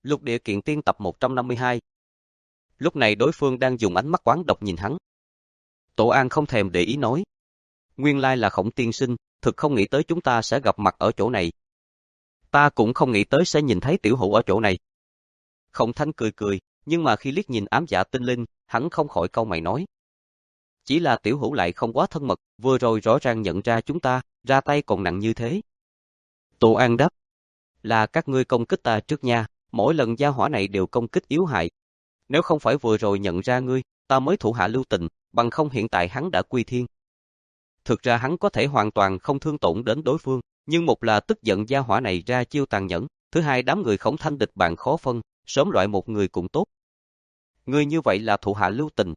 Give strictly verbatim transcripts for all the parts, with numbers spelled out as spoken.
Lục địa kiện tiên tập một trăm năm mươi hai. Lúc này đối phương đang dùng ánh mắt quán độc nhìn hắn. Tổ An không thèm để ý nói. Nguyên lai là Khổng tiên sinh, thực không nghĩ tới chúng ta sẽ gặp mặt ở chỗ này. Ta cũng không nghĩ tới sẽ nhìn thấy tiểu hữu ở chỗ này. Khổng Thanh cười cười, nhưng mà khi liếc nhìn ám dạ tinh linh, hắn không khỏi cau mày nói. Chỉ là tiểu hữu lại không quá thân mật, vừa rồi rõ ràng nhận ra chúng ta, ra tay còn nặng như thế. Tổ An đáp. Là các ngươi công kích ta trước nha, mỗi lần gia hỏa này đều công kích yếu hại. Nếu không phải vừa rồi nhận ra ngươi, ta mới thủ hạ lưu tình, bằng không hiện tại hắn đã quy thiên. Thực ra hắn có thể hoàn toàn không thương tổn đến đối phương, nhưng một là tức giận gia hỏa này ra chiêu tàn nhẫn, thứ hai đám người Khổng Thanh địch bạn khó phân, sớm loại một người cũng tốt. Ngươi như vậy là thủ hạ lưu tình.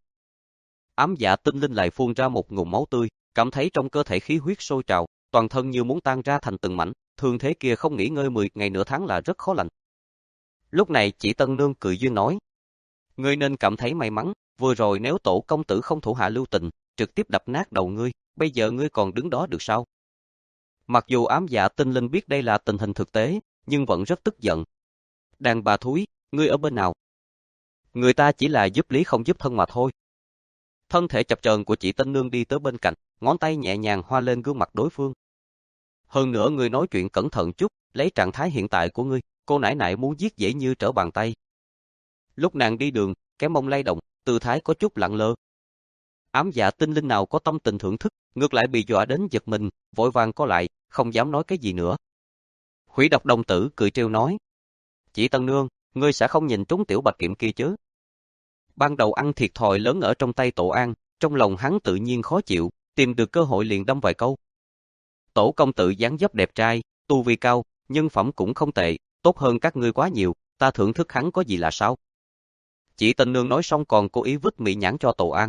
Ám dạ tinh linh lại phun ra một ngụm máu tươi, cảm thấy trong cơ thể khí huyết sôi trào, toàn thân như muốn tan ra thành từng mảnh, thương thế kia không nghỉ ngơi mười ngày nửa tháng là rất khó lành. Lúc này chỉ Tân Nương cười duyên nói. Ngươi nên cảm thấy may mắn, vừa rồi nếu tổ công tử không thủ hạ lưu tình, trực tiếp đập nát đầu ngươi, bây giờ ngươi còn đứng đó được sao? Mặc dù ám dạ tinh linh biết đây là tình hình thực tế, nhưng vẫn rất tức giận. Đàn bà thúi, ngươi ở bên nào? Người ta chỉ là giúp lý không giúp thân mà thôi. Thân thể chập chờn của chị Tân Nương đi tới bên cạnh, ngón tay nhẹ nhàng hoa lên gương mặt đối phương. Hơn nữa ngươi nói chuyện cẩn thận chút, lấy trạng thái hiện tại của ngươi, cô nãi nãi muốn giết dễ như trở bàn tay. Lúc nàng đi đường, cái mông lay động, tư thái có chút lặng lơ. Ám dạ tinh linh nào có tâm tình thưởng thức, ngược lại bị dọa đến giật mình, vội vàng co lại, không dám nói cái gì nữa. Hủy Độc đồng tử cười trêu nói. Chị Tân Nương, ngươi sẽ không nhìn trúng tiểu bạch kiệm kia chứ? Ban đầu ăn thiệt thòi lớn ở trong tay Tổ An, trong lòng hắn tự nhiên khó chịu, tìm được cơ hội liền đâm vài câu. Tổ công tử dáng dấp đẹp trai, tu vi cao, nhân phẩm cũng không tệ, tốt hơn các ngươi quá nhiều, ta thưởng thức hắn có gì là sao? Chị Tân Nương nói xong còn cố ý vứt mỹ nhãn cho Tổ An.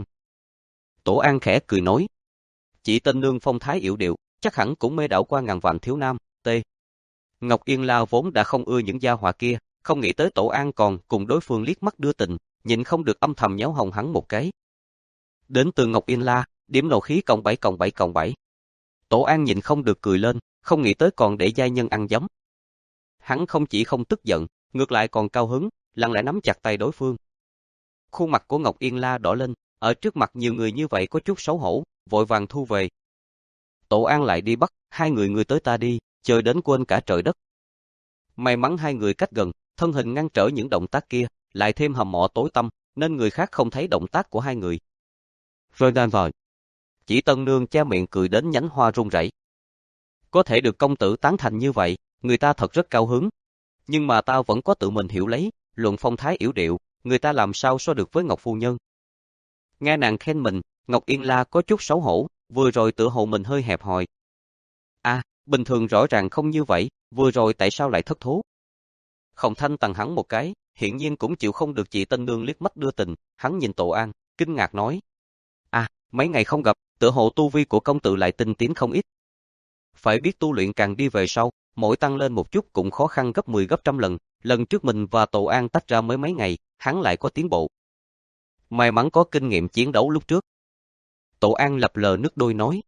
Tổ An khẽ cười nói. Chị Tân Nương phong thái yểu điệu, chắc hẳn cũng mê đảo qua ngàn vạn thiếu nam, t. Ngọc Yên La vốn đã không ưa những gia hỏa kia, không nghĩ tới Tổ An còn cùng đối phương liếc mắt đưa tình, nhịn không được âm thầm nhéo hồng hắn một cái. Đến từ Ngọc Yên La, điểm nộ khí cộng bảy cộng bảy cộng bảy. Tổ An nhịn không được cười lên, không nghĩ tới còn để giai nhân ăn giấm. Hắn không chỉ không tức giận, ngược lại còn cao hứng, lặng lẽ nắm chặt tay đối phương. Khuôn mặt của Ngọc Yên La đỏ lên, ở trước mặt nhiều người như vậy có chút xấu hổ, vội vàng thu về. Tổ An lại đi bắt, hai người người tới ta đi, chơi đến quên cả trời đất. May mắn hai người cách gần, thân hình ngăn trở những động tác kia, lại thêm hầm mọ tối tăm, nên người khác không thấy động tác của hai người. Rồi đàn vời. Chỉ Tân Nương che miệng cười đến nhánh hoa run rẩy. Có thể được công tử tán thành như vậy, người ta thật rất cao hứng. Nhưng mà tao vẫn có tự mình hiểu lấy, luận phong thái yểu điệu, người ta làm sao so được với Ngọc Phu Nhân. Nghe nàng khen mình, Ngọc Yên La có chút xấu hổ, vừa rồi tựa hồ mình hơi hẹp hòi. À, bình thường rõ ràng không như vậy, vừa rồi tại sao lại thất thố? Khổng Thanh tằng hắn một cái, hiển nhiên cũng chịu không được chị Tân Nương liếc mắt đưa tình, hắn nhìn Tổ An, kinh ngạc nói. À, mấy ngày không gặp, tựa hồ tu vi của công tử lại tinh tiến không ít. Phải biết tu luyện càng đi về sau, mỗi tăng lên một chút cũng khó khăn gấp mười gấp trăm lần, lần trước mình và Tổ An tách ra mới mấy ngày, hắn lại có tiến bộ. May mắn có kinh nghiệm chiến đấu lúc trước. Tổ An lập lờ nước đôi nói.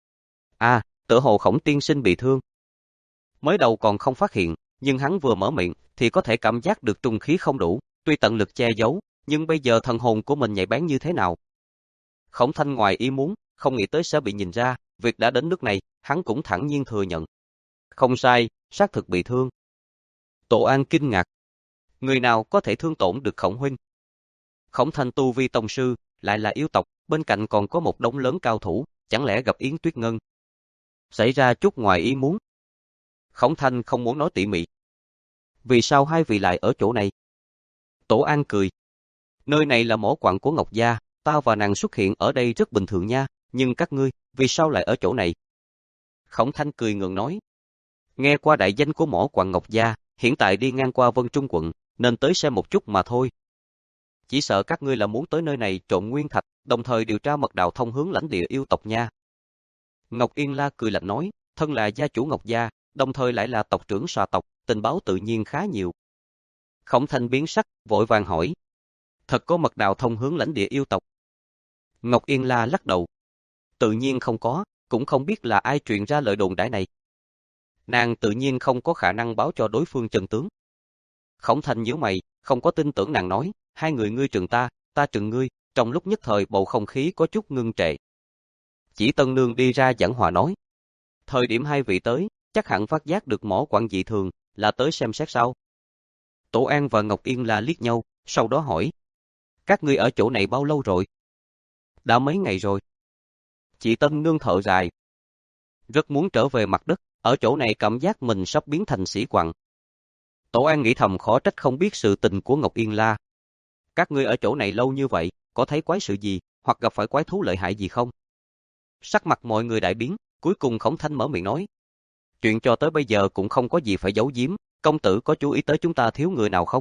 À, tựa hồ Khổng tiên sinh bị thương. Mới đầu còn không phát hiện, nhưng hắn vừa mở miệng thì có thể cảm giác được trùng khí không đủ, tuy tận lực che giấu, nhưng bây giờ thần hồn của mình nhạy bén như thế nào. Khổng Thanh ngoài ý muốn, không nghĩ tới sẽ bị nhìn ra, việc đã đến nước này, hắn cũng thản nhiên thừa nhận. Không sai, xác thực bị thương. Tổ An kinh ngạc. Người nào có thể thương tổn được Khổng huynh? Khổng Thanh tu vi tông sư, lại là yêu tộc, bên cạnh còn có một đống lớn cao thủ, chẳng lẽ gặp Yến Tuyết Ngân? Xảy ra chút ngoài ý muốn. Khổng Thanh không muốn nói tỉ mỉ. Vì sao hai vị lại ở chỗ này? Tổ An cười. Nơi này là mỏ quặng của Ngọc Gia, tao và nàng xuất hiện ở đây rất bình thường nha, nhưng các ngươi, vì sao lại ở chỗ này? Khổng Thanh cười ngượng nói. Nghe qua đại danh của mỏ quặng Ngọc Gia, hiện tại đi ngang qua Vân Trung quận, nên tới xem một chút mà thôi. Chỉ sợ các ngươi là muốn tới nơi này trộm nguyên thạch, đồng thời điều tra mật đạo thông hướng lãnh địa yêu tộc nha. Ngọc Yên La cười lạnh nói, thân là gia chủ Ngọc Gia, đồng thời lại là tộc trưởng Xà tộc, tình báo tự nhiên khá nhiều. Khổng Thanh biến sắc, vội vàng hỏi. Thật có mật đạo thông hướng lãnh địa yêu tộc? Ngọc Yên La lắc đầu. Tự nhiên không có, cũng không biết là ai truyền ra lời đồn đãi này. Nàng tự nhiên không có khả năng báo cho đối phương chân tướng. Khổng Thành nhíu mày, không có tin tưởng nàng nói, hai người ngươi trừng ta, ta trừng ngươi, trong lúc nhất thời bầu không khí có chút ngưng trệ. Chỉ Tân Nương đi ra giảng hòa nói, thời điểm hai vị tới, chắc hẳn phát giác được mỏ quặng dị thường, là tới xem xét sao. Tổ An và Ngọc Yên là liếc nhau, sau đó hỏi, các ngươi ở chỗ này bao lâu rồi? Đã mấy ngày rồi. Chị Tân Nương thở dài, rất muốn trở về mặt đất, ở chỗ này cảm giác mình sắp biến thành sĩ quặng. Tổ An nghĩ thầm khó trách không biết sự tình của Ngọc Yên La. Các ngươi ở chỗ này lâu như vậy, có thấy quái sự gì, hoặc gặp phải quái thú lợi hại gì không? Sắc mặt mọi người đại biến, cuối cùng Khổng Thanh mở miệng nói. Chuyện cho tới bây giờ cũng không có gì phải giấu giếm, công tử có chú ý tới chúng ta thiếu người nào không?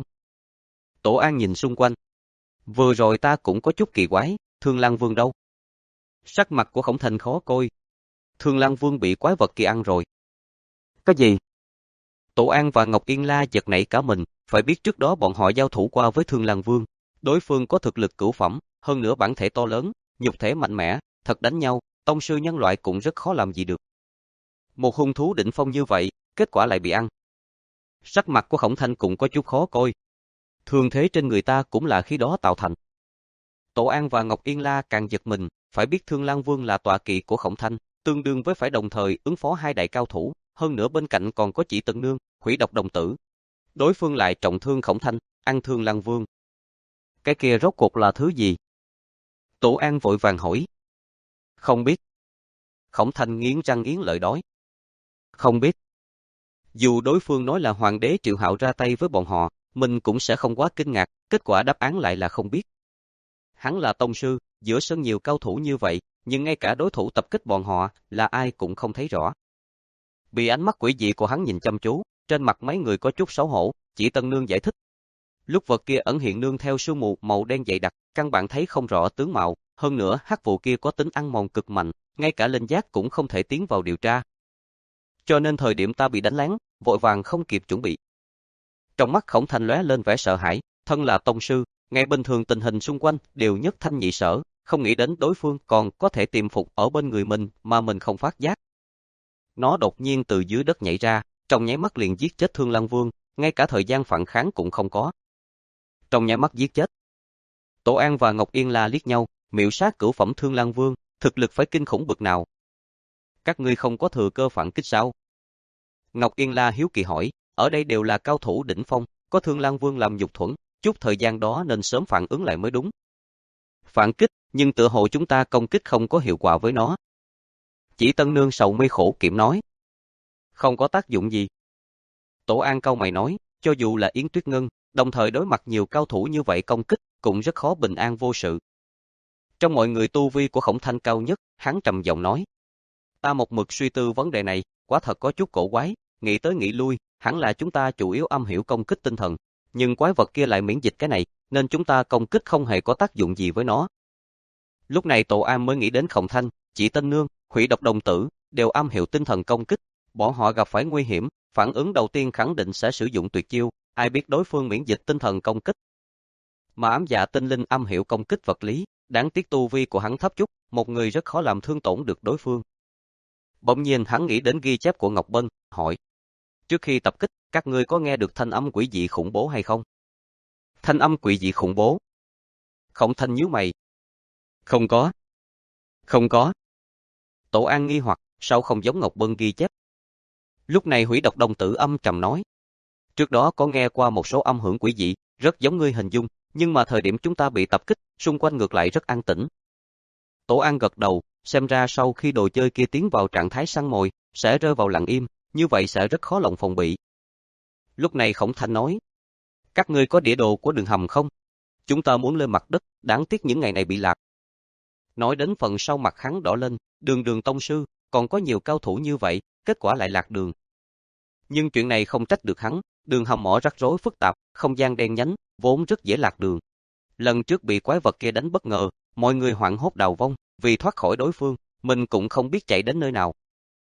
Tổ An nhìn xung quanh. Vừa rồi ta cũng có chút kỳ quái, Thương Lang Vương đâu? Sắc mặt của Khổng Thanh khó coi. Thương Lang Vương bị quái vật kia ăn rồi. Cái gì? Tổ An và Ngọc Yên La giật nảy cả mình, phải biết trước đó bọn họ giao thủ qua với Thương Lang Vương. Đối phương có thực lực cửu phẩm, hơn nữa bản thể to lớn, nhục thể mạnh mẽ, thật đánh nhau, tông sư nhân loại cũng rất khó làm gì được. Một hung thú đỉnh phong như vậy, kết quả lại bị ăn. Sắc mặt của Khổng Thanh cũng có chút khó coi. Thương thế trên người ta cũng là khi đó tạo thành. Tổ An và Ngọc Yên La càng giật mình, phải biết Thương Lang Vương là tọa kỵ của Khổng Thanh, tương đương với phải đồng thời ứng phó hai đại cao thủ, hơn nữa bên cạnh còn có Chỉ Tân Nương, Hủy Độc đồng tử. Đối phương lại trọng thương Khổng Thanh, ăn Thương Lang Vương. Cái kia rốt cuộc là thứ gì? Tổ An vội vàng hỏi. Không biết. Khổng Thanh nghiến răng nghiến lợi nói. Không biết. Dù đối phương nói là hoàng đế Triệu Hạo ra tay với bọn họ, mình cũng sẽ không quá kinh ngạc, kết quả đáp án lại là không biết. Hắn là tông sư, giữa sân nhiều cao thủ như vậy, nhưng ngay cả đối thủ tập kích bọn họ là ai cũng không thấy rõ. Bị ánh mắt quỷ dị của hắn nhìn chăm chú, trên mặt mấy người có chút xấu hổ, Chỉ Tân Nương giải thích. Lúc vật kia ẩn hiện nương theo sương mù màu đen dày đặc, căn bản thấy không rõ tướng mạo, hơn nữa hắc vụ kia có tính ăn mòn cực mạnh, ngay cả linh giác cũng không thể tiến vào điều tra. Cho nên thời điểm ta bị đánh lén, vội vàng không kịp chuẩn bị. Trong mắt Khổng Thanh lóe lên vẻ sợ hãi, thân là tông sư, ngay bình thường tình hình xung quanh đều nhất thanh nhị sở, không nghĩ đến đối phương còn có thể tiềm phục ở bên người mình mà mình không phát giác. Nó đột nhiên từ dưới đất nhảy ra, trong nháy mắt liền giết chết Thương Lang Vương, ngay cả thời gian phản kháng cũng không có. Trong nháy mắt giết chết. Tổ An và Ngọc Yên La liếc nhau, miệu sát cửu phẩm Thương Lang Vương, thực lực phải kinh khủng bực nào. Các ngươi không có thừa cơ phản kích sao? Ngọc Yên La hiếu kỳ hỏi, ở đây đều là cao thủ đỉnh phong, có Thương Lang Vương làm nhục thuẫn, chút thời gian đó nên sớm phản ứng lại mới đúng. Phản kích, nhưng tựa hồ chúng ta công kích không có hiệu quả với nó. Chỉ Tân Nương sầu mi khổ kiểm nói. Không có tác dụng gì. Tổ An cau mày nói, cho dù là Yến Tuyết Ngân, đồng thời đối mặt nhiều cao thủ như vậy công kích, cũng rất khó bình an vô sự. Trong mọi người tu vi của Khổng Thanh cao nhất, hắn trầm giọng nói. Ta một mực suy tư vấn đề này, quá thật có chút cổ quái, nghĩ tới nghĩ lui, hẳn là chúng ta chủ yếu am hiểu công kích tinh thần, nhưng quái vật kia lại miễn dịch cái này, nên chúng ta công kích không hề có tác dụng gì với nó. Lúc này Tổ An mới nghĩ đến Khổng Thanh, Chỉ Tân Nương, Hủy Độc đồng tử, đều am hiểu tinh thần công kích, bọn họ gặp phải nguy hiểm, phản ứng đầu tiên khẳng định sẽ sử dụng tuyệt chiêu, ai biết đối phương miễn dịch tinh thần công kích. Mà Ám Dạ Tinh Linh am hiểu công kích vật lý, đáng tiếc tu vi của hắn thấp chút, một người rất khó làm thương tổn được đối phương. Bỗng nhiên hắn nghĩ đến ghi chép của Ngọc Bân, hỏi. Trước khi tập kích, các ngươi có nghe được thanh âm quỷ dị khủng bố hay không? Thanh âm quỷ dị khủng bố? Khổng Thanh nhíu mày. Không có. Không có. Tổ An nghi hoặc, sao không giống Ngọc Bân ghi chép? Lúc này Hủy Độc đồng tử âm trầm nói. Trước đó có nghe qua một số âm hưởng quỷ dị, rất giống ngươi hình dung, nhưng mà thời điểm chúng ta bị tập kích, xung quanh ngược lại rất an tĩnh. Tổ An gật đầu, xem ra sau khi đồ chơi kia tiến vào trạng thái săn mồi, sẽ rơi vào lặng im, như vậy sẽ rất khó lòng phòng bị. Lúc này Khổng Thanh nói, các ngươi có địa đồ của đường hầm không? Chúng ta muốn lên mặt đất, đáng tiếc những ngày này bị lạc. Nói đến phần sau mặt hắn đỏ lên, đường đường tông sư, còn có nhiều cao thủ như vậy, kết quả lại lạc đường. Nhưng chuyện này không trách được hắn, đường hầm mỏ rắc rối phức tạp, không gian đen nhánh, vốn rất dễ lạc đường. Lần trước bị quái vật kia đánh bất ngờ, mọi người hoảng hốt đào vong, vì thoát khỏi đối phương, mình cũng không biết chạy đến nơi nào.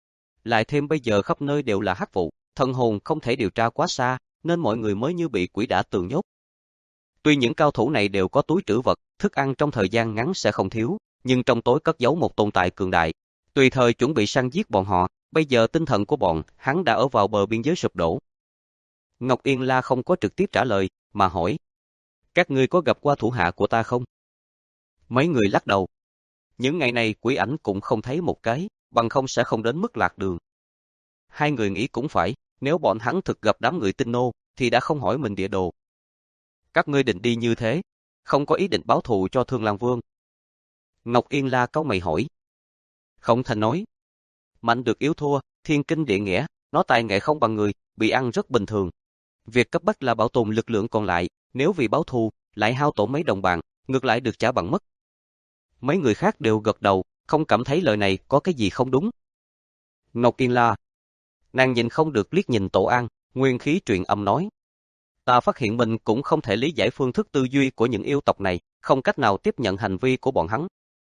Lại thêm bây giờ khắp nơi đều là hắc vụ, thần hồn không thể điều tra quá xa, nên mọi người mới như bị quỷ đã tường nhốt. Tuy những cao thủ này đều có túi trữ vật, thức ăn trong thời gian ngắn sẽ không thiếu, nhưng trong tối cất giấu một tồn tại cường đại. Tùy thời chuẩn bị săn giết bọn họ, bây giờ tinh thần của bọn hắn đã ở vào bờ biên giới sụp đổ. Ngọc Yên La không có trực tiếp trả lời, mà hỏi. Các ngươi có gặp qua thủ hạ của ta không? Mấy người lắc đầu. Những ngày này quỷ ảnh cũng không thấy một cái, bằng không sẽ không đến mức lạc đường. Hai người nghĩ cũng phải, nếu bọn hắn thực gặp đám người Tinh Nô, thì đã không hỏi mình địa đồ. Các ngươi định đi như thế, không có ý định báo thù cho Thương Lang Vương. Ngọc Yên La cau mày hỏi. Khổng Thành nói. Mạnh được yếu thua, thiên kinh địa nghĩa, nó tài nghệ không bằng người, bị ăn rất bình thường. Việc cấp bách là bảo tồn lực lượng còn lại, nếu vì báo thù, lại hao tổn mấy đồng bạn, ngược lại được trả bằng mất. Mấy người khác đều gật đầu, không cảm thấy lời này có cái gì không đúng. Ngọc Yên La. Nàng nhìn không được liếc nhìn Tổ An, nguyên khí truyền âm nói. Ta phát hiện mình cũng không thể lý giải phương thức tư duy của những yêu tộc này, không cách nào tiếp nhận hành vi của bọn hắn.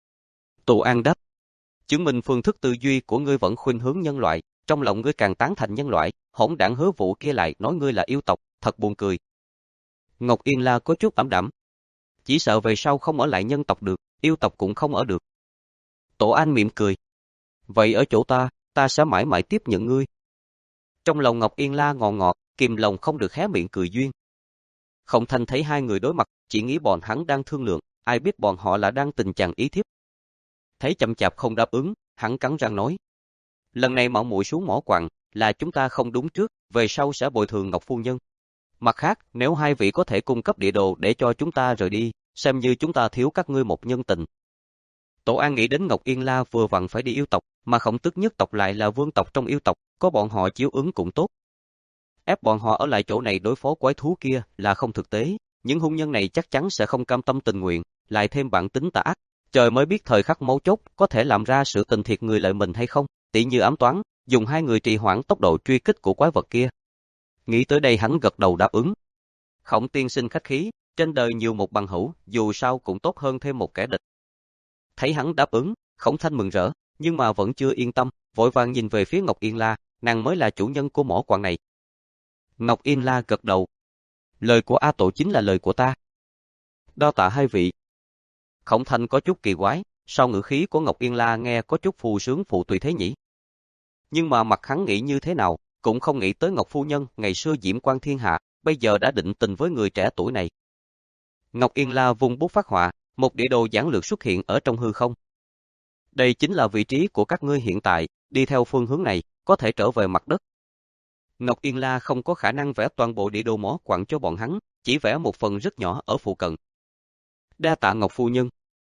Tổ An đáp. Chứng minh phương thức tư duy của ngươi vẫn khuynh hướng nhân loại, trong lòng ngươi càng tán thành nhân loại, hỗn đảng Hứa Vũ kia lại nói ngươi là yêu tộc, thật buồn cười. Ngọc Yên La có chút ảm đạm. Chỉ sợ về sau không ở lại nhân tộc được, yêu tộc cũng không ở được. Tổ An mỉm cười. Vậy ở chỗ ta, ta sẽ mãi mãi tiếp nhận ngươi. Trong lòng Ngọc Yên La ngọt ngọt, kìm lòng không được hé miệng cười duyên. Khổng Thành thấy hai người đối mặt, chỉ nghĩ bọn hắn đang thương lượng, ai biết bọn họ là đang tình chàng ý thiếp. Thấy chậm chạp không đáp ứng, hắn cắn răng nói. Lần này mạo muội xuống mỏ quặng, là chúng ta không đúng trước, về sau sẽ bồi thường Ngọc Phu Nhân. Mặt khác, nếu hai vị có thể cung cấp địa đồ để cho chúng ta rời đi, xem như chúng ta thiếu các ngươi một nhân tình. Tổ An nghĩ đến Ngọc Yên La vừa vặn phải đi yêu tộc, mà Khổng Tước nhất tộc lại là vương tộc trong yêu tộc, có bọn họ chiếu ứng cũng tốt. Ép bọn họ ở lại chỗ này đối phó quái thú kia là không thực tế, những hung nhân này chắc chắn sẽ không cam tâm tình nguyện, lại thêm bản tính tà ác, trời mới biết thời khắc mấu chốt có thể làm ra sự tình thiệt người lợi mình hay không, tỉ như ám toán, dùng hai người trì hoãn tốc độ truy kích của quái vật kia. Nghĩ tới đây hắn gật đầu đáp ứng. Khổng tiên sinh khách khí, trên đời nhiều một bằng hữu, dù sao cũng tốt hơn thêm một kẻ địch. Thấy hắn đáp ứng, Khổng Thanh mừng rỡ, nhưng mà vẫn chưa yên tâm, vội vàng nhìn về phía Ngọc Yên La, nàng mới là chủ nhân của mỏ quặng này. Ngọc Yên La gật đầu. Lời của A Tổ chính là lời của ta. Đa tạ hai vị. Khổng Thanh có chút kỳ quái, sao ngữ khí của Ngọc Yên La nghe có chút phù sướng phụ tùy thế nhỉ? Nhưng mà mặt hắn nghĩ như thế nào, cũng không nghĩ tới Ngọc Phu Nhân ngày xưa diễm quan thiên hạ, bây giờ đã định tình với người trẻ tuổi này. Ngọc Yên La vung bút phát họa, một địa đồ giản lược xuất hiện ở trong hư không. Đây chính là vị trí của các ngươi hiện tại, đi theo phương hướng này, có thể trở về mặt đất. Ngọc Yên La không có khả năng vẽ toàn bộ địa đồ mỏ quặng cho bọn hắn, chỉ vẽ một phần rất nhỏ ở phụ cận. Đa tạ Ngọc Phu Nhân.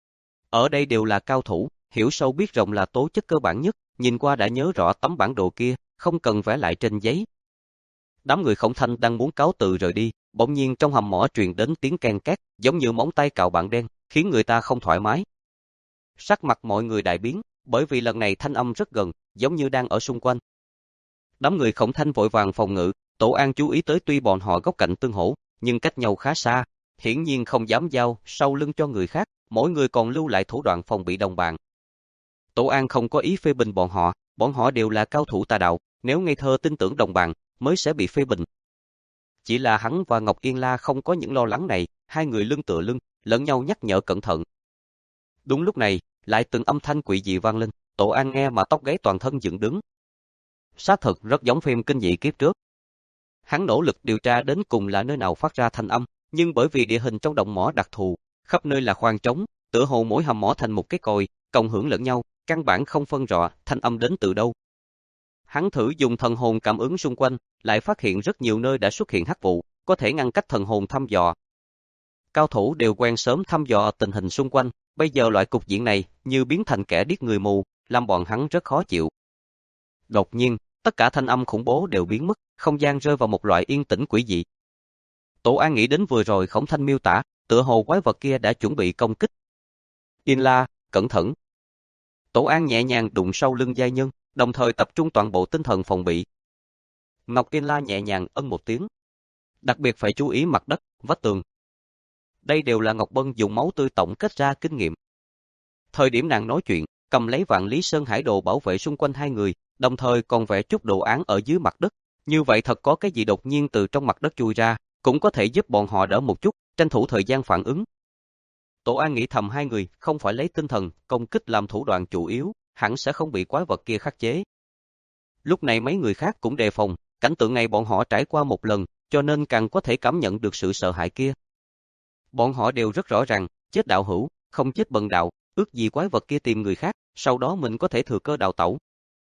Ở đây đều là cao thủ, hiểu sâu biết rộng là tố chất cơ bản nhất, nhìn qua đã nhớ rõ tấm bản đồ kia, không cần vẽ lại trên giấy. Đám người Khổng Thanh đang muốn cáo từ rời đi, bỗng nhiên trong hầm mỏ truyền đến tiếng ken két, giống như móng tay cào bạn đen, khiến người ta không thoải mái. Sắc mặt mọi người đại biến, bởi vì lần này thanh âm rất gần, giống như đang ở xung quanh. Đám người Khổng Thanh vội vàng phòng ngự, Tổ An chú ý tới tuy bọn họ góc cạnh tương hỗ, nhưng cách nhau khá xa, hiển nhiên không dám giao sau lưng cho người khác, mỗi người còn lưu lại thủ đoạn phòng bị đồng bạn. Tổ An không có ý phê bình bọn họ, bọn họ đều là cao thủ tà đạo, nếu ngây thơ tin tưởng đồng bạn, mới sẽ bị phê bình. Chỉ là hắn và Ngọc Yên La không có những lo lắng này, hai người lưng tựa lưng, lẫn nhau nhắc nhở cẩn thận. Đúng lúc này, lại từng âm thanh quỷ dị vang lên, Tổ An nghe mà tóc gáy toàn thân dựng đứng. Xác thực rất giống phim kinh dị kiếp trước. Hắn nỗ lực điều tra đến cùng là nơi nào phát ra thanh âm, nhưng bởi vì địa hình trong động mỏ đặc thù, khắp nơi là khoan trống, tựa hồ mỗi hầm mỏ thành một cái còi, cộng hưởng lẫn nhau, căn bản không phân rõ thanh âm đến từ đâu. Hắn thử dùng thần hồn cảm ứng xung quanh, lại phát hiện rất nhiều nơi đã xuất hiện hắc vụ, có thể ngăn cách thần hồn thăm dò. Cao thủ đều quen sớm thăm dò tình hình xung quanh, bây giờ loại cục diện này như biến thành kẻ điếc người mù, làm bọn hắn rất khó chịu. Đột nhiên, tất cả thanh âm khủng bố đều biến mất, không gian rơi vào một loại yên tĩnh quỷ dị. Tổ An nghĩ đến vừa rồi Khổng Thanh miêu tả, tựa hồ quái vật kia đã chuẩn bị công kích. Yên La, cẩn thận. Tổ An nhẹ nhàng đụng sau lưng giai nhân, đồng thời tập trung toàn bộ tinh thần phòng bị. Ngọc Yên La nhẹ nhàng ân một tiếng. Đặc biệt phải chú ý mặt đất, vách tường. Đây đều là Ngọc Bân dùng máu tươi tổng kết ra kinh nghiệm. Thời điểm nàng nói chuyện, cầm lấy Vạn Lý Sơn Hải đồ bảo vệ xung quanh hai người, đồng thời còn vẽ chút đồ án ở dưới mặt đất. Như vậy thật có cái gì đột nhiên từ trong mặt đất chui ra, cũng có thể giúp bọn họ đỡ một chút, tranh thủ thời gian phản ứng. Tổ An nghĩ thầm hai người không phải lấy tinh thần, công kích làm thủ đoạn chủ yếu, hẳn sẽ không bị quái vật kia khắc chế. Lúc này mấy người khác cũng đề phòng, cảnh tượng này bọn họ trải qua một lần, cho nên càng có thể cảm nhận được sự sợ hãi kia. Bọn họ đều rất rõ ràng, chết đạo hữu, không chết bần đạo, ước gì quái vật kia tìm người khác, sau đó mình có thể thừa cơ đào tẩu.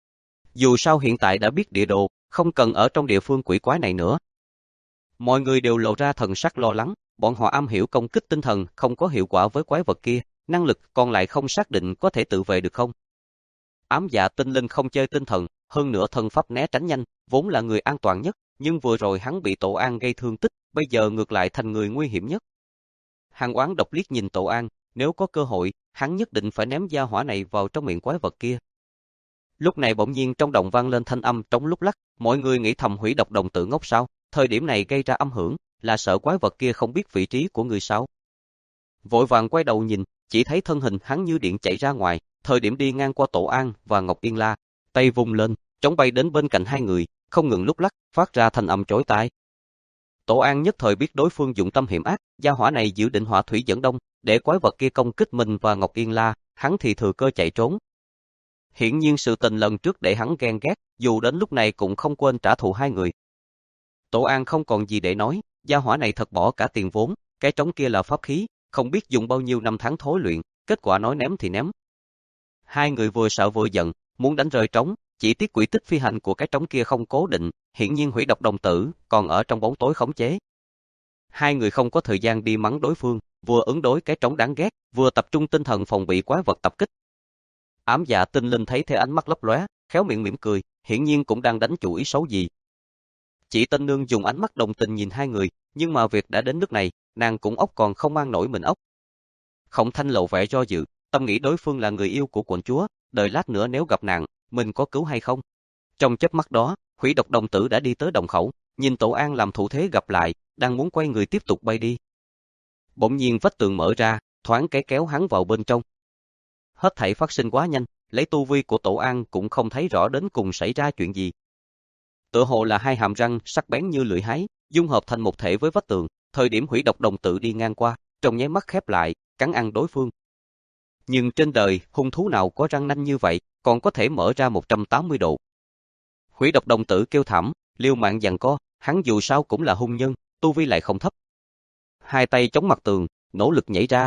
Dù sao hiện tại đã biết địa đồ, không cần ở trong địa phương quỷ quái này nữa. Mọi người đều lộ ra thần sắc lo lắng, bọn họ am hiểu công kích tinh thần không có hiệu quả với quái vật kia, năng lực còn lại không xác định có thể tự vệ được không. Ám Dạ Tinh Linh không chơi tinh thần, hơn nữa thân pháp né tránh nhanh, vốn là người an toàn nhất, nhưng vừa rồi hắn bị Tổ An gây thương tích, bây giờ ngược lại thành người nguy hiểm nhất. Hàn Oán độc liếc nhìn Tổ An, nếu có cơ hội, hắn nhất định phải ném gia hỏa này vào trong miệng quái vật kia. Lúc này bỗng nhiên trong động vang lên thanh âm trống lúc lắc, mọi người nghĩ thầm hủy độc đồng tử ngốc sao, thời điểm này gây ra âm hưởng, là sợ quái vật kia không biết vị trí của người sao. Vội vàng quay đầu nhìn, chỉ thấy thân hình hắn như điện chạy ra ngoài, thời điểm đi ngang qua Tổ An và Ngọc Yên La, tay vung lên, trống bay đến bên cạnh hai người, không ngừng lúc lắc, phát ra thanh âm chói tai. Tổ An nhất thời biết đối phương dụng tâm hiểm ác, gia hỏa này dự định hỏa thủy dẫn đông, để quái vật kia công kích mình và Ngọc Yên La, hắn thì thừa cơ chạy trốn. Hiển nhiên sự tình lần trước để hắn ghen ghét, dù đến lúc này cũng không quên trả thù hai người. Tổ An không còn gì để nói, gia hỏa này thật bỏ cả tiền vốn, cái trống kia là pháp khí, không biết dùng bao nhiêu năm tháng thối luyện, kết quả nói ném thì ném. Hai người vừa sợ vừa giận, muốn đánh rơi trống, chỉ tiếc quỹ tích phi hành của cái trống kia không cố định, hiển nhiên hủy độc đồng tử, còn ở trong bóng tối khống chế. Hai người không có thời gian đi mắng đối phương, vừa ứng đối cái trống đáng ghét, vừa tập trung tinh thần phòng bị quái vật tập kích. Ám Dạ Tinh Linh thấy thế ánh mắt lấp lóe, khéo miệng mỉm cười, hiển nhiên cũng đang đánh chủ ý xấu gì. Chỉ Tân Nương dùng ánh mắt đồng tình nhìn hai người, nhưng mà việc đã đến nước này, nàng cũng ốc còn không mang nổi mình ốc. Khổng Thanh lộ vẻ do dự, tâm nghĩ đối phương là người yêu của quận chúa, đợi lát nữa nếu gặp nạn, mình có cứu hay không? Trong chớp mắt đó, hủy độc đồng tử đã đi tới đồng khẩu, nhìn Tổ An làm thủ thế gặp lại, đang muốn quay người tiếp tục bay đi. Bỗng nhiên vách tường mở ra, thoáng cái kéo hắn vào bên trong. Hết thảy phát sinh quá nhanh, lấy tu vi của Tổ An cũng không thấy rõ đến cùng xảy ra chuyện gì. Tựa hồ là hai hàm răng sắc bén như lưỡi hái, dung hợp thành một thể với vách tường, thời điểm hủy độc đồng tử đi ngang qua, trong nháy mắt khép lại, cắn ăn đối phương. Nhưng trên đời, hung thú nào có răng nanh như vậy, còn có thể mở ra một trăm tám mươi độ. Hủy độc đồng tử kêu thảm, liều mạng giằng co, hắn dù sao cũng là hung nhân, tu vi lại không thấp. Hai tay chống mặt tường, nỗ lực nhảy ra.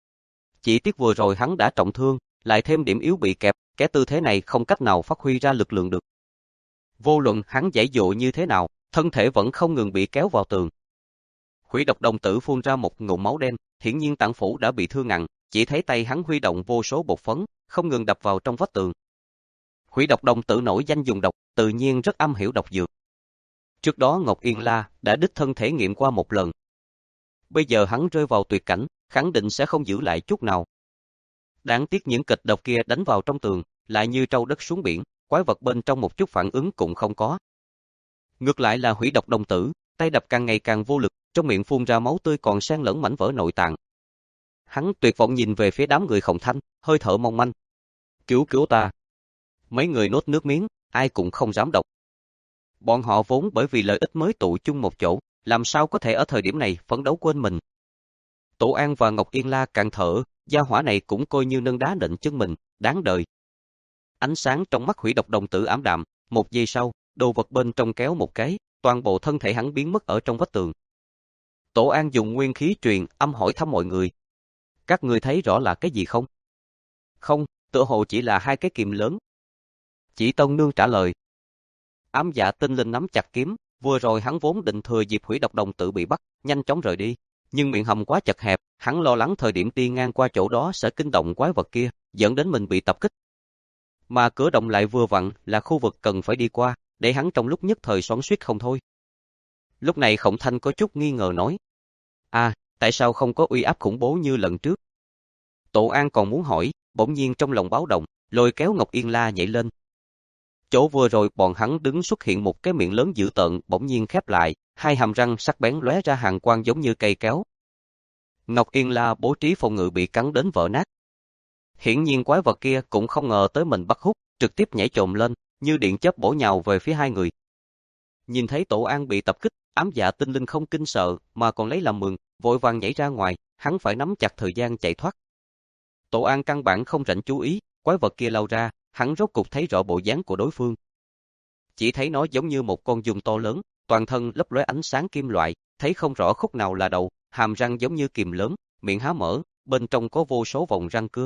Chỉ tiếc vừa rồi hắn đã trọng thương, lại thêm điểm yếu bị kẹp, cái tư thế này không cách nào phát huy ra lực lượng được. Vô luận hắn giãy dụ như thế nào, thân thể vẫn không ngừng bị kéo vào tường. Hủy độc đồng tử phun ra một ngụm máu đen, hiển nhiên tạng phủ đã bị thương nặng, chỉ thấy tay hắn huy động vô số bột phấn, không ngừng đập vào trong vách tường. Hủy độc đồng tử nổi danh dùng độc, tự nhiên rất am hiểu độc dược. Trước đó Ngọc Yên La đã đích thân thể nghiệm qua một lần. Bây giờ hắn rơi vào tuyệt cảnh, khẳng định sẽ không giữ lại chút nào. Đáng tiếc những kịch độc kia đánh vào trong tường, lại như trâu đất xuống biển, quái vật bên trong một chút phản ứng cũng không có. Ngược lại là hủy độc đồng tử, tay đập càng ngày càng vô lực, trong miệng phun ra máu tươi còn xen lẫn mảnh vỡ nội tạng. Hắn tuyệt vọng nhìn về phía đám người Khổng Thanh, hơi thở mong manh. Cứu cứu ta. Mấy người nuốt nước miếng, ai cũng không dám động. Bọn họ vốn bởi vì lợi ích mới tụ chung một chỗ, làm sao có thể ở thời điểm này phấn đấu quên mình. Tổ An và Ngọc Yên La càng thở, gia hỏa này cũng coi như nâng đá nện chân mình, đáng đời. Ánh sáng trong mắt hủy độc đồng tử ảm đạm, một giây sau, đồ vật bên trong kéo một cái, toàn bộ thân thể hắn biến mất ở trong vách tường. Tổ An dùng nguyên khí truyền âm hỏi thăm mọi người. Các người thấy rõ là cái gì không? Không, tựa hồ chỉ là hai cái kìm lớn. Chỉ Tân Nương trả lời. Ám Dạ Tinh Linh nắm chặt kiếm, vừa rồi hắn vốn định thừa dịp hủy độc đồng tử bị bắt, nhanh chóng rời đi, nhưng miệng hầm quá chật hẹp, hắn lo lắng thời điểm đi ngang qua chỗ đó sẽ kinh động quái vật kia, dẫn đến mình bị tập kích. Mà cửa động lại vừa vặn là khu vực cần phải đi qua, để hắn trong lúc nhất thời xoắn xuýt không thôi. Lúc này Khổng Thanh có chút nghi ngờ nói. À, tại sao không có uy áp khủng bố như lần trước? Tổ An còn muốn hỏi, bỗng nhiên trong lòng báo động, lôi kéo Ngọc Yên La nhảy lên. Chỗ vừa rồi bọn hắn đứng xuất hiện một cái miệng lớn dữ tợn bỗng nhiên khép lại, hai hàm răng sắc bén lóe ra hàng quang giống như cây kéo. Ngọc Yên La bố trí phòng ngự bị cắn đến vỡ nát. Hiển nhiên quái vật kia cũng không ngờ tới mình bắt hút, trực tiếp nhảy trồm lên, như điện chớp bổ nhào về phía hai người. Nhìn thấy Tổ An bị tập kích, Ám Dạ Tinh Linh không kinh sợ mà còn lấy làm mừng, vội vàng nhảy ra ngoài, hắn phải nắm chặt thời gian chạy thoát. Tổ An căn bản không rảnh chú ý, quái vật kia lao ra, hắn rốt cục thấy rõ bộ dáng của đối phương. Chỉ thấy nó giống như một con giun to lớn, toàn thân lấp lóe ánh sáng kim loại, thấy không rõ khúc nào là đầu, hàm răng giống như kìm lớn, miệng há mở, bên trong có vô số vòng răng cưa.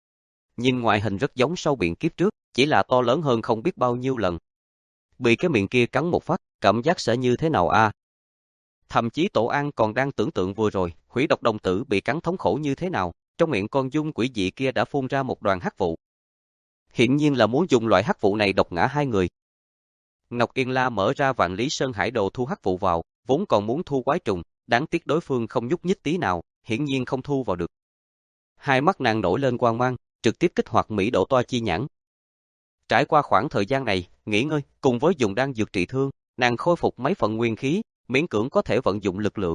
Nhìn ngoại hình rất giống sâu biển kiếp trước, chỉ là to lớn hơn không biết bao nhiêu lần. Bị cái miệng kia cắn một phát, cảm giác sẽ như thế nào a? À? Thậm chí Tổ An còn đang tưởng tượng vừa rồi, Hủy Độc đồng tử bị cắn thống khổ như thế nào, trong miệng con dung quỷ dị kia đã phun ra một đoàn hắc vụ. Hiển nhiên là muốn dùng loại hắc vụ này độc ngã hai người. Ngọc Yên La mở ra Vạn Lý Sơn Hải Đồ thu hắc vụ vào, vốn còn muốn thu quái trùng, đáng tiếc đối phương không nhúc nhích tí nào, hiển nhiên không thu vào được. Hai mắt nàng nổi lên quang mang, trực tiếp kích hoạt Mỹ Độ Toa Chi Nhãn. Trải qua khoảng thời gian này, nghỉ ngơi, cùng với dùng đan dược trị thương, nàng khôi phục mấy phần nguyên khí, miễn cưỡng có thể vận dụng lực lượng.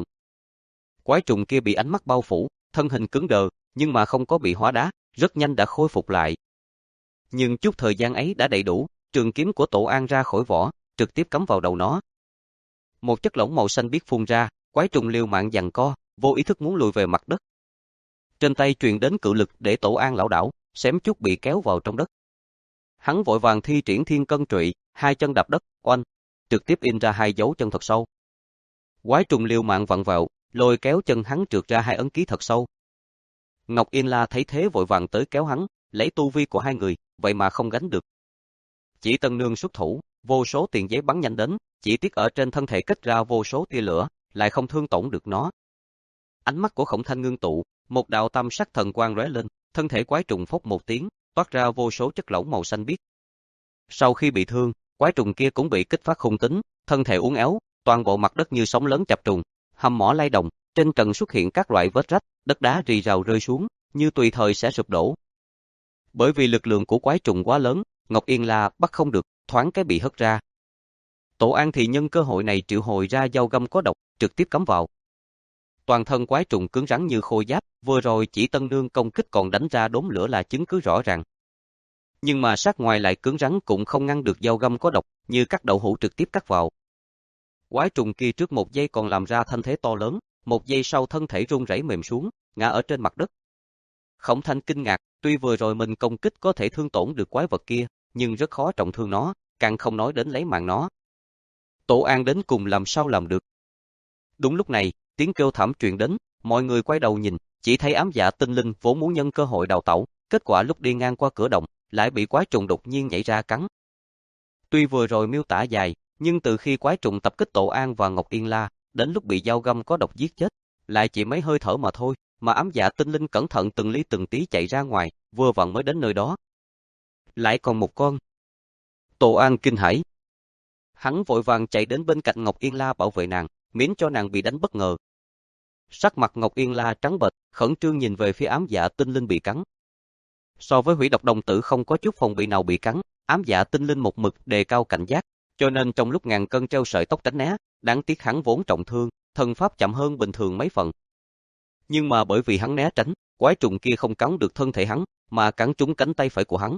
Quái trùng kia bị ánh mắt bao phủ, thân hình cứng đờ, nhưng mà không có bị hóa đá, rất nhanh đã khôi phục lại. Nhưng chút thời gian ấy đã đầy đủ, trường kiếm của Tổ An ra khỏi vỏ, trực tiếp cắm vào đầu nó. Một chất lỏng màu xanh biếc phun ra, quái trùng liều mạng giằng co, vô ý thức muốn lùi về mặt đất. Trên tay truyền đến cự lực để Tổ An lảo đảo, xém chút bị kéo vào trong đất. Hắn vội vàng thi triển Thiên Cân Trụy, hai chân đạp đất, oanh, trực tiếp in ra hai dấu chân thật sâu. Quái trùng liều mạng vặn vẹo, lôi kéo chân hắn trượt ra hai ấn ký thật sâu. Ngọc Yên La thấy thế vội vàng tới kéo hắn, lấy tu vi của hai người, vậy mà không gánh được. Chỉ Tân Nương xuất thủ, vô số tiền giấy bắn nhanh đến, chỉ tiếc ở trên thân thể kết ra vô số tia lửa, lại không thương tổn được nó. Ánh mắt của Khổng Thanh ngưng tụ, một đạo tam sắc thần quang lóe lên, thân thể quái trùng phốc một tiếng, toát ra vô số chất lỏng màu xanh biếc. Sau khi bị thương, quái trùng kia cũng bị kích phát hung tính, thân thể uốn éo, toàn bộ mặt đất như sóng lớn chập trùng, hầm mỏ lay động, trên trần xuất hiện các loại vết rách, đất đá rì rào rơi xuống, như tùy thời sẽ sụp đổ. Bởi vì lực lượng của quái trùng quá lớn, Ngọc Yên La bắt không được, thoáng cái bị hất ra. Tổ An thì nhân cơ hội này triệu hồi ra dao găm có độc, trực tiếp cắm vào. Toàn thân quái trùng cứng rắn như khôi giáp, vừa rồi chỉ Tân Nương công kích còn đánh ra đốm lửa là chứng cứ rõ ràng. Nhưng mà sát ngoài lại cứng rắn cũng không ngăn được dao găm có độc, như cắt đậu hũ trực tiếp cắt vào. Quái trùng kia trước một giây còn làm ra thanh thế to lớn, một giây sau thân thể run rẩy mềm xuống, ngã ở trên mặt đất. Khổng Thanh kinh ngạc, tuy vừa rồi mình công kích có thể thương tổn được quái vật kia, nhưng rất khó trọng thương nó, càng không nói đến lấy mạng nó. Tổ An đến cùng làm sao làm được. Đúng lúc này, tiếng kêu thảm truyền đến, mọi người quay đầu nhìn, chỉ thấy Ám Dạ Tinh Linh vốn muốn nhân cơ hội đào tẩu, kết quả lúc đi ngang qua cửa động, lại bị quái trùng đột nhiên nhảy ra cắn. Tuy vừa rồi miêu tả dài, nhưng từ khi quái trùng tập kích Tổ An và Ngọc Yên La, đến lúc bị dao găm có độc giết chết, lại chỉ mấy hơi thở mà thôi, mà Ám Dạ Tinh Linh cẩn thận từng lý từng tí chạy ra ngoài, vừa vặn mới đến nơi đó. Lại còn một con. Tổ An kinh hãi. Hắn vội vàng chạy đến bên cạnh Ngọc Yên La bảo vệ nàng, miễn cho nàng bị đánh bất ngờ. Sắc mặt Ngọc Yên La trắng bệch, khẩn trương nhìn về phía Ám Dạ Tinh Linh bị cắn. So với Hủy Độc đồng tử không có chút phòng bị nào bị cắn, Ám Dạ Tinh Linh một mực đề cao cảnh giác, cho nên trong lúc ngàn cân treo sợi tóc tránh né, đáng tiếc hắn vốn trọng thương, thần pháp chậm hơn bình thường mấy phần. Nhưng mà bởi vì hắn né tránh, quái trùng kia không cắn được thân thể hắn, mà cắn trúng cánh tay phải của hắn.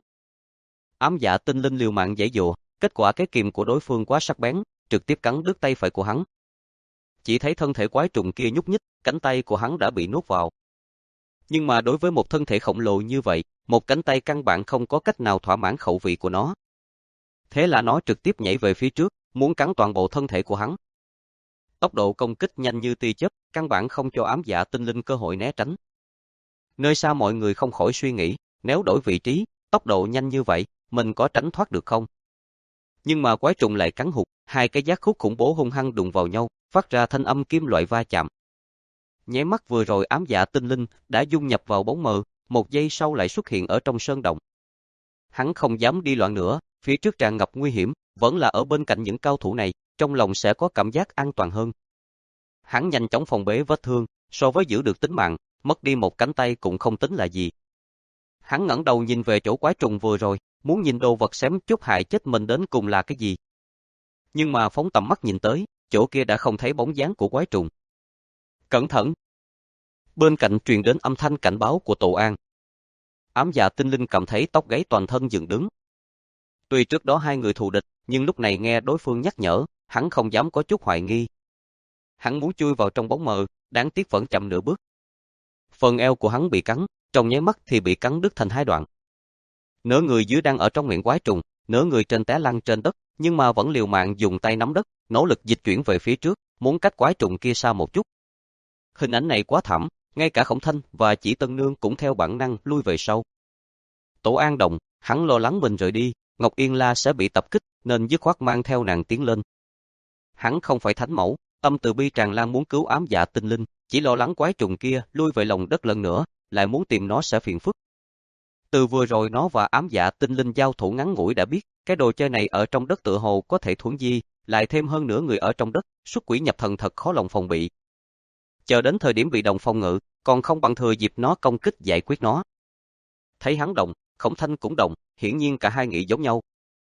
Ám Dạ Tinh Linh liều mạng giãy giụa, kết quả cái kìm của đối phương quá sắc bén, trực tiếp cắn đứt tay phải của hắn. Chỉ thấy thân thể quái trùng kia nhúc nhích, cánh tay của hắn đã bị nuốt vào. Nhưng mà đối với một thân thể khổng lồ như vậy, một cánh tay căn bản không có cách nào thỏa mãn khẩu vị của nó. Thế là nó trực tiếp nhảy về phía trước, muốn cắn toàn bộ thân thể của hắn. Tốc độ công kích nhanh như tia chớp, căn bản không cho Ám Dạ Tinh Linh cơ hội né tránh. Nơi xa mọi người không khỏi suy nghĩ, nếu đổi vị trí, tốc độ nhanh như vậy, mình có tránh thoát được không? Nhưng mà quái trùng lại cắn hụt, hai cái giác khúc khủng bố hung hăng đụng vào nhau, phát ra thanh âm kim loại va chạm. Nháy mắt vừa rồi Ám Dạ Tinh Linh đã dung nhập vào bóng mờ, một giây sau lại xuất hiện ở trong sơn động. Hắn không dám đi loạn nữa, phía trước tràn ngập nguy hiểm, vẫn là ở bên cạnh những cao thủ này, trong lòng sẽ có cảm giác an toàn hơn. Hắn nhanh chóng phòng bế vết thương, so với giữ được tính mạng, mất đi một cánh tay cũng không tính là gì. Hắn ngẩng đầu nhìn về chỗ quái trùng vừa rồi, muốn nhìn đồ vật xém chút hại chết mình đến cùng là cái gì. Nhưng mà phóng tầm mắt nhìn tới, chỗ kia đã không thấy bóng dáng của quái trùng. Cẩn thận! Bên cạnh truyền đến âm thanh cảnh báo của Tổ An. Ám Dạ Tinh Linh cảm thấy tóc gáy toàn thân dựng đứng. Tuy trước đó hai người thù địch, nhưng lúc này nghe đối phương nhắc nhở, hắn không dám có chút hoài nghi. Hắn muốn chui vào trong bóng mờ, đáng tiếc vẫn chậm nửa bước. Phần eo của hắn bị cắn, trong nháy mắt thì bị cắn đứt thành hai đoạn. Nửa người dưới đang ở trong miệng quái trùng, nửa người trên té lăn trên đất, nhưng mà vẫn liều mạng dùng tay nắm đất, nỗ lực dịch chuyển về phía trước, muốn cách quái trùng kia xa một chút. Hình ảnh này quá thảm, ngay cả Khổng Thanh và Chỉ Tân Nương cũng theo bản năng lui về sau. Tổ An động, hắn lo lắng mình rời đi, Ngọc Yên La sẽ bị tập kích, nên dứt khoát mang theo nàng tiến lên. Hắn không phải thánh mẫu, âm từ bi tràn lan muốn cứu ám dạ tinh linh, chỉ lo lắng quái trùng kia lui về lòng đất lần nữa, lại muốn tìm nó sẽ phiền phức. Từ vừa rồi nó và ám dạ tinh linh giao thủ ngắn ngủi đã biết, cái đồ chơi này ở trong đất tựa hồ có thể thuấn di, lại thêm hơn nửa người ở trong đất, xuất quỷ nhập thần thật khó lòng phòng bị. Chờ đến thời điểm bị đồng phòng ngự, còn không bằng thừa dịp nó công kích giải quyết nó. Thấy hắn động, Khổng Thanh cũng động, hiển nhiên cả hai nghĩ giống nhau.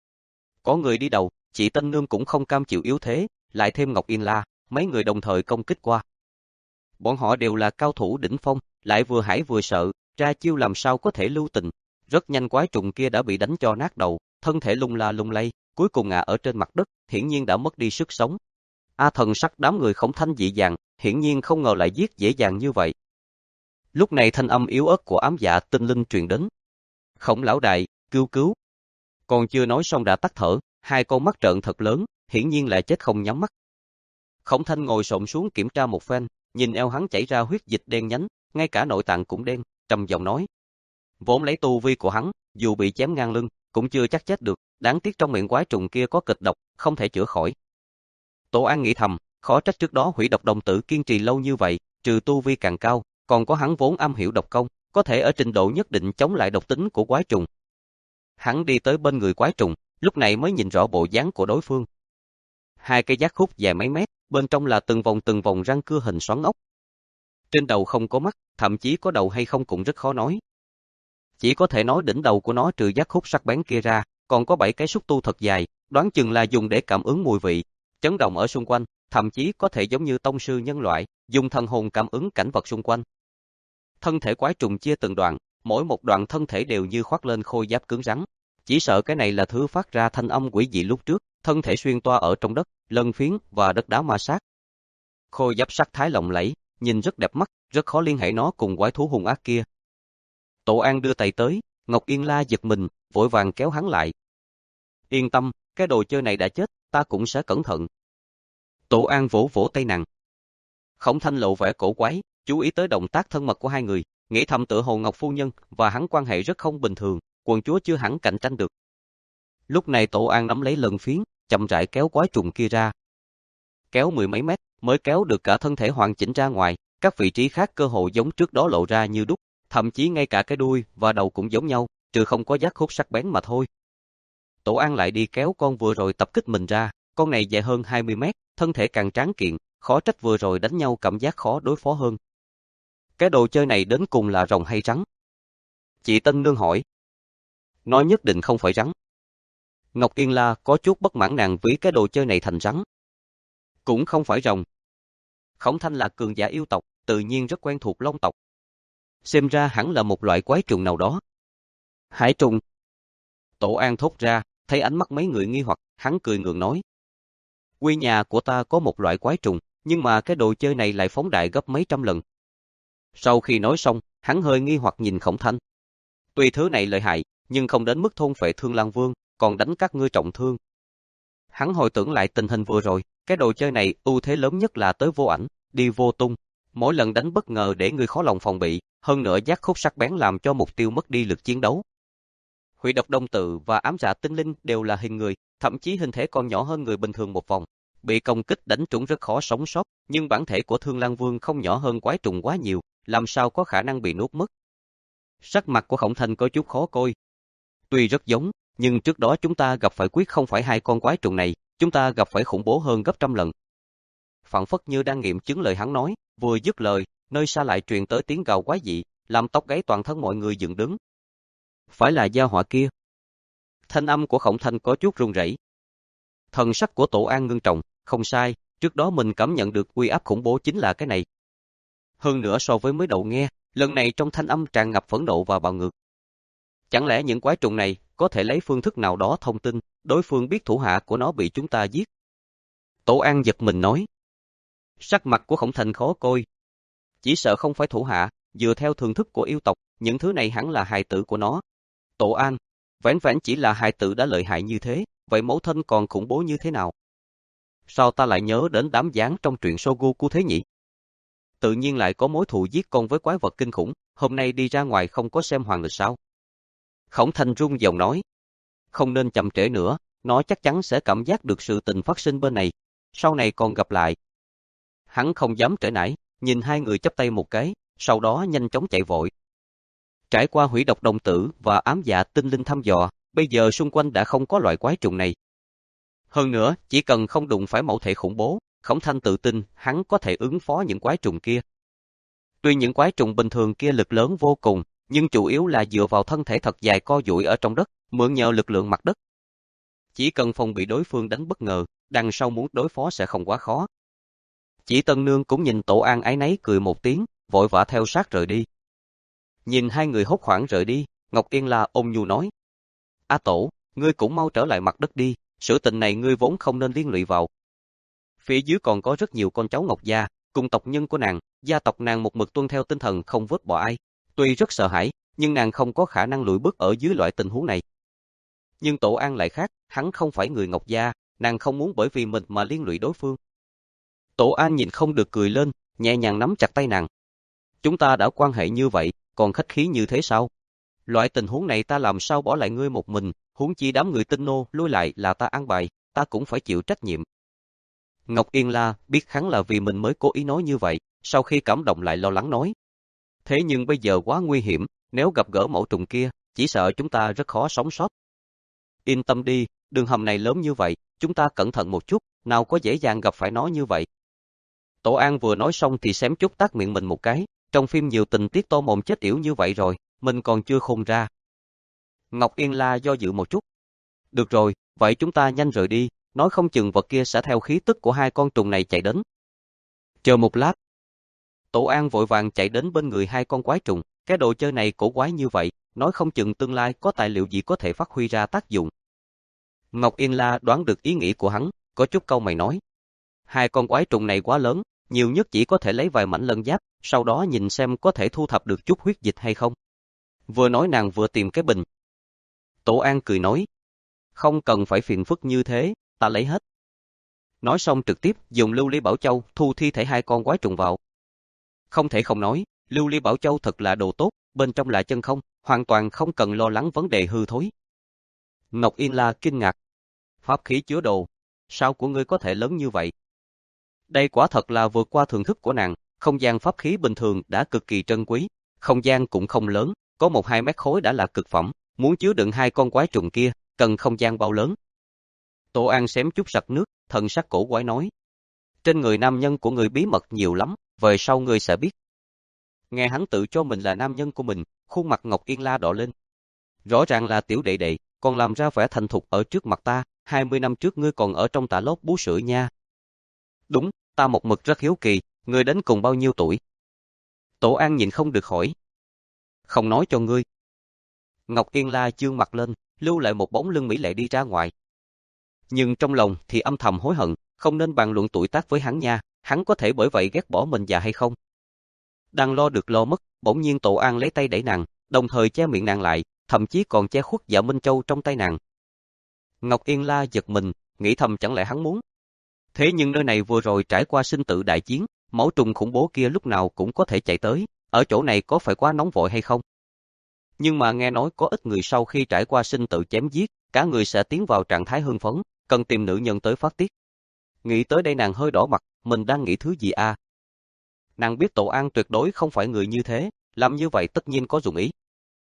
Có người đi đầu, chị Tân Nương cũng không cam chịu yếu thế, lại thêm Ngọc Yên La, mấy người đồng thời công kích qua. Bọn họ đều là cao thủ đỉnh phong, lại vừa hãi vừa sợ, ra chiêu làm sao có thể lưu tình. Rất nhanh quái trùng kia đã bị đánh cho nát đầu, thân thể lung la lung lay, cuối cùng ngã ở trên mặt đất, hiển nhiên đã mất đi sức sống. A thần sắc đám người Khổng Thanh dị dạng, hiển nhiên không ngờ lại giết dễ dàng như vậy. Lúc này thanh âm yếu ớt của ám dạ tinh linh truyền đến. Khổng lão đại, cứu cứu. Còn chưa nói xong đã tắt thở, hai con mắt trợn thật lớn, hiển nhiên lại chết không nhắm mắt. Khổng Thanh ngồi xổm xuống kiểm tra một phen, nhìn eo hắn chảy ra huyết dịch đen nhánh, ngay cả nội tạng cũng đen, trầm giọng nói. Vốn lấy tu vi của hắn, dù bị chém ngang lưng, cũng chưa chắc chết được, đáng tiếc trong miệng quái trùng kia có kịch độc, không thể chữa khỏi. Tổ An nghĩ thầm, khó trách trước đó Hủy Độc đồng tử kiên trì lâu như vậy, trừ tu vi càng cao, còn có hắn vốn am hiểu độc công, có thể ở trình độ nhất định chống lại độc tính của quái trùng. Hắn đi tới bên người quái trùng, lúc này mới nhìn rõ bộ dáng của đối phương. Hai cây giác khúc dài mấy mét, bên trong là từng vòng từng vòng răng cưa hình xoắn ốc. Trên đầu không có mắt, thậm chí có đầu hay không cũng rất khó nói. Chỉ có thể nói đỉnh đầu của nó trừ giác khúc sắc bén kia ra, còn có bảy cái xúc tu thật dài, đoán chừng là dùng để cảm ứng mùi vị, chấn động ở xung quanh, thậm chí có thể giống như tông sư nhân loại, dùng thần hồn cảm ứng cảnh vật xung quanh. Thân thể quái trùng chia từng đoạn, mỗi một đoạn thân thể đều như khoác lên khôi giáp cứng rắn. Chỉ sợ cái này là thứ phát ra thanh âm quỷ dị lúc trước, thân thể xuyên toa ở trong đất, lân phiến và đất đá ma sát. Khôi giáp sắc thái lộng lẫy, nhìn rất đẹp mắt, rất khó liên hệ nó cùng quái thú hung ác kia. Tổ An đưa tay tới, Ngọc Yên La giật mình, vội vàng kéo hắn lại. Yên tâm, cái đồ chơi này đã chết, ta cũng sẽ cẩn thận. Tổ An vỗ vỗ tay nàng. Khổng Thanh lộ vẻ cổ quái, chú ý tới động tác thân mật của hai người, nghĩ thầm tựa hồ Ngọc phu nhân và hắn quan hệ rất không bình thường, quần chúa chưa hẳn cạnh tranh được. Lúc này Tổ An nắm lấy lân phiến, chậm rãi kéo quái trùng kia ra. Kéo mười mấy mét, mới kéo được cả thân thể hoàn chỉnh ra ngoài, các vị trí khác cơ hồ giống trước đó lộ ra như đúc, thậm chí ngay cả cái đuôi và đầu cũng giống nhau, trừ không có giác khúc sắc bén mà thôi. Tổ An lại đi kéo con vừa rồi tập kích mình ra, con này dài hơn hai mươi mét, thân thể càng tráng kiện, khó trách vừa rồi đánh nhau cảm giác khó đối phó hơn. Cái đồ chơi này đến cùng là rồng hay rắn? Chị Tân Nương hỏi. Nói nhất định không phải rắn. Ngọc Yên La có chút bất mãn nàng ví cái đồ chơi này thành rắn. Cũng không phải rồng. Khổng Thanh là cường giả yêu tộc, tự nhiên rất quen thuộc long tộc. Xem ra hẳn là một loại quái trùng nào đó. Hải trùng. Tổ An thốt ra, thấy ánh mắt mấy người nghi hoặc, hắn cười ngượng nói. Quê nhà của ta có một loại quái trùng, nhưng mà cái đồ chơi này lại phóng đại gấp mấy trăm lần. Sau khi nói xong, hắn hơi nghi hoặc nhìn Khổng Thanh. Tuy thứ này lợi hại, nhưng không đến mức thôn phệ Thương Lang Vương, còn đánh các ngươi trọng thương. Hắn hồi tưởng lại tình hình vừa rồi, cái đồ chơi này ưu thế lớn nhất là tới vô ảnh, đi vô tung. Mỗi lần đánh bất ngờ để người khó lòng phòng bị, hơn nữa giác khúc sắc bén làm cho mục tiêu mất đi lực chiến đấu. Hủy Độc đồng tử và ám dạ tinh linh đều là hình người, thậm chí hình thể còn nhỏ hơn người bình thường một vòng. Bị công kích đánh trúng rất khó sống sót, nhưng bản thể của Thương Lang Vương không nhỏ hơn quái trùng quá nhiều, làm sao có khả năng bị nuốt mất. Sắc mặt của Khổng Thanh có chút khó coi. Tuy rất giống, nhưng trước đó chúng ta gặp phải quyết không phải hai con quái trùng này, chúng ta gặp phải khủng bố hơn gấp trăm lần. Phảng phất như đang nghiệm chứng lời hắn nói, vừa dứt lời, nơi xa lại truyền tới tiếng gào quái dị, làm tóc gáy toàn thân mọi người dựng đứng. Phải là gia họa kia. Thanh âm của Khổng Thanh có chút run rẩy. Thần sắc của Tổ An ngưng trọng, không sai, trước đó mình cảm nhận được uy áp khủng bố chính là cái này. Hơn nữa so với mới đầu nghe, lần này trong thanh âm tràn ngập phẫn nộ và bạo ngược. Chẳng lẽ những quái trùng này có thể lấy phương thức nào đó thông tin, đối phương biết thủ hạ của nó bị chúng ta giết? Tổ An giật mình nói. Sắc mặt của Khổng Thanh khó coi. Chỉ sợ không phải thủ hạ, dựa theo thường thức của yêu tộc, những thứ này hẳn là hài tử của nó. Tổ An, vẻn vẻn chỉ là hài tử đã lợi hại như thế, vậy mẫu thân còn khủng bố như thế nào? Sao ta lại nhớ đến đám gián trong truyện Shogoku thế nhỉ? Tự nhiên lại có mối thù giết con với quái vật kinh khủng, hôm nay đi ra ngoài không có xem hoàng lịch sao? Khổng Thành rung giọng nói. Không nên chậm trễ nữa, nó chắc chắn sẽ cảm giác được sự tình phát sinh bên này, sau này còn gặp lại. Hắn không dám trễ nải, nhìn hai người chắp tay một cái, sau đó nhanh chóng chạy vội. Trải qua hủy độc đồng tử và ám dạ tinh linh thăm dò, bây giờ xung quanh đã không có loại quái trùng này. Hơn nữa, chỉ cần không đụng phải mẫu thể khủng bố, Khổng Thanh tự tin hắn có thể ứng phó những quái trùng kia. Tuy những quái trùng bình thường kia lực lớn vô cùng, nhưng chủ yếu là dựa vào thân thể thật dài co duỗi ở trong đất, mượn nhờ lực lượng mặt đất. Chỉ cần phòng bị đối phương đánh bất ngờ, đằng sau muốn đối phó sẽ không quá khó. Chỉ Tân Nương cũng nhìn Tổ An áy náy cười một tiếng, vội vã theo sát rời đi. Nhìn hai người hốt hoảng rời đi, Ngọc Yên La ôn nhu nói: A Tổ, ngươi cũng mau trở lại mặt đất đi, sự tình này ngươi vốn không nên liên lụy vào. Phía dưới còn có rất nhiều con cháu Ngọc gia, cùng tộc nhân của nàng, gia tộc nàng một mực tuân theo tinh thần không vứt bỏ ai. Tuy rất sợ hãi, nhưng nàng không có khả năng lùi bước ở dưới loại tình huống này. Nhưng Tổ An lại khác, hắn không phải người Ngọc gia, nàng không muốn bởi vì mình mà liên lụy đối phương. Tổ An nhìn không được cười lên, nhẹ nhàng nắm chặt tay nàng. Chúng ta đã quan hệ như vậy, còn khách khí như thế sao? Loại tình huống này ta làm sao bỏ lại ngươi một mình, huống chi đám người tinh nô lui lại là ta an bài, ta cũng phải chịu trách nhiệm. Ngọc Yên La biết hắn là vì mình mới cố ý nói như vậy, sau khi cảm động lại lo lắng nói. Thế nhưng bây giờ quá nguy hiểm, nếu gặp gỡ mẫu trùng kia, chỉ sợ chúng ta rất khó sống sót. Yên tâm đi, đường hầm này lớn như vậy, chúng ta cẩn thận một chút, nào có dễ dàng gặp phải nó như vậy. Tổ An vừa nói xong thì xém chút tát miệng mình một cái, trong phim nhiều tình tiết to mồm chết yểu như vậy rồi, mình còn chưa khôn ra. Ngọc Yên La do dự một chút. Được rồi, vậy chúng ta nhanh rời đi, nói không chừng vật kia sẽ theo khí tức của hai con trùng này chạy đến. Chờ một lát. Tổ An vội vàng chạy đến bên người hai con quái trùng, cái đồ chơi này cổ quái như vậy, nói không chừng tương lai có tài liệu gì có thể phát huy ra tác dụng. Ngọc Yên La đoán được ý nghĩ của hắn, có chút câu mày nói. Hai con quái trùng này quá lớn, nhiều nhất chỉ có thể lấy vài mảnh lân giáp, sau đó nhìn xem có thể thu thập được chút huyết dịch hay không. Vừa nói nàng vừa tìm cái bình. Tổ An cười nói. Không cần phải phiền phức như thế, ta lấy hết. Nói xong trực tiếp dùng lưu ly bảo châu thu thi thể hai con quái trùng vào. Không thể không nói, lưu ly bảo châu thật là đồ tốt, bên trong là chân không, hoàn toàn không cần lo lắng vấn đề hư thối. Ngọc Yên La kinh ngạc. Pháp khí chứa đồ, sao của ngươi có thể lớn như vậy? Đây quả thật là vượt qua thưởng thức của nàng, không gian pháp khí bình thường đã cực kỳ trân quý, không gian cũng không lớn, có một hai mét khối đã là cực phẩm, muốn chứa đựng hai con quái trùng kia, cần không gian bao lớn. Tổ An xém chút sặc nước, thần sắc cổ quái nói. Trên người nam nhân của người bí mật nhiều lắm, về sau ngươi sẽ biết. Nghe hắn tự cho mình là nam nhân của mình, khuôn mặt Ngọc Yên La đỏ lên. Rõ ràng là tiểu đệ đệ, còn làm ra vẻ thành thục ở trước mặt ta, hai mươi năm trước ngươi còn ở trong tà lốt bú sữa nha. Đúng, ta một mực rất hiếu kỳ, ngươi đến cùng bao nhiêu tuổi? Tổ An nhìn không được hỏi. Không nói cho ngươi. Ngọc Yên La chương mặt lên, lưu lại một bóng lưng mỹ lệ đi ra ngoài. Nhưng trong lòng thì âm thầm hối hận, không nên bàn luận tuổi tác với hắn nha, hắn có thể bởi vậy ghét bỏ mình già hay không? Đang lo được lo mất, bỗng nhiên Tổ An lấy tay đẩy nàng, đồng thời che miệng nàng lại, thậm chí còn che khuất Dạ Minh Châu trong tay nàng. Ngọc Yên La giật mình, nghĩ thầm chẳng lẽ hắn muốn. Thế nhưng nơi này vừa rồi trải qua sinh tử đại chiến, máu trùng khủng bố kia lúc nào cũng có thể chạy tới, ở chỗ này có phải quá nóng vội hay không? Nhưng mà nghe nói có ít người sau khi trải qua sinh tử chém giết, cả người sẽ tiến vào trạng thái hưng phấn, cần tìm nữ nhân tới phát tiết. Nghĩ tới đây nàng hơi đỏ mặt, mình đang nghĩ thứ gì à? Nàng biết Tổ An tuyệt đối không phải người như thế, làm như vậy tất nhiên có dụng ý.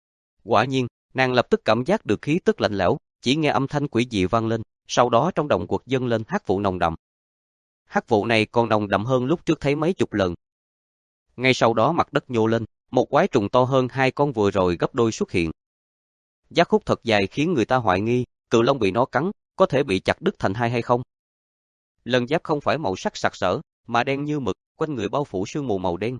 Quả nhiên, nàng lập tức cảm giác được khí tức lạnh lẽo, chỉ nghe âm thanh quỷ dị vang lên, sau đó trong động quật dâng lên hắc vụ nồng đậm. Hắc vụ này còn nồng đậm hơn lúc trước thấy mấy chục lần. Ngay sau đó mặt đất nhô lên, một quái trùng to hơn hai con vừa rồi gấp đôi xuất hiện. Giác khúc thật dài khiến người ta hoài nghi, cự long bị nó cắn, có thể bị chặt đứt thành hai hay không? Lân giáp không phải màu sắc sặc sỡ, mà đen như mực, quanh người bao phủ sương mù màu đen.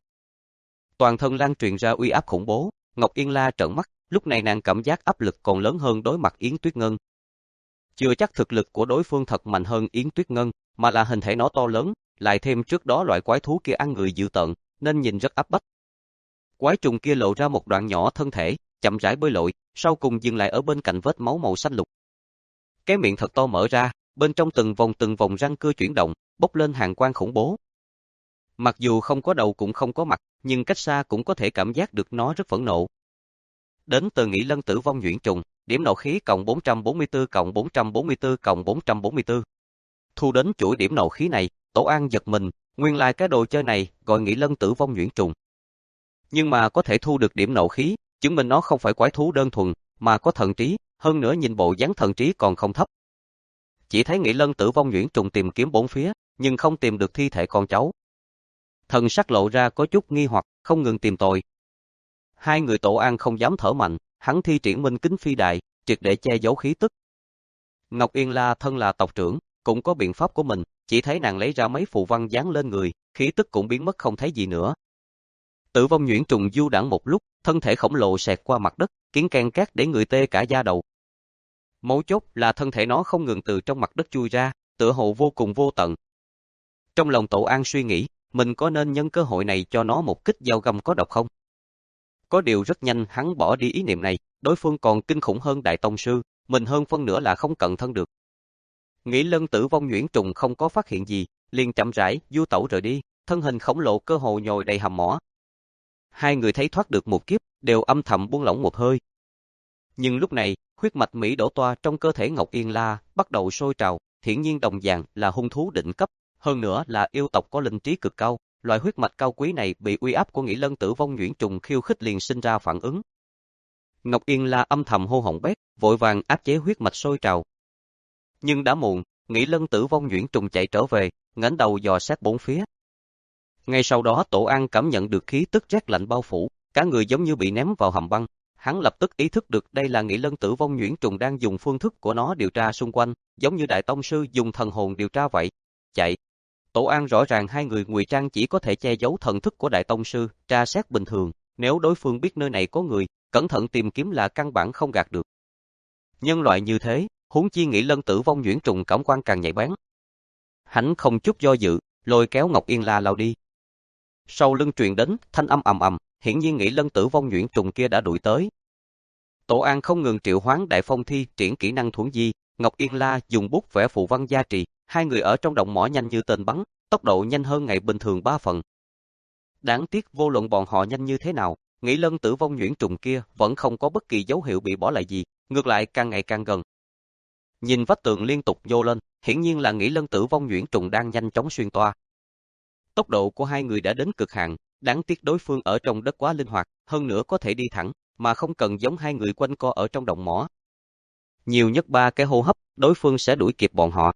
Toàn thân lan truyền ra uy áp khủng bố, Ngọc Yên La trợn mắt, lúc này nàng cảm giác áp lực còn lớn hơn đối mặt Yến Tuyết Ngân. Chưa chắc thực lực của đối phương thật mạnh hơn Yến Tuyết Ngân, mà là hình thể nó to lớn, lại thêm trước đó loại quái thú kia ăn người dữ tợn, nên nhìn rất áp bách. Quái trùng kia lộ ra một đoạn nhỏ thân thể, chậm rãi bơi lội, sau cùng dừng lại ở bên cạnh vết máu màu xanh lục. Cái miệng thật to mở ra, bên trong từng vòng từng vòng răng cưa chuyển động, bốc lên hàn quang khủng bố. Mặc dù không có đầu cũng không có mặt, nhưng cách xa cũng có thể cảm giác được nó rất phẫn nộ. Đến từ Nghĩ Lân Tử Vong Nhuyễn Trùng, điểm nộ khí cộng bốn trăm bốn mươi tư cộng bốn trăm bốn mươi tư cộng bốn trăm bốn mươi tư. Thu đến chuỗi điểm nộ khí này, Tổ An giật mình, nguyên lai cái đồ chơi này gọi Nghĩ Lân Tử Vong Nhuyễn Trùng. Nhưng mà có thể thu được điểm nộ khí, chứng minh nó không phải quái thú đơn thuần, mà có thần trí, hơn nữa nhìn bộ dáng thần trí còn không thấp. Chỉ thấy Nghĩ Lân Tử Vong Nhuyễn Trùng tìm kiếm bốn phía, nhưng không tìm được thi thể con cháu. Thần sắc lộ ra có chút nghi hoặc, không ngừng tìm tòi. Hai người Tổ An không dám thở mạnh, hắn thi triển Minh Kính Phi Đại, triệt để che giấu khí tức. Ngọc Yên La thân là tộc trưởng, cũng có biện pháp của mình, chỉ thấy nàng lấy ra mấy phù văn dán lên người, khí tức cũng biến mất không thấy gì nữa. Tử Vong Nhuyễn Trùng du đãng một lúc, thân thể khổng lồ xẹt qua mặt đất, kiến can cát để người tê cả da đầu. Mấu chốt là thân thể nó không ngừng từ trong mặt đất chui ra, tựa hồ vô cùng vô tận. Trong lòng Tổ An suy nghĩ, mình có nên nhân cơ hội này cho nó một kích dao găm có độc không? Có điều rất nhanh hắn bỏ đi ý niệm này, đối phương còn kinh khủng hơn Đại Tông Sư, mình hơn phân nửa là không cận thân được. Nghĩ Lân Tử Vong Nhuyễn Trùng không có phát hiện gì, liền chậm rãi du tẩu rời đi, thân hình khổng lồ cơ hồ nhồi đầy hầm mỏ. Hai người thấy thoát được một kiếp, đều âm thầm buông lỏng một hơi. Nhưng lúc này, huyết mạch Mỹ đổ toa trong cơ thể Ngọc Yên La bắt đầu sôi trào, hiển nhiên đồng dạng là hung thú đỉnh cấp, hơn nữa là yêu tộc có linh trí cực cao, loại huyết mạch cao quý này bị uy áp của Nghĩ Lân Tử Vong Nhuyễn Trùng khiêu khích liền sinh ra phản ứng. Ngọc Yên La âm thầm hô hỏng bét, vội vàng áp chế huyết mạch sôi trào. Nhưng đã muộn, Nghĩ Lân Tử Vong Nhuyễn Trùng chạy trở về, ngẩng đầu dò xét bốn phía. Ngay sau đó Tổ An cảm nhận được khí tức rét lạnh bao phủ, cả người giống như bị ném vào hầm băng. Hắn lập tức ý thức được đây là Nghĩ Lân Tử Vong Nhuyễn Trùng đang dùng phương thức của nó điều tra xung quanh, giống như Đại Tông Sư dùng thần hồn điều tra vậy. Chạy. Tổ An rõ ràng hai người ngụy trang chỉ có thể che giấu thần thức của Đại Tông Sư, tra xét bình thường, nếu đối phương biết nơi này có người, cẩn thận tìm kiếm là căn bản không gạt được. Nhân loại như thế, huống chi Nghĩ Lân Tử Vong Nhuyễn Trùng cảm quan càng nhạy bén. Hắn không chút do dự, lôi kéo Ngọc Yên La lao đi. Sau lưng truyền đến thanh âm ầm ầm, hiển nhiên Nghĩ Lân Tử Vong Nhuyễn Trùng kia đã đuổi tới. Tổ An không ngừng triệu hoán Đại Phong Thi triển kỹ năng thuấn di, Ngọc Yên La dùng bút vẽ phù văn gia trì, hai người ở trong động mỏ nhanh như tên bắn, tốc độ nhanh hơn ngày bình thường ba phần. Đáng tiếc vô luận bọn họ nhanh như thế nào, Nghĩ Lân Tử Vong Nhuyễn Trùng kia vẫn không có bất kỳ dấu hiệu bị bỏ lại gì, ngược lại càng ngày càng gần. Nhìn vách tường liên tục nhô lên, hiển nhiên là Nghĩ Lân Tử Vong Nhuyễn Trùng đang nhanh chóng xuyên toa. Tốc độ của hai người đã đến cực hạn, đáng tiếc đối phương ở trong đất quá linh hoạt, hơn nữa có thể đi thẳng, mà không cần giống hai người quanh co ở trong động mỏ. Nhiều nhất ba cái hô hấp, đối phương sẽ đuổi kịp bọn họ.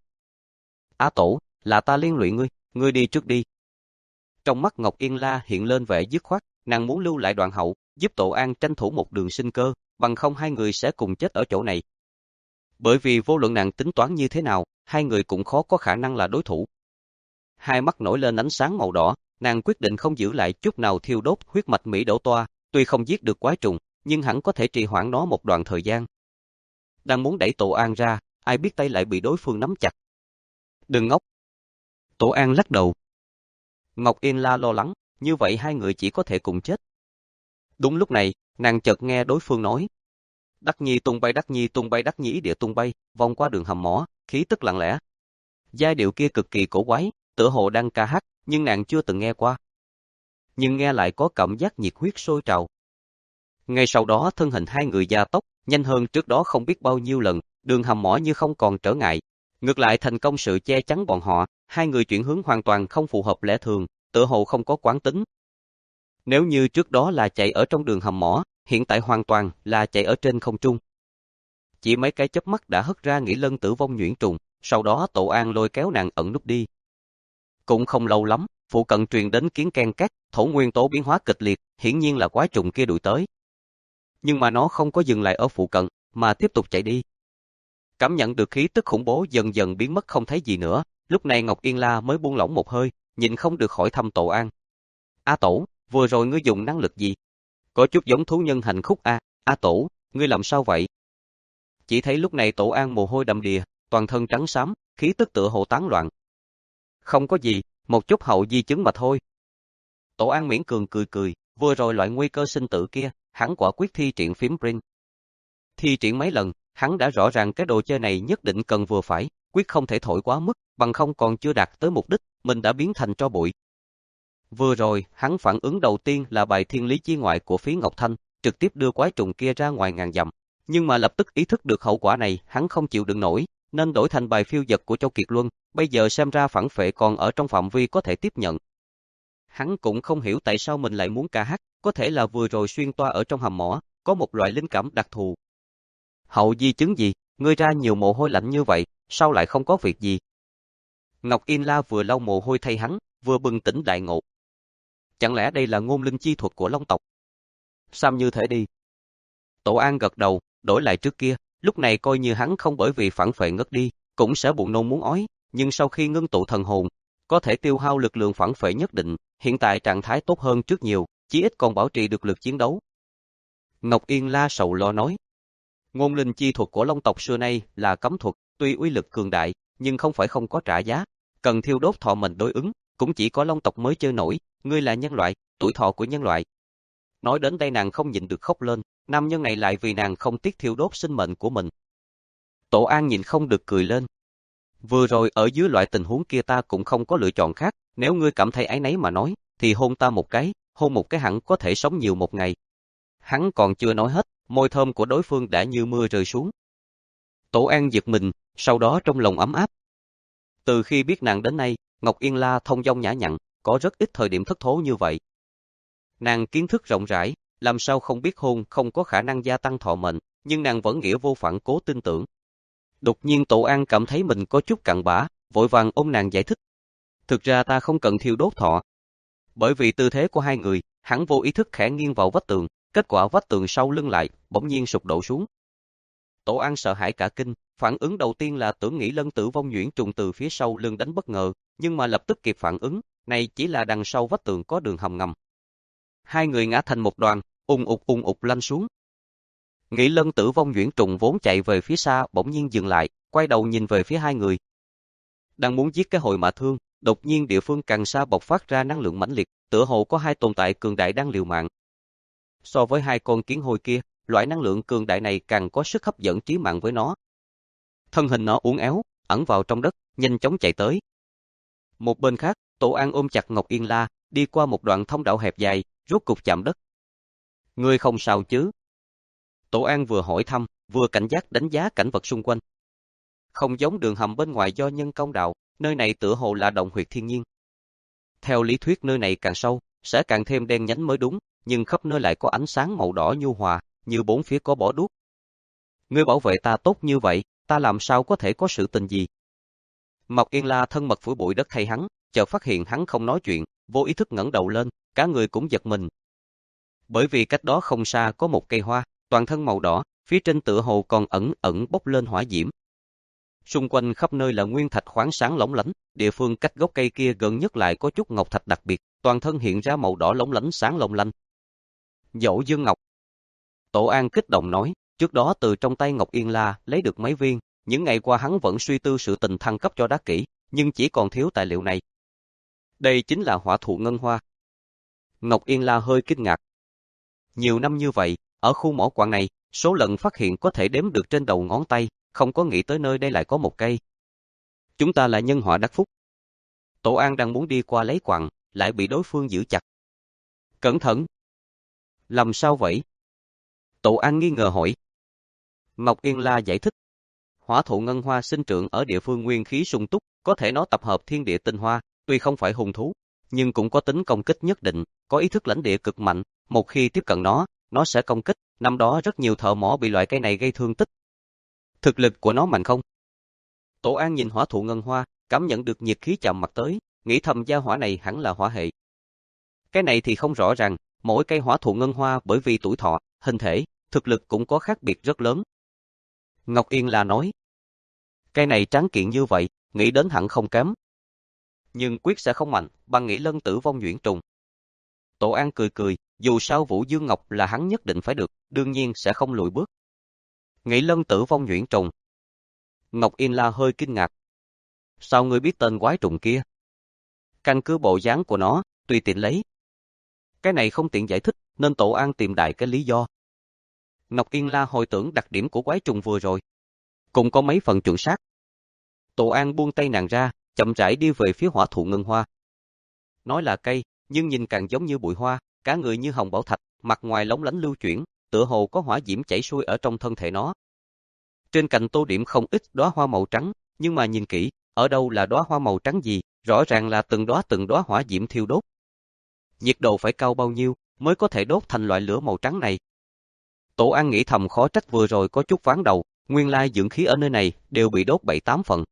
Á Tổ, là ta liên lụy ngươi, ngươi đi trước đi. Trong mắt Ngọc Yên La hiện lên vẻ dứt khoát, nàng muốn lưu lại đoạn hậu, giúp Tổ An tranh thủ một đường sinh cơ, bằng không hai người sẽ cùng chết ở chỗ này. Bởi vì vô luận nàng tính toán như thế nào, hai người cũng khó có khả năng là đối thủ. Hai mắt nổi lên ánh sáng màu đỏ, nàng quyết định không giữ lại chút nào thiêu đốt huyết mạch Mỹ đổ toa, tuy không giết được quái trùng, nhưng hẳn có thể trì hoãn nó một đoạn thời gian. Đang muốn đẩy Tổ An ra, ai biết tay lại bị đối phương nắm chặt. Đừng ngốc. Tổ An lắc đầu. Ngọc Yên La lo lắng, như vậy hai người chỉ có thể cùng chết. Đúng lúc này, nàng chợt nghe đối phương nói. Đắc Nhi tung bay Đắc Nhi tung bay Đắc Nhi ý địa tung bay, vòng qua đường hầm mỏ, khí tức lặng lẽ. Giai điệu kia cực kỳ cổ quái, tựa hồ đang ca hát, nhưng nàng chưa từng nghe qua. Nhưng nghe lại có cảm giác nhiệt huyết sôi trào. Ngay sau đó thân hình hai người gia tốc, nhanh hơn trước đó không biết bao nhiêu lần, đường hầm mỏ như không còn trở ngại. Ngược lại thành công sự che chắn bọn họ, hai người chuyển hướng hoàn toàn không phù hợp lẽ thường, tựa hồ không có quán tính. Nếu như trước đó là chạy ở trong đường hầm mỏ, hiện tại hoàn toàn là chạy ở trên không trung. Chỉ mấy cái chớp mắt đã hất ra Nghĩ Lân Tử Vong Nhuyễn Trùng, sau đó Tổ An lôi kéo nàng ẩn núp đi. Cũng không lâu lắm, phụ cận truyền đến tiếng ken két, thổ nguyên tố biến hóa kịch liệt, hiển nhiên là quái trùng kia đuổi tới. Nhưng mà nó không có dừng lại ở phụ cận, mà tiếp tục chạy đi. Cảm nhận được khí tức khủng bố dần dần biến mất không thấy gì nữa, lúc này Ngọc Yên La mới buông lỏng một hơi, nhịn không được hỏi thăm Tổ An. A Tổ, vừa rồi ngươi dùng năng lực gì? Có chút giống thú nhân hành khúc a. A Tổ, ngươi làm sao vậy? Chỉ thấy lúc này Tổ An mồ hôi đầm đìa, toàn thân trắng xám, khí tức tựa hồ tán loạn. Không có gì, một chút hậu di chứng mà thôi. Tổ An miễn cường cười cười, vừa rồi loại nguy cơ sinh tử kia, hắn quả quyết thi triển phím Brin. Thi triển mấy lần, hắn đã rõ ràng cái đồ chơi này nhất định cần vừa phải, quyết không thể thổi quá mức, bằng không còn chưa đạt tới mục đích, mình đã biến thành tro bụi. Vừa rồi, hắn phản ứng đầu tiên là bài thiên lý chi ngoại của Phí Ngọc Thanh, trực tiếp đưa quái trùng kia ra ngoài ngàn dặm. Nhưng mà lập tức ý thức được hậu quả này, hắn không chịu đựng nổi, nên đổi thành bài phiêu dật của Châu Kiệt Luân, bây giờ xem ra phản phệ còn ở trong phạm vi có thể tiếp nhận. Hắn cũng không hiểu tại sao mình lại muốn ca hát, có thể là vừa rồi xuyên toa ở trong hầm mỏ, có một loại linh cảm đặc thù. Hậu di chứng gì, ngươi ra nhiều mồ hôi lạnh như vậy, sao lại không có việc gì? Ngọc Yên La vừa lau mồ hôi thay hắn, vừa bừng tỉnh đại ngộ. Chẳng lẽ đây là ngôn linh chi thuật của Long tộc? Sao như thế đi? Tổ An gật đầu, đổi lại trước kia, lúc này coi như hắn không bởi vì phản phệ ngất đi, cũng sẽ buồn nôn muốn ói, nhưng sau khi ngưng tụ thần hồn, có thể tiêu hao lực lượng phản phệ nhất định, hiện tại trạng thái tốt hơn trước nhiều, chí ít còn bảo trì được lực chiến đấu. Ngọc Yên La sầu lo nói, ngôn linh chi thuật của Long tộc xưa nay là cấm thuật, tuy uy lực cường đại, nhưng không phải không có trả giá, cần thiêu đốt thọ mệnh đối ứng, cũng chỉ có Long tộc mới chơi nổi, ngươi là nhân loại, tuổi thọ của nhân loại. Nói đến đây nàng không nhịn được khóc lên, nam nhân này lại vì nàng không tiếc thiêu đốt sinh mệnh của mình. Tổ An nhìn không được cười lên. Vừa rồi ở dưới loại tình huống kia ta cũng không có lựa chọn khác, nếu ngươi cảm thấy áy náy mà nói, thì hôn ta một cái, hôn một cái hẳn có thể sống nhiều một ngày. Hắn còn chưa nói hết, môi thơm của đối phương đã như mưa rơi xuống. Tổ An giật mình, sau đó trong lòng ấm áp. Từ khi biết nàng đến nay, Ngọc Yên La thông dong nhã nhặn, có rất ít thời điểm thất thố như vậy. Nàng kiến thức rộng rãi, làm sao không biết hôn không có khả năng gia tăng thọ mệnh, nhưng nàng vẫn nghĩa vô phản cố tin tưởng. Đột nhiên Tổ An cảm thấy mình có chút cặn bã, vội vàng ôm nàng giải thích. Thực ra ta không cần thiêu đốt thọ. Bởi vì tư thế của hai người, hắn vô ý thức khẽ nghiêng vào vách tường, kết quả vách tường sau lưng lại, bỗng nhiên sụp đổ xuống. Tổ An sợ hãi cả kinh, phản ứng đầu tiên là tưởng nghĩ Lân Tử Vong nhuyễn trùng từ phía sau lưng đánh bất ngờ, nhưng mà lập tức kịp phản ứng, này chỉ là đằng sau vách tường có đường hầm ngầm. Hai người ngã thành một đoàn, ùng ục ùng ục lăn xuống. Nghĩ Lân Tử Vong nhuyễn trùng vốn chạy về phía xa bỗng nhiên dừng lại, quay đầu nhìn về phía hai người. Đang muốn giết cái hồi mà thương, đột nhiên địa phương càng xa bộc phát ra năng lượng mãnh liệt, tựa hồ có hai tồn tại cường đại đang liều mạng. So với hai con kiến hôi kia, loại năng lượng cường đại này càng có sức hấp dẫn chí mạng với nó. Thân hình nó uốn éo, ẩn vào trong đất, nhanh chóng chạy tới. Một bên khác, Tổ An ôm chặt Ngọc Yên La, đi qua một đoạn thông đạo hẹp dài, rốt cục chạm đất. Ngươi không sao chứ? Tổ An vừa hỏi thăm, vừa cảnh giác đánh giá cảnh vật xung quanh. Không giống đường hầm bên ngoài do nhân công đào, nơi này tựa hồ là động huyệt thiên nhiên. Theo lý thuyết nơi này càng sâu, sẽ càng thêm đen nhánh mới đúng, nhưng khắp nơi lại có ánh sáng màu đỏ nhu hòa, như bốn phía có bó đuốc. Ngươi bảo vệ ta tốt như vậy, ta làm sao có thể có sự tình gì? Ngọc Yên La thân mật phủi bụi đất thay hắn, chợt phát hiện hắn không nói chuyện, vô ý thức ngẩng đầu lên, cả người cũng giật mình. Bởi vì cách đó không xa có một cây hoa, toàn thân màu đỏ, phía trên tựa hồ còn ẩn ẩn bốc lên hỏa diễm. Xung quanh khắp nơi là nguyên thạch khoáng sáng lóng lánh, địa phương cách gốc cây kia gần nhất lại có chút ngọc thạch đặc biệt, toàn thân hiện ra màu đỏ lóng lánh sáng long lanh. Dỗ Dương Ngọc. Tổ An kích động nói, trước đó từ trong tay Ngọc Yên La lấy được mấy viên, những ngày qua hắn vẫn suy tư sự tình thăng cấp cho đá kỹ, nhưng chỉ còn thiếu tài liệu này. Đây chính là hỏa thụ ngân hoa. Ngọc Yên La hơi kinh ngạc. Nhiều năm như vậy, ở khu mỏ quặng này, số lần phát hiện có thể đếm được trên đầu ngón tay, không có nghĩ tới nơi đây lại có một cây. Chúng ta là nhân họa đắc phúc. Tổ An đang muốn đi qua lấy quặng, lại bị đối phương giữ chặt. Cẩn thận! Làm sao vậy? Tổ An nghi ngờ hỏi. Ngọc Yên La giải thích. Hỏa thụ ngân hoa sinh trưởng ở địa phương nguyên khí sung túc, có thể nó tập hợp thiên địa tinh hoa, tuy không phải hung thú, nhưng cũng có tính công kích nhất định, có ý thức lãnh địa cực mạnh, một khi tiếp cận nó, nó sẽ công kích, năm đó rất nhiều thợ mỏ bị loại cây này gây thương tích. Thực lực của nó mạnh không? Tổ An nhìn hỏa thụ ngân hoa, cảm nhận được nhiệt khí chạm mặt tới, nghĩ thầm gia hỏa này hẳn là hỏa hệ. Cái này thì không rõ ràng, mỗi cây hỏa thụ ngân hoa bởi vì tuổi thọ, hình thể, thực lực cũng có khác biệt rất lớn. Ngọc Yên La nói, cây này tráng kiện như vậy, nghĩ đến hẳn không kém. Nhưng quyết sẽ không mạnh, bằng nghĩ Lân Tử Vong nhuyễn trùng. Tổ An cười cười, dù sao Vũ Dương Ngọc là hắn nhất định phải được, đương nhiên sẽ không lùi bước. Nghĩ Lân Tử Vong nhuyễn trùng. Ngọc Yên La hơi kinh ngạc. Sao ngươi biết tên quái trùng kia? Căn cứ bộ dáng của nó, tùy tiện lấy. Cái này không tiện giải thích, nên Tổ An tìm đại cái lý do. Ngọc Yên La hồi tưởng đặc điểm của quái trùng vừa rồi. Cũng có mấy phần chuẩn xác. Tổ An buông tay nàng ra, chậm rãi đi về phía hỏa thụ ngân hoa. Nói là cây, nhưng nhìn càng giống như bụi hoa, cả người như hồng bảo thạch, mặt ngoài lóng lánh lưu chuyển, tựa hồ có hỏa diễm chảy xuôi ở trong thân thể nó. Trên cành tô điểm không ít đóa hoa màu trắng, nhưng mà nhìn kỹ, ở đâu là đóa hoa màu trắng gì, rõ ràng là từng đóa từng đóa hỏa diễm thiêu đốt. Nhiệt độ phải cao bao nhiêu mới có thể đốt thành loại lửa màu trắng này? Tổ An nghĩ thầm khó trách vừa rồi có chút ván đầu, nguyên lai dưỡng khí ở nơi này đều bị đốt bảy tám phần.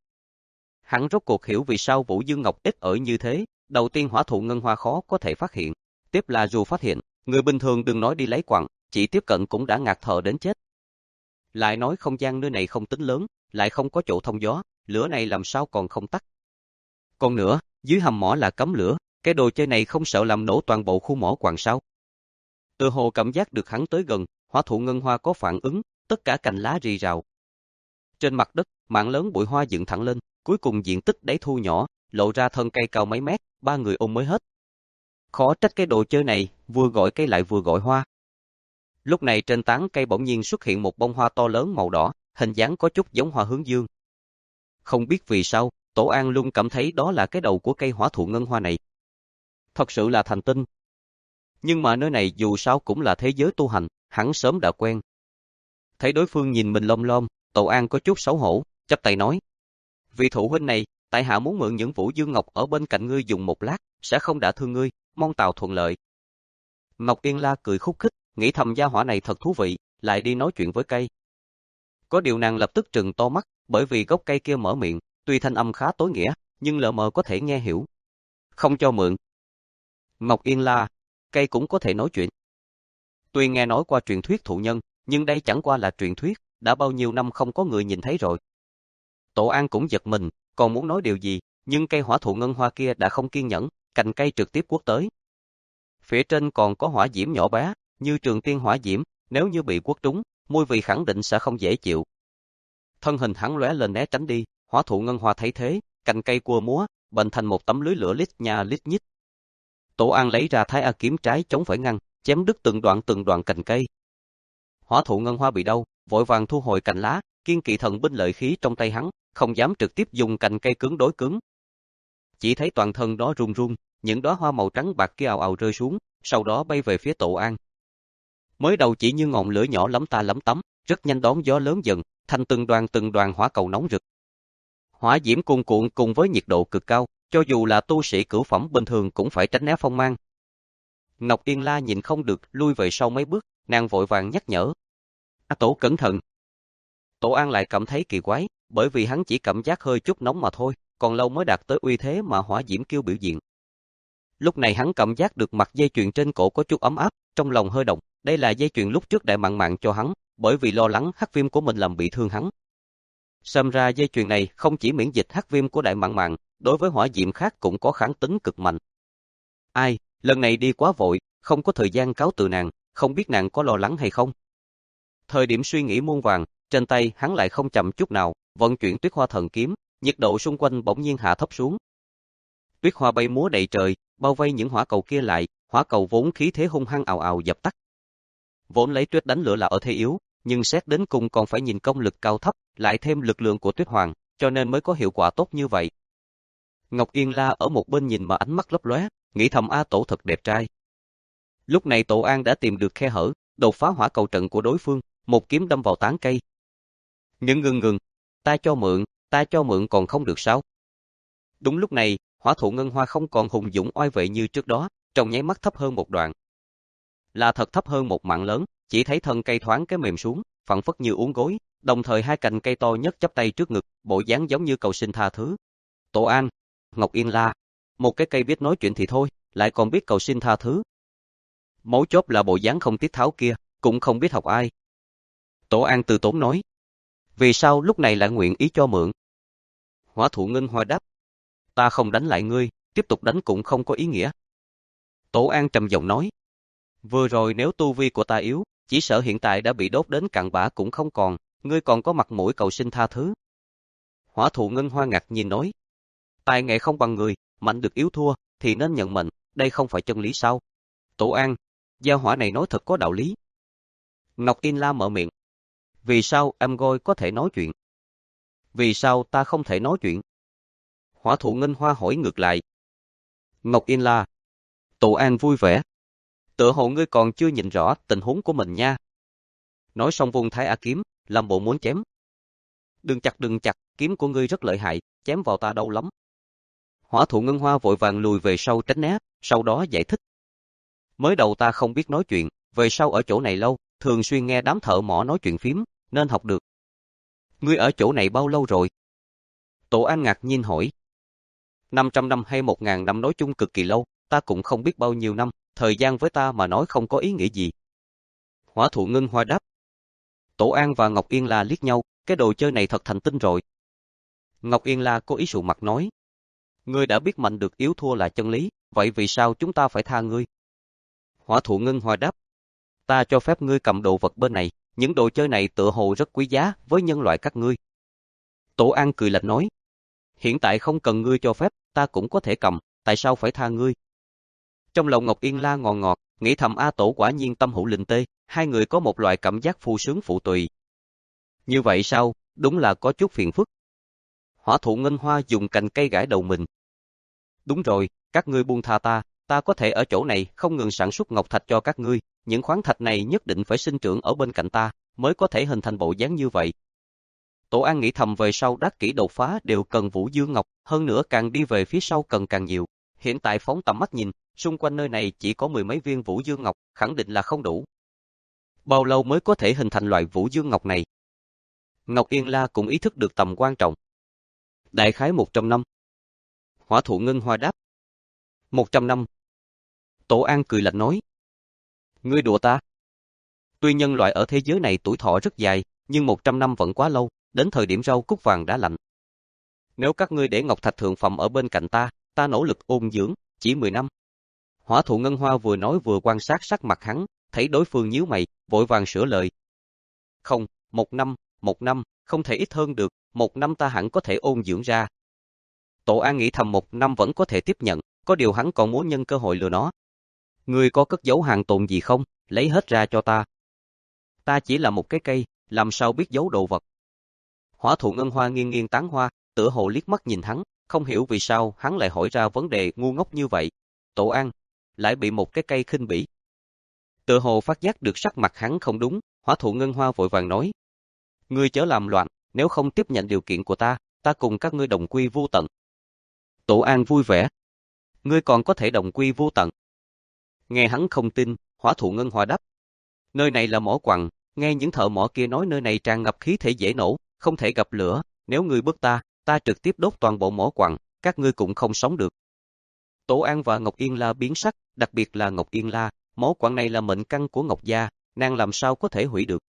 Hắn rốt cuộc hiểu vì sao Vũ Dương Ngọc ít ở như thế, đầu tiên hỏa thụ ngân hoa khó có thể phát hiện, tiếp là dù phát hiện, người bình thường đừng nói đi lấy quặng, chỉ tiếp cận cũng đã ngạt thở đến chết. Lại nói không gian nơi này không tính lớn, lại không có chỗ thông gió, lửa này làm sao còn không tắt. Còn nữa, dưới hầm mỏ là cấm lửa, cái đồ chơi này không sợ làm nổ toàn bộ khu mỏ quặng sao? Từ hồ cảm giác được hắn tới gần, hỏa thụ ngân hoa có phản ứng, tất cả cành lá rì rào. Trên mặt đất, mảng lớn bụi hoa dựng thẳng lên, cuối cùng diện tích đáy thu nhỏ, lộ ra thân cây cao mấy mét, ba người ôm mới hết. Khó trách cái đồ chơi này, vừa gọi cây lại vừa gọi hoa. Lúc này trên tán cây bỗng nhiên xuất hiện một bông hoa to lớn màu đỏ, hình dáng có chút giống hoa hướng dương. Không biết vì sao, Tổ An luôn cảm thấy đó là cái đầu của cây hỏa thụ ngân hoa này. Thật sự là thành tinh. Nhưng mà nơi này dù sao cũng là thế giới tu hành, hắn sớm đã quen. Thấy đối phương nhìn mình lom lom, Tổ An có chút xấu hổ, chắp tay nói. Vị thủ huynh này, tại hạ muốn mượn những Vũ Dương Ngọc ở bên cạnh ngươi dùng một lát, sẽ không đả thương ngươi, mong tàu thuận lợi. Ngọc Yên La cười khúc khích, nghĩ thầm gia hỏa này thật thú vị, lại đi nói chuyện với cây. Có điều nàng lập tức trừng to mắt, bởi vì gốc cây kia mở miệng, tuy thanh âm khá tối nghĩa, nhưng lờ mờ có thể nghe hiểu. Không cho mượn. Ngọc Yên La, cây cũng có thể nói chuyện. Tuy nghe nói qua truyền thuyết thụ nhân, nhưng đây chẳng qua là truyền thuyết, đã bao nhiêu năm không có người nhìn thấy rồi. Tổ An cũng giật mình, còn muốn nói điều gì, nhưng cây hỏa thụ ngân hoa kia đã không kiên nhẫn, cành cây trực tiếp quất tới. Phía trên còn có hỏa diễm nhỏ bé, như trường tiên hỏa diễm, nếu như bị quất trúng, mùi vị khẳng định sẽ không dễ chịu. Thân hình hắn lóe lên né tránh đi, hỏa thụ ngân hoa thấy thế, cành cây cua múa, bệnh thành một tấm lưới lửa lít nha lít nhít. Tổ An lấy ra Thái A kiếm trái chống phải ngăn, chém đứt từng đoạn từng đoạn cành cây. Hỏa thụ ngân hoa bị đau, vội vàng thu hồi cành lá, kiên kỵ thần binh lợi khí trong tay hắn, không dám trực tiếp dùng cành cây cứng đối cứng. Chỉ thấy toàn thân đó run run, những đóa hoa màu trắng bạc kia ào ào rơi xuống, sau đó bay về phía Tổ An. Mới đầu chỉ như ngọn lửa nhỏ lắm ta lắm tắm, rất nhanh đón gió lớn dần, thành từng đoàn từng đoàn hỏa cầu nóng rực. Hỏa diễm cuồn cuộn cùng với nhiệt độ cực cao, cho dù là tu sĩ cửu phẩm bình thường cũng phải tránh né phong mang. Ngọc Yên La nhìn không được, lui về sau mấy bước, nàng vội vàng nhắc nhở. A Tổ cẩn thận. Tổ An lại cảm thấy kỳ quái, bởi vì hắn chỉ cảm giác hơi chút nóng mà thôi, còn lâu mới đạt tới uy thế mà hỏa diễm kêu biểu diện. Lúc này hắn cảm giác được mặt dây chuyền trên cổ có chút ấm áp, trong lòng hơi động, đây là dây chuyền lúc trước Đại Mạn Mạn cho hắn, bởi vì lo lắng hắc viêm của mình làm bị thương hắn. Xem ra dây chuyền này không chỉ miễn dịch hắc viêm của Đại Mạn Mạn, đối với hỏa diễm khác cũng có kháng tính cực mạnh. Ai, lần này đi quá vội, không có thời gian cáo từ nàng, không biết nàng có lo lắng hay không. Thời điểm suy nghĩ muôn vàng, trên tay hắn lại không chậm chút nào, vận chuyển Tuyết Hoa Thần Kiếm, nhiệt độ xung quanh bỗng nhiên hạ thấp xuống. Tuyết hoa bay múa đầy trời, bao vây những hỏa cầu kia lại, hỏa cầu vốn khí thế hung hăng ào ào dập tắt. Vốn lấy tuyết đánh lửa là ở thế yếu, nhưng xét đến cùng còn phải nhìn công lực cao thấp, lại thêm lực lượng của Tuyết Hoàng, cho nên mới có hiệu quả tốt như vậy. Ngọc Yên La ở một bên nhìn mà ánh mắt lấp lóe, nghĩ thầm A Tổ thật đẹp trai. Lúc này Tổ An đã tìm được khe hở, đột phá hỏa cầu trận của đối phương, một kiếm đâm vào tán cây. Nhưng ngừng ngừng, ta cho mượn, ta cho mượn còn không được sao? Đúng lúc này, hỏa thụ ngân hoa không còn hùng dũng oai vệ như trước đó, trong nháy mắt thấp hơn một đoạn. Là thật thấp hơn một mảng lớn, chỉ thấy thân cây thoáng cái mềm xuống, phẳng phất như uốn gối, đồng thời hai cành cây to nhất chắp tay trước ngực, bộ dáng giống như cầu xin tha thứ. Tổ An, Ngọc Yên La, một cái cây biết nói chuyện thì thôi, lại còn biết cầu xin tha thứ. Mấu chốt là bộ dáng không tiết tháo kia, cũng không biết học ai. Tổ An từ tốn nói, vì sao lúc này lại nguyện ý cho mượn? Hỏa thụ ngân hoa đáp, ta không đánh lại ngươi, tiếp tục đánh cũng không có ý nghĩa. Tổ An trầm giọng nói, vừa rồi nếu tu vi của ta yếu, chỉ sợ hiện tại đã bị đốt đến cạn bã cũng không còn, ngươi còn có mặt mũi cầu xin tha thứ. Hỏa thụ ngân hoa ngạc nhìn nói, tài nghệ không bằng người, mạnh được yếu thua, thì nên nhận mệnh, đây không phải chân lý sao? Tổ An, gia hỏa này nói thật có đạo lý. Ngọc Yên La mở miệng. Vì sao em Gôi có thể nói chuyện? Vì sao ta không thể nói chuyện? Hỏa thụ Ngân Hoa hỏi ngược lại. Ngọc Yên La. Tổ An vui vẻ. Tựa hồ ngươi còn chưa nhìn rõ tình huống của mình nha. Nói xong vung Thái A kiếm, làm bộ muốn chém. Đừng chặt đừng chặt, kiếm của ngươi rất lợi hại, chém vào ta đau lắm. Hỏa thụ Ngân Hoa vội vàng lùi về sau tránh né, sau đó giải thích. Mới đầu ta không biết nói chuyện, về sau ở chỗ này lâu, thường xuyên nghe đám thợ mỏ nói chuyện phím, nên học được. Ngươi ở chỗ này bao lâu rồi? Tổ An ngạc nhiên hỏi. năm trăm năm hay một ngàn năm nói chung cực kỳ lâu, ta cũng không biết bao nhiêu năm, thời gian với ta mà nói không có ý nghĩa gì. Hỏa thụ Ngân Hoa đáp. Tổ An và Ngọc Yên La liếc nhau, cái đồ chơi này thật thành tinh rồi. Ngọc Yên La cố ý sụ mặt nói. Ngươi đã biết mạnh được yếu thua là chân lý, vậy vì sao chúng ta phải tha ngươi? Hỏa thụ Ngân Hoa đáp. Ta cho phép ngươi cầm đồ vật bên này, những đồ chơi này tựa hồ rất quý giá với nhân loại các ngươi. Tổ An cười lạnh nói. Hiện tại không cần ngươi cho phép, ta cũng có thể cầm, tại sao phải tha ngươi? Trong lòng Ngọc Yên La ngọt ngọt, nghĩ thầm A Tổ quả nhiên tâm hữu linh tê, hai người có một loại cảm giác phu sướng phụ tùy. Như vậy sao, đúng là có chút phiền phức. Hỏa thụ Ngân Hoa dùng cành cây gãi đầu mình. Đúng rồi, các ngươi buông tha ta, ta có thể ở chỗ này không ngừng sản xuất ngọc thạch cho các ngươi, những khoáng thạch này nhất định phải sinh trưởng ở bên cạnh ta, mới có thể hình thành bộ dáng như vậy. Tổ An nghĩ thầm về sau đắc kỹ đột phá đều cần Vũ Dương Ngọc, hơn nữa càng đi về phía sau cần càng nhiều. Hiện tại phóng tầm mắt nhìn, xung quanh nơi này chỉ có mười mấy viên Vũ Dương Ngọc, khẳng định là không đủ. Bao lâu mới có thể hình thành loại Vũ Dương Ngọc này? Ngọc Yên La cũng ý thức được tầm quan trọng. Đại khái một trăm năm. Hỏa thụ Ngân Hoa đáp. một trăm năm. Tổ An cười lạnh nói. Ngươi đùa ta. Tuy nhân loại ở thế giới này tuổi thọ rất dài, nhưng một trăm năm vẫn quá lâu, đến thời điểm rau cúc vàng đã lạnh. Nếu các ngươi để ngọc thạch thượng phẩm ở bên cạnh ta, ta nỗ lực ôn dưỡng, chỉ mười năm. Hỏa thụ Ngân Hoa vừa nói vừa quan sát sắc mặt hắn, thấy đối phương nhíu mày, vội vàng sửa lời. Không, một năm, một năm, không thể ít hơn được, một năm ta hẳn có thể ôn dưỡng ra. Tổ An nghĩ thầm một năm vẫn có thể tiếp nhận, có điều hắn còn muốn nhân cơ hội lừa nó. Ngươi có cất giấu hàng tồn gì không, lấy hết ra cho ta. Ta chỉ là một cái cây, làm sao biết giấu đồ vật. Hỏa thụ Ngân Hoa nghiêng nghiêng tán hoa, tựa hồ liếc mắt nhìn hắn, không hiểu vì sao hắn lại hỏi ra vấn đề ngu ngốc như vậy. Tổ An lại bị một cái cây khinh bỉ. Tựa hồ phát giác được sắc mặt hắn không đúng, Hỏa thụ Ngân Hoa vội vàng nói. Ngươi chớ làm loạn, nếu không tiếp nhận điều kiện của ta, ta cùng các ngươi đồng quy vô tận. Tổ An vui vẻ. Ngươi còn có thể đồng quy vô tận. Nghe hắn không tin, Hỏa thụ Ngân Hoa đáp. Nơi này là mỏ quặng, nghe những thợ mỏ kia nói nơi này tràn ngập khí thể dễ nổ, không thể gặp lửa, nếu ngươi bức ta, ta trực tiếp đốt toàn bộ mỏ quặng, các ngươi cũng không sống được. Tổ An và Ngọc Yên La biến sắc, đặc biệt là Ngọc Yên La, mỏ quặng này là mệnh căn của Ngọc gia, nàng làm sao có thể hủy được.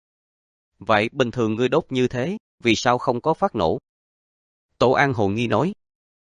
Vậy bình thường ngươi đốt như thế, vì sao không có phát nổ? Tổ An hồ nghi nói.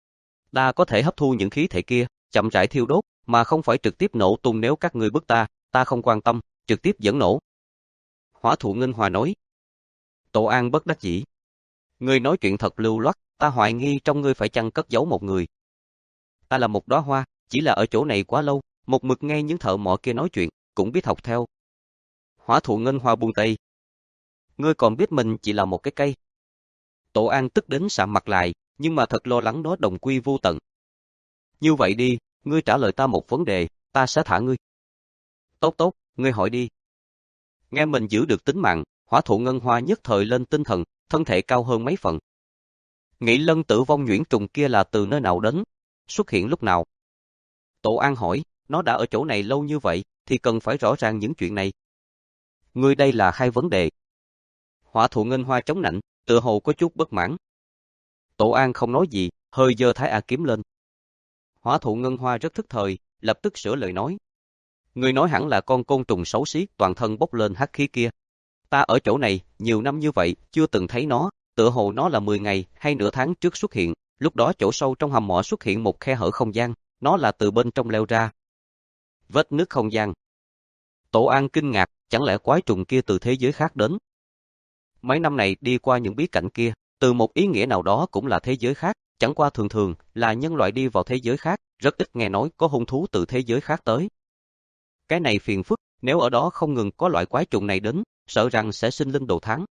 Ta có thể hấp thu những khí thể kia, chậm rãi thiêu đốt, mà không phải trực tiếp nổ tung nếu các ngươi bức ta, ta không quan tâm, trực tiếp dẫn nổ. Hỏa thụ Ngân Hoa nói. Tổ An bất đắc dĩ. Ngươi nói chuyện thật lưu loát, ta hoài nghi trong ngươi phải chăng cất giấu một người. Ta là một đóa hoa, chỉ là ở chỗ này quá lâu, một mực nghe những thợ mỏ kia nói chuyện, cũng biết học theo. Hỏa thụ Ngân Hoa buông tay. Ngươi còn biết mình chỉ là một cái cây. Tổ An tức đến sạm mặt lại, nhưng mà thật lo lắng nó đồng quy vô tận. Như vậy đi, ngươi trả lời ta một vấn đề, ta sẽ thả ngươi. Tốt tốt, ngươi hỏi đi. Nghe mình giữ được tính mạng, Hỏa thụ Ngân Hoa nhất thời lên tinh thần, thân thể cao hơn mấy phần. Nghĩ lân tử vong nhuyễn trùng kia là từ nơi nào đến, xuất hiện lúc nào? Tổ An hỏi, nó đã ở chỗ này lâu như vậy, thì cần phải rõ ràng những chuyện này. Ngươi đây là hai vấn đề. Hỏa thụ Ngân Hoa chống nạnh, tựa hồ có chút bất mãn. Tổ An không nói gì, hơi giơ Thái A kiếm lên. Hỏa thụ Ngân Hoa rất thức thời, lập tức sửa lời nói. Ngươi nói hẳn là con côn trùng xấu xí toàn thân bốc lên hắc khí kia. Ta ở chỗ này, nhiều năm như vậy, chưa từng thấy nó, tựa hồ nó là mười ngày hay nửa tháng trước xuất hiện, lúc đó chỗ sâu trong hầm mỏ xuất hiện một khe hở không gian, nó là từ bên trong leo ra. Vết nứt không gian. Tổ An kinh ngạc, chẳng lẽ quái trùng kia từ thế giới khác đến? Mấy năm này đi qua những bí cảnh kia, từ một ý nghĩa nào đó cũng là thế giới khác, chẳng qua thường thường là nhân loại đi vào thế giới khác, rất ít nghe nói có hung thú từ thế giới khác tới. Cái này phiền phức, nếu ở đó không ngừng có loại quái trùng này đến, sợ rằng sẽ sinh linh đồ thán.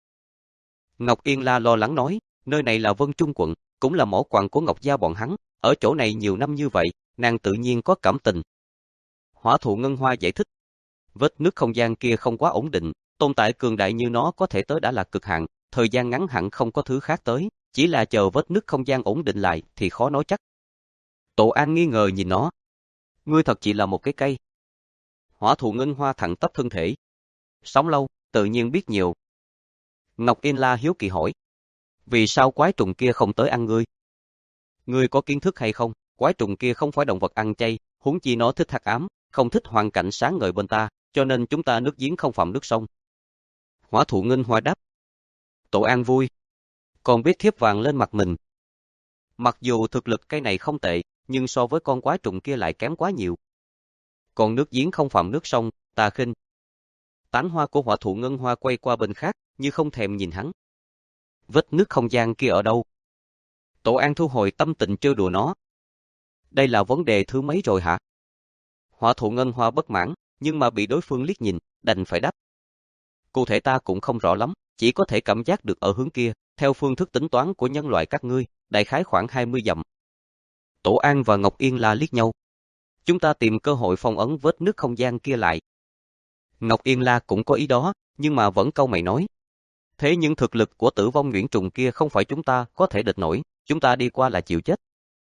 Ngọc Yên La lo lắng nói, nơi này là Vân Trung quận, cũng là mỏ quặng của Ngọc gia bọn hắn, ở chỗ này nhiều năm như vậy, nàng tự nhiên có cảm tình. Hỏa thụ ngân hoa giải thích, vết nứt không gian kia không quá ổn định, tồn tại cường đại như nó có thể tới đã là cực hạn, thời gian ngắn hẳn không có thứ khác tới, chỉ là chờ vết nứt không gian ổn định lại thì khó nói chắc. Tổ An nghi ngờ nhìn nó. Ngươi thật chỉ là một cái cây. Hỏa thụ ngân hoa thẳng tắp thân thể. Sống lâu, tự nhiên biết nhiều. Ngọc Yên La hiếu kỳ hỏi. Vì sao quái trùng kia không tới ăn ngươi? Ngươi có kiến thức hay không? Quái trùng kia không phải động vật ăn chay, huống chi nó thích hắc ám, không thích hoàn cảnh sáng ngời bên ta, cho nên chúng ta nước giếng không phạm nước sông. Hỏa thụ ngân hoa đáp. Tổ An vui. Còn biết thiếp vàng lên mặt mình. Mặc dù thực lực cây này không tệ, nhưng so với con quái trùng kia lại kém quá nhiều. Còn nước giếng không phạm nước sông, ta khinh. Tán hoa của hỏa thụ ngân hoa quay qua bên khác, như không thèm nhìn hắn. Vết nước không gian kia ở đâu? Tổ An thu hồi tâm tình trêu đùa nó. Đây là vấn đề thứ mấy rồi hả? Hỏa thụ ngân hoa bất mãn, nhưng mà bị đối phương liếc nhìn, đành phải đáp. Cụ thể ta cũng không rõ lắm, chỉ có thể cảm giác được ở hướng kia, theo phương thức tính toán của nhân loại các ngươi, đại khái khoảng hai mươi dặm. Tổ An và Ngọc Yên La liếc nhau. Chúng ta tìm cơ hội phong ấn vết nước không gian kia lại. Ngọc Yên La cũng có ý đó, nhưng mà vẫn câu mày nói. Thế nhưng thực lực của tử vong nhuyễn trùng kia không phải chúng ta có thể địch nổi, chúng ta đi qua là chịu chết.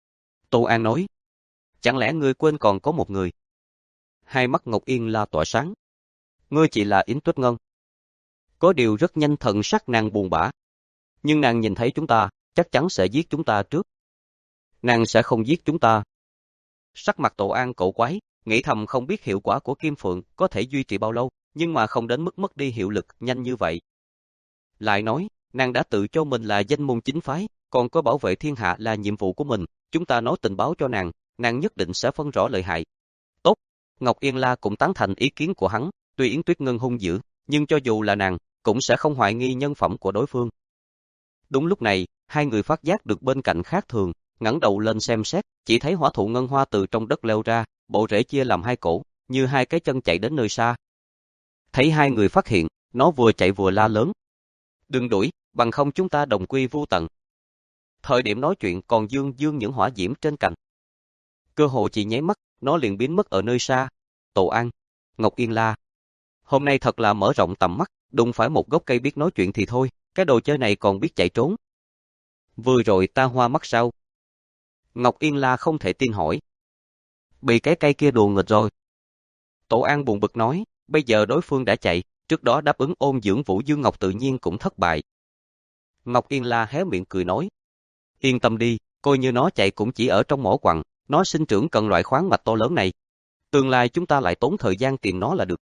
Tô An nói. Chẳng lẽ ngươi quên còn có một người? Hai mắt Ngọc Yên La tỏa sáng. Ngươi chỉ là Yến Tuyết Ngân. Có điều rất nhanh thần sắc nàng buồn bã. Nhưng nàng nhìn thấy chúng ta, chắc chắn sẽ giết chúng ta trước. Nàng sẽ không giết chúng ta. Sắc mặt Tổ An cổ quái, nghĩ thầm không biết hiệu quả của Kim Phượng có thể duy trì bao lâu, nhưng mà không đến mức mất đi hiệu lực nhanh như vậy. Lại nói, nàng đã tự cho mình là danh môn chính phái, còn có bảo vệ thiên hạ là nhiệm vụ của mình, chúng ta nói tình báo cho nàng, nàng nhất định sẽ phân rõ lợi hại. Tốt, Ngọc Yên La cũng tán thành ý kiến của hắn, tuy Yến Tuyết Ngân hung dữ, nhưng cho dù là nàng, cũng sẽ không hoài nghi nhân phẩm của đối phương. Đúng lúc này, hai người phát giác được bên cạnh khác thường, ngẩng đầu lên xem xét, chỉ thấy hỏa thụ ngân hoa từ trong đất leo ra, bộ rễ chia làm hai cổ, như hai cái chân chạy đến nơi xa. Thấy hai người phát hiện, nó vừa chạy vừa la lớn. Đừng đuổi, bằng không chúng ta đồng quy vu tận. Thời điểm nói chuyện còn dương dương những hỏa diễm trên cành. Cơ hồ chỉ nháy mắt, nó liền biến mất ở nơi xa. Tổ An, Ngọc Yên La. Hôm nay thật là mở rộng tầm mắt, đụng phải một gốc cây biết nói chuyện thì thôi, cái đồ chơi này còn biết chạy trốn. Vừa rồi ta hoa mắt sao? Ngọc Yên La không thể tin hỏi. Bị cái cây kia đùa nghịch rồi. Tổ An buồn bực nói, bây giờ đối phương đã chạy, trước đó đáp ứng ôn dưỡng Vũ Dương Ngọc tự nhiên cũng thất bại. Ngọc Yên La hé miệng cười nói. Yên tâm đi, coi như nó chạy cũng chỉ ở trong mỏ quặng, nó sinh trưởng cần loại khoáng mạch to lớn này. Tương lai chúng ta lại tốn thời gian tìm nó là được.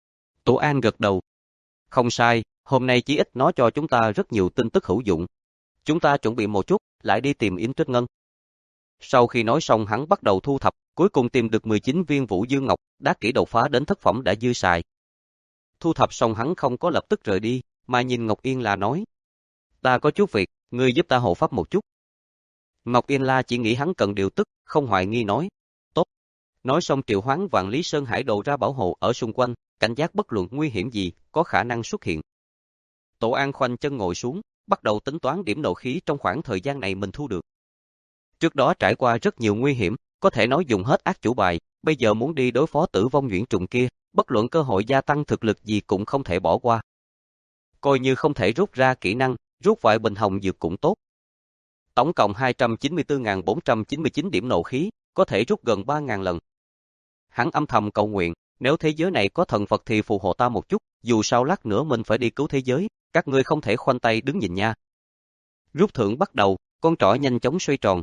Tổ An gật đầu. Không sai, hôm nay chí ít nó cho chúng ta rất nhiều tin tức hữu dụng. Chúng ta chuẩn bị một chút, lại đi tìm Yến Tuyết Ngân. Sau khi nói xong hắn bắt đầu thu thập, cuối cùng tìm được mười chín viên Vũ Dương Ngọc, đá kỹ đột phá đến thất phẩm đã dư xài. Thu thập xong hắn không có lập tức rời đi, mà nhìn Ngọc Yên La nói. Ta có chút việc, ngươi giúp ta hộ pháp một chút. Ngọc Yên La chỉ nghĩ hắn cần điều tức, không hoài nghi nói. Tốt. Nói xong triệu hoán vạn Lý Sơn Hải đồ ra bảo hộ ở xung quanh, cảnh giác bất luận nguy hiểm gì, có khả năng xuất hiện. Tổ An khoanh chân ngồi xuống, bắt đầu tính toán điểm nộ khí trong khoảng thời gian này mình thu được. Trước đó trải qua rất nhiều nguy hiểm, có thể nói dùng hết ác chủ bài, bây giờ muốn đi đối phó tử vong nhuyễn trùng kia, bất luận cơ hội gia tăng thực lực gì cũng không thể bỏ qua. Coi như không thể rút ra kỹ năng, rút vài bình hồng dược cũng tốt. Tổng cộng hai trăm chín mươi tư nghìn bốn trăm chín mươi chín điểm nộ khí, có thể rút gần ba nghìn lần. Hắn âm thầm cầu nguyện, nếu thế giới này có thần Phật thì phù hộ ta một chút, dù sao lát nữa mình phải đi cứu thế giới, các ngươi không thể khoanh tay đứng nhìn nha. Rút thưởng bắt đầu, con trỏ nhanh chóng xoay tròn.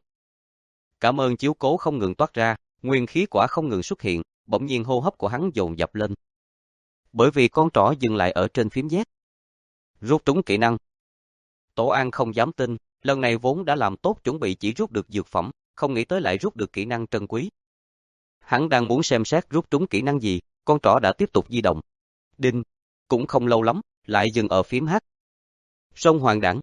Cảm ơn chiếu cố không ngừng toát ra, nguyên khí quả không ngừng xuất hiện, bỗng nhiên hô hấp của hắn dồn dập lên. Bởi vì con trỏ dừng lại ở trên phím Z. Rút trúng kỹ năng. Tổ An không dám tin, lần này vốn đã làm tốt chuẩn bị chỉ rút được dược phẩm, không nghĩ tới lại rút được kỹ năng trân quý. Hắn đang muốn xem xét rút trúng kỹ năng gì, con trỏ đã tiếp tục di động. Đinh, cũng không lâu lắm, lại dừng ở phím H. Sông Hoàng Đảng.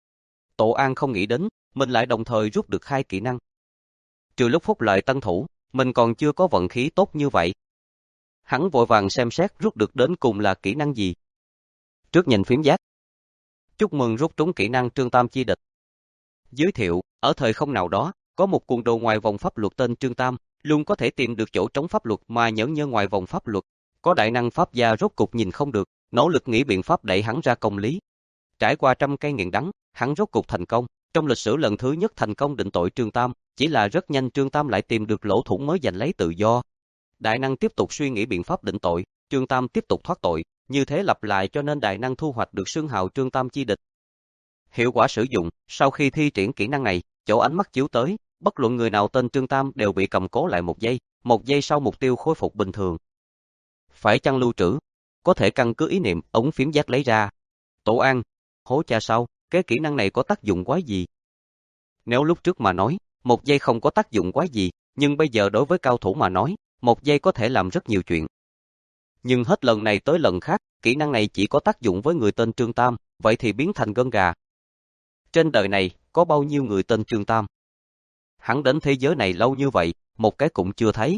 Tổ An không nghĩ đến, mình lại đồng thời rút được hai kỹ năng. Trừ lúc phúc lợi tân thủ, mình còn chưa có vận khí tốt như vậy. Hắn vội vàng xem xét rút được đến cùng là kỹ năng gì. Trước nhìn phím giác. Chúc mừng rút trúng kỹ năng Trương Tam chi địch. Giới thiệu, ở thời không nào đó, có một cuồng đồ ngoài vòng pháp luật tên Trương Tam, luôn có thể tìm được chỗ trống pháp luật mà nhẫn nhơ ngoài vòng pháp luật. Có đại năng pháp gia rốt cục nhìn không được, nỗ lực nghĩ biện pháp đẩy hắn ra công lý. Trải qua trăm cây nghiền đắng, hắn rốt cục thành công. Trong lịch sử lần thứ nhất thành công định tội Trương Tam, chỉ là rất nhanh Trương Tam lại tìm được lỗ thủng mới giành lấy tự do. Đại năng tiếp tục suy nghĩ biện pháp định tội, Trương Tam tiếp tục thoát tội, như thế lặp lại cho nên đại năng thu hoạch được xưng hào Trương Tam chi địch. Hiệu quả sử dụng, sau khi thi triển kỹ năng này, chỗ ánh mắt chiếu tới, bất luận người nào tên Trương Tam đều bị cầm cố lại một giây, một giây sau mục tiêu khôi phục bình thường. Phải chăng lưu trữ? Có thể căn cứ ý niệm, ống phím giác lấy ra. Tổ An, hố cha sau, cái kỹ năng này có tác dụng quái gì? Nếu lúc trước mà nói, một giây không có tác dụng quái gì, nhưng bây giờ đối với cao thủ mà nói, một giây có thể làm rất nhiều chuyện. Nhưng hết lần này tới lần khác, kỹ năng này chỉ có tác dụng với người tên Trương Tam, vậy thì biến thành gân gà. Trên đời này, có bao nhiêu người tên Trương Tam? Hắn đến thế giới này lâu như vậy, một cái cũng chưa thấy.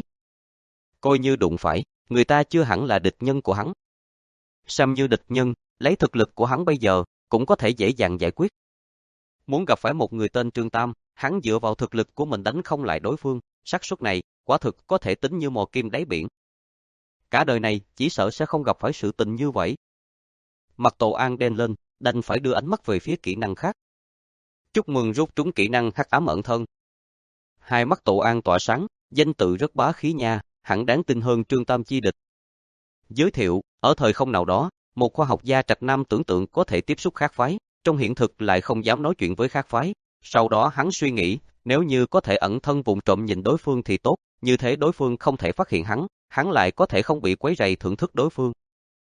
Coi như đụng phải, người ta chưa hẳn là địch nhân của hắn. Xem như địch nhân, lấy thực lực của hắn bây giờ, cũng có thể dễ dàng giải quyết. Muốn gặp phải một người tên Trương Tam, hắn dựa vào thực lực của mình đánh không lại đối phương, xác suất này, quả thực có thể tính như mò kim đáy biển. Cả đời này, chỉ sợ sẽ không gặp phải sự tình như vậy. Mặt Tổ An đen lên, đành phải đưa ánh mắt về phía kỹ năng khác. Chúc mừng rút trúng kỹ năng hắc ám ẩn thân. Hai mắt Tổ An tỏa sáng, danh tự rất bá khí nha, hẳn đáng tin hơn Trương Tam chi địch. Giới thiệu, ở thời không nào đó, một khoa học gia Trạch Nam tưởng tượng có thể tiếp xúc khác phái, trong hiện thực lại không dám nói chuyện với khác phái. Sau đó hắn suy nghĩ, nếu như có thể ẩn thân vụng trộm nhìn đối phương thì tốt, như thế đối phương không thể phát hiện hắn, hắn lại có thể không bị quấy rầy thưởng thức đối phương.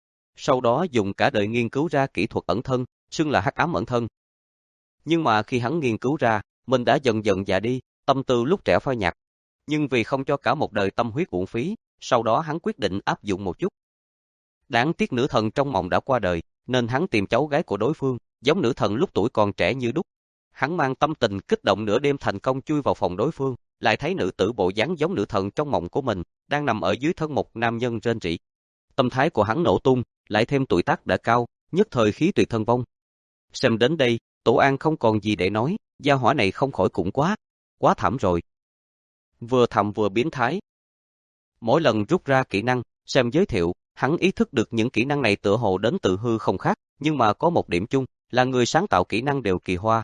Sau đó dùng cả đời nghiên cứu ra kỹ thuật ẩn thân, xưng là hắc ám ẩn thân. Nhưng mà khi hắn nghiên cứu ra, mình đã dần dần già đi, tâm tư lúc trẻ phai nhạt. Nhưng vì không cho cả một đời tâm huyết uổng phí, sau đó hắn quyết định áp dụng một chút. Đáng tiếc nữ thần trong mộng đã qua đời, nên hắn tìm cháu gái của đối phương, giống nữ thần lúc tuổi còn trẻ như đúc. Hắn mang tâm tình kích động nửa đêm thành công chui vào phòng đối phương, lại thấy nữ tử bộ dáng giống nữ thần trong mộng của mình, đang nằm ở dưới thân một nam nhân rên rỉ. Tâm thái của hắn nổ tung, lại thêm tuổi tác đã cao, nhất thời khí tuyệt thân vong. Xem đến đây, Tổ An không còn gì để nói, gia hỏa này không khỏi cũng quá, quá thảm rồi. Vừa thầm vừa biến thái. Mỗi lần rút ra kỹ năng, xem giới thiệu, hắn ý thức được những kỹ năng này tựa hồ đến từ hư không khác, nhưng mà có một điểm chung, là người sáng tạo kỹ năng đều kỳ hoa.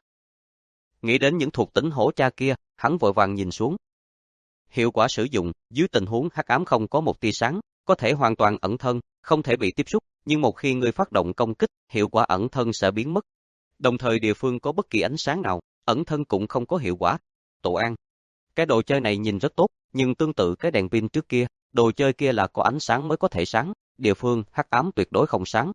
Nghĩ đến những thuộc tính hổ cha kia, hắn vội vàng nhìn xuống. Hiệu quả sử dụng, dưới tình huống hắc ám không có một tia sáng, có thể hoàn toàn ẩn thân, không thể bị tiếp xúc, nhưng một khi người phát động công kích, hiệu quả ẩn thân sẽ biến mất. Đồng thời địa phương có bất kỳ ánh sáng nào, ẩn thân cũng không có hiệu quả. Tổ An, cái đồ chơi này nhìn rất tốt, nhưng tương tự cái đèn pin trước kia, đồ chơi kia là có ánh sáng mới có thể sáng, địa phương hắc ám tuyệt đối không sáng.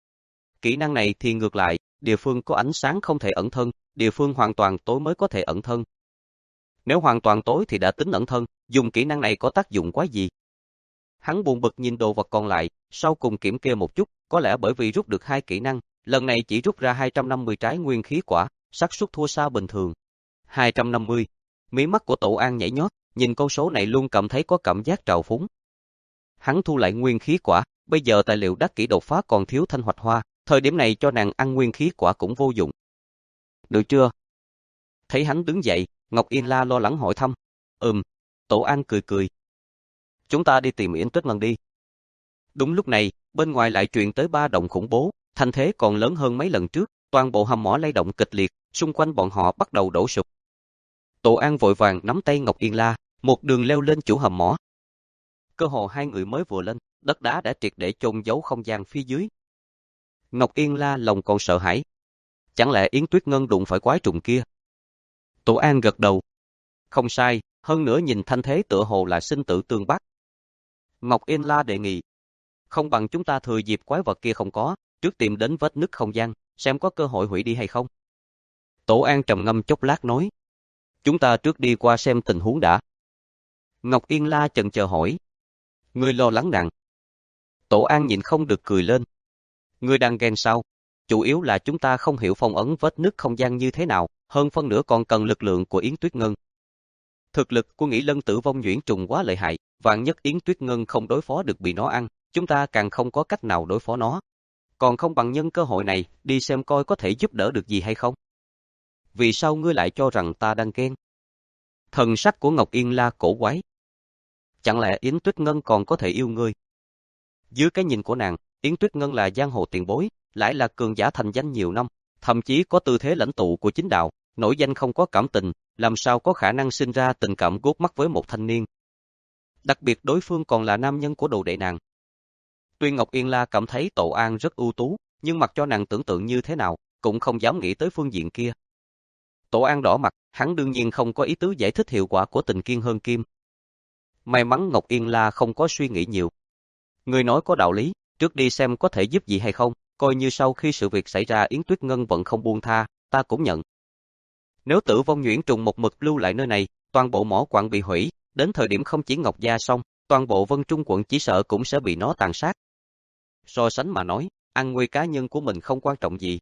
Kỹ năng này thì ngược lại, địa phương có ánh sáng không thể ẩn thân, địa phương hoàn toàn tối mới có thể ẩn thân. Nếu hoàn toàn tối thì đã tính ẩn thân, dùng kỹ năng này có tác dụng quá gì? Hắn buồn bực nhìn đồ vật còn lại, sau cùng kiểm kê một chút, có lẽ bởi vì rút được hai kỹ năng, lần này chỉ rút ra hai trăm năm mươi trái nguyên khí quả, xác suất thua xa bình thường. hai trăm năm mươi. Mí mắt của Tổ An nhảy nhót, nhìn con số này luôn cảm thấy có cảm giác trào phúng. Hắn thu lại nguyên khí quả, bây giờ tài liệu đắc kỹ đột phá còn thiếu thanh hoạch hoa, thời điểm này cho nàng ăn nguyên khí quả cũng vô dụng. Được chưa? Thấy hắn đứng dậy, Ngọc Yên La lo lắng hỏi thăm. Ừm, Tổ An cười cười. Chúng ta đi tìm Yến Tuyết Ngân đi. Đúng lúc này, bên ngoài lại truyền tới ba động khủng bố, thanh thế còn lớn hơn mấy lần trước, toàn bộ hầm mỏ lay động kịch liệt, xung quanh bọn họ bắt đầu đổ sụp. Tổ An vội vàng nắm tay Ngọc Yên La, một đường leo lên chủ hầm mỏ. Cơ hồ hai người mới vừa lên, đất đá đã triệt để chôn giấu không gian phía dưới. Ngọc Yên La lòng còn sợ hãi. Chẳng lẽ Yến Tuyết Ngân đụng phải quái trùng kia? Tổ An gật đầu. Không sai, hơn nữa nhìn thanh thế tựa hồ là sinh tử tương bắt. Ngọc Yên La đề nghị. Không bằng chúng ta thừa dịp quái vật kia không có, trước tìm đến vết nứt không gian, xem có cơ hội hủy đi hay không. Tổ An trầm ngâm chốc lát nói. Chúng ta trước đi qua xem tình huống đã. Ngọc Yên La chần chờ hỏi. Ngươi lo lắng rằng. Tổ An nhịn không được cười lên. Ngươi đang ghen sao? Chủ yếu là chúng ta không hiểu phong ấn vết nứt không gian như thế nào, hơn phân nửa còn cần lực lượng của Yến Tuyết Ngân. Thực lực của Nghĩ Lân Tử Vong nhuyễn trùng quá lợi hại, vạn nhất Yến Tuyết Ngân không đối phó được bị nó ăn, chúng ta càng không có cách nào đối phó nó. còn không bằng nhân cơ hội này, đi xem coi có thể giúp đỡ được gì hay không. Vì sao ngươi lại cho rằng ta đang ghen? Thần sắc của Ngọc Yên La cổ quái. Chẳng lẽ Yến Tuyết Ngân còn có thể yêu ngươi? Dưới cái nhìn của nàng, Yến Tuyết Ngân là giang hồ tiền bối, lại là cường giả thành danh nhiều năm, thậm chí có tư thế lãnh tụ của chính đạo, nổi danh không có cảm tình, làm sao có khả năng sinh ra tình cảm gút mắt với một thanh niên. Đặc biệt đối phương còn là nam nhân của đồ đệ nàng. Tuy Ngọc Yên La cảm thấy Tổ An rất ưu tú, nhưng mặc cho nàng tưởng tượng như thế nào, cũng không dám nghĩ tới phương diện kia. Tổ An đỏ mặt, hắn đương nhiên không có ý tứ giải thích hiệu quả của tình kiên hơn kim. May mắn Ngọc Yên La không có suy nghĩ nhiều. Người nói có đạo lý, trước đi xem có thể giúp gì hay không, coi như sau khi sự việc xảy ra Yến Tuyết Ngân vẫn không buông tha, ta cũng nhận. Nếu Tử Vong Nhuyễn Trùng một mực lưu lại nơi này, toàn bộ mỏ quặng bị hủy, đến thời điểm không chỉ Ngọc Gia xong, toàn bộ Vân Trung quận chỉ sợ cũng sẽ bị nó tàn sát. So sánh mà nói, an nguy cá nhân của mình không quan trọng gì.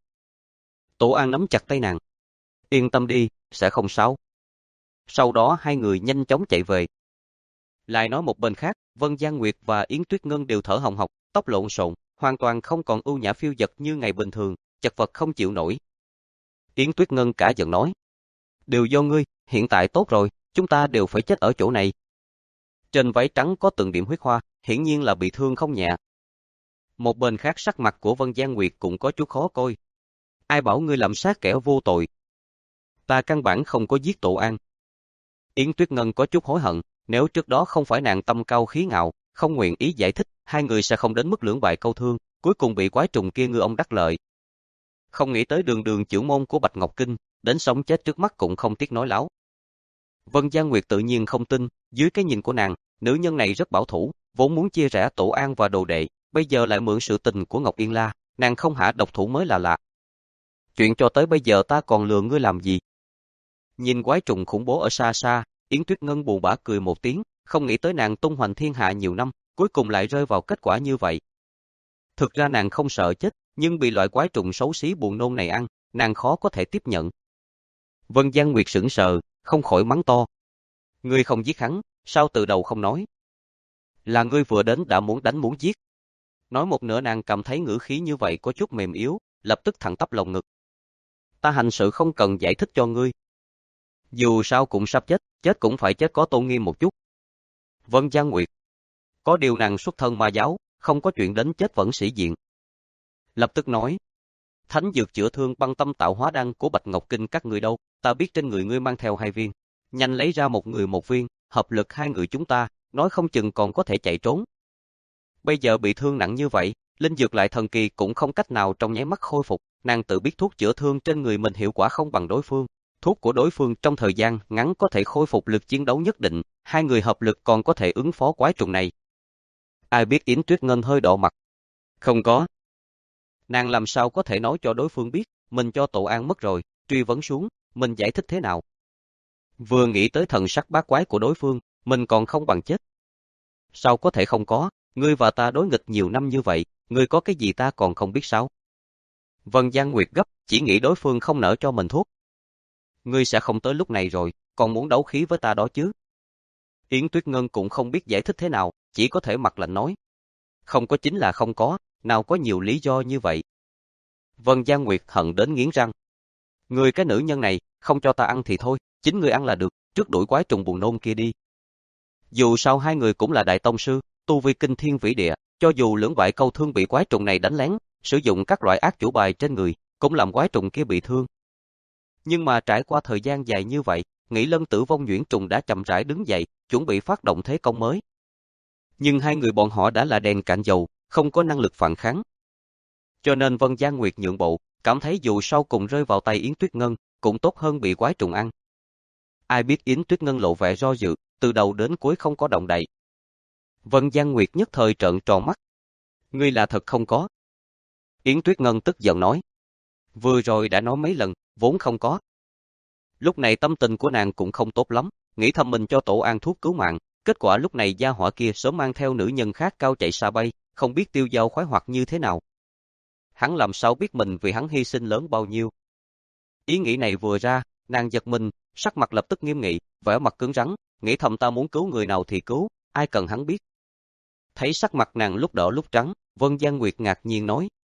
Tổ An nắm chặt tay nàng. Yên tâm đi, sẽ không sao. Sau đó hai người nhanh chóng chạy về. Lại nói một bên khác, Vân Giang Nguyệt và Yến Tuyết Ngân đều thở hồng hộc, tóc lộn xộn, hoàn toàn không còn ưu nhã phiêu dật như ngày bình thường, chật vật không chịu nổi. Yến Tuyết Ngân cả giận nói, đều do ngươi, hiện tại tốt rồi, chúng ta đều phải chết ở chỗ này. Trên váy trắng có từng điểm huyết hoa, hiển nhiên là bị thương không nhẹ. Một bên khác sắc mặt của Vân Giang Nguyệt cũng có chút khó coi. Ai bảo ngươi làm sát kẻ vô tội? Ta căn bản không có giết Tổ An. Yến Tuyết Ngân có chút hối hận, nếu trước đó không phải nàng tâm cao khí ngạo, không nguyện ý giải thích, hai người sẽ không đến mức lưỡng bại câu thương, cuối cùng bị quái trùng kia ngư ông đắc lợi. Không nghĩ tới đường đường chưởng môn của Bạch Ngọc Kinh, đến sống chết trước mắt cũng không tiếc nói láo. Vân Giang Nguyệt tự nhiên không tin, dưới cái nhìn của nàng, nữ nhân này rất bảo thủ, vốn muốn chia rẽ Tổ An và đồ đệ, bây giờ lại mượn sự tình của Ngọc Yên La, nàng không hạ độc thủ mới là lạ. Chuyện cho tới bây giờ ta còn lừa ngươi làm gì? Nhìn quái trùng khủng bố ở xa xa, Yến Tuyết Ngân buồn bã cười một tiếng, không nghĩ tới nàng tung hoành thiên hạ nhiều năm, cuối cùng lại rơi vào kết quả như vậy. Thực ra nàng không sợ chết, nhưng bị loại quái trùng xấu xí buồn nôn này ăn, nàng khó có thể tiếp nhận. Vân Giang Nguyệt sững sờ, không khỏi mắng to. Ngươi không giết hắn, sao từ đầu không nói? Là ngươi vừa đến đã muốn đánh muốn giết. Nói một nửa nàng cảm thấy ngữ khí như vậy có chút mềm yếu, lập tức thẳng tắp lồng ngực. Ta hành sự không cần giải thích cho ngươi. Dù sao cũng sắp chết, chết cũng phải chết có tôn nghiêm một chút. Vân Giang Nguyệt. Có điều nàng xuất thân ma giáo, không có chuyện đến chết vẫn sĩ diện. Lập tức nói. Thánh dược chữa thương băng tâm tạo hóa đan của Bạch Ngọc Kinh các người đâu, ta biết trên người ngươi mang theo hai viên. Nhanh lấy ra một người một viên, hợp lực hai người chúng ta, nói không chừng còn có thể chạy trốn. Bây giờ bị thương nặng như vậy, linh dược lại thần kỳ cũng không cách nào trong nháy mắt khôi phục, nàng tự biết thuốc chữa thương trên người mình hiệu quả không bằng đối phương. Thuốc của đối phương trong thời gian ngắn có thể khôi phục lực chiến đấu nhất định, hai người hợp lực còn có thể ứng phó quái trùng này. Ai biết Yến Tuyết Ngân hơi đỏ mặt. Không có. Nàng làm sao có thể nói cho đối phương biết, mình cho Tổ An mất rồi, truy vấn xuống, mình giải thích thế nào. Vừa nghĩ tới thần sắc bát quái của đối phương, mình còn không bằng chết. Sao có thể không có, ngươi và ta đối nghịch nhiều năm như vậy, ngươi có cái gì ta còn không biết sao? Vân Giang Nguyệt gấp, chỉ nghĩ đối phương không nỡ cho mình thuốc. Ngươi sẽ không tới lúc này rồi, còn muốn đấu khí với ta đó chứ? Yến Tuyết Ngân cũng không biết giải thích thế nào, chỉ có thể mặt lạnh nói. Không có chính là không có, nào có nhiều lý do như vậy. Vân Giang Nguyệt hận đến nghiến răng. Ngươi cái nữ nhân này, không cho ta ăn thì thôi, chính ngươi ăn là được, trước đuổi quái trùng buồn nôn kia đi. Dù sao hai người cũng là đại tông sư, tu vi kinh thiên vĩ địa, cho dù lưỡng bại câu thương bị quái trùng này đánh lén, sử dụng các loại ác chủ bài trên người, cũng làm quái trùng kia bị thương. Nhưng mà trải qua thời gian dài như vậy, Nghĩ Lân Tử Vong Nhuyễn Trùng đã chậm rãi đứng dậy, chuẩn bị phát động thế công mới. Nhưng hai người bọn họ đã là đèn cạn dầu, không có năng lực phản kháng. Cho nên Vân Giang Nguyệt nhượng bộ, cảm thấy dù sau cùng rơi vào tay Yến Tuyết Ngân, cũng tốt hơn bị quái trùng ăn. Ai biết Yến Tuyết Ngân lộ vẻ do dự, từ đầu đến cuối không có động đậy. Vân Giang Nguyệt nhất thời trợn tròn mắt. Ngươi là thật không có. Yến Tuyết Ngân tức giận nói. Vừa rồi đã nói mấy lần, vốn không có. Lúc này tâm tình của nàng cũng không tốt lắm, nghĩ thầm mình cho Tổ An thuốc cứu mạng, kết quả lúc này gia hỏa kia sớm mang theo nữ nhân khác cao chạy xa bay, không biết tiêu dao khoái hoạt như thế nào. Hắn làm sao biết mình vì hắn hy sinh lớn bao nhiêu. Ý nghĩ này vừa ra, nàng giật mình, sắc mặt lập tức nghiêm nghị, vẻ mặt cứng rắn, nghĩ thầm ta muốn cứu người nào thì cứu, ai cần hắn biết. Thấy sắc mặt nàng lúc đỏ lúc trắng, Vân Giang Nguyệt ngạc nhiên nói.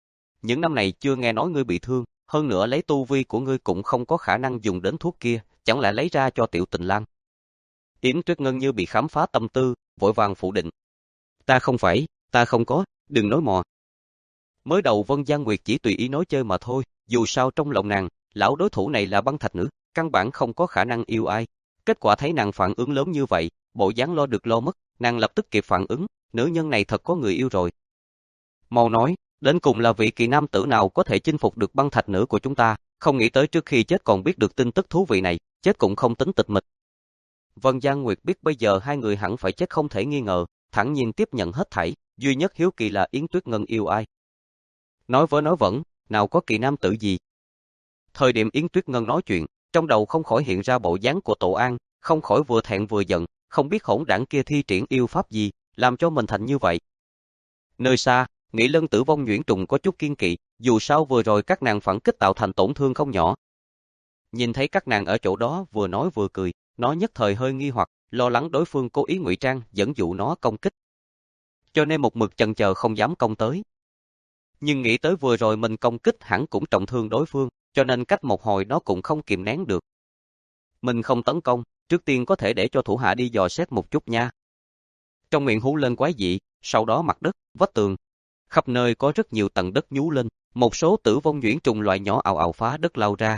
những năm này chưa nghe nói ngươi bị thương, hơn nữa lấy tu vi của ngươi cũng không có khả năng dùng đến thuốc kia, chẳng lẽ lấy ra cho Tiểu Tình Lang? Yến Tuyết Ngân như bị khám phá tâm tư, vội vàng phủ định. Ta không phải, ta không có, đừng nói mò. Mới đầu Vân Giang Nguyệt chỉ tùy ý nói chơi mà thôi, dù sao trong lòng nàng, lão đối thủ này là băng thạch nữ, căn bản không có khả năng yêu ai. Kết quả thấy nàng phản ứng lớn như vậy, bộ dáng lo được lo mất, nàng lập tức kịp phản ứng, nữ nhân này thật có người yêu rồi. Mau nói, đến cùng là vị kỳ nam tử nào có thể chinh phục được băng thạch nữ của chúng ta, không nghĩ tới trước khi chết còn biết được tin tức thú vị này, chết cũng không tính tịch mịch. Vân Giang Nguyệt biết bây giờ hai người hẳn phải chết không thể nghi ngờ, thẳng nhiên tiếp nhận hết thảy, duy nhất hiếu kỳ là Yến Tuyết Ngân yêu ai. Nói với nói vẫn, nào có kỳ nam tử gì. Thời điểm Yến Tuyết Ngân nói chuyện, trong đầu không khỏi hiện ra bộ dáng của Tổ An, không khỏi vừa thẹn vừa giận, không biết hỗn đảng kia thi triển yêu pháp gì, làm cho mình thành như vậy. Nơi xa, Nghĩ Lân Tử Vong Nhuyễn Trùng có chút kiên kỵ, dù sao vừa rồi các nàng phản kích tạo thành tổn thương không nhỏ. Nhìn thấy các nàng ở chỗ đó vừa nói vừa cười, nó nhất thời hơi nghi hoặc, lo lắng đối phương cố ý ngụy trang, dẫn dụ nó công kích. Cho nên một mực chần chờ không dám công tới. Nhưng nghĩ tới vừa rồi mình công kích hẳn cũng trọng thương đối phương, cho nên cách một hồi nó cũng không kìm nén được. Mình không tấn công, trước tiên có thể để cho thủ hạ đi dò xét một chút nha. Trong miệng hú lên quái dị, sau đó mặt đất, vách tường. Khắp nơi có rất nhiều tầng đất nhú lên, một số tử vong nhuyễn trùng loại nhỏ ào ào phá đất lao ra.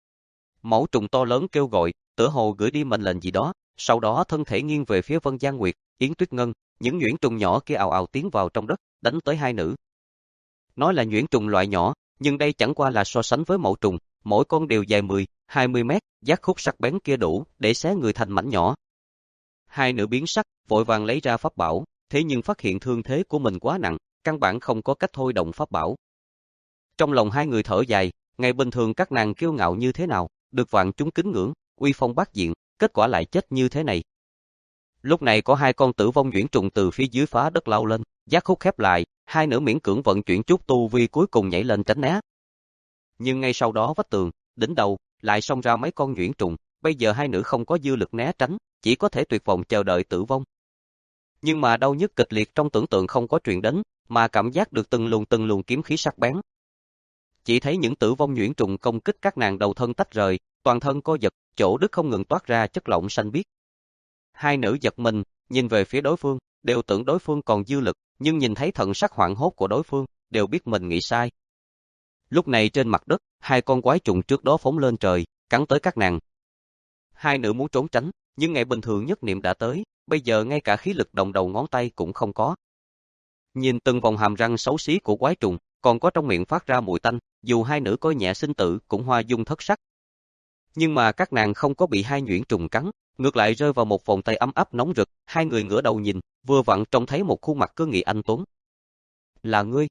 Mẫu trùng to lớn kêu gọi, tựa hồ gửi đi mệnh lệnh gì đó, sau đó thân thể nghiêng về phía Vân Giang Nguyệt, Yến Tuyết Ngân, những nhuyễn trùng nhỏ kia ào ào tiến vào trong đất, đánh tới hai nữ. Nói là nhuyễn trùng loại nhỏ, nhưng đây chẳng qua là so sánh với mẫu trùng, mỗi con đều dài mười, hai mươi mét, giác khúc sắc bén kia đủ để xé người thành mảnh nhỏ. Hai nữ biến sắc, vội vàng lấy ra pháp bảo, thế nhưng phát hiện thương thế của mình quá nặng, căn bản không có cách thôi động pháp bảo. Trong lòng hai người thở dài, ngày bình thường các nàng kiêu ngạo như thế nào, được vạn chúng kính ngưỡng, uy phong bát diện, kết quả lại chết như thế này. Lúc này có hai con tử vong nhuyễn trùng từ phía dưới phá đất lao lên, giác khúc khép lại, hai nữ miễn cưỡng vận chuyển chút tu vi cuối cùng nhảy lên tránh né. Nhưng ngay sau đó vách tường, đỉnh đầu, lại xông ra mấy con nhuyễn trùng, bây giờ hai nữ không có dư lực né tránh, chỉ có thể tuyệt vọng chờ đợi tử vong. Nhưng mà đau nhức kịch liệt trong tưởng tượng không có truyền đến, mà cảm giác được từng luồng từng luồng kiếm khí sắc bén. Chỉ thấy những tử vong nhuyễn trùng công kích các nàng đầu thân tách rời, toàn thân co giật, chỗ đứt không ngừng toát ra chất lỏng xanh biếc. Hai nữ giật mình, nhìn về phía đối phương, đều tưởng đối phương còn dư lực, nhưng nhìn thấy thần sắc hoảng hốt của đối phương, đều biết mình nghĩ sai. Lúc này trên mặt đất, hai con quái trùng trước đó phóng lên trời, cắn tới các nàng. Hai nữ muốn trốn tránh, nhưng ngày bình thường nhất niệm đã tới, bây giờ ngay cả khí lực động đầu ngón tay cũng không có. Nhìn từng vòng hàm răng xấu xí của quái trùng, còn có trong miệng phát ra mùi tanh, dù hai nữ coi nhẹ sinh tử cũng hoa dung thất sắc. Nhưng mà các nàng không có bị hai nhuyễn trùng cắn, ngược lại rơi vào một vòng tay ấm áp nóng rực, hai người ngửa đầu nhìn, vừa vặn trông thấy một khuôn mặt cơ nghị anh tuấn. Là ngươi.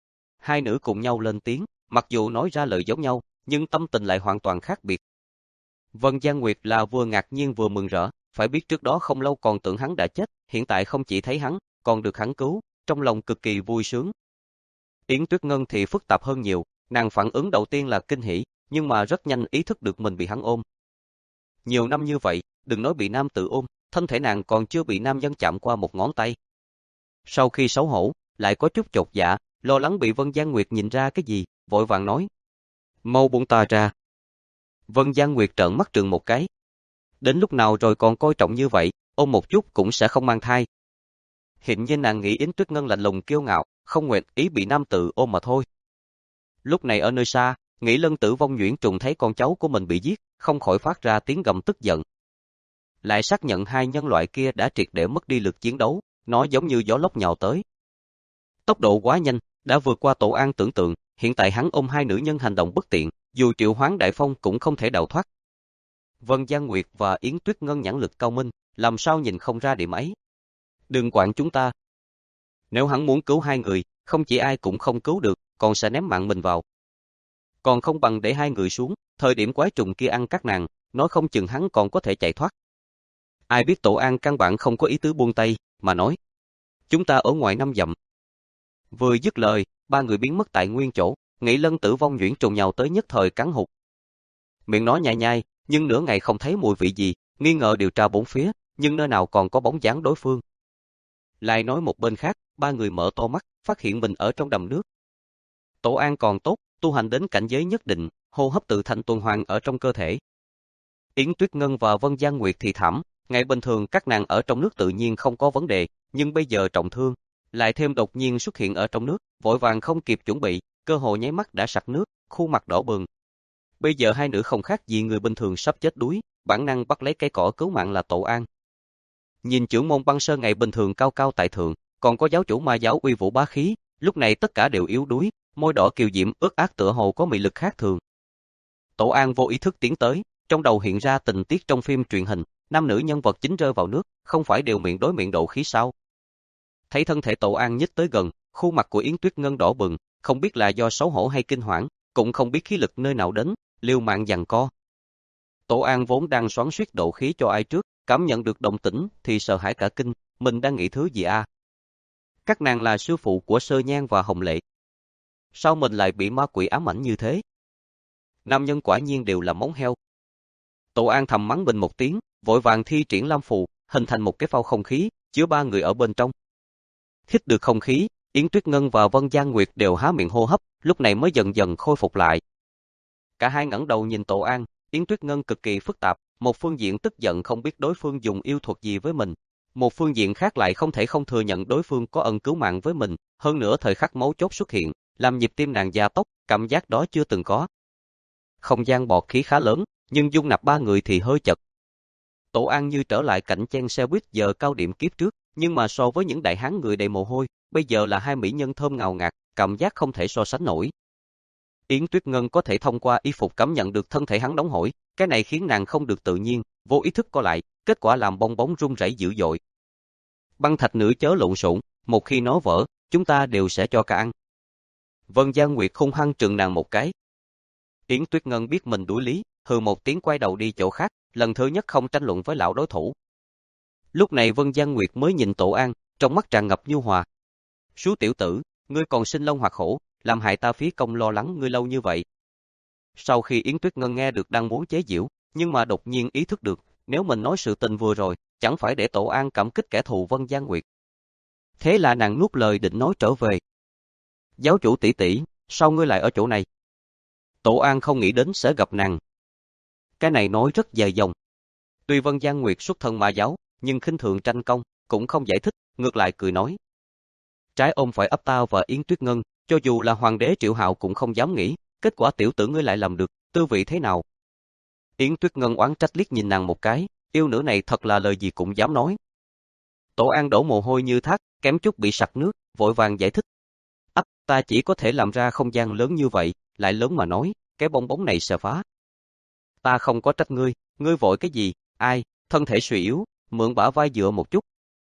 Hai nữ cùng nhau lên tiếng, mặc dù nói ra lời giống nhau, nhưng tâm tình lại hoàn toàn khác biệt. Vân Giang Nguyệt là vừa ngạc nhiên vừa mừng rỡ, phải biết trước đó không lâu còn tưởng hắn đã chết, hiện tại không chỉ thấy hắn, còn được hắn cứu, trong lòng cực kỳ vui sướng. Yến Tuyết Ngân thì phức tạp hơn nhiều, nàng phản ứng đầu tiên là kinh hỉ, nhưng mà rất nhanh ý thức được mình bị hắn ôm. Nhiều năm như vậy, đừng nói bị nam tử ôm, thân thể nàng còn chưa bị nam nhân chạm qua một ngón tay. Sau khi xấu hổ, lại có chút chột dạ, lo lắng bị Vân Giang Nguyệt nhìn ra cái gì, vội vàng nói. Mau buông ta ra. Vân Giang Nguyệt trợn mắt trừng một cái. Đến lúc nào rồi còn coi trọng như vậy, ôm một chút cũng sẽ không mang thai. Hiện nhiên nàng nghĩ Yến Tuyết Ngân lạnh lùng kiêu ngạo, không nguyện ý bị nam tử ôm mà thôi. Lúc này ở nơi xa, Nghĩ Lân Tử Vong Nhuyễn Trùng thấy con cháu của mình bị giết, không khỏi phát ra tiếng gầm tức giận. Lại xác nhận hai nhân loại kia đã triệt để mất đi lực chiến đấu, nó giống như gió lốc nhào tới. Tốc độ quá nhanh, đã vượt qua Tổ An tưởng tượng, hiện tại hắn ôm hai nữ nhân hành động bất tiện, dù triệu hoán đại phong cũng không thể đào thoát. Vân Giang Nguyệt và Yến Tuyết Ngân nhãn lực cao minh, làm sao nhìn không ra điểm ấy. Đừng quản chúng ta. Nếu hắn muốn cứu hai người, không chỉ ai cũng không cứu được, còn sẽ ném mạng mình vào. Còn không bằng để hai người xuống, thời điểm quái trùng kia ăn các nàng, nói không chừng hắn còn có thể chạy thoát. Ai biết Tổ An căn bản không có ý tứ buông tay, mà nói. Chúng ta ở ngoài năm dặm. Vừa dứt lời, ba người biến mất tại nguyên chỗ, Nghĩ Lân Tử Vong Nhuyễn Trùng nhào tới nhất thời cắn hụt. Miệng nó nhai nhai, nhưng nửa ngày không thấy mùi vị gì, nghi ngờ điều tra bốn phía, nhưng nơi nào còn có bóng dáng đối phương. Lại nói một bên khác, ba người mở to mắt, phát hiện mình ở trong đầm nước. Tổ An còn tốt, tu hành đến cảnh giới nhất định, hô hấp tự thành tuần hoàn ở trong cơ thể. Yến Tuyết Ngân và Vân Giang Nguyệt thì thảm, ngày bình thường các nàng ở trong nước tự nhiên không có vấn đề, nhưng bây giờ trọng thương, lại thêm đột nhiên xuất hiện ở trong nước, vội vàng không kịp chuẩn bị, cơ hội nháy mắt đã sặc nước, khuôn mặt đỏ bừng. Bây giờ hai nữ không khác gì người bình thường sắp chết đuối, bản năng bắt lấy cây cỏ cứu mạng là Tổ An. Nhìn trưởng môn băng sơn ngày bình thường cao cao tại thượng, còn có giáo chủ ma giáo uy vũ bá khí, lúc này tất cả đều yếu đuối, môi đỏ kiều diễm ướt át tựa hồ có mị lực khác thường. Tổ An vô ý thức tiến tới, trong đầu hiện ra tình tiết trong phim truyền hình, nam nữ nhân vật chính rơi vào nước, không phải đều miệng đối miệng độ khí sao? Thấy thân thể Tổ An nhích tới gần, khuôn mặt của Yến Tuyết Ngân đỏ bừng, không biết là do xấu hổ hay kinh hoảng, cũng không biết khí lực nơi nào đến, liều mạng giằng co. Tổ An vốn đang xoắn xuýt độ khí cho ai trước, cảm nhận được động tĩnh thì sợ hãi cả kinh, mình đang nghĩ thứ gì a? À? Các nàng là sư phụ của Sơ Nhan và Hồng Lệ. Sao mình lại bị ma quỷ ám ảnh như thế? Nam nhân quả nhiên đều là móng heo. Tổ An thầm mắng mình một tiếng, vội vàng thi triển Lam phù, hình thành một cái phao không khí, chứa ba người ở bên trong. Hít được không khí, Yến Tuyết Ngân và Vân Giang Nguyệt đều há miệng hô hấp, lúc này mới dần dần khôi phục lại. Cả hai ngẩng đầu nhìn Tổ An, Yến Tuyết Ngân cực kỳ phức tạp, một phương diện tức giận không biết đối phương dùng yêu thuật gì với mình, một phương diện khác lại không thể không thừa nhận đối phương có ân cứu mạng với mình, hơn nữa thời khắc mấu chốt xuất hiện, làm nhịp tim nàng gia tốc, cảm giác đó chưa từng có. Không gian bọt khí khá lớn, nhưng dung nạp ba người thì hơi chật. Tổ An như trở lại cảnh chen xe buýt giờ cao điểm kiếp trước, nhưng mà so với những đại hán người đầy mồ hôi, bây giờ là hai mỹ nhân thơm ngào ngạt, cảm giác không thể so sánh nổi. Yến Tuyết Ngân có thể thông qua y phục cảm nhận được thân thể hắn nóng hổi, cái này khiến nàng không được tự nhiên, vô ý thức co lại, kết quả làm bong bóng rung rẩy dữ dội. Băng thạch nữ chớ lộn xộn, một khi nó vỡ, chúng ta đều sẽ cho cả ăn. Vân Giang Nguyệt hung hăng trừng nàng một cái. Yến Tuyết Ngân biết mình đuối lý, hừ một tiếng quay đầu đi chỗ khác, lần thứ nhất không tranh luận với lão đối thủ. Lúc này Vân Giang Nguyệt mới nhìn Tổ An, trong mắt tràn ngập nhu hòa. Sú tiểu tử, ngươi còn sinh long hoặc hổ, làm hại ta phí công lo lắng ngươi lâu như vậy. Sau khi Yến Tuyết Ngân nghe được đang muốn chế giễu, nhưng mà đột nhiên ý thức được, nếu mình nói sự tình vừa rồi, chẳng phải để Tổ An cảm kích kẻ thù Vân Giang Nguyệt. Thế là nàng nuốt lời định nói trở về. Giáo chủ tỷ tỷ, sao ngươi lại ở chỗ này? Tổ An không nghĩ đến sẽ gặp nàng. Cái này nói rất dài dòng. Tuy Vân Giang Nguyệt xuất thân ma giáo, nhưng khinh thường tranh công, cũng không giải thích, ngược lại cười nói. Trái ôm phải ấp tao và Yến Tuyết Ngân, cho dù là hoàng đế Triệu Hạo cũng không dám nghĩ, kết quả tiểu tử ngươi lại làm được, tư vị thế nào? Yến Tuyết Ngân oán trách liếc nhìn nàng một cái, yêu nữ này thật là lời gì cũng dám nói. Tổ An đổ mồ hôi như thác, kém chút bị sặc nước, vội vàng giải thích. Ách, ta chỉ có thể làm ra không gian lớn như vậy, lại lớn mà nói, cái bong bóng này sẽ phá. Ta không có trách ngươi, ngươi vội cái gì, ai, thân thể suy yếu, mượn bả vai dựa một chút.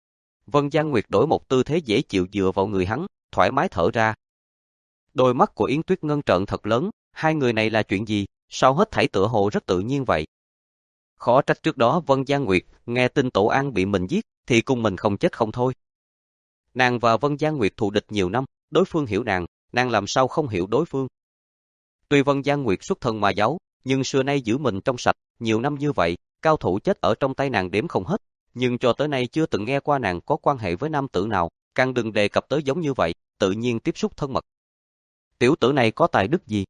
Vân Giang Nguyệt đổi một tư thế dễ chịu dựa vào người hắn, thoải mái thở ra. Đôi mắt của Yến Tuyết Ngân trợn thật lớn, hai người này là chuyện gì, sao hết thảy tựa hồ rất tự nhiên vậy. Khó trách trước đó Vân Giang Nguyệt nghe tin Tổ An bị mình giết, thì cùng mình không chết không thôi. Nàng và Vân Giang Nguyệt thù địch nhiều năm, đối phương hiểu nàng, nàng làm sao không hiểu đối phương. Tuy Vân Giang Nguyệt xuất thân ma giáo, nhưng xưa nay giữ mình trong sạch, nhiều năm như vậy, cao thủ chết ở trong tay nàng đếm không hết, nhưng cho tới nay chưa từng nghe qua nàng có quan hệ với nam tử nào, càng đừng đề cập tới giống như vậy, tự nhiên tiếp xúc thân mật. Tiểu tử này có tài đức gì?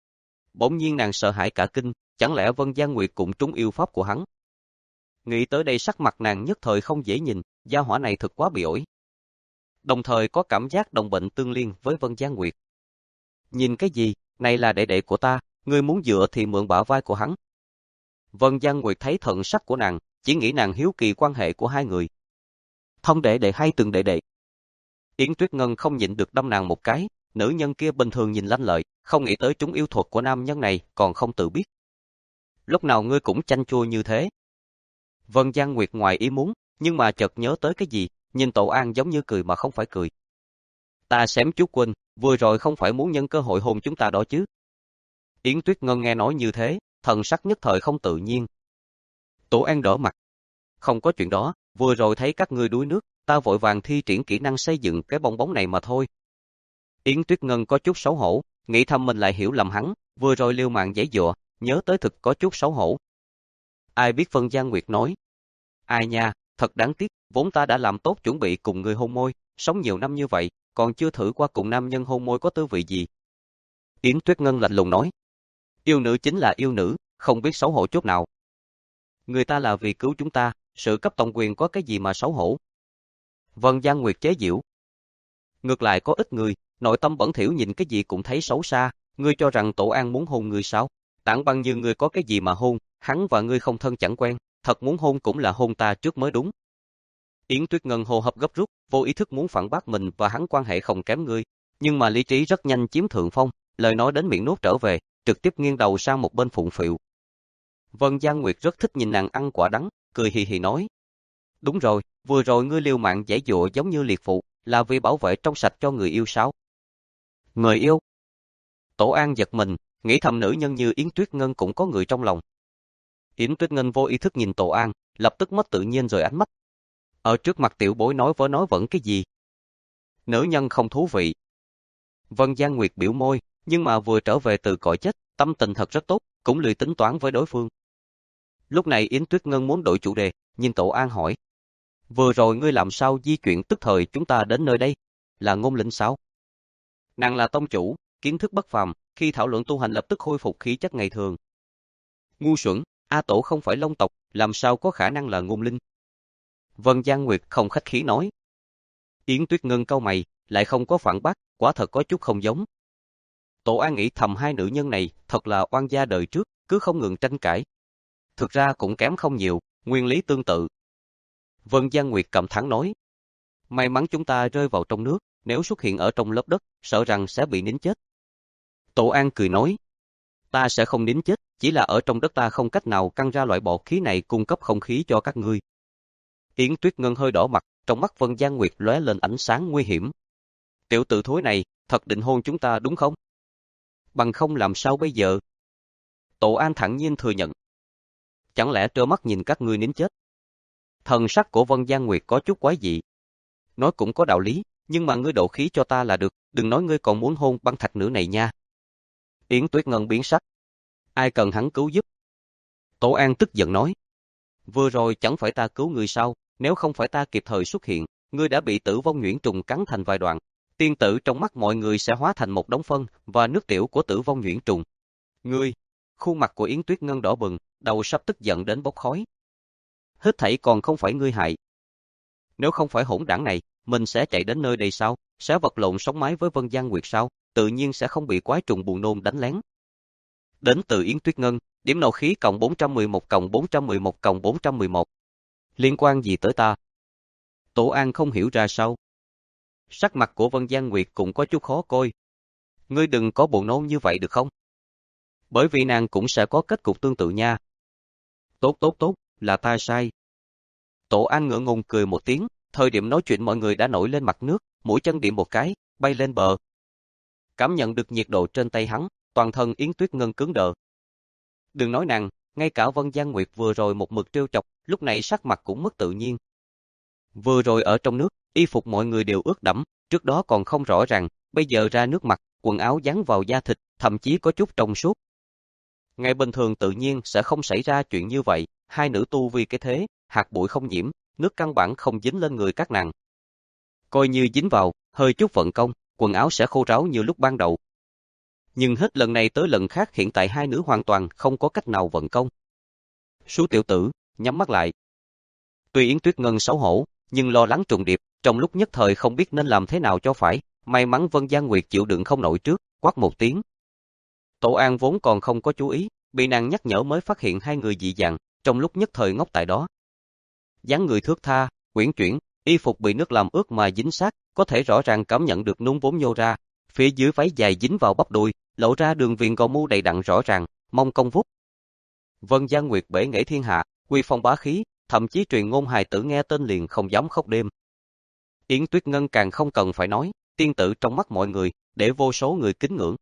Bỗng nhiên nàng sợ hãi cả kinh, chẳng lẽ Vân Giang Nguyệt cũng trúng yêu pháp của hắn? Nghĩ tới đây sắc mặt nàng nhất thời không dễ nhìn, gia hỏa này thật quá bị ổi. Đồng thời có cảm giác đồng bệnh tương liên với Vân Giang Nguyệt. Nhìn cái gì, này là đệ đệ của ta, ngươi muốn dựa thì mượn bả vai của hắn. Vân Giang Nguyệt thấy thần sắc của nàng, chỉ nghĩ nàng hiếu kỳ quan hệ của hai người. Thân đệ đệ hay từng đệ đệ? Yến Tuyết Ngân không nhịn được đâm nàng một cái, nữ nhân kia bình thường nhìn lanh lợi, không nghĩ tới chúng yêu thuật của nam nhân này còn không tự biết. Lúc nào ngươi cũng chanh chua như thế. Vân Giang Nguyệt ngoài ý muốn, nhưng mà chợt nhớ tới cái gì, nhìn Tổ An giống như cười mà không phải cười. Ta xém chút quên, vừa rồi không phải muốn nhân cơ hội hôn chúng ta đó chứ. Yến Tuyết Ngân nghe nói như thế, thần sắc nhất thời không tự nhiên. Tổ An đỏ mặt. Không có chuyện đó, vừa rồi thấy các ngươi đuối nước, ta vội vàng thi triển kỹ năng xây dựng cái bong bóng này mà thôi. Yến Tuyết Ngân có chút xấu hổ, nghĩ thầm mình lại hiểu lầm hắn, vừa rồi liều mạng giãy giụa, nhớ tới thực có chút xấu hổ. Ai biết Vân Giang Nguyệt nói. Ai nha, thật đáng tiếc, vốn ta đã làm tốt chuẩn bị cùng người hôn môi, sống nhiều năm như vậy, còn chưa thử qua cùng nam nhân hôn môi có tư vị gì. Yến Tuyết Ngân lạnh lùng nói. Yêu nữ chính là yêu nữ, không biết xấu hổ chút nào. Người ta là vì cứu chúng ta, sự cấp tổng quyền có cái gì mà xấu hổ. Vân Giang Nguyệt chế giễu. Ngược lại có ít người, nội tâm bẩn thỉu nhìn cái gì cũng thấy xấu xa, ngươi cho rằng Tổ An muốn hôn ngươi sao? Tảng băng như ngươi có cái gì mà hôn, hắn và ngươi không thân chẳng quen, thật muốn hôn cũng là hôn ta trước mới đúng. Yến Tuyết Ngân hô hấp gấp rút, vô ý thức muốn phản bác mình và hắn quan hệ không kém ngươi, nhưng mà lý trí rất nhanh chiếm thượng phong, lời nói đến miệng nuốt trở về, trực tiếp nghiêng đầu sang một bên phụng phịu. Vân Giang Nguyệt rất thích nhìn nàng ăn quả đắng, cười hì hì nói. Đúng rồi, vừa rồi ngươi liều mạng giãy giụa giống như liệt phụ, là vì bảo vệ trong sạch cho người yêu sao? Người yêu? Tổ An giật mình, nghĩ thầm nữ nhân như Yến Tuyết Ngân cũng có người trong lòng. Yến Tuyết Ngân vô ý thức nhìn Tổ An, lập tức mất tự nhiên rồi ánh mắt. Ở trước mặt tiểu bối nói vớ nói vẫn cái gì? Nữ nhân không thú vị. Vân Giang Nguyệt biểu môi, nhưng mà vừa trở về từ cõi chết, tâm tình thật rất tốt, cũng lười tính toán với đối phương. Lúc này Yến Tuyết Ngân muốn đổi chủ đề, nhìn Tổ An hỏi. Vừa rồi ngươi làm sao di chuyển tức thời chúng ta đến nơi đây? Là Ngôn Linh sao? Nàng là tông chủ, kiến thức bất phàm, khi thảo luận tu hành lập tức khôi phục khí chất ngày thường. Ngu xuẩn, A Tổ không phải Long tộc, làm sao có khả năng là Ngôn Linh? Vân Giang Nguyệt không khách khí nói. Yến Tuyết Ngân cau mày, lại không có phản bác, quả thật có chút không giống. Tổ An nghĩ thầm hai nữ nhân này thật là oan gia đời trước, cứ không ngừng tranh cãi. Thực ra cũng kém không nhiều, nguyên lý tương tự. Vân Giang Nguyệt cầm thẳng nói. May mắn chúng ta rơi vào trong nước, nếu xuất hiện ở trong lớp đất, sợ rằng sẽ bị nín chết. Tổ An cười nói. Ta sẽ không nín chết, chỉ là ở trong đất ta không cách nào căng ra loại bọt khí này cung cấp không khí cho các ngươi. Yến Tuyết Ngân hơi đỏ mặt, trong mắt Vân Giang Nguyệt lóe lên ánh sáng nguy hiểm. Tiểu tử thối này, thật định hôn chúng ta đúng không? Bằng không làm sao bây giờ? Tổ An thản nhiên thừa nhận. Chẳng lẽ trơ mắt nhìn các ngươi nín chết? Thần sắc của Vân Giang Nguyệt có chút quái dị. Nói cũng có đạo lý, nhưng mà ngươi độ khí cho ta là được, đừng nói ngươi còn muốn hôn băng thạch nữ này nha. Yến Tuyết Ngân biến sắc. Ai cần hắn cứu giúp? Tổ An tức giận nói. Vừa rồi chẳng phải ta cứu ngươi sao, nếu không phải ta kịp thời xuất hiện, ngươi đã bị Tử Vong Nhuyễn Trùng cắn thành vài đoạn. Tiên tử trong mắt mọi người sẽ hóa thành một đống phân và nước tiểu của Tử Vong Nhuyễn Trùng. Ngươi, khuôn mặt của Yến Tuyết Ngân đỏ bừng, đầu sắp tức giận đến bốc khói. Hết thảy còn không phải ngươi hại. Nếu không phải hỗn đảng này, mình sẽ chạy đến nơi đây sao? Sẽ vật lộn sống mái với Vân Giang Nguyệt sao? Tự nhiên sẽ không bị quái trùng buồn nôn đánh lén. Đến từ Yến Tuyết Ngân, điểm nộ khí cộng bốn trăm mười một cộng bốn trăm mười một cộng bốn trăm mười một. Liên quan gì tới ta? Tổ An không hiểu ra sao. Sắc mặt của Vân Giang Nguyệt cũng có chút khó coi. Ngươi đừng có buồn nôn như vậy được không? Bởi vì nàng cũng sẽ có kết cục tương tự nha. Tốt tốt tốt, là ta sai. Tổ An ngượng ngùng cười một tiếng, thời điểm nói chuyện mọi người đã nổi lên mặt nước, mũi chân điểm một cái, bay lên bờ. Cảm nhận được nhiệt độ trên tay hắn, toàn thân Yến Tuyết Ngân cứng đờ. Đừng nói nàng, ngay cả Vân Giang Nguyệt vừa rồi một mực trêu chọc, lúc này sắc mặt cũng mất tự nhiên. Vừa rồi ở trong nước, y phục mọi người đều ướt đẫm, trước đó còn không rõ ràng, bây giờ ra nước mặt, quần áo dán vào da thịt, thậm chí có chút trong suốt. Ngày bình thường tự nhiên sẽ không xảy ra chuyện như vậy, hai nữ tu vì cái thế, hạt bụi không nhiễm, nước căn bản không dính lên người các nàng. Coi như dính vào, hơi chút vận công, quần áo sẽ khô ráo như lúc ban đầu. Nhưng hết lần này tới lần khác hiện tại hai nữ hoàn toàn không có cách nào vận công. Sú tiểu tử, nhắm mắt lại. Tuy Yến Tuyết Ngân xấu hổ, nhưng lo lắng trùng điệp, trong lúc nhất thời không biết nên làm thế nào cho phải, may mắn Vân Giang Nguyệt chịu đựng không nổi trước, quát một tiếng. Tổ An vốn còn không có chú ý, bị nàng nhắc nhở mới phát hiện hai người dị dạng, trong lúc nhất thời ngốc tại đó. Dáng người thướt tha, uyển chuyển, y phục bị nước làm ướt mà dính sát, có thể rõ ràng cảm nhận được núm vốn nhô ra, phía dưới váy dài dính vào bắp đùi, lộ ra đường viền gò mu đầy đặn rõ ràng, mông công vút. Vân Giang Nguyệt bể nghệ thiên hạ, uy phong bá khí, thậm chí truyền ngôn hài tử nghe tên liền không dám khóc đêm. Yến Tuyết Ngân càng không cần phải nói, tiên tử trong mắt mọi người, để vô số người kính ngưỡng.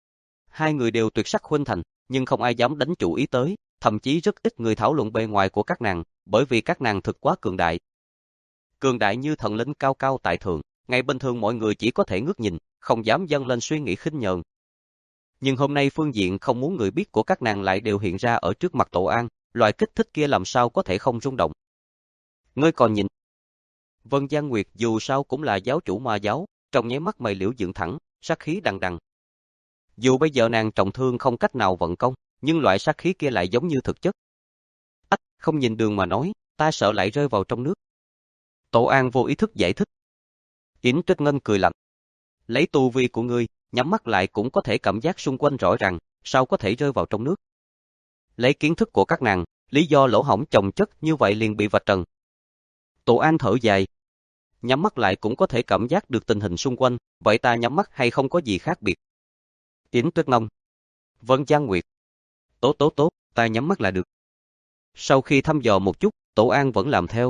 Hai người đều tuyệt sắc khuynh thành, nhưng không ai dám đánh chủ ý tới, thậm chí rất ít người thảo luận bề ngoài của các nàng, bởi vì các nàng thực quá cường đại. Cường đại như thần linh cao cao tại thượng, ngày bình thường mọi người chỉ có thể ngước nhìn, không dám dâng lên suy nghĩ khinh nhờn. Nhưng hôm nay phương diện không muốn người biết của các nàng lại đều hiện ra ở trước mặt Tổ An, loại kích thích kia làm sao có thể không rung động. Ngươi còn nhìn. Vân Giang Nguyệt dù sao cũng là giáo chủ ma giáo, trong nháy mắt mày liễu dựng thẳng, sát khí đằng đằng. Dù bây giờ nàng trọng thương không cách nào vận công, nhưng loại sát khí kia lại giống như thực chất. Ách, không nhìn đường mà nói, ta sợ lại rơi vào trong nước. Tổ An vô ý thức giải thích. Yến Tuyết Ngân cười lạnh. Lấy tu vi của ngươi, nhắm mắt lại cũng có thể cảm giác xung quanh rõ ràng, sao có thể rơi vào trong nước. Lấy kiến thức của các nàng, lý do lỗ hổng chồng chất như vậy liền bị vạch trần. Tổ An thở dài. Nhắm mắt lại cũng có thể cảm giác được tình hình xung quanh, vậy ta nhắm mắt hay không có gì khác biệt? Yến Tuyết Ngân. Vân Giang Nguyệt. Tốt tốt tốt, ta nhắm mắt là được. Sau khi thăm dò một chút, Tổ An vẫn làm theo.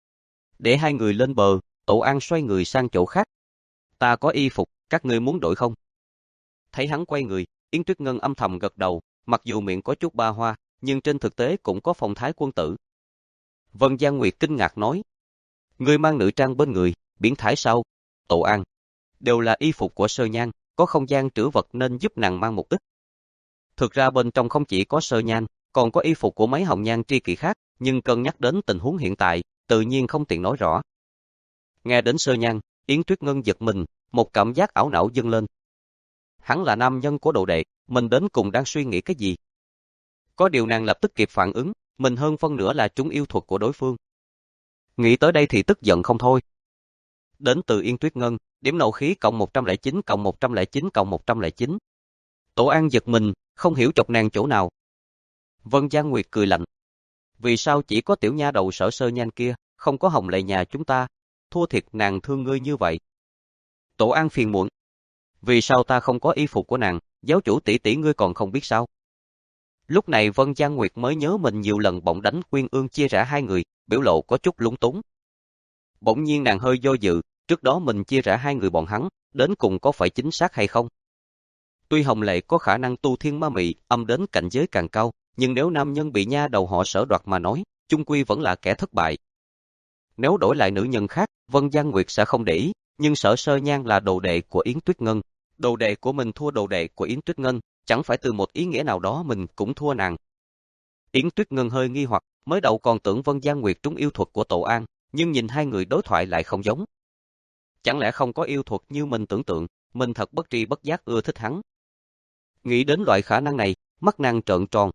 Để hai người lên bờ, Tổ An xoay người sang chỗ khác. Ta có y phục, các ngươi muốn đổi không? Thấy hắn quay người, Yến Tuyết Ngân âm thầm gật đầu, mặc dù miệng có chút ba hoa, nhưng trên thực tế cũng có phong thái quân tử. Vân Giang Nguyệt kinh ngạc nói. Ngươi mang nữ trang bên người, biến thái sao? Tổ An. Đều là y phục của Sơ Nhan, có không gian trữ vật nên giúp nàng mang một ít. Thực ra bên trong không chỉ có Sơ Nhan, còn có y phục của mấy hồng nhan tri kỷ khác, nhưng cân nhắc đến tình huống hiện tại, tự nhiên không tiện nói rõ. Nghe đến Sơ Nhan, Yến Tuyết Ngân giật mình, một cảm giác ảo não dâng lên. Hắn là nam nhân của đồ đệ, mình đến cùng đang suy nghĩ cái gì? Có điều nàng lập tức kịp phản ứng, mình hơn phân nửa là trúng yêu thuật của đối phương. Nghĩ tới đây thì tức giận không thôi. Đến từ Yên Tuyết Ngân, điểm nộ khí cộng một trăm lẻ chín cộng một trăm lẻ chín cộng một trăm lẻ chín. Tổ An giật mình, không hiểu chọc nàng chỗ nào. Vân Giang Nguyệt cười lạnh. Vì sao chỉ có tiểu nha đầu Sở Sơ Nhan kia, không có Hồng Lệ nhà chúng ta, thua thiệt nàng thương ngươi như vậy. Tổ An phiền muộn. Vì sao ta không có y phục của nàng, giáo chủ tỷ tỷ ngươi còn không biết sao? Lúc này Vân Giang Nguyệt mới nhớ mình nhiều lần bỗng đánh Quyên Ương chia rẽ hai người, biểu lộ có chút lúng túng. Bỗng nhiên nàng hơi do dự, trước đó mình chia rẽ hai người bọn hắn, đến cùng có phải chính xác hay không? Tuy Hồng Lệ có khả năng tu thiên ma mị, âm đến cảnh giới càng cao, nhưng nếu nam nhân bị nha đầu họ Sở đoạt mà nói, chung quy vẫn là kẻ thất bại. Nếu đổi lại nữ nhân khác, Vân Giang Nguyệt sẽ không để ý, nhưng Sở Sơ Nhan là đồ đệ của Yến Tuyết Ngân, đồ đệ của mình thua đồ đệ của Yến Tuyết Ngân, chẳng phải từ một ý nghĩa nào đó mình cũng thua nàng. Yến Tuyết Ngân hơi nghi hoặc, mới đầu còn tưởng Vân Giang Nguyệt trúng yêu thuật của Tổ An, nhưng nhìn hai người đối thoại lại không giống. Chẳng lẽ không có yêu thuật như mình tưởng tượng, mình thật bất tri bất giác ưa thích hắn. Nghĩ đến loại khả năng này, mắt nàng trợn tròn.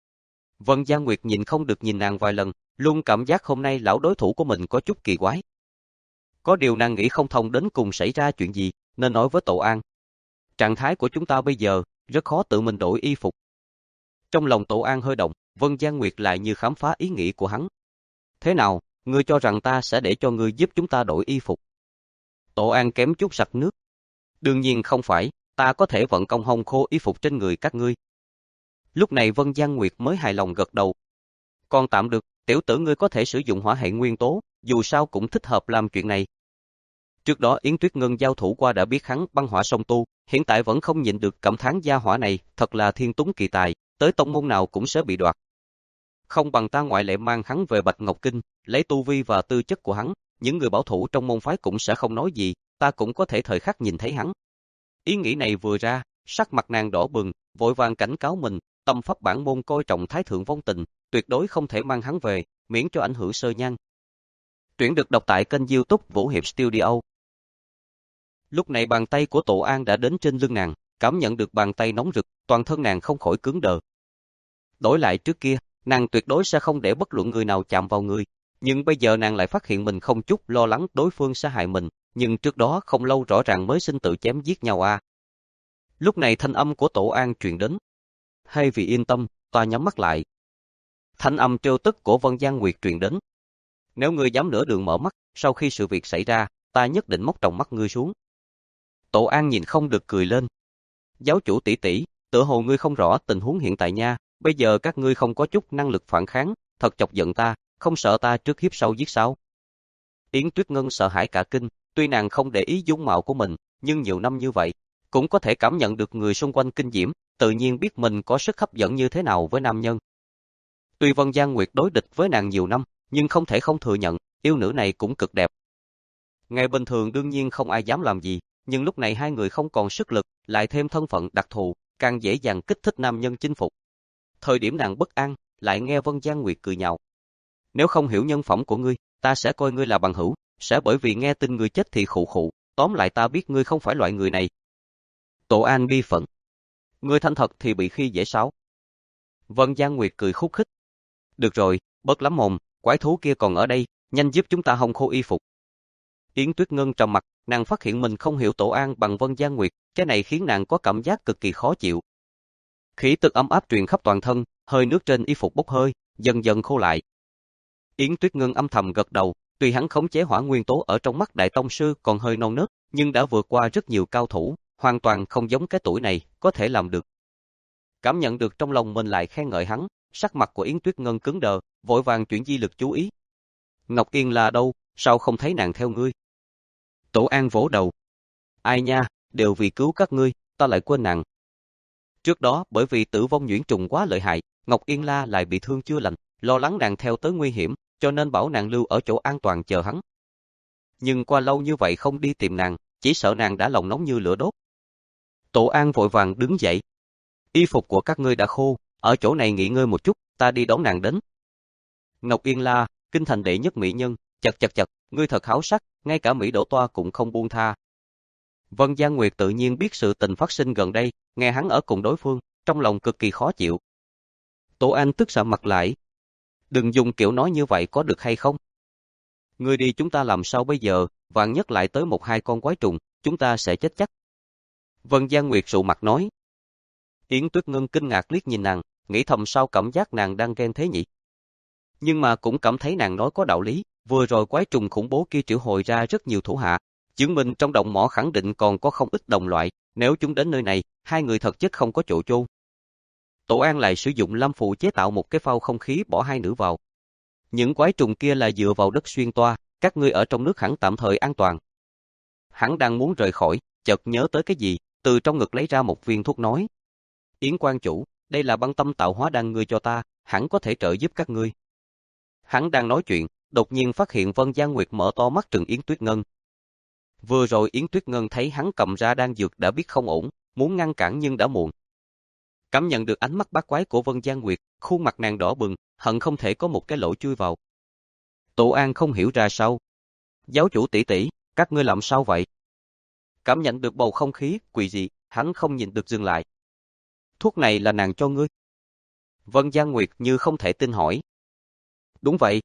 Vân Giang Nguyệt nhìn không được nhìn nàng vài lần, luôn cảm giác hôm nay lão đối thủ của mình có chút kỳ quái. Có điều nàng nghĩ không thông đến cùng xảy ra chuyện gì, nên nói với Tổ An. Trạng thái của chúng ta bây giờ, rất khó tự mình đổi y phục. Trong lòng Tổ An hơi động, Vân Giang Nguyệt lại như khám phá ý nghĩ của hắn. Thế nào, ngươi cho rằng ta sẽ để cho ngươi giúp chúng ta đổi y phục? Tổ An kém chút sặc nước. Đương nhiên không phải, ta có thể vận công hong khô y phục trên người các ngươi. Lúc này Vân Giang Nguyệt mới hài lòng gật đầu. Còn tạm được, tiểu tử ngươi có thể sử dụng hỏa hệ nguyên tố, dù sao cũng thích hợp làm chuyện này. Trước đó Yến Tuyết Ngân giao thủ qua đã biết hắn băng hỏa song tu, hiện tại vẫn không nhịn được cảm thán gia hỏa này, thật là thiên túng kỳ tài, tới tông môn nào cũng sẽ bị đoạt. Không bằng ta ngoại lệ mang hắn về Bạch Ngọc Kinh, lấy tu vi và tư chất của hắn, những người bảo thủ trong môn phái cũng sẽ không nói gì, ta cũng có thể thời khắc nhìn thấy hắn. Ý nghĩ này vừa ra, sắc mặt nàng đỏ bừng, vội vàng cảnh cáo mình, tâm pháp bản môn coi trọng thái thượng vong tình, tuyệt đối không thể mang hắn về, miễn cho ảnh hưởng Sơ Nhan. Truyện được đọc tại kênh YouTube Vũ Hiệp Studio. Lúc này bàn tay của Tổ An đã đến trên lưng nàng, cảm nhận được bàn tay nóng rực, toàn thân nàng không khỏi cứng đờ. Đổi lại trước kia, nàng tuyệt đối sẽ không để bất luận người nào chạm vào người, nhưng bây giờ nàng lại phát hiện mình không chút lo lắng đối phương sẽ hại mình, nhưng trước đó không lâu rõ ràng mới sinh tử chém giết nhau à. Lúc này thanh âm của Tổ An truyền đến. Hay vì yên tâm, ta nhắm mắt lại. Thanh âm trêu tức của Vân Giang Nguyệt truyền đến. Nếu ngươi dám nửa đường mở mắt, sau khi sự việc xảy ra, ta nhất định móc tròng mắt ngươi xuống. Tổ An nhìn không được cười lên. Giáo chủ tỷ tỷ, tựa hồ ngươi không rõ tình huống hiện tại nha, bây giờ các ngươi không có chút năng lực phản kháng, thật chọc giận ta, không sợ ta trước hiếp sau giết sao? Yến Tuyết Ngân sợ hãi cả kinh, tuy nàng không để ý dung mạo của mình, nhưng nhiều năm như vậy, cũng có thể cảm nhận được người xung quanh kinh diễm, tự nhiên biết mình có sức hấp dẫn như thế nào với nam nhân. Tuy Vân Giang Nguyệt đối địch với nàng nhiều năm, nhưng không thể không thừa nhận, yêu nữ này cũng cực đẹp. Ngày bình thường đương nhiên không ai dám làm gì, nhưng lúc này hai người không còn sức lực, lại thêm thân phận đặc thù, càng dễ dàng kích thích nam nhân chinh phục. Thời điểm nàng bất an, lại nghe Vân Giang Nguyệt cười nhạo. Nếu không hiểu nhân phẩm của ngươi, ta sẽ coi ngươi là bằng hữu, sẽ bởi vì nghe tin ngươi chết thì khụ khụ, tóm lại ta biết ngươi không phải loại người này. Tổ An bi phẫn. Người thành thật thì bị khi dễ sao? Vân Giang Nguyệt cười khúc khích. Được rồi, bớt lắm mồm, quái thú kia còn ở đây, nhanh giúp chúng ta hong khô y phục. Yến Tuyết Ngân trầm mặt, nàng phát hiện mình không hiểu Tổ An bằng Vân Giang Nguyệt, cái này khiến nàng có cảm giác cực kỳ khó chịu. Khí tức ấm áp truyền khắp toàn thân, hơi nước trên y phục bốc hơi, dần dần khô lại. Yến Tuyết Ngân âm thầm gật đầu, tuy hắn khống chế hỏa nguyên tố ở trong mắt Đại Tông Sư còn hơi non nớt, nhưng đã vượt qua rất nhiều cao thủ, hoàn toàn không giống cái tuổi này, có thể làm được. Cảm nhận được trong lòng mình lại khen ngợi hắn, sắc mặt của Yến Tuyết Ngân cứng đờ, vội vàng chuyển di lực chú ý. Ngọc Yên là đâu, sao không thấy nàng theo ngươi? Tổ An vỗ đầu. Ai nha, đều vì cứu các ngươi, ta lại quên nàng. Trước đó bởi vì tử vong nhuyễn trùng quá lợi hại, Ngọc Yên La lại bị thương chưa lành, lo lắng nàng theo tới nguy hiểm, cho nên bảo nàng lưu ở chỗ an toàn chờ hắn. Nhưng qua lâu như vậy không đi tìm nàng, chỉ sợ nàng đã lòng nóng như lửa đốt. Tổ An vội vàng đứng dậy. Y phục của các ngươi đã khô, ở chỗ này nghỉ ngơi một chút, ta đi đón nàng đến. Ngọc Yên La, kinh thành đệ nhất mỹ nhân, chật chật chật, ngươi thật háo sắc, ngay cả Mỹ Đỗ Toa cũng không buông tha. Vân Giang Nguyệt tự nhiên biết sự tình phát sinh gần đây, nghe hắn ở cùng đối phương, trong lòng cực kỳ khó chịu. Tổ An tức sạm mặt lại. Đừng dùng kiểu nói như vậy có được hay không? Ngươi đi chúng ta làm sao bây giờ, vạn nhất lại tới một hai con quái trùng, chúng ta sẽ chết chắc. Vân Giang Nguyệt sụ mặt nói. Yến Tuyết Ngân kinh ngạc liếc nhìn nàng, nghĩ thầm sao cảm giác nàng đang ghen thế nhỉ? Nhưng mà cũng cảm thấy nàng nói có đạo lý, vừa rồi quái trùng khủng bố kia triệu hồi ra rất nhiều thủ hạ, chứng minh trong động mỏ khẳng định còn có không ít đồng loại, nếu chúng đến nơi này, hai người thật chất không có chỗ chôn. Tổ An lại sử dụng lâm phù chế tạo một cái phao không khí bỏ hai nữ vào. Những quái trùng kia là dựa vào đất xuyên toa, các ngươi ở trong nước hẳn tạm thời an toàn. Hắn đang muốn rời khỏi, chợt nhớ tới cái gì, từ trong ngực lấy ra một viên thuốc nói. Yến quan chủ, đây là băng tâm tạo hóa đan ngươi cho ta, hẳn có thể trợ giúp các ngươi. Hắn đang nói chuyện, đột nhiên phát hiện Vân Giang Nguyệt mở to mắt trừng Yến Tuyết Ngân. Vừa rồi Yến Tuyết Ngân thấy hắn cầm ra đan dược đã biết không ổn, muốn ngăn cản nhưng đã muộn. Cảm nhận được ánh mắt bát quái của Vân Giang Nguyệt, khuôn mặt nàng đỏ bừng, hận không thể có một cái lỗ chui vào. Tổ An không hiểu ra sao. Giáo chủ tỷ tỷ, các ngươi làm sao vậy? Cảm nhận được bầu không khí quỷ dị, hắn không nhìn được dừng lại. Thuốc này là nàng cho ngươi. Vân Giang Nguyệt như không thể tin hỏi. Đúng vậy.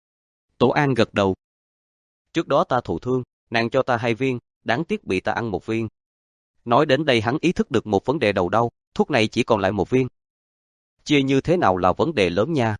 Tổ An gật đầu. Trước đó ta thụ thương, nàng cho ta hai viên, đáng tiếc bị ta ăn một viên. Nói đến đây hắn ý thức được một vấn đề đầu đau, thuốc này chỉ còn lại một viên. Chia như thế nào là vấn đề lớn nha.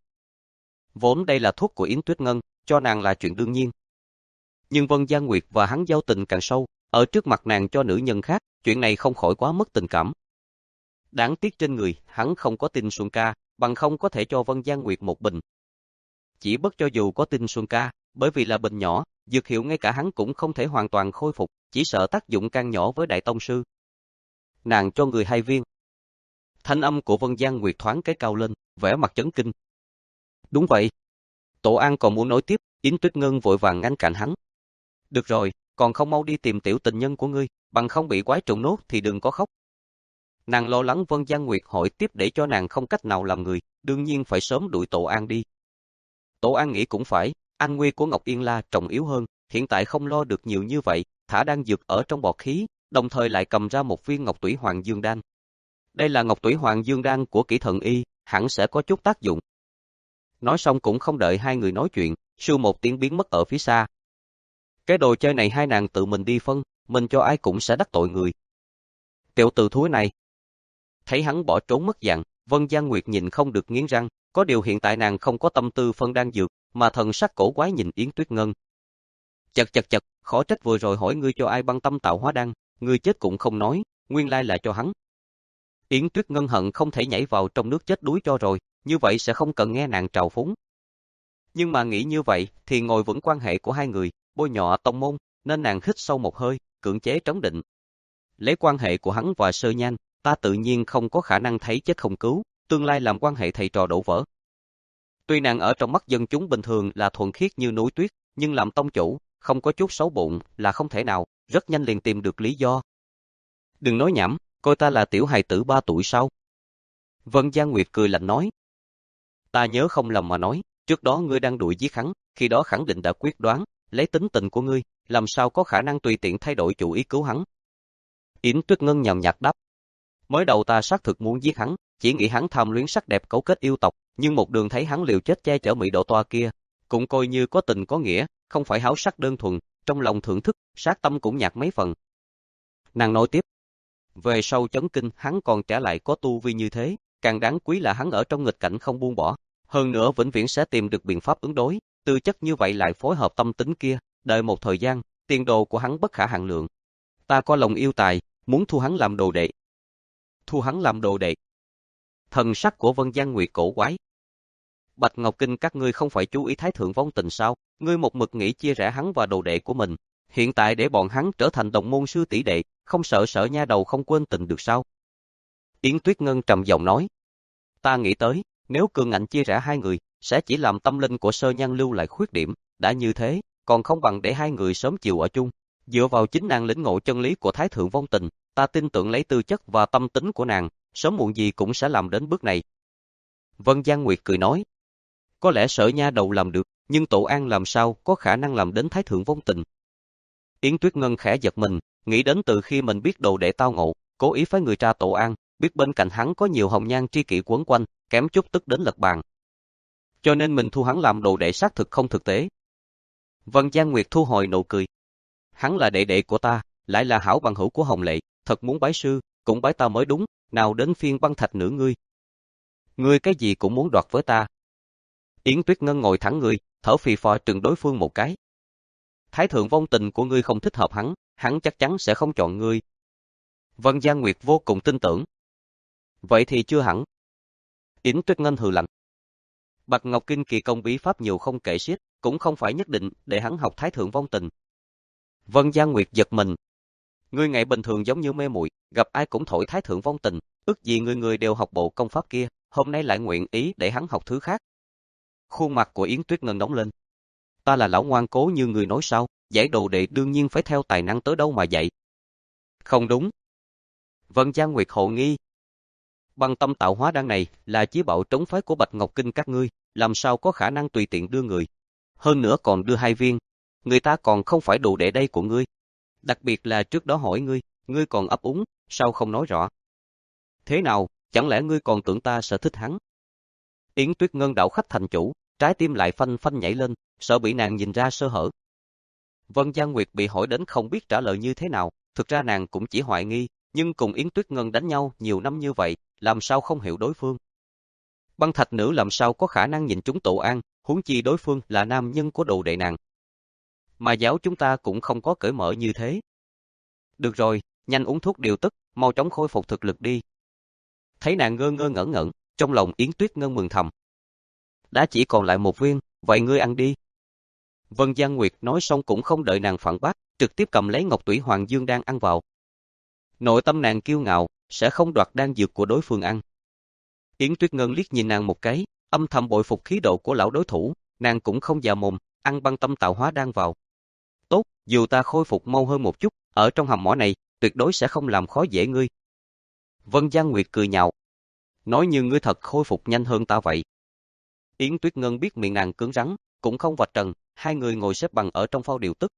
Vốn đây là thuốc của Yến Tuyết Ngân, cho nàng là chuyện đương nhiên. Nhưng Vân Giang Nguyệt và hắn giao tình càng sâu, ở trước mặt nàng cho nữ nhân khác, chuyện này không khỏi quá mất tình cảm. Đáng tiếc trên người, hắn không có tinh Xuân Ca, bằng không có thể cho Vân Giang Nguyệt một bình. Chỉ bất cho dù có tinh Xuân Ca, bởi vì là bình nhỏ, dược hiệu ngay cả hắn cũng không thể hoàn toàn khôi phục, chỉ sợ tác dụng càng nhỏ với Đại Tông Sư. Nàng cho người hai viên. Thanh âm của Vân Giang Nguyệt thoáng cái cao lên, vẻ mặt chấn kinh. Đúng vậy. Tổ An còn muốn nói tiếp, Yến Tuyết Ngân vội vàng ngăn cản hắn. Được rồi, còn không mau đi tìm tiểu tình nhân của ngươi, bằng không bị quái trùng nốt thì đừng có khóc. Nàng lo lắng Vân Giang Nguyệt hỏi tiếp để cho nàng không cách nào làm người, đương nhiên phải sớm đuổi Tổ An đi. Tổ An nghĩ cũng phải, an nguy của Ngọc Yên La trọng yếu hơn, hiện tại không lo được nhiều như vậy, thả đan dược ở trong bọt khí, đồng thời lại cầm ra một viên Ngọc Tủy Hoàng Dương Đan. Đây là Ngọc Tủy Hoàng Dương Đan của Kỷ Thần Y, hẳn sẽ có chút tác dụng. Nói xong cũng không đợi hai người nói chuyện, sưu một tiếng biến mất ở phía xa. Cái đồ chơi này hai nàng tự mình đi phân, mình cho ai cũng sẽ đắc tội người. Tiểu tử thúi này. Thấy hắn bỏ trốn mất dạng, Vân Giang Nguyệt nhìn không được nghiến răng, có điều hiện tại nàng không có tâm tư phân đan dược, mà thần sắc cổ quái nhìn Yến Tuyết Ngân. Chật chật chật, khó trách vừa rồi hỏi ngươi cho ai băng tâm tạo hóa đan, ngươi chết cũng không nói, nguyên lai là cho hắn. Yến Tuyết Ngân hận không thể nhảy vào trong nước chết đuối cho rồi, như vậy sẽ không cần nghe nàng trào phúng. Nhưng mà nghĩ như vậy, thì ngồi vững quan hệ của hai người, bôi nhọ tông môn, nên nàng hít sâu một hơi, cưỡng chế trấn định. Lấy quan hệ của hắn và Sơ Nhan, ta tự nhiên không có khả năng thấy chết không cứu, tương lai làm quan hệ thầy trò đổ vỡ. Tuy nàng ở trong mắt dân chúng bình thường là thuần khiết như núi tuyết, nhưng làm tông chủ, không có chút xấu bụng là không thể nào, rất nhanh liền tìm được lý do. Đừng nói nhảm, coi ta là tiểu hài tử ba tuổi sao? Vân Giang Nguyệt cười lạnh nói. Ta nhớ không lầm mà nói, trước đó ngươi đang đuổi giết hắn, khi đó khẳng định đã quyết đoán, lấy tính tình của ngươi, làm sao có khả năng tùy tiện thay đổi chủ ý cứu hắn. Yến Tuyết Ngân nhàn nhạt đáp. Mới đầu ta xác thực muốn giết hắn, chỉ nghĩ hắn tham luyến sắc đẹp cấu kết yêu tộc, nhưng một đường thấy hắn liều chết che chở Mỹ Độ Toa kia, cũng coi như có tình có nghĩa, không phải háo sắc đơn thuần, trong lòng thưởng thức, sát tâm cũng nhạt mấy phần. Nàng nói tiếp, về sau chấn kinh hắn còn trả lại có tu vi như thế, càng đáng quý là hắn ở trong nghịch cảnh không buông bỏ, hơn nữa vĩnh viễn sẽ tìm được biện pháp ứng đối, tư chất như vậy lại phối hợp tâm tính kia, đợi một thời gian, tiền đồ của hắn bất khả hạn lượng. Ta có lòng yêu tài, muốn thu hắn làm đồ đệ. Thu hắn làm đồ đệ. Thần sắc của Vân Giang Nguyệt cổ quái. Bạch Ngọc Kinh các ngươi không phải chú ý Thái Thượng Vong Tình sao? Ngươi một mực nghĩ chia rẽ hắn và đồ đệ của mình. Hiện tại để bọn hắn trở thành đồng môn sư tỷ đệ, không sợ sợ nha đầu không quên tình được sao? Yến Tuyết Ngân trầm giọng nói. Ta nghĩ tới, nếu cường ngạnh chia rẽ hai người, sẽ chỉ làm tâm linh của Sơ Nhan lưu lại khuyết điểm. Đã như thế, còn không bằng để hai người sớm chiều ở chung. Dựa vào chính nàng lĩnh ngộ chân lý của Thái Thượng Vong Tình, ta tin tưởng lấy tư chất và tâm tính của nàng, sớm muộn gì cũng sẽ làm đến bước này. Vân Giang Nguyệt cười nói. Có lẽ Sở nha đầu làm được, nhưng Tổ An làm sao có khả năng làm đến Thái Thượng Vong Tình. Yến Tuyết Ngân khẽ giật mình, nghĩ đến từ khi mình biết đồ đệ tao ngộ, cố ý phái người tra Tổ An, biết bên cạnh hắn có nhiều hồng nhan tri kỷ quấn quanh, kém chút tức đến lật bàn. Cho nên mình thu hắn làm đồ đệ xác thực không thực tế. Vân Giang Nguyệt thu hồi nụ cười. Hắn là đệ đệ của ta, lại là hảo bằng hữu của Hồng Lệ, thật muốn bái sư, cũng bái ta mới đúng, nào đến phiên Băng Thạch nữ ngươi. Ngươi cái gì cũng muốn đoạt với ta. Yến Tuyết Ngân ngồi thẳng người, thở phì phò trừng đối phương một cái. Thái Thượng Vong Tình của ngươi không thích hợp hắn, hắn chắc chắn sẽ không chọn ngươi. Vân Giang Nguyệt vô cùng tin tưởng. Vậy thì chưa hẳn. Yến Tuyết Ngân hừ lạnh. Bạch Ngọc Kinh kỳ công bí pháp nhiều không kể xiết, cũng không phải nhất định để hắn học Thái Thượng Vong Tình. Vân Giang Nguyệt giật mình. Ngươi ngày bình thường giống như mê muội, gặp ai cũng thổi Thái Thượng Vong Tình, ước gì người người đều học bộ công pháp kia, hôm nay lại nguyện ý để hắn học thứ khác. Khuôn mặt của Yến Tuyết Ngân nóng lên. Ta là lão ngoan cố như người nói sao, dạy đồ đệ đương nhiên phải theo tài năng tới đâu mà dạy. Không đúng. Vân Giang Nguyệt hộ nghi. Băng tâm tạo hóa đan này là chí bảo trống phái của Bạch Ngọc Kinh các ngươi, làm sao có khả năng tùy tiện đưa người. Hơn nữa còn đưa hai viên. Người ta còn không phải đồ đệ đây của ngươi. Đặc biệt là trước đó hỏi ngươi, ngươi còn ấp úng, sao không nói rõ. Thế nào, chẳng lẽ ngươi còn tưởng ta sẽ thích hắn? Yến Tuyết Ngân đảo khách thành chủ, trái tim lại phanh phanh nhảy lên, sợ bị nàng nhìn ra sơ hở. Vân Giang Nguyệt bị hỏi đến không biết trả lời như thế nào, thực ra nàng cũng chỉ hoài nghi, nhưng cùng Yến Tuyết Ngân đánh nhau nhiều năm như vậy, làm sao không hiểu đối phương. Băng Thạch nữ làm sao có khả năng nhìn chúng Tổ An, huống chi đối phương là nam nhân của đồ đệ nàng. Mà giáo chúng ta cũng không có cởi mở như thế. Được rồi, nhanh uống thuốc điều tức, mau chóng khôi phục thực lực đi. Thấy nàng ngơ ngơ ngẩn ngẩn, trong lòng Yến Tuyết Ngân mừng thầm. Đã chỉ còn lại một viên, vậy ngươi ăn đi. Vân Giang Nguyệt nói xong cũng không đợi nàng phản bác, trực tiếp cầm lấy Ngọc Tủy Hoàng Dương đang ăn vào. Nội tâm nàng kiêu ngạo, sẽ không đoạt đan dược của đối phương ăn. Yến Tuyết Ngân liếc nhìn nàng một cái, âm thầm bội phục khí độ của lão đối thủ, nàng cũng không già mồm, ăn băng tâm tạo hóa đan vào. Tốt, dù ta khôi phục mau hơn một chút, ở trong hầm mỏ này, tuyệt đối sẽ không làm khó dễ ngươi. Vân Giang Nguyệt cười nhạo. Nói như ngươi thật khôi phục nhanh hơn ta vậy. Yến Tuyết Ngân biết miệng nàng cứng rắn, cũng không vạch trần, hai người ngồi xếp bằng ở trong phao điều tức.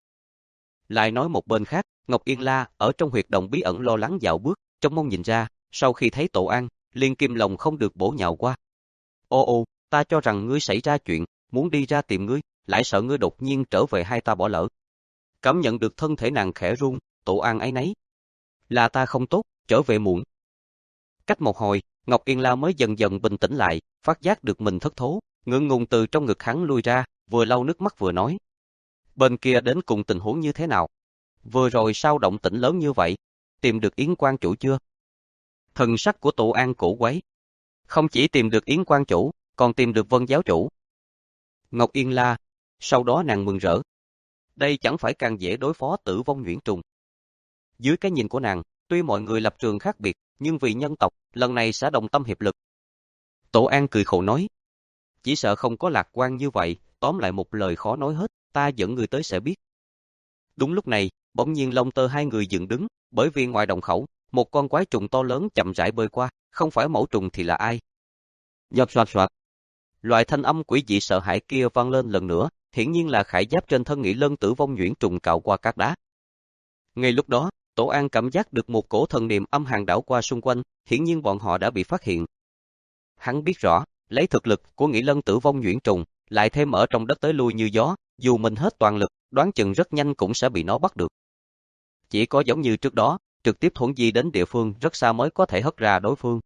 Lại nói một bên khác, Ngọc Yên La ở trong huyệt động bí ẩn lo lắng dạo bước, trong mong nhìn ra, sau khi thấy Tổ An, liền kim lòng không được bổ nhào qua. Ô ô, ta cho rằng ngươi xảy ra chuyện, muốn đi ra tìm ngươi, lại sợ ngươi đột nhiên trở về hai ta bỏ lỡ. Cảm nhận được thân thể nàng khẽ run, Tổ An ấy nấy. Là ta không tốt, trở về muộn. Cách một hồi, Ngọc Yên La mới dần dần bình tĩnh lại, phát giác được mình thất thố, ngượng ngùng từ trong ngực hắn lui ra, vừa lau nước mắt vừa nói. Bên kia đến cùng tình huống như thế nào? Vừa rồi sao động tĩnh lớn như vậy? Tìm được Yến quan chủ chưa? Thần sắc của Tổ An cổ quái. Không chỉ tìm được Yến quan chủ, còn tìm được Vân giáo chủ. Ngọc Yên La, sau đó nàng mừng rỡ. Đây chẳng phải càng dễ đối phó Tử Vong Nhuyễn Trùng. Dưới cái nhìn của nàng, tuy mọi người lập trường khác biệt, nhưng vì nhân tộc, lần này sẽ đồng tâm hiệp lực. Tổ An cười khổ nói. Chỉ sợ không có lạc quan như vậy, tóm lại một lời khó nói hết, ta dẫn người tới sẽ biết. Đúng lúc này, bỗng nhiên lông tơ hai người dựng đứng, bởi vì ngoài động khẩu, một con quái trùng to lớn chậm rãi bơi qua, không phải mẫu trùng thì là ai. Dập soạt soạt. Loại thanh âm quỷ dị sợ hãi kia vang lên lần nữa, hiển nhiên là khải giáp trên thân Nghị Lân Tử Vong Nhuyễn Trùng cạo qua các đá. Ngay lúc đó, Tổ An cảm giác được một cổ thần niệm âm hàn đảo qua xung quanh, hiển nhiên bọn họ đã bị phát hiện. Hắn biết rõ, lấy thực lực của Nghị Lân Tử Vong Nhuyễn Trùng, lại thêm ở trong đất tới lui như gió, dù mình hết toàn lực, đoán chừng rất nhanh cũng sẽ bị nó bắt được. Chỉ có giống như trước đó, trực tiếp thuẫn di đến địa phương rất xa mới có thể hất ra đối phương.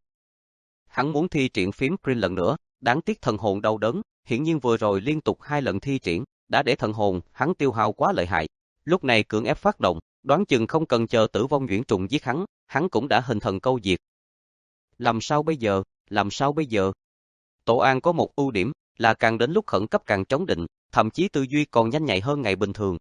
Hắn muốn thi triển phím Green lần nữa, đáng tiếc thần hồn đau đớn, hiển nhiên vừa rồi liên tục hai lần thi triển, đã để thần hồn hắn tiêu hao quá lợi hại. Lúc này cưỡng ép phát động, đoán chừng không cần chờ Tử Vong Nhuyễn Trùng giết hắn, hắn cũng đã hình thần câu diệt. Làm sao bây giờ, làm sao bây giờ? Tổ An có một ưu điểm, là càng đến lúc khẩn cấp càng trống định, thậm chí tư duy còn nhanh nhạy hơn ngày bình thường.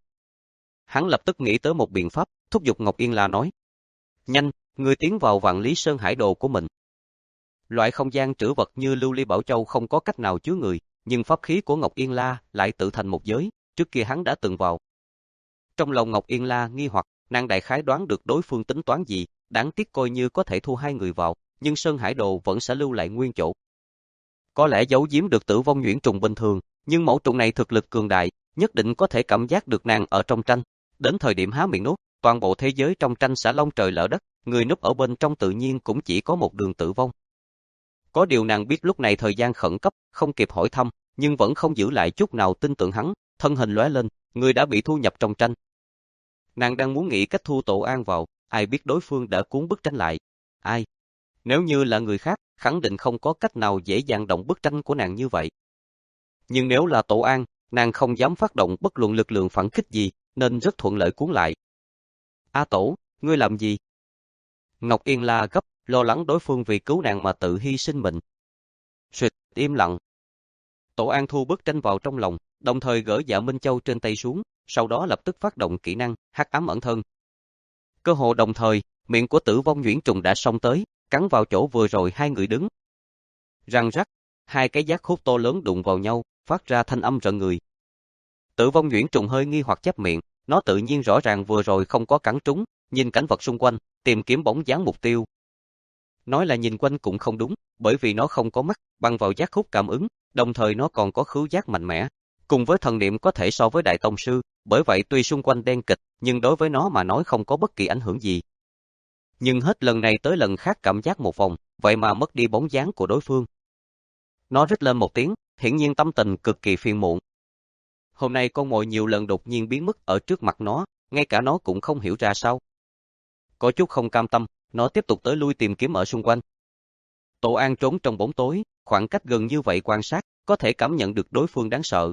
Hắn lập tức nghĩ tới một biện pháp, thúc giục Ngọc Yên La nói. Nhanh, ngươi tiến vào Vạn Lý Sơn Hải Đồ của mình. Loại không gian trữ vật như Lưu Ly Bảo Châu không có cách nào chứa người, nhưng pháp khí của Ngọc Yên La lại tự thành một giới, trước kia hắn đã từng vào. Trong lòng Ngọc Yên La nghi hoặc, nàng đại khái đoán được đối phương tính toán gì, đáng tiếc coi như có thể thu hai người vào, nhưng Sơn Hải Đồ vẫn sẽ lưu lại nguyên chỗ. Có lẽ giấu giếm được Tử Vong Nhuyễn Trùng bình thường, nhưng mẫu trùng này thực lực cường đại, nhất định có thể cảm giác được nàng ở trong tranh. Đến thời điểm há miệng nuốt, toàn bộ thế giới trong tranh sẽ long trời lở đất, người núp ở bên trong tự nhiên cũng chỉ có một đường tử vong. Có điều nàng biết lúc này thời gian khẩn cấp, không kịp hỏi thăm, nhưng vẫn không giữ lại chút nào tin tưởng hắn, thân hình lóe lên, người đã bị thu nhập trong tranh. Nàng đang muốn nghĩ cách thu Tổ An vào, ai biết đối phương đã cuốn bức tranh lại. Ai? Nếu như là người khác, khẳng định không có cách nào dễ dàng động bức tranh của nàng như vậy. Nhưng nếu là Tổ An, nàng không dám phát động bất luận lực lượng phản kích gì, nên rất thuận lợi cuốn lại. A Tổ, ngươi làm gì? Ngọc Yên La gấp, lo lắng đối phương vì cứu nàng mà tự hy sinh mình. Suyệt, im lặng. Tổ An thu bức tranh vào trong lòng, đồng thời gỡ Dạ Minh Châu trên tay xuống, sau đó lập tức phát động kỹ năng hắc ám ẩn thân. Cơ hồ đồng thời, miệng của Tử Vong Nhuyễn Trùng đã xông tới, cắn vào chỗ vừa rồi hai người đứng. Răng rắc, hai cái giác hút to lớn đụng vào nhau, phát ra thanh âm rợn người. Tử Vong Nhuyễn Trùng hơi nghi hoặc chép miệng, nó tự nhiên rõ ràng vừa rồi không có cắn trúng, nhìn cảnh vật xung quanh, tìm kiếm bóng dáng mục tiêu. Nói là nhìn quanh cũng không đúng, bởi vì nó không có mắt, bằng vào giác hút cảm ứng, đồng thời nó còn có khứu giác mạnh mẽ, cùng với thần niệm có thể so với đại tông sư, bởi vậy tuy xung quanh đen kịch, nhưng đối với nó mà nói không có bất kỳ ảnh hưởng gì. Nhưng hết lần này tới lần khác cảm giác một vòng, vậy mà mất đi bóng dáng của đối phương. Nó rít lên một tiếng, hiển nhiên tâm tình cực kỳ phiền muộn. Hôm nay con mồi nhiều lần đột nhiên biến mất ở trước mặt nó, ngay cả nó cũng không hiểu ra sao. Có chút không cam tâm, nó tiếp tục tới lui tìm kiếm ở xung quanh. Tổ An trốn trong bóng tối, khoảng cách gần như vậy quan sát, có thể cảm nhận được đối phương đáng sợ.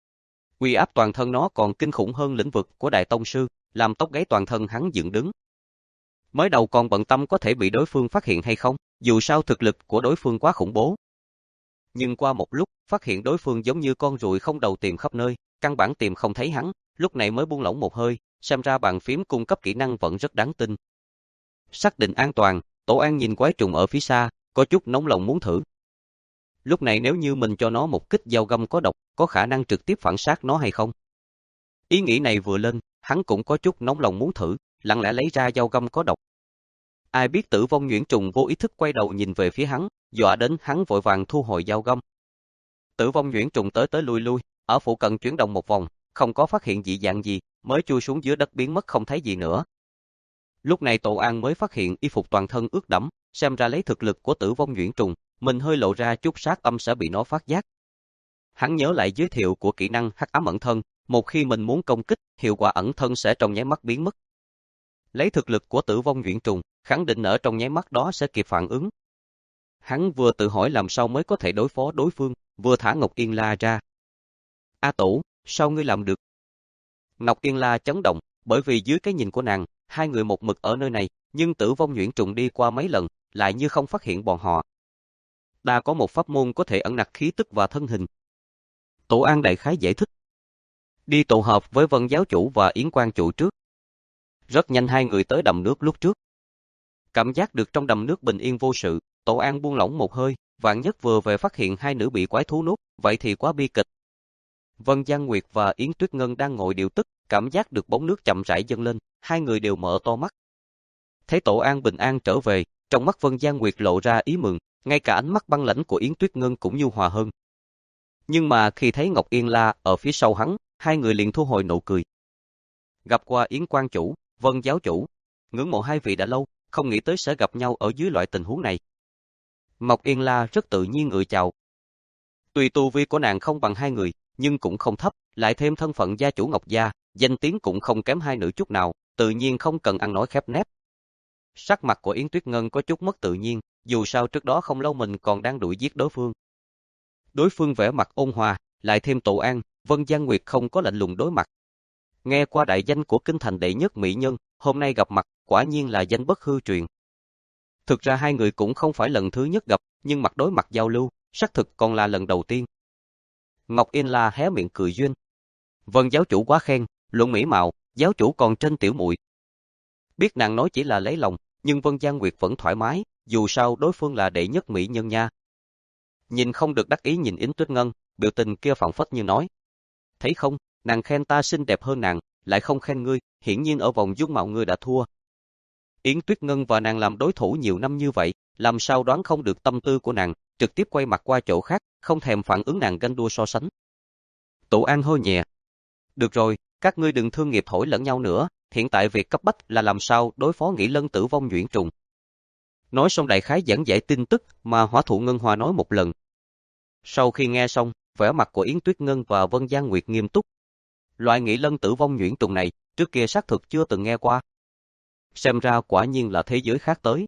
Uy áp toàn thân nó còn kinh khủng hơn lĩnh vực của đại tông sư, làm tóc gáy toàn thân hắn dựng đứng. Mới đầu còn bận tâm có thể bị đối phương phát hiện hay không, dù sao thực lực của đối phương quá khủng bố. Nhưng qua một lúc, phát hiện đối phương giống như con ruồi không đầu tìm khắp nơi, căn bản tìm không thấy hắn, lúc này mới buông lỏng một hơi, xem ra bàn phím cung cấp kỹ năng vẫn rất đáng tin. Xác định an toàn, Tổ An nhìn quái trùng ở phía xa, có chút nóng lòng muốn thử. Lúc này nếu như mình cho nó một kích dao găm có độc, có khả năng trực tiếp phản sát nó hay không? Ý nghĩ này vừa lên, hắn cũng có chút nóng lòng muốn thử, lặng lẽ lấy ra dao găm có độc. Ai biết Tử Vong Nhuyễn Trùng vô ý thức quay đầu nhìn về phía hắn, dọa đến hắn vội vàng thu hồi dao găm. Tử Vong Nhuyễn Trùng tới tới lui lui, ở phụ cận chuyển động một vòng, không có phát hiện dị dạng gì, mới chui xuống dưới đất biến mất không thấy gì nữa. Lúc này Tổ An mới phát hiện y phục toàn thân ướt đẫm, xem ra lấy thực lực của Tử Vong Nhuyễn Trùng, mình hơi lộ ra chút sát âm sẽ bị nó phát giác. Hắn nhớ lại giới thiệu của kỹ năng hắc ám ẩn thân, một khi mình muốn công kích, hiệu quả ẩn thân sẽ trong nháy mắt biến mất. Lấy thực lực của Tử Vong Nhuyễn Trùng, khẳng định ở trong nháy mắt đó sẽ kịp phản ứng. Hắn vừa tự hỏi làm sao mới có thể đối phó đối phương, vừa thả Ngọc Yên La ra. A Tổ, sao ngươi làm được? Ngọc Yên La chấn động, bởi vì dưới cái nhìn của nàng, hai người một mực ở nơi này, nhưng Tử Vong Nhuyễn Trùng đi qua mấy lần, lại như không phát hiện bọn họ. Ta có một pháp môn có thể ẩn nặc khí tức và thân hình. Tổ An đại khái giải thích. Đi tụ hợp với Vân giáo chủ và Yến Quan chủ trước. Rất nhanh hai người tới đầm nước lúc trước. Cảm giác được trong đầm nước bình yên vô sự, Tổ An buông lỏng một hơi, vạn nhất vừa về phát hiện hai nữ bị quái thú nuốt, vậy thì quá bi kịch. Vân Giang Nguyệt và Yến Tuyết Ngân đang ngồi điều tức, cảm giác được bóng nước chậm rãi dâng lên, hai người đều mở to mắt. Thấy Tổ An bình an trở về, trong mắt Vân Giang Nguyệt lộ ra ý mừng, ngay cả ánh mắt băng lãnh của Yến Tuyết Ngân cũng nhu hòa hơn. Nhưng mà khi thấy Ngọc Yên La ở phía sau hắn, hai người liền thu hồi nụ cười. Gặp qua Yến Quan chủ, Vân giáo chủ, ngưỡng mộ hai vị đã lâu, không nghĩ tới sẽ gặp nhau ở dưới loại tình huống này. Ngọc Yên La rất tự nhiên ngự chào. Tuy tu vi của nàng không bằng hai người, nhưng cũng không thấp, lại thêm thân phận gia chủ Ngọc gia, danh tiếng cũng không kém hai nữ chút nào, tự nhiên không cần ăn nói khép nép. Sắc mặt của Yến Tuyết Ngân có chút mất tự nhiên, dù sao trước đó không lâu mình còn đang đuổi giết đối phương. Đối phương vẻ mặt ôn hòa, lại thêm Tổ An, Vân Giang Nguyệt không có lạnh lùng đối mặt. Nghe qua đại danh của kinh thành đệ nhất mỹ nhân, hôm nay gặp mặt, quả nhiên là danh bất hư truyền. Thực ra hai người cũng không phải lần thứ nhất gặp, nhưng mặt đối mặt giao lưu, xác thực còn là lần đầu tiên. Ngọc Yên La hé miệng cười duyên. Vân giáo chủ quá khen, luận mỹ mạo, giáo chủ còn trên tiểu muội. Biết nàng nói chỉ là lấy lòng, nhưng Vân Giang Nguyệt vẫn thoải mái, dù sao đối phương là đệ nhất mỹ nhân nha. Nhìn không được đắc ý nhìn Yến Tuyết Ngân, biểu tình kia phảng phất như nói. Thấy không, nàng khen ta xinh đẹp hơn nàng, lại không khen ngươi, hiển nhiên ở vòng dung mạo ngươi đã thua. Yến Tuyết Ngân và nàng làm đối thủ nhiều năm như vậy, làm sao đoán không được tâm tư của nàng, trực tiếp quay mặt qua chỗ khác, không thèm phản ứng nàng ganh đua so sánh. Tổ An hô nhẹ. Được rồi, các ngươi đừng thương nghiệp thổi lẫn nhau nữa, hiện tại việc cấp bách là làm sao đối phó Nghĩ Lân tử vong nhuyễn trùng. Nói xong đại khái giảng giải tin tức mà Hỏa Thụ Ngân Hoa nói một lần. Sau khi nghe xong, vẻ mặt của Yến Tuyết Ngân và Vân Giang Nguyệt nghiêm túc. Loại Nghĩ Lân tử vong nhuyễn trùng này, trước kia xác thực chưa từng nghe qua. Xem ra quả nhiên là thế giới khác tới.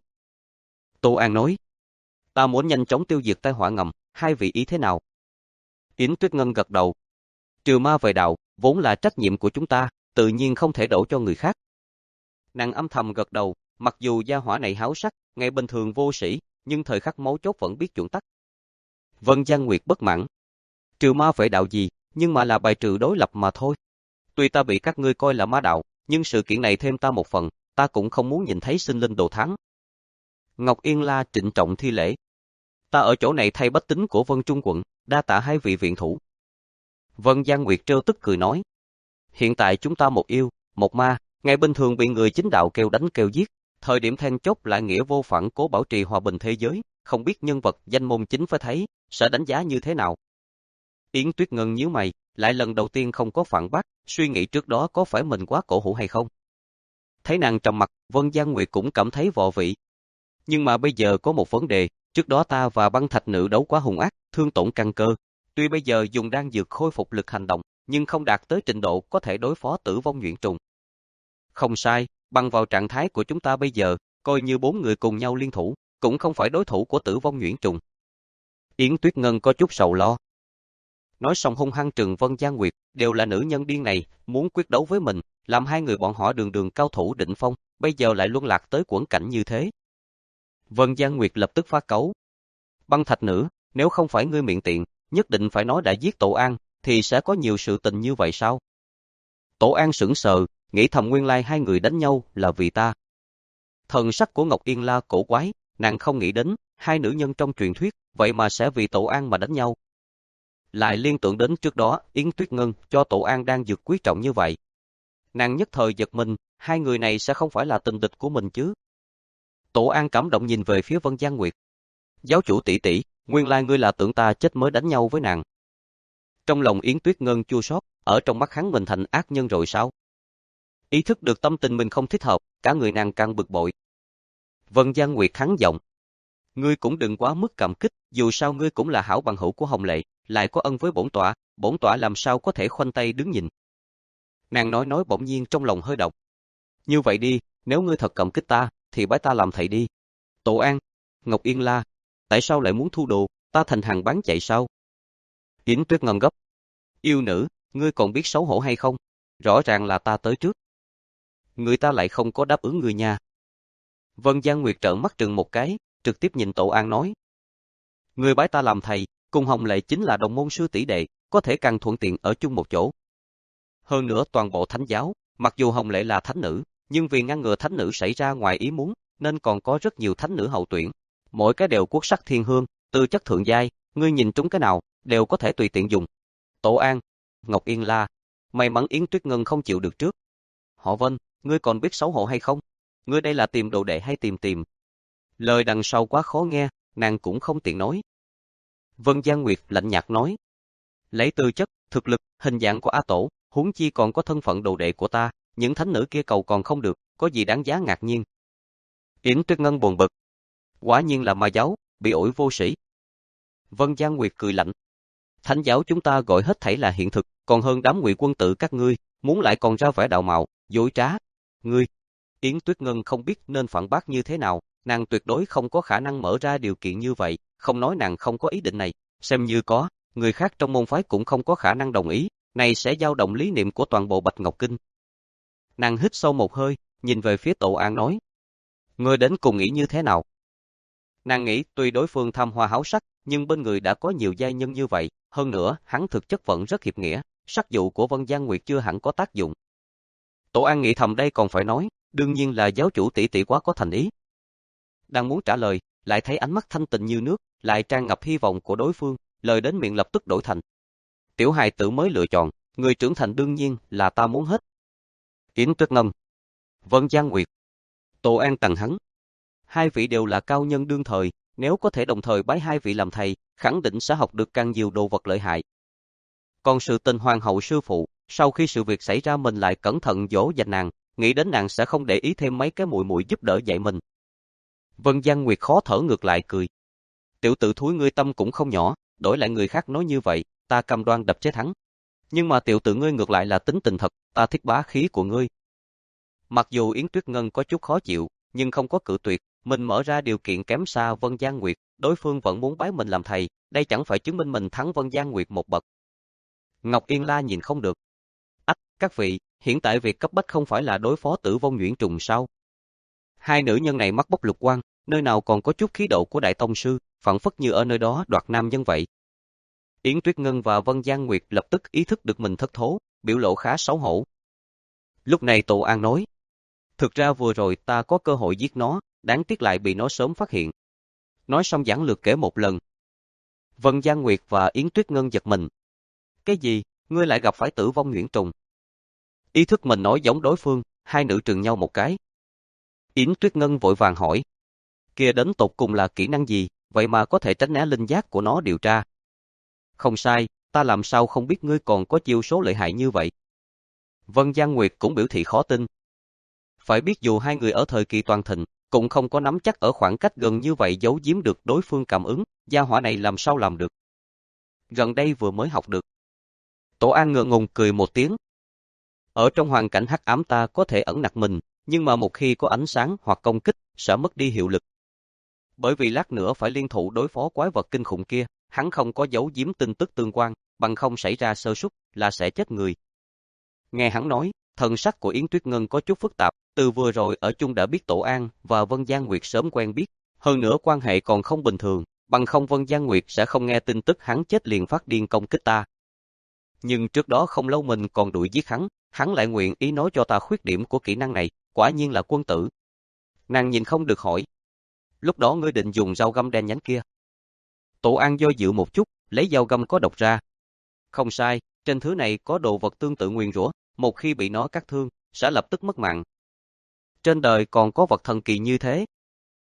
Tô An nói, ta muốn nhanh chóng tiêu diệt tai họa ngầm, hai vị ý thế nào? Yến Tuyết Ngân gật đầu. Trừ ma về đạo, vốn là trách nhiệm của chúng ta, tự nhiên không thể đổ cho người khác. Nàng âm thầm gật đầu, mặc dù gia hỏa này háo sắc, ngày bình thường vô sĩ, nhưng thời khắc mấu chốt vẫn biết chuẩn tắc. Vân Giang Nguyệt bất mãn. Trừ ma về đạo gì, nhưng mà là bài trừ đối lập mà thôi. Tuy ta bị các ngươi coi là ma đạo, nhưng sự kiện này thêm ta một phần, ta cũng không muốn nhìn thấy sinh linh đồ thắng. Ngọc Yên La trịnh trọng thi lễ. Ta ở chỗ này thay bách tính của Vân Trung quận, đa tạ hai vị viện thủ. Vân Giang Nguyệt trêu tức cười nói. Hiện tại chúng ta một yêu, một ma, ngày bình thường bị người chính đạo kêu đánh kêu giết, thời điểm then chốt lại nghĩa vô phản cố bảo trì hòa bình thế giới, không biết nhân vật danh môn chính phải thấy, sẽ đánh giá như thế nào. Yến Tuyết Ngân nhíu mày, lại lần đầu tiên không có phản bác, suy nghĩ trước đó có phải mình quá cổ hủ hay không. Thấy nàng trầm mặt, Vân Giang Nguyệt cũng cảm thấy vò vị. Nhưng mà bây giờ có một vấn đề, trước đó ta và băng thạch nữ đấu quá hung ác, thương tổn căn cơ. Tuy bây giờ dùng đan dược khôi phục lực hành động, nhưng không đạt tới trình độ có thể đối phó tử vong nhuyễn trùng. Không sai, bằng vào trạng thái của chúng ta bây giờ, coi như bốn người cùng nhau liên thủ, cũng không phải đối thủ của tử vong nhuyễn trùng. Yến Tuyết Ngân có chút sầu lo. Nói xong hung hăng trừng Vân Giang Nguyệt, đều là nữ nhân điên này, muốn quyết đấu với mình, làm hai người bọn họ đường đường cao thủ đỉnh phong, bây giờ lại luân lạc tới quẫn cảnh như thế. Vân Giang Nguyệt lập tức phát cáu. Băng thạch nữ, nếu không phải ngươi miệng tiện, nhất định phải nói đã giết Tổ An, thì sẽ có nhiều sự tình như vậy sao? Tổ An sững sờ, nghĩ thầm nguyên lai hai người đánh nhau là vì ta. Thần sắc của Ngọc Yên La cổ quái, nàng không nghĩ đến, hai nữ nhân trong truyền thuyết, vậy mà sẽ vì Tổ An mà đánh nhau. Lại liên tưởng đến trước đó, Yến Tuyết Ngân cho Tổ An đang dược quý trọng như vậy. Nàng nhất thời giật mình, hai người này sẽ không phải là tình địch của mình chứ? Tổ An cảm động nhìn về phía Vân Giang Nguyệt. Giáo chủ tỷ tỷ, nguyên lai ngươi là tưởng ta chết mới đánh nhau với nàng. Trong lòng Yến Tuyết Ngân chua xót, ở trong mắt hắn mình thành ác nhân rồi sao? Ý thức được tâm tình mình không thích hợp, cả người nàng càng bực bội. Vân Giang Nguyệt hắn giọng. Ngươi cũng đừng quá mức cảm kích, dù sao ngươi cũng là hảo bằng hữu của Hồng Lệ, lại có ân với bổn tọa, bổn tọa làm sao có thể khoanh tay đứng nhìn. Nàng nói nói bỗng nhiên trong lòng hơi động. Như vậy đi, nếu ngươi thật cảm kích ta, thì bái ta làm thầy đi. Tổ An, Ngọc Yên La, tại sao lại muốn thu đồ, ta thành hàng bán chạy sao? Yến Tuyết Ngân gấp. Yêu nữ, ngươi còn biết xấu hổ hay không? Rõ ràng là ta tới trước. Người ta lại không có đáp ứng người nha. Vân Giang Nguyệt trợn mắt trừng một cái, trực tiếp nhìn Tổ An nói. Ngươi bái ta làm thầy, cùng Hồng Lệ chính là đồng môn sư tỷ đệ, có thể càng thuận tiện ở chung một chỗ. Hơn nữa toàn bộ thánh giáo, mặc dù Hồng Lệ là thánh nữ, nhưng vì ngăn ngừa thánh nữ xảy ra ngoài ý muốn, nên còn có rất nhiều thánh nữ hậu tuyển. Mỗi cái đều quốc sắc thiên hương, tư chất thượng giai, ngươi nhìn trúng cái nào, đều có thể tùy tiện dùng. Tổ An, Ngọc Yên La, may mắn Yến Tuyết Ngân không chịu được trước. Họ Vân, ngươi còn biết xấu hổ hay không? Ngươi đây là tìm đồ đệ hay tìm tìm? Lời đằng sau quá khó nghe, nàng cũng không tiện nói. Vân Giang Nguyệt lạnh nhạt nói. Lấy tư chất, thực lực, hình dạng của A Tổ, huống chi còn có thân phận đồ đệ của ta, những thánh nữ kia cầu còn không được, có gì đáng giá ngạc nhiên. Yến Tuyết Ngân buồn bực. Quả nhiên là ma giáo, bị ổi vô sĩ. Vân Giang Nguyệt cười lạnh. Thánh giáo chúng ta gọi hết thảy là hiện thực, còn hơn đám ngụy quân tử các ngươi, muốn lại còn ra vẻ đạo mạo, dối trá. Ngươi, Yến Tuyết Ngân không biết nên phản bác như thế nào, nàng tuyệt đối không có khả năng mở ra điều kiện như vậy, không nói nàng không có ý định này, xem như có, người khác trong môn phái cũng không có khả năng đồng ý, này sẽ dao động lý niệm của toàn bộ Bạch Ngọc Kinh. Nàng hít sâu một hơi, nhìn về phía Tổ An nói. Ngươi đến cùng nghĩ như thế nào? Nàng nghĩ tuy đối phương tham hoa háo sắc, nhưng bên người đã có nhiều giai nhân như vậy, hơn nữa hắn thực chất vẫn rất hiệp nghĩa, sắc dụ của Vân Giang Nguyệt chưa hẳn có tác dụng. Tổ An nghĩ thầm đây còn phải nói, đương nhiên là giáo chủ tỷ tỷ quá có thành ý. Đang muốn trả lời, lại thấy ánh mắt thanh tịnh như nước, lại tràn ngập hy vọng của đối phương, lời đến miệng lập tức đổi thành. Tiểu hài tử mới lựa chọn, người trưởng thành đương nhiên là ta muốn hết. Yến Tuyết Ngân, Vân Giang Nguyệt, Tổ An tặng hắn. Hai vị đều là cao nhân đương thời, nếu có thể đồng thời bái hai vị làm thầy, khẳng định sẽ học được càng nhiều đồ vật lợi hại. Còn sự tình hoàng hậu sư phụ, sau khi sự việc xảy ra mình lại cẩn thận dỗ dành nàng, nghĩ đến nàng sẽ không để ý thêm mấy cái muội muội giúp đỡ dạy mình. Vân Giang Nguyệt khó thở ngược lại cười. Tiểu tử thúi ngươi tâm cũng không nhỏ, đổi lại người khác nói như vậy, ta cam đoan đập chết hắn. Nhưng mà tiểu tử ngươi ngược lại là tính tình thật, ta thích bá khí của ngươi. Mặc dù Yến Tuyết Ngân có chút khó chịu, nhưng không có cự tuyệt, mình mở ra điều kiện kém xa Vân Giang Nguyệt, đối phương vẫn muốn bái mình làm thầy, đây chẳng phải chứng minh mình thắng Vân Giang Nguyệt một bậc. Ngọc Yên La nhìn không được. Ách, các vị, hiện tại việc cấp bách không phải là đối phó Tử Vong Nhuyễn Trùng sao? Hai nữ nhân này mắt bốc lục quang, nơi nào còn có chút khí độ của đại tông sư, phảng phất như ở nơi đó đoạt nam nhân vậy. Yến Tuyết Ngân và Vân Giang Nguyệt lập tức ý thức được mình thất thố, biểu lộ khá xấu hổ. Lúc này Tổ An nói, thực ra vừa rồi ta có cơ hội giết nó, đáng tiếc lại bị nó sớm phát hiện. Nói xong giảng lược kể một lần. Vân Giang Nguyệt và Yến Tuyết Ngân giật mình. Cái gì, ngươi lại gặp phải Tử Vong Nhuyễn Trùng? Ý thức mình nói giống đối phương, hai nữ trừng nhau một cái. Yến Tuyết Ngân vội vàng hỏi. Kia đến tột cùng là kỹ năng gì, vậy mà có thể tránh né linh giác của nó điều tra? Không sai, ta làm sao không biết ngươi còn có chiêu số lợi hại như vậy? Vân Giang Nguyệt cũng biểu thị khó tin. Phải biết dù hai người ở thời kỳ toàn thịnh, cũng không có nắm chắc ở khoảng cách gần như vậy giấu giếm được đối phương cảm ứng, gia hỏa này làm sao làm được? Gần đây vừa mới học được. Tổ An ngượng ngùng cười một tiếng. Ở trong hoàn cảnh hắc ám ta có thể ẩn nặc mình, nhưng mà một khi có ánh sáng hoặc công kích, sẽ mất đi hiệu lực. Bởi vì lát nữa phải liên thủ đối phó quái vật kinh khủng kia, hắn không có giấu giếm tin tức tương quan, bằng không xảy ra sơ suất là sẽ chết người. Nghe hắn nói, thần sắc của Yến Tuyết Ngân có chút phức tạp, từ vừa rồi ở chung đã biết Tổ An và Vân Giang Nguyệt sớm quen biết, hơn nữa quan hệ còn không bình thường, bằng không Vân Giang Nguyệt sẽ không nghe tin tức hắn chết liền phát điên công kích ta. Nhưng trước đó không lâu mình còn đuổi giết hắn, hắn lại nguyện ý nói cho ta khuyết điểm của kỹ năng này, quả nhiên là quân tử. Nàng nhìn không được hỏi. Lúc đó ngươi định dùng dao găm đen nhánh kia. Tổ An do dự một chút, lấy dao găm có độc ra. Không sai, trên thứ này có đồ vật tương tự nguyền rủa, một khi bị nó cắt thương, sẽ lập tức mất mạng. Trên đời còn có vật thần kỳ như thế.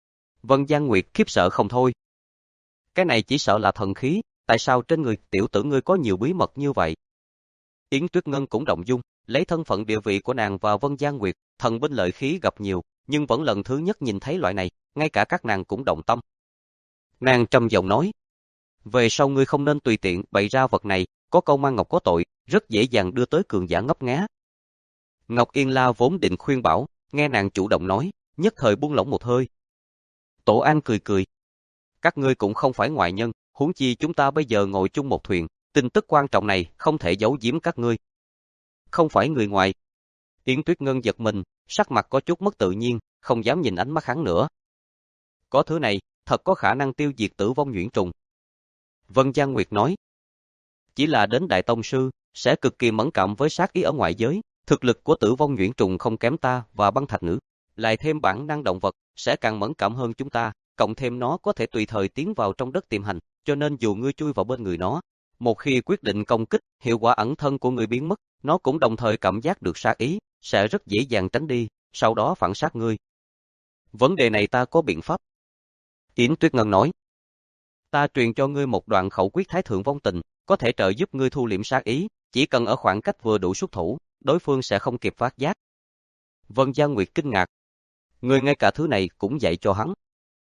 Vân Giang Nguyệt khiếp sợ không thôi. Cái này chỉ sợ là thần khí, tại sao trên người tiểu tử ngươi có nhiều bí mật như vậy? Yến Tuyết Ngân cũng động dung, lấy thân phận địa vị của nàng và Vân Giang Nguyệt, thần binh lợi khí gặp nhiều, nhưng vẫn lần thứ nhất nhìn thấy loại này, ngay cả các nàng cũng động tâm. Nàng trầm giọng nói, về sau ngươi không nên tùy tiện bày ra vật này, có câu mang ngọc có tội, rất dễ dàng đưa tới cường giả ngấp nghé. Ngọc Yên La vốn định khuyên bảo, nghe nàng chủ động nói, nhất thời buông lỏng một hơi. Tổ An cười cười. Các ngươi cũng không phải ngoại nhân, huống chi chúng ta bây giờ ngồi chung một thuyền, tin tức quan trọng này không thể giấu giếm các ngươi. Không phải người ngoài. Yến Tuyết Ngân giật mình, sắc mặt có chút mất tự nhiên, không dám nhìn ánh mắt hắn nữa. Có thứ này, thật có khả năng tiêu diệt Tử Vong Nhuyễn Trùng. Vân Giang Nguyệt nói. Chỉ là đến Đại Tông Sư, sẽ cực kỳ mẫn cảm với sát ý ở ngoại giới, thực lực của Tử Vong Nhuyễn Trùng không kém ta và Băng Thạch Nữ, lại thêm bản năng động vật, sẽ càng mẫn cảm hơn chúng ta, cộng thêm nó có thể tùy thời tiến vào trong đất tìm hành, cho nên dù ngươi chui vào bên người nó, một khi quyết định công kích, hiệu quả ẩn thân của ngươi biến mất, nó cũng đồng thời cảm giác được sát ý, sẽ rất dễ dàng tránh đi, sau đó phản sát ngươi. Vấn đề này ta có biện pháp. Yến Tuyết Ngân nói. Ta truyền cho ngươi một đoạn khẩu quyết Thái Thượng Vong Tình, có thể trợ giúp ngươi thu liễm sát ý, chỉ cần ở khoảng cách vừa đủ xuất thủ, đối phương sẽ không kịp phát giác. Vân Gia Nguyệt kinh ngạc. Ngươi ngay cả thứ này cũng dạy cho hắn.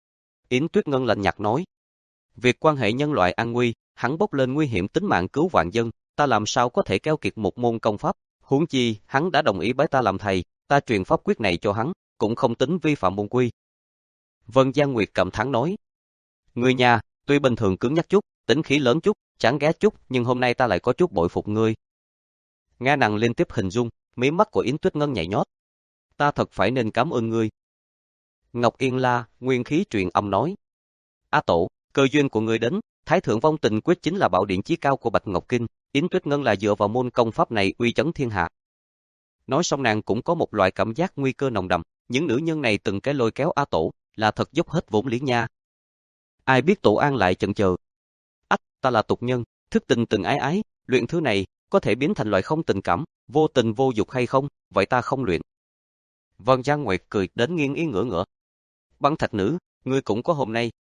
Yến Tuyết Ngân lạnh nhạt nói. Việc quan hệ nhân loại an nguy, hắn bốc lên nguy hiểm tính mạng cứu vạn dân, ta làm sao có thể keo kiệt một môn công pháp, huống chi, hắn đã đồng ý bái ta làm thầy, ta truyền pháp quyết này cho hắn, cũng không tính vi phạm môn quy. Vân Gia Nguyệt cảm thán nói. Ngươi nhà, tuy bình thường cứng nhắc chút, tính khí lớn chút, chán ghét chút, nhưng hôm nay ta lại có chút bội phục ngươi. Nghe nàng liên tiếp hình dung, mí mắt của Yến Tuyết Ngân nhảy nhót. Ta thật phải nên cảm ơn ngươi. Ngọc Yên La, nguyên khí truyền âm nói. A Tổ, cơ duyên của ngươi đến, Thái Thượng Vong Tình Quyết chính là bảo điện chí cao của Bạch Ngọc Kinh, Yến Tuyết Ngân là dựa vào môn công pháp này uy chấn thiên hạ. Nói xong nàng cũng có một loại cảm giác nguy cơ nồng đậm, những nữ nhân này từng cái lôi kéo A Tổ, là thật dốc hết vốn liếng nha. Ai biết Tổ An lại chần chờ. Ách, ta là tục nhân, thức tình từng ái ái, luyện thứ này, có thể biến thành loại không tình cảm, vô tình vô dục hay không, vậy ta không luyện. Vân Gia Nguyệt cười đến nghiêng ý ngửa ngửa. Băng Thạch Nữ, ngươi cũng có hôm nay.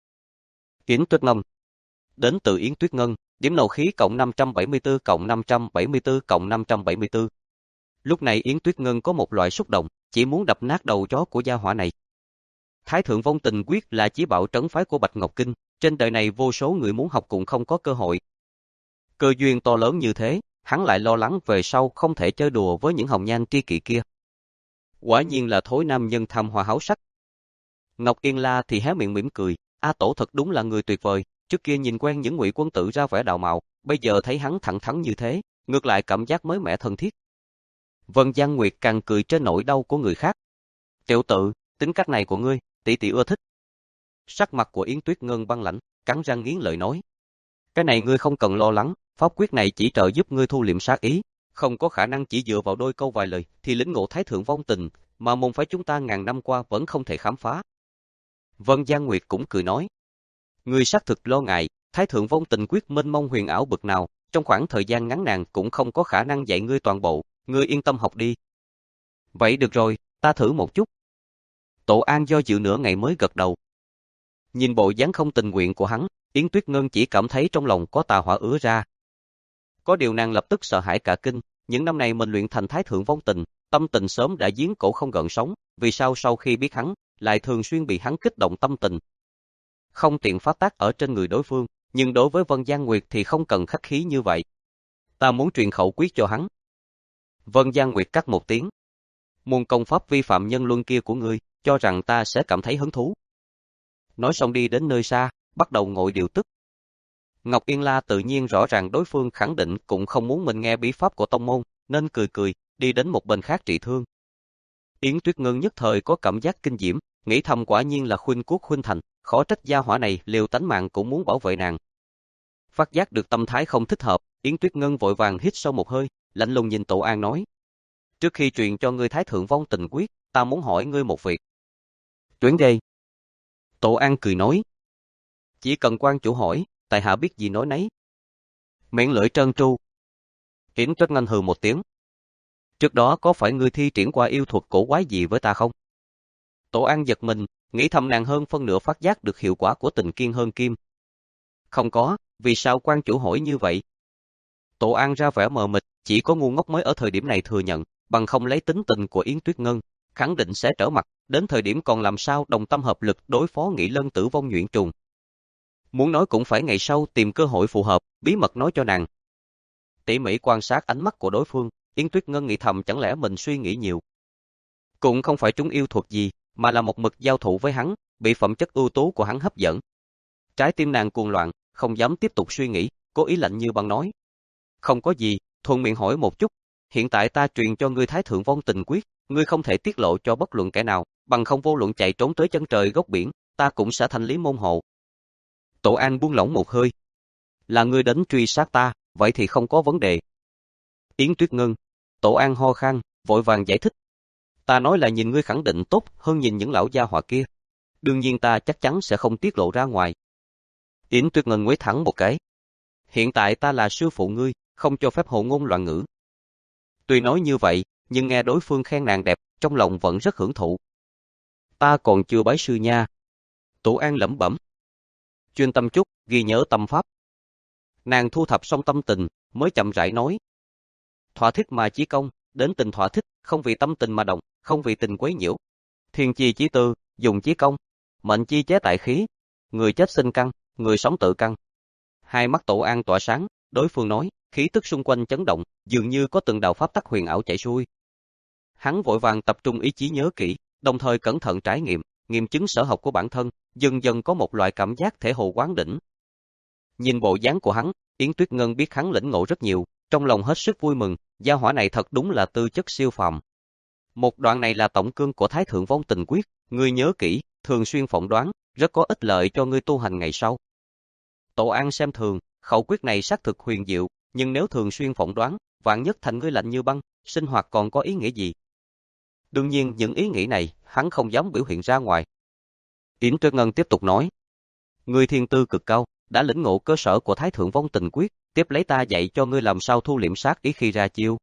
Yến Tuyết Ngân. Đến từ Yến Tuyết Ngân, điểm nộ khí cộng năm trăm bảy mươi tư cộng năm trăm bảy mươi tư cộng năm trăm bảy mươi tư. Lúc này Yến Tuyết Ngân có một loại xúc động, chỉ muốn đập nát đầu chó của gia hỏa này. Thái Thượng Vong Tình Quyết là chí bảo trấn phái của Bạch Ngọc Kinh, trên đời này vô số người muốn học cũng không có cơ hội. Cơ duyên to lớn như thế, hắn lại lo lắng về sau không thể chơi đùa với những hồng nhan tri kỷ kia. Quả nhiên là thối nam nhân tham hoa háo sắc. Ngọc Yên La thì hé miệng mỉm cười, A Tổ thật đúng là người tuyệt vời, trước kia nhìn quen những ngụy quân tử ra vẻ đạo mạo, bây giờ thấy hắn thẳng thắn như thế, ngược lại cảm giác mới mẻ thân thiết. Vân Giang Nguyệt càng cười trên nỗi đau của người khác. Tiểu tự, tính cách này của ngươi, tỷ tỷ ưa thích. Sắc mặt của Yến Tuyết Ngân băng lãnh, cắn răng nghiến lợi nói. Cái này ngươi không cần lo lắng, pháp quyết này chỉ trợ giúp ngươi thu liệm sát ý, không có khả năng chỉ dựa vào đôi câu vài lời thì lĩnh ngộ Thái Thượng Vong Tình, mà môn phái chúng ta ngàn năm qua vẫn không thể khám phá. Vân Giang Nguyệt cũng cười nói. Ngươi xác thực lo ngại, Thái Thượng Vong Tình quyết mênh mông huyền ảo bực nào, trong khoảng thời gian ngắn nàng cũng không có khả năng dạy ngươi toàn bộ, ngươi yên tâm học đi. Vậy được rồi, ta thử một chút. Tổ An do dự nửa ngày mới gật đầu. Nhìn bộ dáng không tình nguyện của hắn, Yến Tuyết Ngân chỉ cảm thấy trong lòng có tà hỏa ứa ra. Có điều nàng lập tức sợ hãi cả kinh, những năm này mình luyện thành Thái Thượng Vong Tình, tâm tình sớm đã giếng cổ không gợn sóng, vì sao sau khi biết hắn, lại thường xuyên bị hắn kích động tâm tình. Không tiện phát tác ở trên người đối phương, nhưng đối với Vân Giang Nguyệt thì không cần khách khí như vậy. Ta muốn truyền khẩu quyết cho hắn. Vân Giang Nguyệt cắt một tiếng. Môn công pháp vi phạm nhân luân kia của ngươi, cho rằng ta sẽ cảm thấy hứng thú. Nói xong đi đến nơi xa, bắt đầu ngồi điều tức. Ngọc Yên La tự nhiên rõ ràng đối phương khẳng định cũng không muốn mình nghe bí pháp của tông môn, nên cười cười, đi đến một bên khác trị thương. Yến Tuyết Ngân nhất thời có cảm giác kinh diễm, nghĩ thầm quả nhiên là khuynh quốc khuynh thành, khó trách gia hỏa này liều tánh mạng cũng muốn bảo vệ nàng. Phát giác được tâm thái không thích hợp, Yến Tuyết Ngân vội vàng hít sâu một hơi, lạnh lùng nhìn Tổ An nói. Trước khi truyền cho ngươi Thái Thượng Vong Tình quyết, ta muốn hỏi ngươi một việc. Tuyến đây. Tổ An cười nói. Chỉ cần quan chủ hỏi, tại hạ biết gì nói nấy. Miệng lưỡi trơn tru. Yến Tuyết Ngân hừ một tiếng. Trước đó có phải ngươi thi triển qua yêu thuật cổ quái gì với ta không? Tổ An giật mình, nghĩ thầm nàng hơn phân nửa phát giác được hiệu quả của tình kiên hơn kim. Không có, vì sao quan chủ hỏi như vậy? Tổ An ra vẻ mờ mịt, chỉ có ngu ngốc mới ở thời điểm này thừa nhận, bằng không lấy tính tình của Yến Tuyết Ngân, khẳng định sẽ trở mặt, đến thời điểm còn làm sao đồng tâm hợp lực đối phó Nghị Lân Tử Vong nhuyễn trùng. Muốn nói cũng phải ngày sau tìm cơ hội phù hợp, bí mật nói cho nàng. Tỉ mỉ quan sát ánh mắt của đối phương, Yến Tuyết Ngân nghĩ thầm chẳng lẽ mình suy nghĩ nhiều. Cũng không phải chúng yêu thuật gì, mà là một mực giao thủ với hắn, bị phẩm chất ưu tú của hắn hấp dẫn. Trái tim nàng cuồng loạn, không dám tiếp tục suy nghĩ, cố ý lạnh như băng nói. Không có gì, thuận miệng hỏi một chút, hiện tại ta truyền cho ngươi Thái Thượng Vong Tình quyết, ngươi không thể tiết lộ cho bất luận kẻ nào, bằng không vô luận chạy trốn tới chân trời góc biển, ta cũng sẽ thanh lý môn hộ. Tổ An buông lỏng một hơi. Là ngươi đến truy sát ta, vậy thì không có vấn đề. Yến Tuyết Ngân. Tổ An ho khan, vội vàng giải thích. Ta nói là nhìn ngươi khẳng định tốt hơn nhìn những lão gia hỏa kia. Đương nhiên ta chắc chắn sẽ không tiết lộ ra ngoài. Yến Tuyết Ngân ngoái thẳng một cái. Hiện tại ta là sư phụ ngươi, không cho phép hồ ngôn loạn ngữ. Tuy nói như vậy, nhưng nghe đối phương khen nàng đẹp, trong lòng vẫn rất hưởng thụ. Ta còn chưa bái sư nha. Tổ An lẩm bẩm. Chuyên tâm chút, ghi nhớ tâm pháp. Nàng thu thập xong tâm tình, mới chậm rãi nói. Thỏa thích mà chí công, đến tình thỏa thích, không vì tâm tình mà động, không vì tình quấy nhiễu. Thiên chi chí tư, dùng chí công, mệnh chi chế tại khí, người chết sinh căn, người sống tự căn. Hai mắt Tổ An tỏa sáng, đối phương nói, khí tức xung quanh chấn động, dường như có từng đạo pháp tắc huyền ảo chảy xuôi. Hắn vội vàng tập trung ý chí nhớ kỹ, đồng thời cẩn thận trải nghiệm, nghiệm chứng sở học của bản thân, dần dần có một loại cảm giác thể hồ quán đỉnh. Nhìn bộ dáng của hắn, Yến Tuyết Ngân biết hắn lĩnh ngộ rất nhiều, trong lòng hết sức vui mừng, gia hỏa này thật đúng là tư chất siêu phàm. Một đoạn này là tổng cương của Thái Thượng Vong Tình Quyết, ngươi nhớ kỹ, thường xuyên phỏng đoán, rất có ích lợi cho ngươi tu hành ngày sau. Tổ An xem thường, khẩu quyết này xác thực huyền diệu, nhưng nếu thường xuyên phỏng đoán, vạn nhất thành ngươi lạnh như băng, sinh hoạt còn có ý nghĩa gì? Đương nhiên những ý nghĩ này, hắn không dám biểu hiện ra ngoài. Yến Tuyết Ngân tiếp tục nói, ngươi thiên tư cực cao, đã lĩnh ngộ cơ sở của Thái Thượng Vong Tình Quyết, tiếp lấy ta dạy cho ngươi làm sao thu liễm sát ý khi ra chiêu.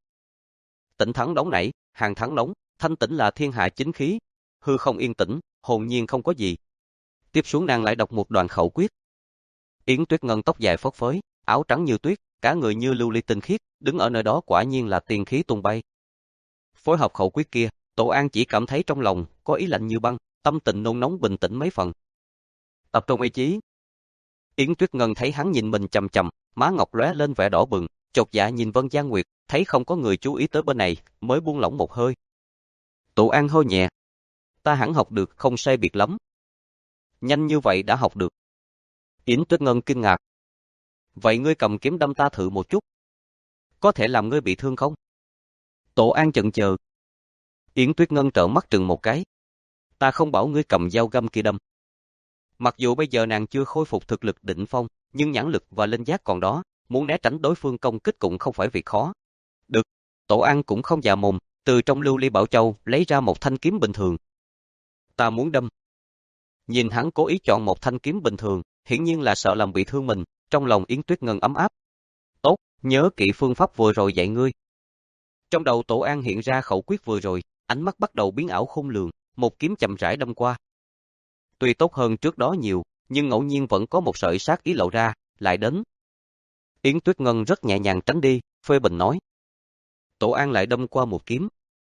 Tĩnh thắng đóng nảy, hàng thắng nóng, thanh tĩnh là thiên hạ chính khí, hư không yên tĩnh, hồn nhiên không có gì. Tiếp xuống nàng lại đọc một đoạn khẩu quyết. Yến Tuyết Ngân tóc dài phất phới, áo trắng như tuyết, cả người như lưu ly tinh khiết, đứng ở nơi đó quả nhiên là tiên khí tung bay. Phối hợp khẩu quyết kia, Tổ An chỉ cảm thấy trong lòng có ý lạnh như băng, tâm tình nôn nóng bình tĩnh mấy phần. Tập trung ý chí. Yến Tuyết Ngân thấy hắn nhìn mình chằm chằm, má ngọc lóe lên vẻ đỏ bừng, chột dạ nhìn Vân Giang Nguyệt, thấy không có người chú ý tới bên này, mới buông lỏng một hơi. Tổ An hô nhẹ, ta hẳn học được, không sai biệt lắm. Nhanh như vậy đã học được. Yến Tuyết Ngân kinh ngạc. Vậy ngươi cầm kiếm đâm ta thử một chút. Có thể làm ngươi bị thương không? Tổ An chần chờ. Yến Tuyết Ngân trợn mắt trừng một cái. Ta không bảo ngươi cầm dao găm kia đâm. Mặc dù bây giờ nàng chưa khôi phục thực lực đỉnh phong, nhưng nhãn lực và linh giác còn đó, muốn né tránh đối phương công kích cũng không phải việc khó. Được, Tổ An cũng không già mồm, từ trong lưu ly bảo châu lấy ra một thanh kiếm bình thường. Ta muốn đâm. Nhìn hắn cố ý chọn một thanh kiếm bình thường, hiển nhiên là sợ làm bị thương mình, trong lòng Yến Tuyết Ngân ấm áp. Tốt, nhớ kỹ phương pháp vừa rồi dạy ngươi. Trong đầu Tổ An hiện ra khẩu quyết vừa rồi, ánh mắt bắt đầu biến ảo khôn lường, một kiếm chậm rãi đâm qua. Tuy tốt hơn trước đó nhiều, nhưng ngẫu nhiên vẫn có một sợi sát ý lộ ra, lại đến. Yến Tuyết Ngân rất nhẹ nhàng tránh đi, phê bình nói. Tổ An lại đâm qua một kiếm.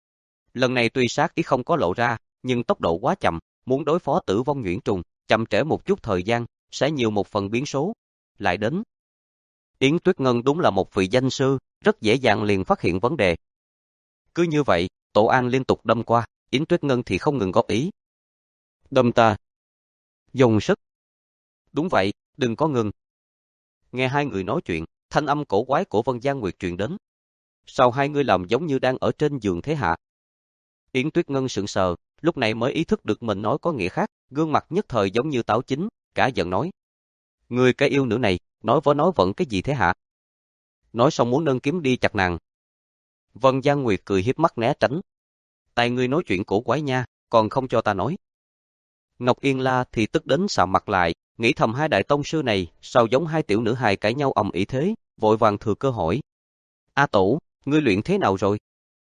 Lần này tuy sát ý không có lộ ra, nhưng tốc độ quá chậm, muốn đối phó Tử Vong Nhuyễn Trùng, chậm trễ một chút thời gian, sẽ nhiều một phần biến số. Lại đến. Yến Tuyết Ngân đúng là một vị danh sư, rất dễ dàng liền phát hiện vấn đề. Cứ như vậy, Tổ An liên tục đâm qua, Yến Tuyết Ngân thì không ngừng góp ý. Đâm ta. Dùng sức. Đúng vậy, đừng có ngừng. Nghe hai người nói chuyện, thanh âm cổ quái của Vân Giang Nguyệt truyền đến. Sao hai người làm giống như đang ở trên giường thế hạ? Yến Tuyết Ngân sững sờ, lúc này mới ý thức được mình nói có nghĩa khác, gương mặt nhất thời giống như táo chín, cả giận nói. Người cái yêu nữ này, nói vớ nói vẫn cái gì thế hả? Nói xong muốn nâng kiếm đi chặt nàng. Vân Giang Nguyệt cười hiếp mắt né tránh. Tại ngươi nói chuyện cổ quái nha, còn không cho ta nói. Ngọc Yên La thì tức đến sạm mặt lại, nghĩ thầm hai đại tông sư này, sao giống hai tiểu nữ hài cãi nhau ầm ĩ thế, vội vàng thừa cơ hỏi. A Tổ, ngươi luyện thế nào rồi?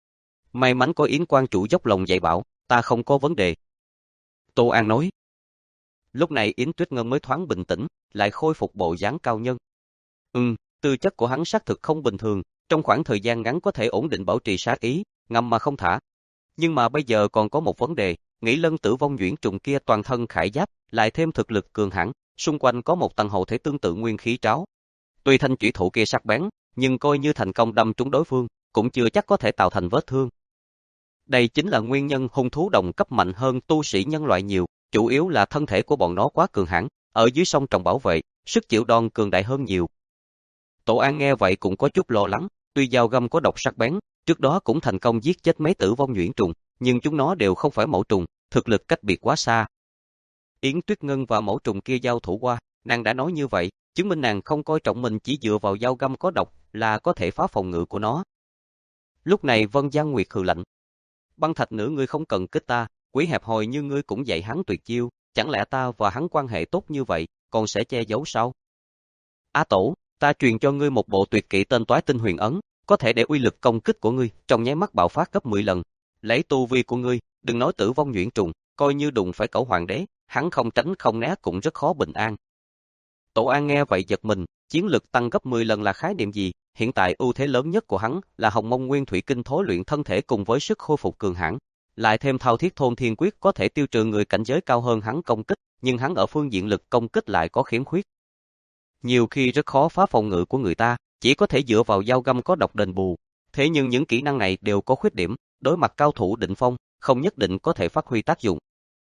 May mắn có Yến quan chủ dốc lòng dạy bảo, ta không có vấn đề. Tô An nói. Lúc này Yến Tuyết Ngân mới thoáng bình tĩnh, lại khôi phục bộ dáng cao nhân. Ừm, tư chất của hắn xác thực không bình thường, trong khoảng thời gian ngắn có thể ổn định bảo trì sát ý, ngầm mà không thả. Nhưng mà bây giờ còn có một vấn đề, nghĩ Lân Tử Vong Nhuyễn Trùng kia toàn thân khải giáp, lại thêm thực lực cường hãn, xung quanh có một tầng hậu thể tương tự nguyên khí tráo. Tuy thanh chủy thủ kia sắc bén, nhưng coi như thành công đâm trúng đối phương, cũng chưa chắc có thể tạo thành vết thương. Đây chính là nguyên nhân hung thú đồng cấp mạnh hơn tu sĩ nhân loại nhiều, chủ yếu là thân thể của bọn nó quá cường hãn, ở dưới sông trồng bảo vệ, sức chịu đòn cường đại hơn nhiều. Tổ An nghe vậy cũng có chút lo lắng, tuy dao găm có độc sắc bén, trước đó cũng thành công giết chết mấy Tử Vong Nhuyễn Trùng, nhưng chúng nó đều không phải mẫu trùng, thực lực cách biệt quá xa. Yến Tuyết Ngân và mẫu trùng kia giao thủ qua, nàng đã nói như vậy, chứng minh nàng không coi trọng mình chỉ dựa vào dao găm có độc là có thể phá phòng ngự của nó. Lúc này Vân Giang Nguyệt hừ lạnh. Băng thạch nữ ngươi không cần kích ta, quỷ hẹp hòi như ngươi cũng dạy hắn tuyệt chiêu, chẳng lẽ ta và hắn quan hệ tốt như vậy, còn sẽ che giấu sao? A Tổ, ta truyền cho ngươi một bộ tuyệt kỹ tên Toái Tinh Huyền Ấn, có thể để uy lực công kích của ngươi trong nháy mắt bạo phát gấp mười lần. Lấy tu vi của ngươi, đừng nói Tử Vong Nhuyễn Trùng, coi như đụng phải cẩu hoàng đế, hắn không tránh không né cũng rất khó bình an. Tổ An nghe vậy giật mình, chiến lực tăng gấp mười lần là khái niệm gì, hiện tại ưu thế lớn nhất của hắn là Hồng Mông Nguyên Thủy Kinh thối luyện thân thể cùng với sức khôi phục cường hãn, lại thêm Thao Thiết Thôn Thiên Quyết có thể tiêu trừ người cảnh giới cao hơn hắn công kích, nhưng hắn ở phương diện lực công kích lại có khiếm khuyết. Nhiều khi rất khó phá phòng ngự của người ta, chỉ có thể dựa vào dao găm có độc đền bù. Thế nhưng những kỹ năng này đều có khuyết điểm, đối mặt cao thủ đỉnh phong, không nhất định có thể phát huy tác dụng.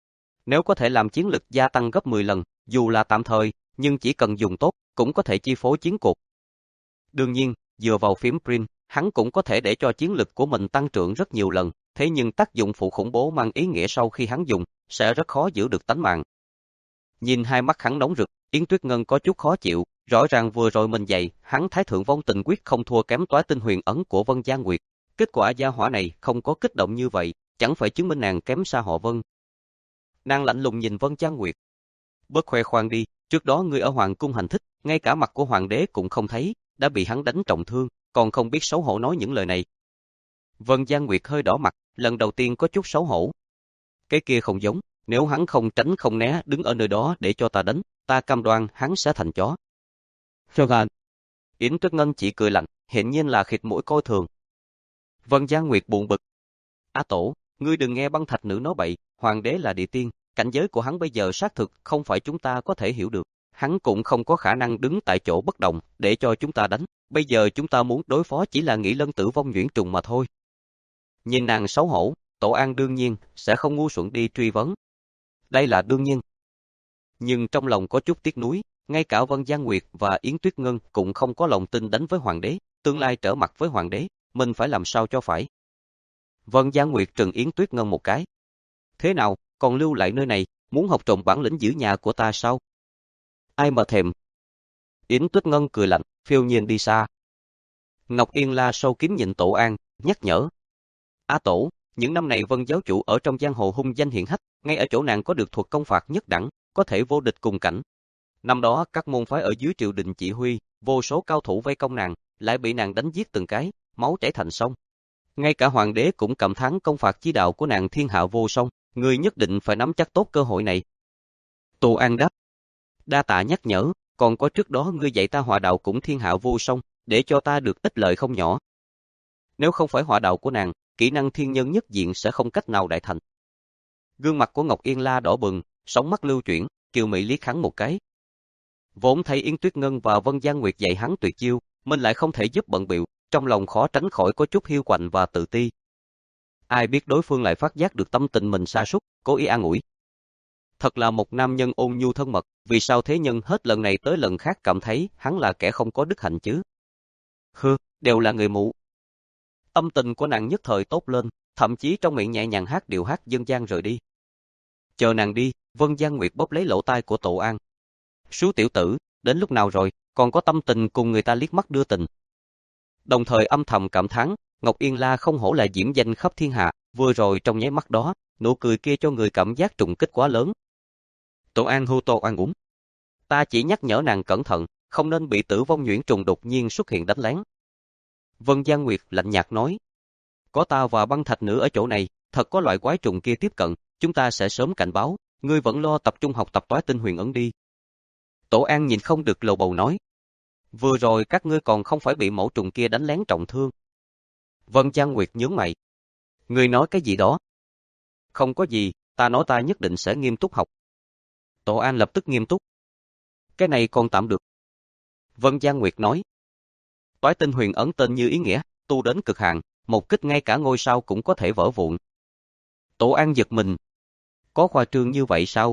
Nếu có thể làm chiến lực gia tăng gấp mười lần, dù là tạm thời, nhưng chỉ cần dùng tốt, cũng có thể chi phối chiến cuộc. Đương nhiên, dựa vào phím print, hắn cũng có thể để cho chiến lực của mình tăng trưởng rất nhiều lần, thế nhưng tác dụng phụ khủng bố mang ý nghĩa sau khi hắn dùng, sẽ rất khó giữ được tánh mạng. Nhìn hai mắt hắn nóng rực, Yến Tuyết Ngân có chút khó chịu, rõ ràng vừa rồi mình dạy, hắn Thái Thượng Vong Tình Quyết không thua kém Toái Tinh Huyền Ấn của Vân Gia Nguyệt. Kết quả gia hỏa này không có kích động như vậy, chẳng phải chứng minh nàng kém xa họ Vân. Nàng lạnh lùng nhìn Vân Gia Nguyệt. Bớt khoe khoang đi, trước đó ngươi ở Hoàng Cung hành thích, ngay cả mặt của Hoàng đế cũng không thấy, đã bị hắn đánh trọng thương, còn không biết xấu hổ nói những lời này. Vân Gia Nguyệt hơi đỏ mặt, lần đầu tiên có chút xấu hổ. Cái kia không giống, nếu hắn không tránh không né đứng ở nơi đó để cho ta đánh, ta cam đoan hắn sẽ thành chó. Shogun. Yến Tuyết Ngân chỉ cười lạnh, hiển nhiên là khịt mũi coi thường. Vân Gia Nguyệt buồn bực. Á tổ, ngươi đừng nghe băng thạch nữ nói bậy, hoàng đế là địa tiên, cảnh giới của hắn bây giờ xác thực không phải chúng ta có thể hiểu được. Hắn cũng không có khả năng đứng tại chỗ bất động để cho chúng ta đánh. Bây giờ chúng ta muốn đối phó chỉ là Nghị Lân Tử Vong Nhuyễn Trùng mà thôi. Nhìn nàng xấu hổ, Tổ An đương nhiên sẽ không ngu xuẩn đi truy vấn. Đây là đương nhiên. Nhưng trong lòng có chút tiếc nuối, ngay cả Vân Gia Nguyệt và Yến Tuyết Ngân cũng không có lòng tin đánh với hoàng đế, tương lai trở mặt với hoàng đế, mình phải làm sao cho phải. Vân Gia Nguyệt trừng Yến Tuyết Ngân một cái. Thế nào, còn lưu lại nơi này, muốn học trộm bản lĩnh giữ nhà của ta sao? Ai mà thèm. Yến Tuyết Ngân cười lạnh, phiêu nhiên đi xa. Ngọc Yên La sâu kín nhìn Tổ An, nhắc nhở. Á tổ, những năm này Vân giáo chủ ở trong giang hồ hung danh hiển hách, ngay ở chỗ nàng có được thuật công phạt nhất đẳng, có thể vô địch cùng cảnh. Năm đó các môn phái ở dưới triều đình chỉ huy, vô số cao thủ vây công nàng, lại bị nàng đánh giết từng cái, máu chảy thành sông. Ngay cả hoàng đế cũng cảm thán công phạt chi đạo của nàng thiên hạ vô song, người nhất định phải nắm chắc tốt cơ hội này. Tô An đáp. Đa tạ nhắc nhở, còn có trước đó ngươi dạy ta họa đạo cũng thiên hạ vô song, để cho ta được ích lợi không nhỏ. Nếu không phải họa đạo của nàng, kỹ năng thiên nhân nhất diện sẽ không cách nào đại thành. Gương mặt của Ngọc Yên La đỏ bừng, sóng mắt lưu chuyển, kiều mị liếc hắn một cái. Vốn thấy Yến Tuyết Ngân và Vân Gia Nguyệt dạy hắn tuyệt chiêu, mình lại không thể giúp bận bịu, trong lòng khó tránh khỏi có chút hiu quạnh và tự ti. Ai biết đối phương lại phát giác được tâm tình mình sa sút, cố ý an ủi. Thật là một nam nhân ôn nhu thân mật, vì sao thế nhân hết lần này tới lần khác cảm thấy hắn là kẻ không có đức hạnh chứ? Hừ, đều là người mụ. Tâm tình của nàng nhất thời tốt lên, thậm chí trong miệng nhẹ nhàng hát điệu hát dân gian rời đi. Chờ nàng đi, Vân Gia Nguyệt bóp lấy lỗ tai của Tổ An. Sú tiểu tử, đến lúc nào rồi, còn có tâm tình cùng người ta liếc mắt đưa tình. Đồng thời âm thầm cảm thán, Ngọc Yên La không hổ là diễm danh khắp thiên hạ, vừa rồi trong nháy mắt đó, nụ cười kia cho người cảm giác trùng kích quá lớn. Tổ An hô Tô An ủng. Ta chỉ nhắc nhở nàng cẩn thận, không nên bị Tử Vong Nhuyễn Trùng đột nhiên xuất hiện đánh lén. Vân Gia Nguyệt lạnh nhạt nói. Có ta và băng thạch nữ ở chỗ này, thật có loại quái trùng kia tiếp cận, chúng ta sẽ sớm cảnh báo, ngươi vẫn lo tập trung học tập Toái Tinh Huyền Ấn đi. Tổ An nhìn không được lầu bầu nói. Vừa rồi các ngươi còn không phải bị mẫu trùng kia đánh lén trọng thương. Vân Gia Nguyệt nhướng mày. Ngươi nói cái gì đó? Không có gì, ta nói ta nhất định sẽ nghiêm túc học. Tổ An lập tức nghiêm túc. Cái này còn tạm được. Vân Gia Nguyệt nói. Toái Tinh Huyền Ấn tên như ý nghĩa, tu đến cực hạn, một kích ngay cả ngôi sao cũng có thể vỡ vụn. Tổ An giật mình. Có khoa trương như vậy sao?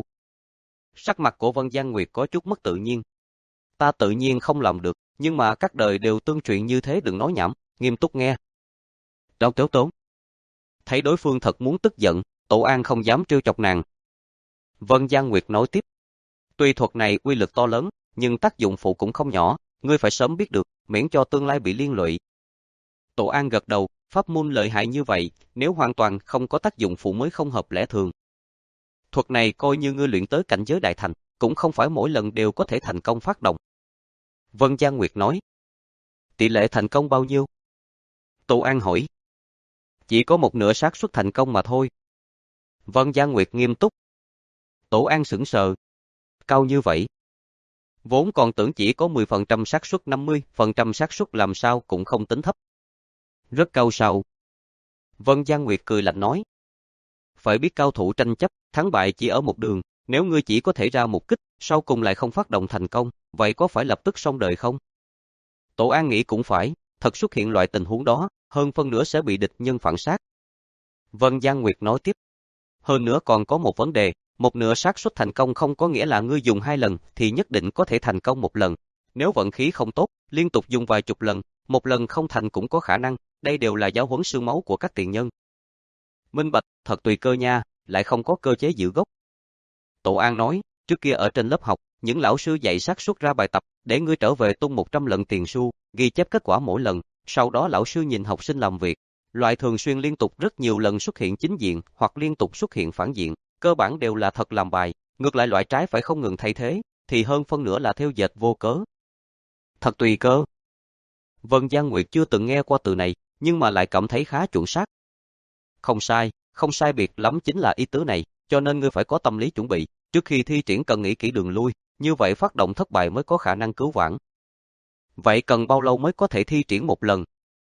Sắc mặt của Vân Gia Nguyệt có chút mất tự nhiên. Ta tự nhiên không làm được, nhưng mà các đời đều tương truyền như thế, đừng nói nhảm, nghiêm túc nghe. Đâu tếu tốn. Thấy đối phương thật muốn tức giận, Tổ An không dám trêu chọc nàng. Vân Gia Nguyệt nói tiếp. Tuy thuật này uy lực to lớn, nhưng tác dụng phụ cũng không nhỏ, ngươi phải sớm biết được, miễn cho tương lai bị liên lụy. Tổ An gật đầu, pháp môn lợi hại như vậy, nếu hoàn toàn không có tác dụng phụ mới không hợp lẽ thường. Thuật này coi như ngươi luyện tới cảnh giới đại thành, cũng không phải mỗi lần đều có thể thành công phát động. Vân Gia Nguyệt nói. Tỷ lệ thành công bao nhiêu? Tổ An hỏi. Chỉ có một nửa xác suất thành công mà thôi. Vân Gia Nguyệt nghiêm túc. Tổ An sững sờ. Cao như vậy. Vốn còn tưởng chỉ có mười phần trăm xác suất năm mươi phần trăm xác suất làm sao cũng không tính thấp. Rất cao sao? Vân Giang Nguyệt cười lạnh nói. Phải biết cao thủ tranh chấp, thắng bại chỉ ở một đường, nếu ngươi chỉ có thể ra một kích, sau cùng lại không phát động thành công, vậy có phải lập tức xong đời không? Tổ An nghĩ cũng phải, thật xuất hiện loại tình huống đó, hơn phân nửa sẽ bị địch nhân phản sát. Vân Giang Nguyệt nói tiếp. Hơn nữa còn có một vấn đề, một nửa xác suất thành công không có nghĩa là ngươi dùng hai lần thì nhất định có thể thành công một lần. Nếu vận khí không tốt, liên tục dùng vài chục lần, một lần không thành cũng có khả năng, đây đều là giáo huấn xương máu của các tiền nhân. Minh bạch, thật tùy cơ nha, lại không có cơ chế giữ gốc. Tổ An nói, trước kia ở trên lớp học, những lão sư dạy xác suất ra bài tập, để ngươi trở về tung một trăm lần tiền xu, ghi chép kết quả mỗi lần, sau đó lão sư nhìn học sinh làm việc. Loại thường xuyên liên tục rất nhiều lần xuất hiện chính diện hoặc liên tục xuất hiện phản diện, cơ bản đều là thật làm bài, ngược lại loại trái phải không ngừng thay thế, thì hơn phân nửa là theo dệt vô cớ. Thật tùy cơ. Vân Giang Nguyệt chưa từng nghe qua từ này, nhưng mà lại cảm thấy khá chuẩn xác. Không sai, không sai biệt lắm chính là ý tứ này, cho nên ngươi phải có tâm lý chuẩn bị, trước khi thi triển cần nghĩ kỹ đường lui, như vậy phát động thất bại mới có khả năng cứu vãn. Vậy cần bao lâu mới có thể thi triển một lần?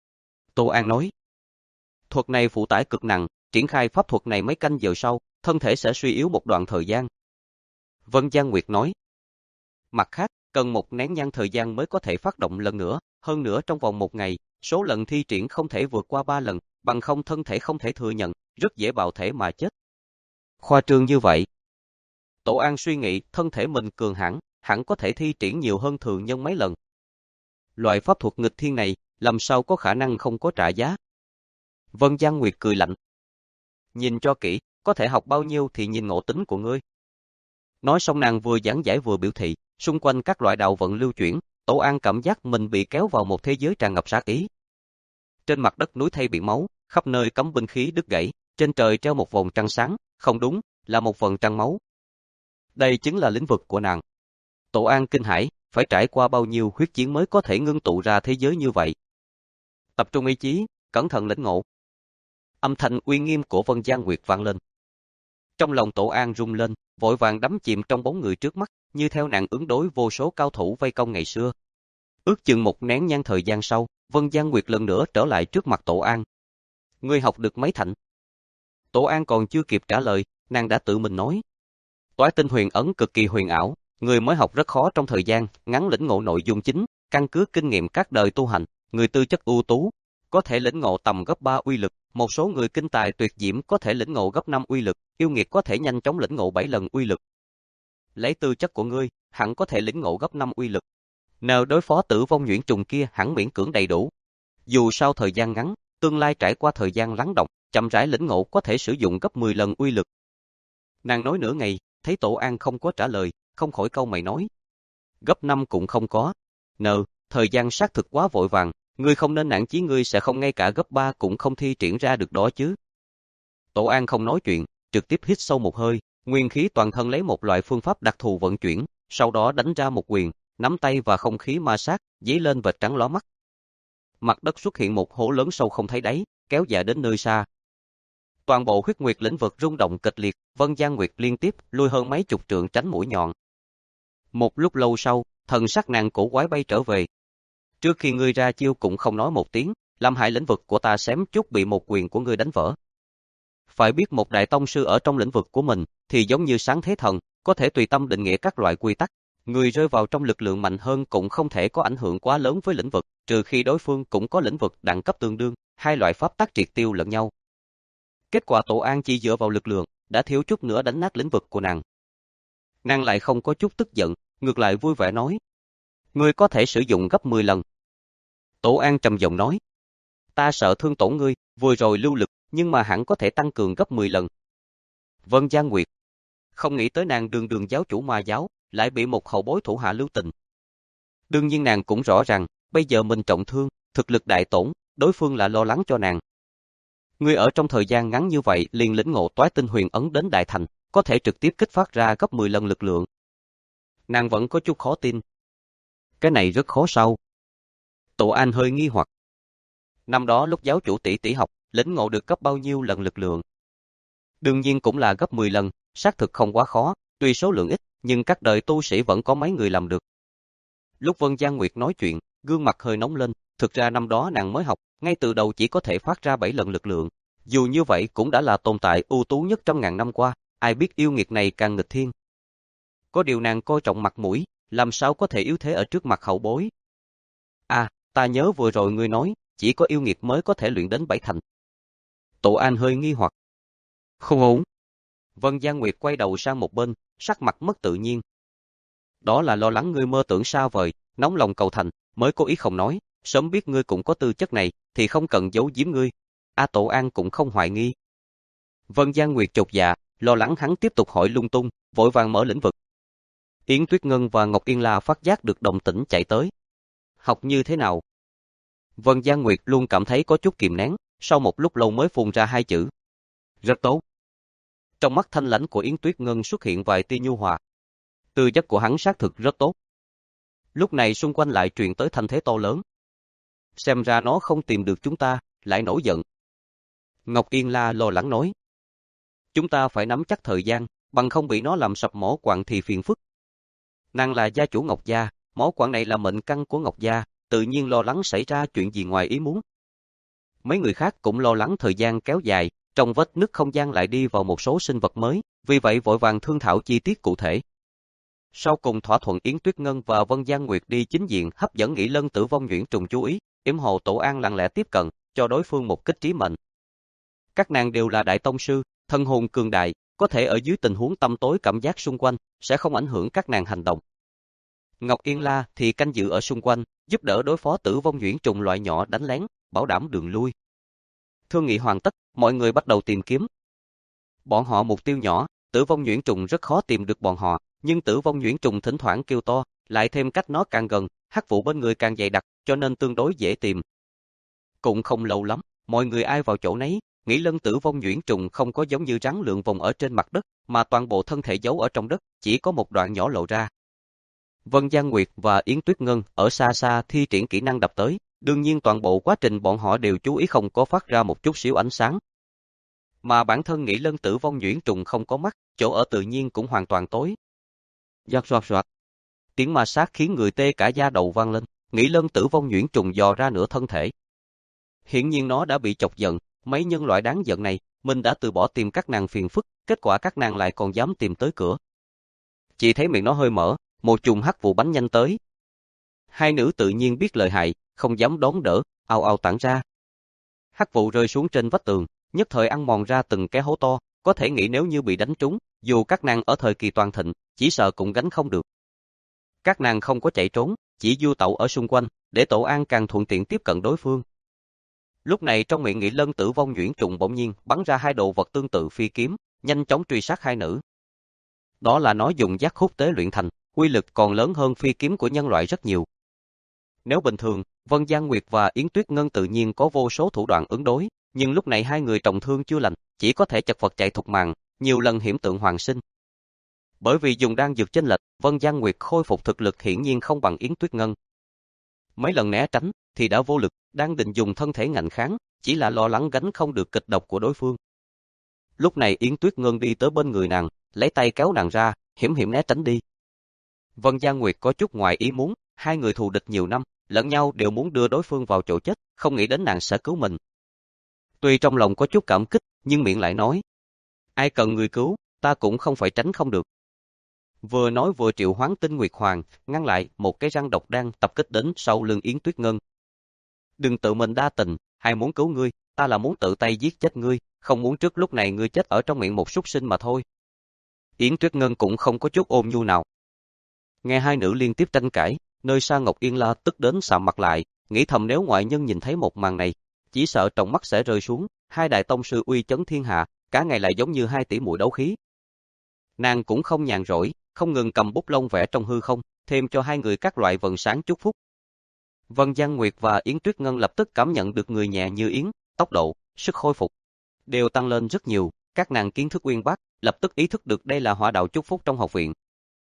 Tô An nói. Thuật này phụ tải cực nặng, triển khai pháp thuật này mấy canh giờ sau, thân thể sẽ suy yếu một đoạn thời gian. Vân Giang Nguyệt nói. Mặt khác, cần một nén nhang thời gian mới có thể phát động lần nữa, hơn nữa trong vòng một ngày, số lần thi triển không thể vượt qua ba lần, bằng không thân thể không thể thừa nhận, rất dễ bạo thể mà chết. Khoa trương như vậy. Tổ An suy nghĩ, thân thể mình cường hãn, hẳn có thể thi triển nhiều hơn thường nhân mấy lần. Loại pháp thuật nghịch thiên này, làm sao có khả năng không có trả giá? Vân Giang Nguyệt cười lạnh. Nhìn cho kỹ, có thể học bao nhiêu thì nhìn ngộ tính của ngươi. Nói xong nàng vừa giảng giải vừa biểu thị, xung quanh các loại đạo vận lưu chuyển, Tổ An cảm giác mình bị kéo vào một thế giới tràn ngập sát ý. Trên mặt đất núi thây biển máu, khắp nơi cấm binh khí đứt gãy, trên trời treo một vòng trăng sáng, không đúng, là một vầng trăng máu. Đây chính là lĩnh vực của nàng. Tổ An kinh hãi, phải trải qua bao nhiêu huyết chiến mới có thể ngưng tụ ra thế giới như vậy. Tập trung ý chí, cẩn thận lĩnh ngộ. Âm thanh uy nghiêm của Vân Giang Nguyệt vang lên. Trong lòng Tổ An rung lên, vội vàng đắm chìm trong bóng người trước mắt, như theo nàng ứng đối vô số cao thủ vây công ngày xưa. Ước chừng một nén nhang thời gian sau, Vân Giang Nguyệt lần nữa trở lại trước mặt Tổ An. Ngươi học được mấy thành? Tổ An còn chưa kịp trả lời, nàng đã tự mình nói. Toái tinh huyền ấn cực kỳ huyền ảo, người mới học rất khó trong thời gian ngắn lĩnh ngộ nội dung chính, căn cứ kinh nghiệm các đời tu hành, người tư chất ưu tú, có thể lĩnh ngộ tầm gấp ba uy lực, một số người kinh tài tuyệt diễm có thể lĩnh ngộ gấp năm uy lực, yêu nghiệt có thể nhanh chóng lĩnh ngộ bảy lần uy lực. Lấy tư chất của ngươi, hẳn có thể lĩnh ngộ gấp năm uy lực. Nào đối phó tử vong nhuyễn trùng kia hẳn miễn cưỡng đầy đủ. Dù sau thời gian ngắn, tương lai trải qua thời gian lắng động, chậm rãi lĩnh ngộ có thể sử dụng gấp mười lần uy lực. Nàng nói nửa ngày, thấy Tổ An không có trả lời, không khỏi câu mày nói. Gấp năm cũng không có. Nờ, thời gian xác thực quá vội vàng, ngươi không nên nản chí ngươi sẽ không ngay cả gấp ba cũng không thi triển ra được đó chứ. Tổ An không nói chuyện, trực tiếp hít sâu một hơi, nguyên khí toàn thân lấy một loại phương pháp đặc thù vận chuyển, sau đó đánh ra một quyền, nắm tay và không khí ma sát, dấy lên vệt trắng lóa mắt. Mặt đất xuất hiện một hố lớn sâu không thấy đáy, kéo dài đến nơi xa. Toàn bộ huyết nguyệt lĩnh vực rung động kịch liệt, Vân Giang Nguyệt liên tiếp lui hơn mấy chục trượng tránh mũi nhọn. Một lúc lâu sau, thần sắc nàng cổ quái bay trở về. Trước khi ngươi ra chiêu cũng không nói một tiếng, làm hại lĩnh vực của ta xém chút bị một quyền của ngươi đánh vỡ. Phải biết một đại tông sư ở trong lĩnh vực của mình, thì giống như sáng thế thần, có thể tùy tâm định nghĩa các loại quy tắc. Người rơi vào trong lực lượng mạnh hơn cũng không thể có ảnh hưởng quá lớn với lĩnh vực, trừ khi đối phương cũng có lĩnh vực đẳng cấp tương đương, hai loại pháp tắc triệt tiêu lẫn nhau. Kết quả Tổ An chỉ dựa vào lực lượng, đã thiếu chút nữa đánh nát lĩnh vực của nàng. Nàng lại không có chút tức giận, ngược lại vui vẻ nói. Ngươi có thể sử dụng gấp mười lần. Tổ An trầm giọng nói. Ta sợ thương tổn ngươi, vừa rồi lưu lực, nhưng mà hẳn có thể tăng cường gấp mười lần. Vân Giang Nguyệt. Không nghĩ tới nàng đường đường giáo chủ ma giáo, lại bị một hậu bối thủ hạ lưu tình. Đương nhiên nàng cũng rõ ràng, bây giờ mình trọng thương, thực lực đại tổn, đối phương là lo lắng cho nàng. Ngươi ở trong thời gian ngắn như vậy liền lĩnh ngộ toái tinh huyền ấn đến đại thành, có thể trực tiếp kích phát ra gấp mười lần lực lượng. Nàng vẫn có chút khó tin. Cái này rất khó sao? Tổ An hơi nghi hoặc. Năm đó lúc giáo chủ tỷ tỷ học, lĩnh ngộ được gấp bao nhiêu lần lực lượng? Đương nhiên cũng là gấp mười lần, xác thực không quá khó, tuy số lượng ít, nhưng các đời tu sĩ vẫn có mấy người làm được. Lúc Vân Giang Nguyệt nói chuyện, gương mặt hơi nóng lên, thực ra năm đó nàng mới học, ngay từ đầu chỉ có thể phát ra bảy lần lực lượng. Dù như vậy cũng đã là tồn tại ưu tú nhất trong ngàn năm qua, ai biết yêu nghiệt này càng nghịch thiên. Có điều nàng coi trọng mặt mũi, làm sao có thể yếu thế ở trước mặt hậu bối. À, ta nhớ vừa rồi ngươi nói, chỉ có yêu nghiệt mới có thể luyện đến bảy thành. Tổ An hơi nghi hoặc. Không ổn. Vân Giang Nguyệt quay đầu sang một bên, sắc mặt mất tự nhiên. Đó là lo lắng ngươi mơ tưởng xa vời, nóng lòng cầu thành, mới cố ý không nói, sớm biết ngươi cũng có tư chất này, thì không cần giấu giếm ngươi. A Tổ An cũng không hoài nghi. Vân Giang Nguyệt chột dạ, lo lắng hắn tiếp tục hỏi lung tung, vội vàng mở lĩnh vực. Yến Tuyết Ngân và Ngọc Yên La phát giác được đồng tĩnh chạy tới. Học như thế nào? Vân Giang Nguyệt luôn cảm thấy có chút kìm nén, sau một lúc lâu mới phun ra hai chữ. Rất tốt. Trong mắt thanh lãnh của Yến Tuyết Ngân xuất hiện vài tia nhu hòa. Tư chất của hắn xác thực rất tốt. Lúc này xung quanh lại truyền tới thanh thế to lớn. Xem ra nó không tìm được chúng ta, lại nổi giận. Ngọc Yên La lo lắng nói. Chúng ta phải nắm chắc thời gian, bằng không bị nó làm sập mỏ quặng thì phiền phức. Nàng là gia chủ Ngọc Gia, mỏ quặng này là mệnh căn của Ngọc Gia, tự nhiên lo lắng xảy ra chuyện gì ngoài ý muốn. Mấy người khác cũng lo lắng thời gian kéo dài, trong vết nứt không gian lại đi vào một số sinh vật mới, vì vậy vội vàng thương thảo chi tiết cụ thể. Sau cùng thỏa thuận Yến Tuyết Ngân và Vân Giang Nguyệt đi chính diện hấp dẫn Nghị Lân Tử Vong Nhuyễn Trùng chú ý, yểm hộ Tổ An lặng lẽ tiếp cận, cho đối phương một kích trí mệnh. Các nàng đều là đại tông sư, thân hồn cường đại, có thể ở dưới tình huống tăm tối cảm giác xung quanh, sẽ không ảnh hưởng các nàng hành động. Ngọc Yên La thì canh giữ ở xung quanh, giúp đỡ đối phó Tử Vong Nhuyễn Trùng loại nhỏ đánh lén, bảo đảm đường lui. Thương nghị hoàn tất, mọi người bắt đầu tìm kiếm. Bọn họ mục tiêu nhỏ, Tử Vong Nhuyễn Trùng rất khó tìm được bọn họ, nhưng Tử Vong Nhuyễn Trùng thỉnh thoảng kêu to, lại thêm cách nó càng gần, hắc vụ bên người càng dày đặc, cho nên tương đối dễ tìm. Cũng không lâu lắm, mọi người ai vào chỗ nấy, Nghĩ Lân Tử Vong Nhuyễn Trùng không có giống như rắn lượn vòng ở trên mặt đất, mà toàn bộ thân thể giấu ở trong đất, chỉ có một đoạn nhỏ lộ ra. Vân Giang Nguyệt và Yến Tuyết Ngân ở xa xa thi triển kỹ năng đập tới, đương nhiên toàn bộ quá trình bọn họ đều chú ý không có phát ra một chút xíu ánh sáng. Mà bản thân Nghĩ Lân Tử Vong Nhuyễn Trùng không có mắt, chỗ ở tự nhiên cũng hoàn toàn tối. Giọt giọt giọt. Tiếng ma sát khiến người tê cả da đầu vang lên, Nghĩ Lân Tử Vong Nhuyễn Trùng dò ra nửa thân thể. Hiển nhiên nó đã bị chọc giận, mấy nhân loại đáng giận này, mình đã từ bỏ tìm các nàng phiền phức, kết quả các nàng lại còn dám tìm tới cửa. Chỉ thấy miệng nó hơi mở, một chùm hắc vụ bắn nhanh tới. Hai nữ tự nhiên biết lợi hại, không dám đón đỡ, ào ào tản ra. Hắc vụ rơi xuống trên vách tường, nhất thời ăn mòn ra từng cái hố to, có thể nghĩ nếu như bị đánh trúng, dù các nàng ở thời kỳ toàn thịnh, chỉ sợ cũng gánh không được. Các nàng không có chạy trốn, chỉ du tẩu ở xung quanh, để Tổ An càng thuận tiện tiếp cận đối phương. Lúc này trong miệng Nghị Lân Tử Vong Nhuyễn Trùng bỗng nhiên bắn ra hai đồ vật tương tự phi kiếm, nhanh chóng truy sát hai nữ. Đó là nó dùng giác hút tế luyện thành, uy lực còn lớn hơn phi kiếm của nhân loại rất nhiều. Nếu bình thường, Vân Giang Nguyệt và Yến Tuyết Ngân tự nhiên có vô số thủ đoạn ứng đối, nhưng lúc này hai người trọng thương chưa lành, chỉ có thể chật vật chạy thục mạng, nhiều lần hiểm tượng hoàn sinh. Bởi vì dùng đan dược chênh lệch, Vân Giang Nguyệt khôi phục thực lực hiển nhiên không bằng Yến Tuyết Ngân. Mấy lần né tránh thì đã vô lực, đang định dùng thân thể ngạnh kháng, chỉ là lo lắng gánh không được kịch độc của đối phương. Lúc này Yến Tuyết Ngân đi tới bên người nàng, lấy tay kéo nàng ra, hiểm hiểm né tránh đi. Vân Giang Nguyệt có chút ngoài ý muốn, hai người thù địch nhiều năm, lẫn nhau đều muốn đưa đối phương vào chỗ chết, không nghĩ đến nàng sẽ cứu mình. Tuy trong lòng có chút cảm kích, nhưng miệng lại nói, ai cần người cứu, ta cũng không phải tránh không được. Vừa nói vừa triệu hoán Tinh Nguyệt Hoàng, ngăn lại một cái răng độc đang tập kích đến sau lưng Yến Tuyết Ngân. Đừng tự mình đa tình, hay muốn cứu ngươi, ta là muốn tự tay giết chết ngươi, không muốn trước lúc này ngươi chết ở trong miệng một súc sinh mà thôi. Yến Tuyết Ngân cũng không có chút ôn nhu nào. Nghe hai nữ liên tiếp tranh cãi, nơi xa Ngọc Yên La tức đến sạm mặt lại, nghĩ thầm nếu ngoại nhân nhìn thấy một màn này, chỉ sợ trọng mắt sẽ rơi xuống, hai đại tông sư uy chấn thiên hạ, cả ngày lại giống như hai tỷ muội đấu khí. Nàng cũng không nhàn rỗi, không ngừng cầm bút lông vẽ trong hư không, thêm cho hai người các loại vần sáng chúc phúc. Vân Giang Nguyệt và Yến Tuyết Ngân lập tức cảm nhận được người nhẹ như yến, tốc độ, sức khôi phục đều tăng lên rất nhiều, các nàng kiến thức uyên bác, lập tức ý thức được đây là hỏa đạo chúc phúc trong học viện.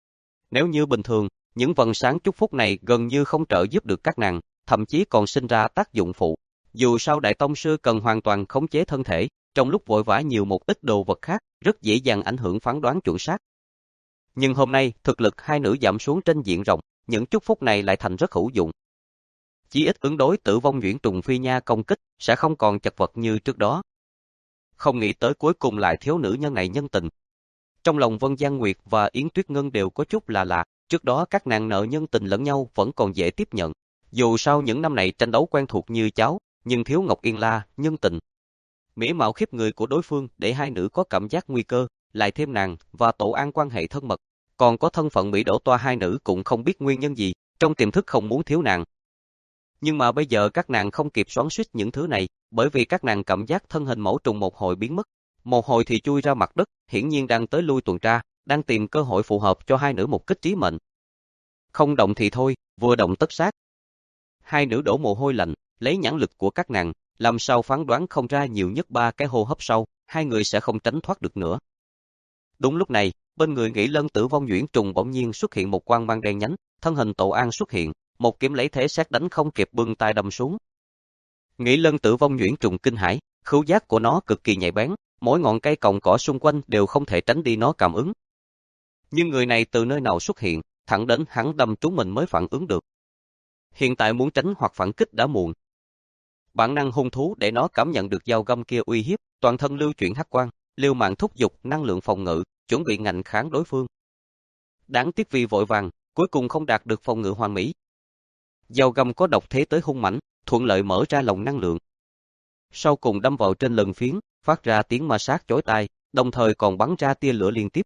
Nếu như bình thường, những vần sáng chúc phúc này gần như không trợ giúp được các nàng, thậm chí còn sinh ra tác dụng phụ. Dù sao đại tông sư cần hoàn toàn khống chế thân thể, trong lúc vội vã nhiều một ít đồ vật khác, rất dễ dàng ảnh hưởng phán đoán chuẩn xác. Nhưng hôm nay, thực lực hai nữ giảm xuống trên diện rộng, những chúc phúc này lại thành rất hữu dụng. Chí ít ứng đối Tử Vong Nhuyễn Trùng phi nha công kích sẽ không còn chật vật như trước đó. Không nghĩ tới cuối cùng lại thiếu nữ nhân này nhân tình. Trong lòng Vân Giang Nguyệt và Yến Tuyết Ngân đều có chút là lạ, trước đó các nàng nợ nhân tình lẫn nhau vẫn còn dễ tiếp nhận. Dù sau những năm này tranh đấu quen thuộc như cháu, nhưng thiếu Ngọc Yên La, nhân tình. Mỹ mạo khiếp người của đối phương để hai nữ có cảm giác nguy cơ, lại thêm nàng và Tổ An quan hệ thân mật, còn có thân phận Mỹ đổ toa hai nữ cũng không biết nguyên nhân gì, trong tiềm thức không muốn thiếu nàng. Nhưng mà bây giờ các nàng không kịp xoắn xuýt những thứ này, bởi vì các nàng cảm giác thân hình mẫu trùng một hồi biến mất, một hồi thì chui ra mặt đất, hiển nhiên đang tới lui tuần tra, đang tìm cơ hội phù hợp cho hai nữ một kích trí mệnh. Không động thì thôi, vừa động tất sát. Hai nữ đổ mồ hôi lạnh, lấy nhãn lực của các nàng, làm sao phán đoán không ra nhiều nhất ba cái hô hấp sau, hai người sẽ không tránh thoát được nữa. Đúng lúc này, bên người Nghĩ Lân Tử Vong Nhuyễn Trùng bỗng nhiên xuất hiện một quang mang đen nhánh, thân hình Tổ An xuất hiện, một kiếm lấy thế xét đánh không kịp bưng tay đâm xuống. Nghĩ Lân Tử Vong Nhuyễn Trùng kinh hãi, khứu giác của nó cực kỳ nhạy bén, mỗi ngọn cây cọng cỏ xung quanh đều không thể tránh đi nó cảm ứng. Nhưng người này từ nơi nào xuất hiện, thẳng đến hắn đâm trúng mình mới phản ứng được. Hiện tại muốn tránh hoặc phản kích đã muộn. Bản năng hung thú để nó cảm nhận được dao găm kia uy hiếp, toàn thân lưu chuyển hắc quang, liều mạng thúc giục năng lượng phòng ngự, chuẩn bị ngạnh kháng đối phương. Đáng tiếc vì vội vàng, cuối cùng không đạt được phòng ngự hoàn mỹ. Dao găm có độc thế tới hung mãnh, thuận lợi mở ra lồng năng lượng. Sau cùng đâm vào trên lân phiến, phát ra tiếng ma sát chói tai, đồng thời còn bắn ra tia lửa liên tiếp.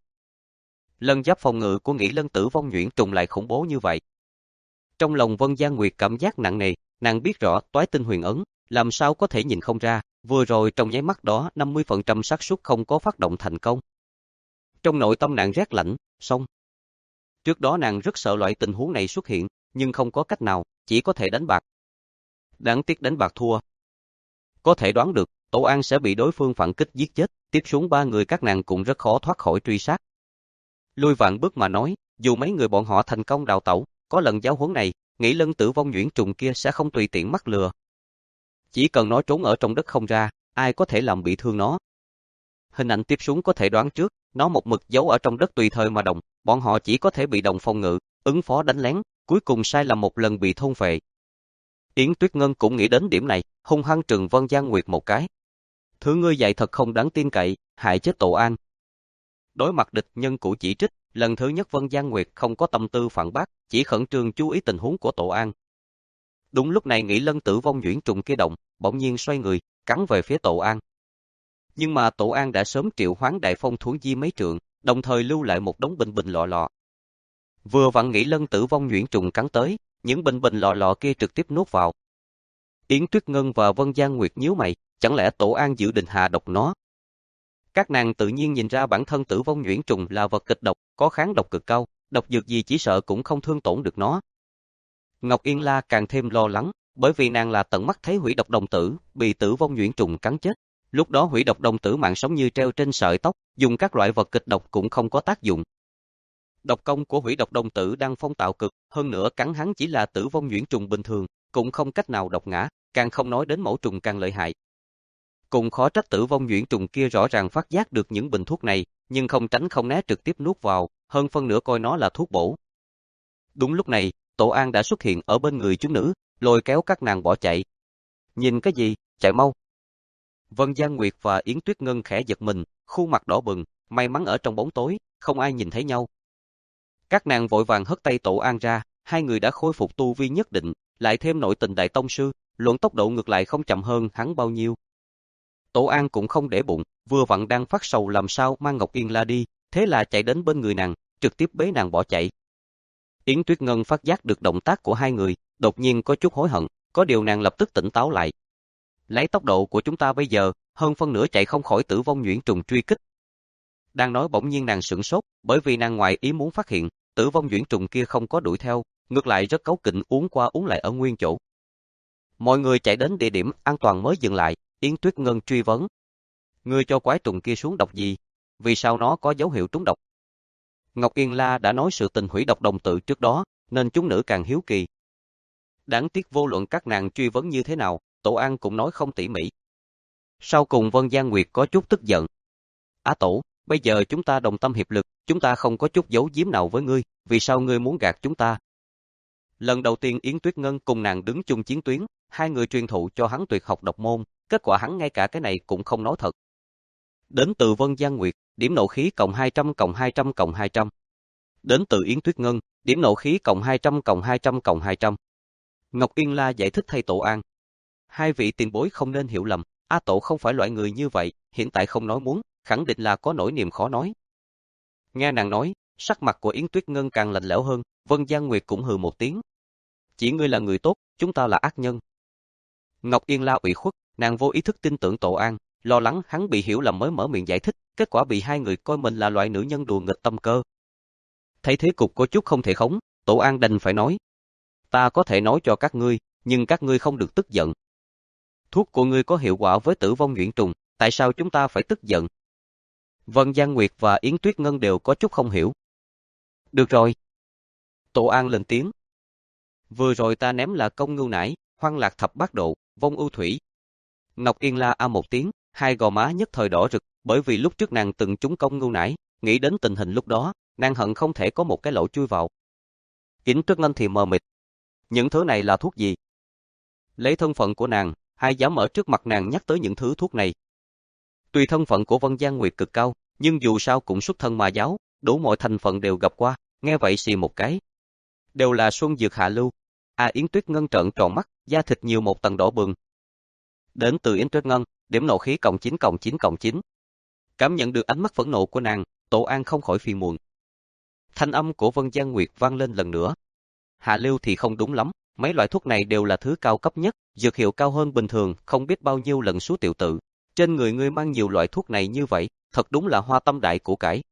Lân giáp phòng ngự của Nghĩ Lân Tử Vong Nhuyễn Trùng lại khủng bố như vậy. Trong lòng Vân Giang Nguyệt cảm giác nặng nề, nàng biết rõ toái tinh huyền ấn, làm sao có thể nhìn không ra, vừa rồi trong nháy mắt đó năm mươi phần trăm xác suất không có phát động thành công. Trong nội tâm nàng rét lạnh, xong. Trước đó nàng rất sợ loại tình huống này xuất hiện, nhưng không có cách nào, chỉ có thể đánh bạc. Đáng tiếc đánh bạc thua. Có thể đoán được, Tổ An sẽ bị đối phương phản kích giết chết, tiếp xuống ba người các nàng cũng rất khó thoát khỏi truy sát. Lui vạn bước mà nói, dù mấy người bọn họ thành công đào tẩu, có lần giáo huấn này, Nghĩ Lân Tử Vong Nhuyễn Trùng kia sẽ không tùy tiện mắc lừa. Chỉ cần nó trốn ở trong đất không ra, ai có thể làm bị thương nó. Hình ảnh tiếp xuống có thể đoán trước, nó một mực giấu ở trong đất tùy thời mà động, bọn họ chỉ có thể bị động phòng ngự, ứng phó đánh lén, cuối cùng sai lầm một lần bị thôn phệ. Yến Tuyết Ngân cũng nghĩ đến điểm này, hung hăng trừng Vân Giang Nguyệt một cái. Thứ ngươi dạy thật không đáng tin cậy, hại chết Tổ An. Đối mặt địch nhân cũ chỉ trích, lần thứ nhất Vân Giang Nguyệt không có tâm tư phản bác, chỉ khẩn trương chú ý tình huống của Tổ An. Đúng lúc này Nghĩ Lân Tử Vong Nhuyễn Trùng kia động, bỗng nhiên xoay người, cắn về phía Tổ An. Nhưng mà Tổ An đã sớm triệu hoán Đại Phong Thuấn Di mấy trượng, đồng thời lưu lại một đống bình bình lọ lọ. Vừa vặn Nghĩ Lân Tử Vong Nhuyễn Trùng cắn tới, những bình bình lọ lọ kia trực tiếp nuốt vào. Yến Tuyết Ngân và Vân Giang Nguyệt nhíu mày, chẳng lẽ Tổ An dự định hạ độc nó? Các nàng tự nhiên nhìn ra bản thân Tử Vong Nhuyễn Trùng là vật kịch độc, có kháng độc cực cao, độc dược gì chỉ sợ cũng không thương tổn được nó. Ngọc Yên La càng thêm lo lắng, bởi vì nàng là tận mắt thấy Hủy Độc Đồng Tử bị Tử Vong Nhuyễn Trùng cắn chết. Lúc đó Hủy Độc Đồng Tử mạng sống như treo trên sợi tóc, dùng các loại vật kịch độc cũng không có tác dụng. Độc công của Hủy Độc Đồng Tử đang phong tạo cực, hơn nữa cắn hắn chỉ là Tử Vong Nhuyễn Trùng bình thường, cũng không cách nào độc ngã, càng không nói đến mẫu trùng càng lợi hại. Cùng khó trách Tử Vong Nhuyễn Trùng kia rõ ràng phát giác được những bình thuốc này, nhưng không tránh không né trực tiếp nuốt vào, hơn phân nửa coi nó là thuốc bổ. Đúng lúc này, Tổ An đã xuất hiện ở bên người chúng nữ, lôi kéo các nàng bỏ chạy. Nhìn cái gì, chạy mau. Vân Giang Nguyệt và Yến Tuyết Ngân khẽ giật mình, khuôn mặt đỏ bừng, may mắn ở trong bóng tối, không ai nhìn thấy nhau. Các nàng vội vàng hất tay Tổ An ra, hai người đã khôi phục tu vi nhất định, lại thêm nội tình đại tông sư, luận tốc độ ngược lại không chậm hơn hắn bao nhiêu. Tổ An cũng không để bụng, vừa vặn đang phát sầu làm sao mang Ngọc Yên La đi, thế là chạy đến bên người nàng, trực tiếp bế nàng bỏ chạy. Yến Tuyết Ngân phát giác được động tác của hai người, đột nhiên có chút hối hận, có điều nàng lập tức tỉnh táo lại. Lấy tốc độ của chúng ta bây giờ, hơn phân nửa chạy không khỏi Tử Vong Nhuyễn Trùng truy kích. Đang nói bỗng nhiên nàng sửng sốt, bởi vì nàng ngoại ý muốn phát hiện, Tử Vong Nhuyễn Trùng kia không có đuổi theo, ngược lại rất cáu kỉnh uống qua uống lại ở nguyên chỗ. Mọi người chạy đến địa điểm an toàn mới dừng lại, Yến Tuyết Ngân truy vấn. Ngươi cho quái trùng kia xuống độc gì? Vì sao nó có dấu hiệu trúng độc? Ngọc Yên La đã nói sự tình Hủy Độc Đồng Tử trước đó, nên chúng nữ càng hiếu kỳ. Đáng tiếc vô luận các nàng truy vấn như thế nào, Tổ An cũng nói không tỉ mỉ. Sau cùng Vân Giang Nguyệt có chút tức giận. Á Tổ, bây giờ chúng ta đồng tâm hiệp lực, chúng ta không có chút giấu giếm nào với ngươi, vì sao ngươi muốn gạt chúng ta? Lần đầu tiên Yến Tuyết Ngân cùng nàng đứng chung chiến tuyến, hai người truyền thụ cho hắn tuyệt học độc môn, kết quả hắn ngay cả cái này cũng không nói thật. Đến từ Vân Giang Nguyệt, điểm nộ khí cộng hai trăm cộng hai trăm cộng hai trăm. Đến từ Yến Tuyết Ngân, điểm nộ khí cộng hai trăm cộng hai trăm cộng hai trăm. Ngọc Yên La giải thích thay Tổ An. Hai vị tiền bối không nên hiểu lầm, A Tổ không phải loại người như vậy, hiện tại không nói muốn, khẳng định là có nỗi niềm khó nói. Nghe nàng nói, sắc mặt của Yến Tuyết Ngân càng lạnh lẽo hơn, Vân Giang Nguyệt cũng hừ một tiếng. Chỉ ngươi là người tốt, chúng ta là ác nhân. Ngọc Yên La ủy khuất, nàng vô ý thức tin tưởng Tổ An, lo lắng hắn bị hiểu lầm mới mở miệng giải thích, kết quả bị hai người coi mình là loại nữ nhân đùa nghịch tâm cơ. Thấy thế cục có chút không thể khống, Tổ An đành phải nói. Ta có thể nói cho các ngươi, nhưng các ngươi không được tức giận. Thuốc của ngươi có hiệu quả với tử vong nhuyễn trùng, tại sao chúng ta phải tức giận? Vân Giang Nguyệt và Yến Tuyết Ngân đều có chút không hiểu. Được rồi. Tổ An lên tiếng. Vừa rồi ta ném là công ngưu nải, hoang lạc thập bát độ, vong ưu thủy. Ngọc Yên La a một tiếng, hai gò má nhất thời đỏ rực, bởi vì lúc trước nàng từng trúng công ngưu nải, nghĩ đến tình hình lúc đó, nàng hận không thể có một cái lỗ chui vào. Yến Tuyết Ngân thì mờ mịt. Những thứ này là thuốc gì? Lấy thân phận của nàng, ai dám ở trước mặt nàng nhắc tới những thứ thuốc này? Tuy thân phận của Vân Giang Nguyệt cực cao, nhưng dù sao cũng xuất thân ma giáo, đủ mọi thành phận đều gặp qua, nghe vậy xì một cái. Đều là xuân dược hạ lưu. À Yến Tuyết Ngân trợn tròn mắt, da thịt nhiều một tầng đỏ bừng. Đến từ Yến Tuyết Ngân, điểm nộ khí cộng chín cộng chín cộng chín. Cảm nhận được ánh mắt phẫn nộ của nàng, Tổ An không khỏi phiền muộn. Thanh âm của Vân Giang Nguyệt vang lên lần nữa. Hạ lưu thì không đúng lắm, mấy loại thuốc này đều là thứ cao cấp nhất, dược hiệu cao hơn bình thường, không biết bao nhiêu lần số tiểu tự. Trên người ngươi mang nhiều loại thuốc này như vậy, thật đúng là hoa tâm đại của cải.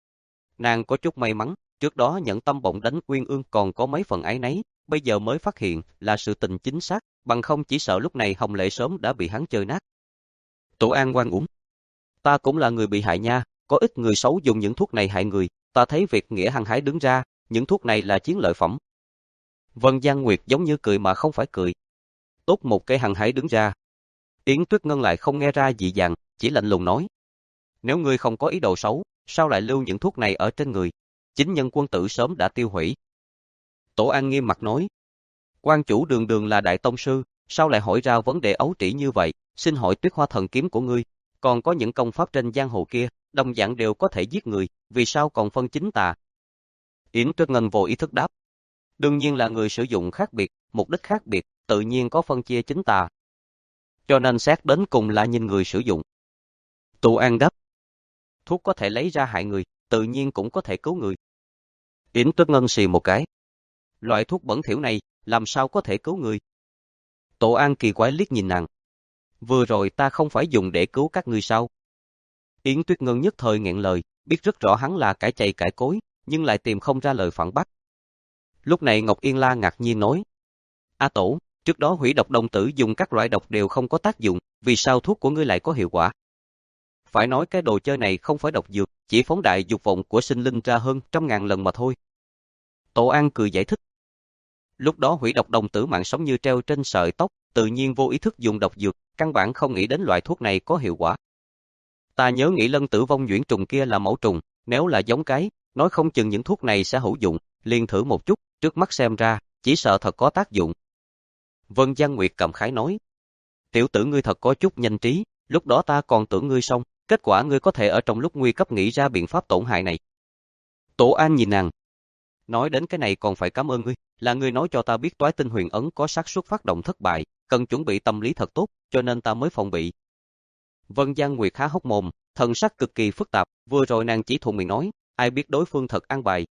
Nàng có chút may mắn, trước đó nhận tâm bỗng đánh Quyên Ương còn có mấy phần áy náy, bây giờ mới phát hiện là sự tình chính xác, bằng không chỉ sợ lúc này Hồng Lệ sớm đã bị hắn chơi nát. Tổ An oan uổng. Ta cũng là người bị hại nha, có ít người xấu dùng những thuốc này hại người, ta thấy việc nghĩa hăng hái đứng ra, những thuốc này là chiến lợi phẩm. Vân Giang Nguyệt giống như cười mà không phải cười. Tốt một cái hăng hái đứng ra. Yến Tuyết Ngân lại không nghe ra dị dạng, chỉ lạnh lùng nói. Nếu ngươi không có ý đồ xấu, sao lại lưu những thuốc này ở trên người? Chính nhân quân tử sớm đã tiêu hủy. Tổ An nghiêm mặt nói. Quan chủ đường đường là đại tông sư, sao lại hỏi ra vấn đề ấu trĩ như vậy? Xin hỏi Tuyết Hoa thần kiếm của ngươi, còn có những công pháp trên giang hồ kia, đồng dạng đều có thể giết người, vì sao còn phân chính tà? Yến Tuyết Ngân vô ý thức đáp. Đương nhiên là người sử dụng khác biệt, mục đích khác biệt, tự nhiên có phân chia chính tà. Cho nên xét đến cùng là nhìn người sử dụng. Tổ An đáp. Thuốc có thể lấy ra hại người, tự nhiên cũng có thể cứu người. Yến Tuyết Ngân xì một cái. Loại thuốc bẩn thỉu này, làm sao có thể cứu người? Tổ An kỳ quái liếc nhìn nàng. Vừa rồi ta không phải dùng để cứu các ngươi sao? Yến Tuyết Ngân nhất thời nghẹn lời, biết rất rõ hắn là cãi chày cãi cối, nhưng lại tìm không ra lời phản bác. Lúc này Ngọc Yên La ngạc nhiên nói. A Tổ, trước đó hủy độc đồng tử dùng các loại độc đều không có tác dụng, vì sao thuốc của ngươi lại có hiệu quả? Phải nói cái đồ chơi này không phải độc dược, chỉ phóng đại dục vọng của sinh linh ra hơn trăm ngàn lần mà thôi. Tổ An cười giải thích. Lúc đó hủy độc đồng tử mạng sống như treo trên sợi tóc, tự nhiên vô ý thức dùng độc dược, căn bản không nghĩ đến loại thuốc này có hiệu quả. Ta nhớ nghĩ lân tử vong nhuyễn trùng kia là mẫu trùng, nếu là giống cái, nói không chừng những thuốc này sẽ hữu dụng, liền thử một chút, trước mắt xem ra, chỉ sợ thật có tác dụng. Vân Giang Nguyệt cảm khái nói. Tiểu tử ngươi thật có chút nhanh trí, lúc đó ta còn tưởng ngươi xong, kết quả ngươi có thể ở trong lúc nguy cấp nghĩ ra biện pháp tổn hại này. Tổ An nhìn nàng. Nói đến cái này còn phải cảm ơn ngươi, là ngươi nói cho ta biết toái tinh huyền ấn có xác suất phát động thất bại, cần chuẩn bị tâm lý thật tốt, cho nên ta mới phòng bị. Vân Giang Nguyệt há hốc mồm, thần sắc cực kỳ phức tạp, vừa rồi nàng chỉ thuận miệng nói, ai biết đối phương thật ăn bài.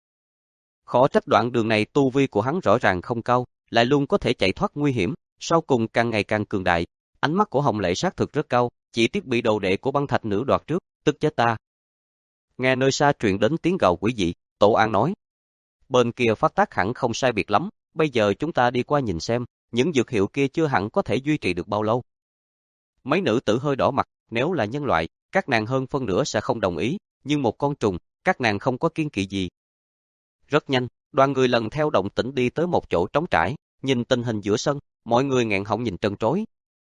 Khó trách đoạn đường này tu vi của hắn rõ ràng không cao, lại luôn có thể chạy thoát nguy hiểm, sau cùng càng ngày càng cường đại. Ánh mắt của Hồng Lệ sát thực rất cao, chỉ tiếc bị đồ đệ của băng thạch nữ đoạt trước, tức chết ta. Nghe nơi xa truyền đến tiếng gào quỷ dị, Tổ An nói. Bên kia phát tác hẳn không sai biệt lắm, bây giờ chúng ta đi qua nhìn xem, những dược hiệu kia chưa hẳn có thể duy trì được bao lâu. Mấy nữ tử hơi đỏ mặt, nếu là nhân loại, các nàng hơn phân nửa sẽ không đồng ý, nhưng một con trùng, các nàng không có kiên kỵ gì. Rất nhanh, đoàn người lần theo động tĩnh đi tới một chỗ trống trải, nhìn tình hình giữa sân, mọi người nghẹn họng nhìn trân trối.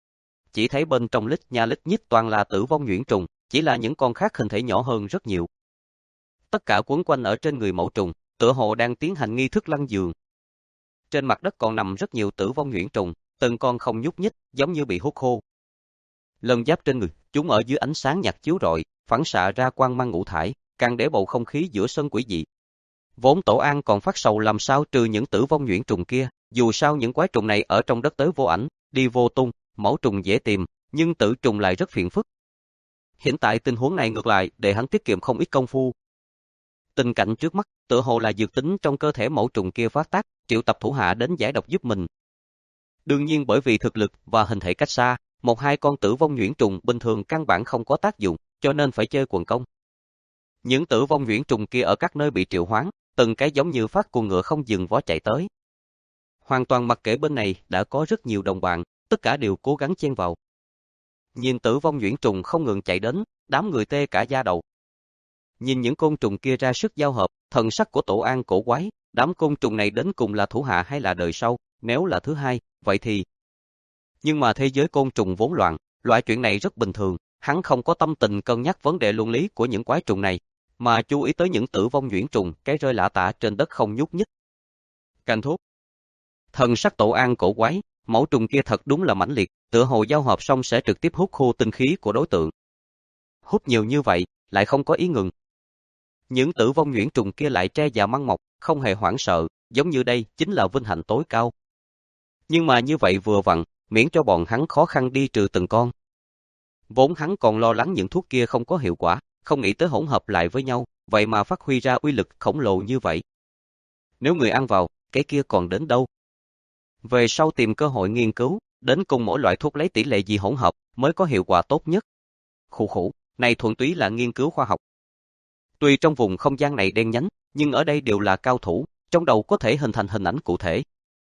Chỉ thấy bên trong lít nha lít nhít toàn là tử vong nhuyễn trùng, chỉ là những con khác hình thể nhỏ hơn rất nhiều. Tất cả quấn quanh ở trên người mẫu trùng, tựa hồ đang tiến hành nghi thức lăn giường. Trên mặt đất còn nằm rất nhiều tử vong nhuyễn trùng, từng con không nhúc nhích, giống như bị hút khô. Lân giáp trên người, chúng ở dưới ánh sáng nhạt chiếu rọi, phản xạ ra quang mang ngũ thải, càng để bầu không khí giữa sân quỷ dị. Vốn Tổ An còn phát sầu làm sao trừ những tử vong nhuyễn trùng kia, dù sao những quái trùng này ở trong đất tới vô ảnh, đi vô tung, mẫu trùng dễ tìm, nhưng tử trùng lại rất phiền phức. Hiện tại tình huống này ngược lại, để hắn tiết kiệm không ít công phu. Tình cảnh trước mắt, tựa hồ là dược tính trong cơ thể mẫu trùng kia phát tác, triệu tập thủ hạ đến giải độc giúp mình. Đương nhiên bởi vì thực lực và hình thể cách xa, một hai con tử vong nhuyễn trùng bình thường căn bản không có tác dụng, cho nên phải chơi quần công. Những tử vong nhuyễn trùng kia ở các nơi bị triệu hoán, từng cái giống như phát cuồng ngựa không dừng vó chạy tới. Hoàn toàn mặc kệ bên này đã có rất nhiều đồng bạn, tất cả đều cố gắng chen vào. Nhìn tử vong nhuyễn trùng không ngừng chạy đến, đám người tê cả da đầu. Nhìn những côn trùng kia ra sức giao hợp, thần sắc của Tổ An cổ quái, đám côn trùng này đến cùng là thủ hạ hay là đời sau, nếu là thứ hai, vậy thì... Nhưng mà thế giới côn trùng vốn loạn, loại chuyện này rất bình thường, hắn không có tâm tình cân nhắc vấn đề luân lý của những quái trùng này, mà chú ý tới những tử vong nhuyễn trùng, cái rơi lả tả trên đất không nhúc nhích. Canh thốt. Thần sắc Tổ An cổ quái, mẫu trùng kia thật đúng là mãnh liệt, tựa hồ giao hợp xong sẽ trực tiếp hút khô tinh khí của đối tượng. Hút nhiều như vậy, lại không có ý ngừng. Những tử vong nhuyễn trùng kia lại tre già măng mọc, không hề hoảng sợ, giống như đây chính là vinh hạnh tối cao. Nhưng mà như vậy vừa vặn, miễn cho bọn hắn khó khăn đi trừ từng con. Vốn hắn còn lo lắng những thuốc kia không có hiệu quả, không nghĩ tới hỗn hợp lại với nhau, vậy mà phát huy ra uy lực khổng lồ như vậy. Nếu người ăn vào, cái kia còn đến đâu? Về sau tìm cơ hội nghiên cứu, đến cùng mỗi loại thuốc lấy tỷ lệ gì hỗn hợp mới có hiệu quả tốt nhất. Khủ khủ, này thuần túy là nghiên cứu khoa học. Tuy trong vùng không gian này đen nhánh, nhưng ở đây đều là cao thủ, trong đầu có thể hình thành hình ảnh cụ thể.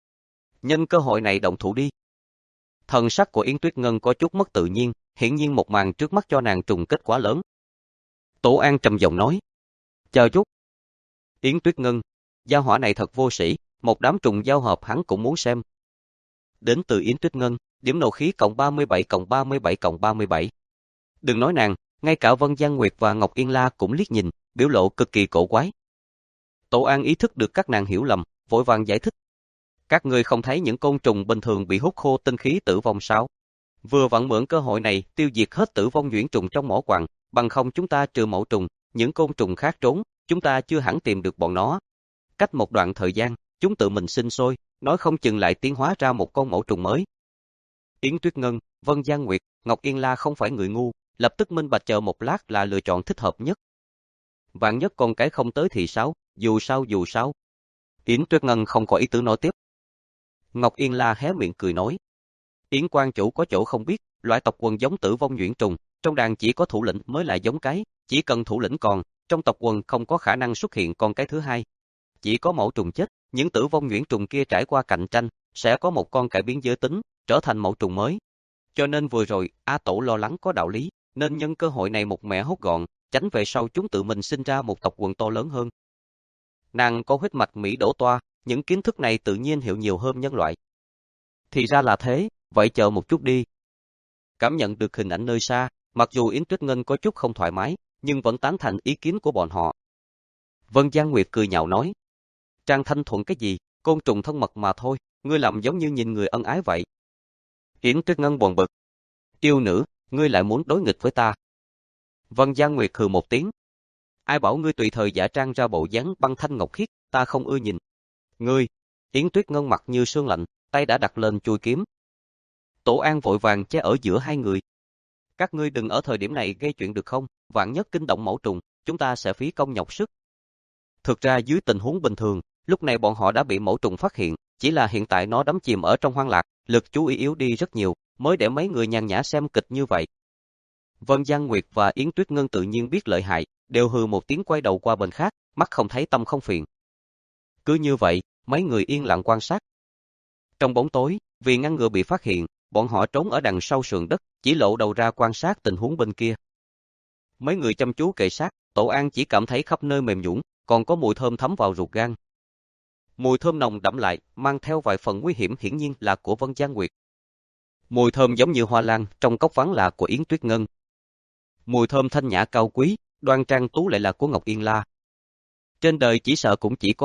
Nhân cơ hội này động thủ đi. Thần sắc của Yến Tuyết Ngân có chút mất tự nhiên, hiển nhiên một màn trước mắt cho nàng trùng kết quả lớn. Tổ An trầm giọng nói. Chờ chút. Yến Tuyết Ngân, gia hỏa này thật vô sĩ, một đám trùng giao hợp hắn cũng muốn xem. Đến từ Yến Tuyết Ngân, điểm nộ khí cộng ba mươi bảy cộng ba mươi bảy cộng ba mươi bảy. Đừng nói nàng, ngay cả Vân Giang Nguyệt và Ngọc Yên La cũng liếc nhìn, biểu lộ cực kỳ cổ quái. Tổ An ý thức được các nàng hiểu lầm, vội vàng giải thích. Các ngươi không thấy những côn trùng bình thường bị hút khô tinh khí tử vong sao? Vừa vặn mượn cơ hội này tiêu diệt hết tử vong nhuyễn trùng trong mỏ quặng, bằng không chúng ta trừ mẫu trùng, những côn trùng khác trốn, chúng ta chưa hẳn tìm được bọn nó. Cách một đoạn thời gian, chúng tự mình sinh sôi, nói không chừng lại tiến hóa ra một con mẫu trùng mới. Yến Tuyết Ngân, Vân Giang Nguyệt, Ngọc Yên La không phải người ngu, lập tức minh bạch chờ một lát là lựa chọn thích hợp nhất. Vạn nhất con cái không tới thì sao, dù sao dù sao. Yến Tuyết Ngân không có ý tứ nói tiếp. Ngọc Yên La hé miệng cười nói. Yến quan chủ có chỗ không biết, loại tộc quần giống tử vong nhuyễn trùng, trong đàn chỉ có thủ lĩnh mới là giống cái, chỉ cần thủ lĩnh còn, trong tộc quần không có khả năng xuất hiện con cái thứ hai. Chỉ có mẫu trùng chết, những tử vong nhuyễn trùng kia trải qua cạnh tranh, sẽ có một con cải biến giới tính, trở thành mẫu trùng mới. Cho nên vừa rồi, A Tổ lo lắng có đạo lý, nên nhân cơ hội này một mẻ hốt gọn, tránh về sau chúng tự mình sinh ra một tộc quần to lớn hơn. Nàng có huyết mạch Mỹ đổ toa, những kiến thức này tự nhiên hiểu nhiều hơn nhân loại. Thì ra là thế, vậy chờ một chút đi. Cảm nhận được hình ảnh nơi xa, mặc dù Yến Tuyết Ngân có chút không thoải mái, nhưng vẫn tán thành ý kiến của bọn họ. Vân Giang Nguyệt cười nhạo nói. Trang Thanh Thuận cái gì, côn trùng thân mật mà thôi, ngươi làm giống như nhìn người ân ái vậy. Yến Tuyết Ngân buồn bực. Yêu nữ, ngươi lại muốn đối nghịch với ta. Vân Giang Nguyệt hừ một tiếng. Ai bảo ngươi tùy thời giả trang ra bộ dáng băng thanh ngọc khiết, ta không ưa nhìn. Ngươi, Yến Tuyết Ngân mặt như sương lạnh, tay đã đặt lên chuôi kiếm. Tổ An vội vàng che ở giữa hai người. Các ngươi đừng ở thời điểm này gây chuyện được không, vạn nhất kinh động mẫu trùng, chúng ta sẽ phí công nhọc sức. Thực ra dưới tình huống bình thường, lúc này bọn họ đã bị mẫu trùng phát hiện, chỉ là hiện tại nó đắm chìm ở trong hoang lạc, lực chú ý yếu đi rất nhiều, mới để mấy người nhàn nhã xem kịch như vậy. Vân Giang Nguyệt và Yến Tuyết Ngân tự nhiên biết lợi hại, đều hừ một tiếng quay đầu qua bên khác, mắt không thấy tâm không phiền. Cứ như vậy, mấy người yên lặng quan sát. Trong bóng tối, vì ngăn ngừa bị phát hiện, bọn họ trốn ở đằng sau sườn đất, chỉ lộ đầu ra quan sát tình huống bên kia. Mấy người chăm chú kề sát, Tổ An chỉ cảm thấy khắp nơi mềm nhũn, còn có mùi thơm thấm vào ruột gan. Mùi thơm nồng đậm lại, mang theo vài phần nguy hiểm, hiển nhiên là của Vân Giang Nguyệt. Mùi thơm giống như hoa lan, trong cốc vắng là của Yến Tuyết Ngân. Mùi thơm thanh nhã cao quý, đoan trang tú lại là của Ngọc Yên La. Trên đời chỉ sợ cũng chỉ có hắn,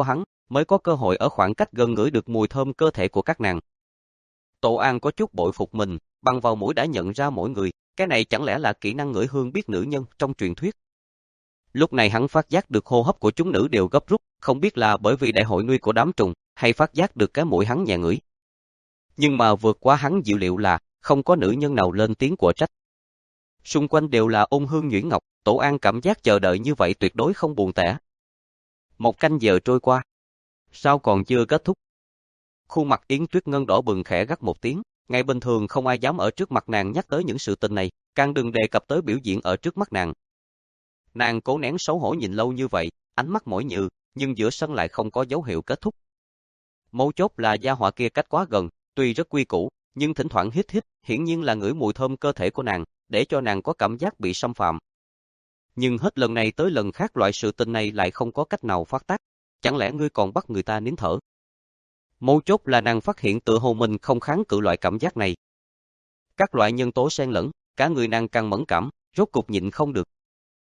mới có cơ hội ở khoảng cách gần ngửi được mùi thơm cơ thể của các nàng. Tổ An có chút bội phục mình, bằng vào mũi đã nhận ra mỗi người, cái này chẳng lẽ là kỹ năng ngửi hương biết nữ nhân trong truyền thuyết. Lúc này hắn phát giác được hô hấp của chúng nữ đều gấp rút, không biết là bởi vì đại hội nuôi của đám trùng, hay phát giác được cái mũi hắn nhẹ ngửi. Nhưng mà vượt qua hắn dự liệu là, không có nữ nhân nào lên tiếng của trách. Xung quanh đều là ôn hương nhuyễn ngọc, Tổ An cảm giác chờ đợi như vậy tuyệt đối không buồn tẻ. Một canh giờ trôi qua. Sao còn chưa kết thúc? Khuôn mặt Yến Tuyết Ngân đỏ bừng khẽ gắt một tiếng, ngày bình thường không ai dám ở trước mặt nàng nhắc tới những sự tình này, càng đừng đề cập tới biểu diễn ở trước mắt nàng. Nàng cố nén xấu hổ nhìn lâu như vậy, ánh mắt mỏi nhừ, nhưng giữa sân lại không có dấu hiệu kết thúc. Mấu chốt là gia hỏa kia cách quá gần, tuy rất quy củ, nhưng thỉnh thoảng hít hít, hiển nhiên là ngửi mùi thơm cơ thể của nàng, để cho nàng có cảm giác bị xâm phạm. Nhưng hết lần này tới lần khác loại sự tình này lại không có cách nào phát tác, chẳng lẽ ngươi còn bắt người ta nín thở? Mấu chốt là nàng phát hiện tựa hồ mình không kháng cự loại cảm giác này. Các loại nhân tố xen lẫn, cả người nàng càng mẫn cảm, rốt cục nhịn không được.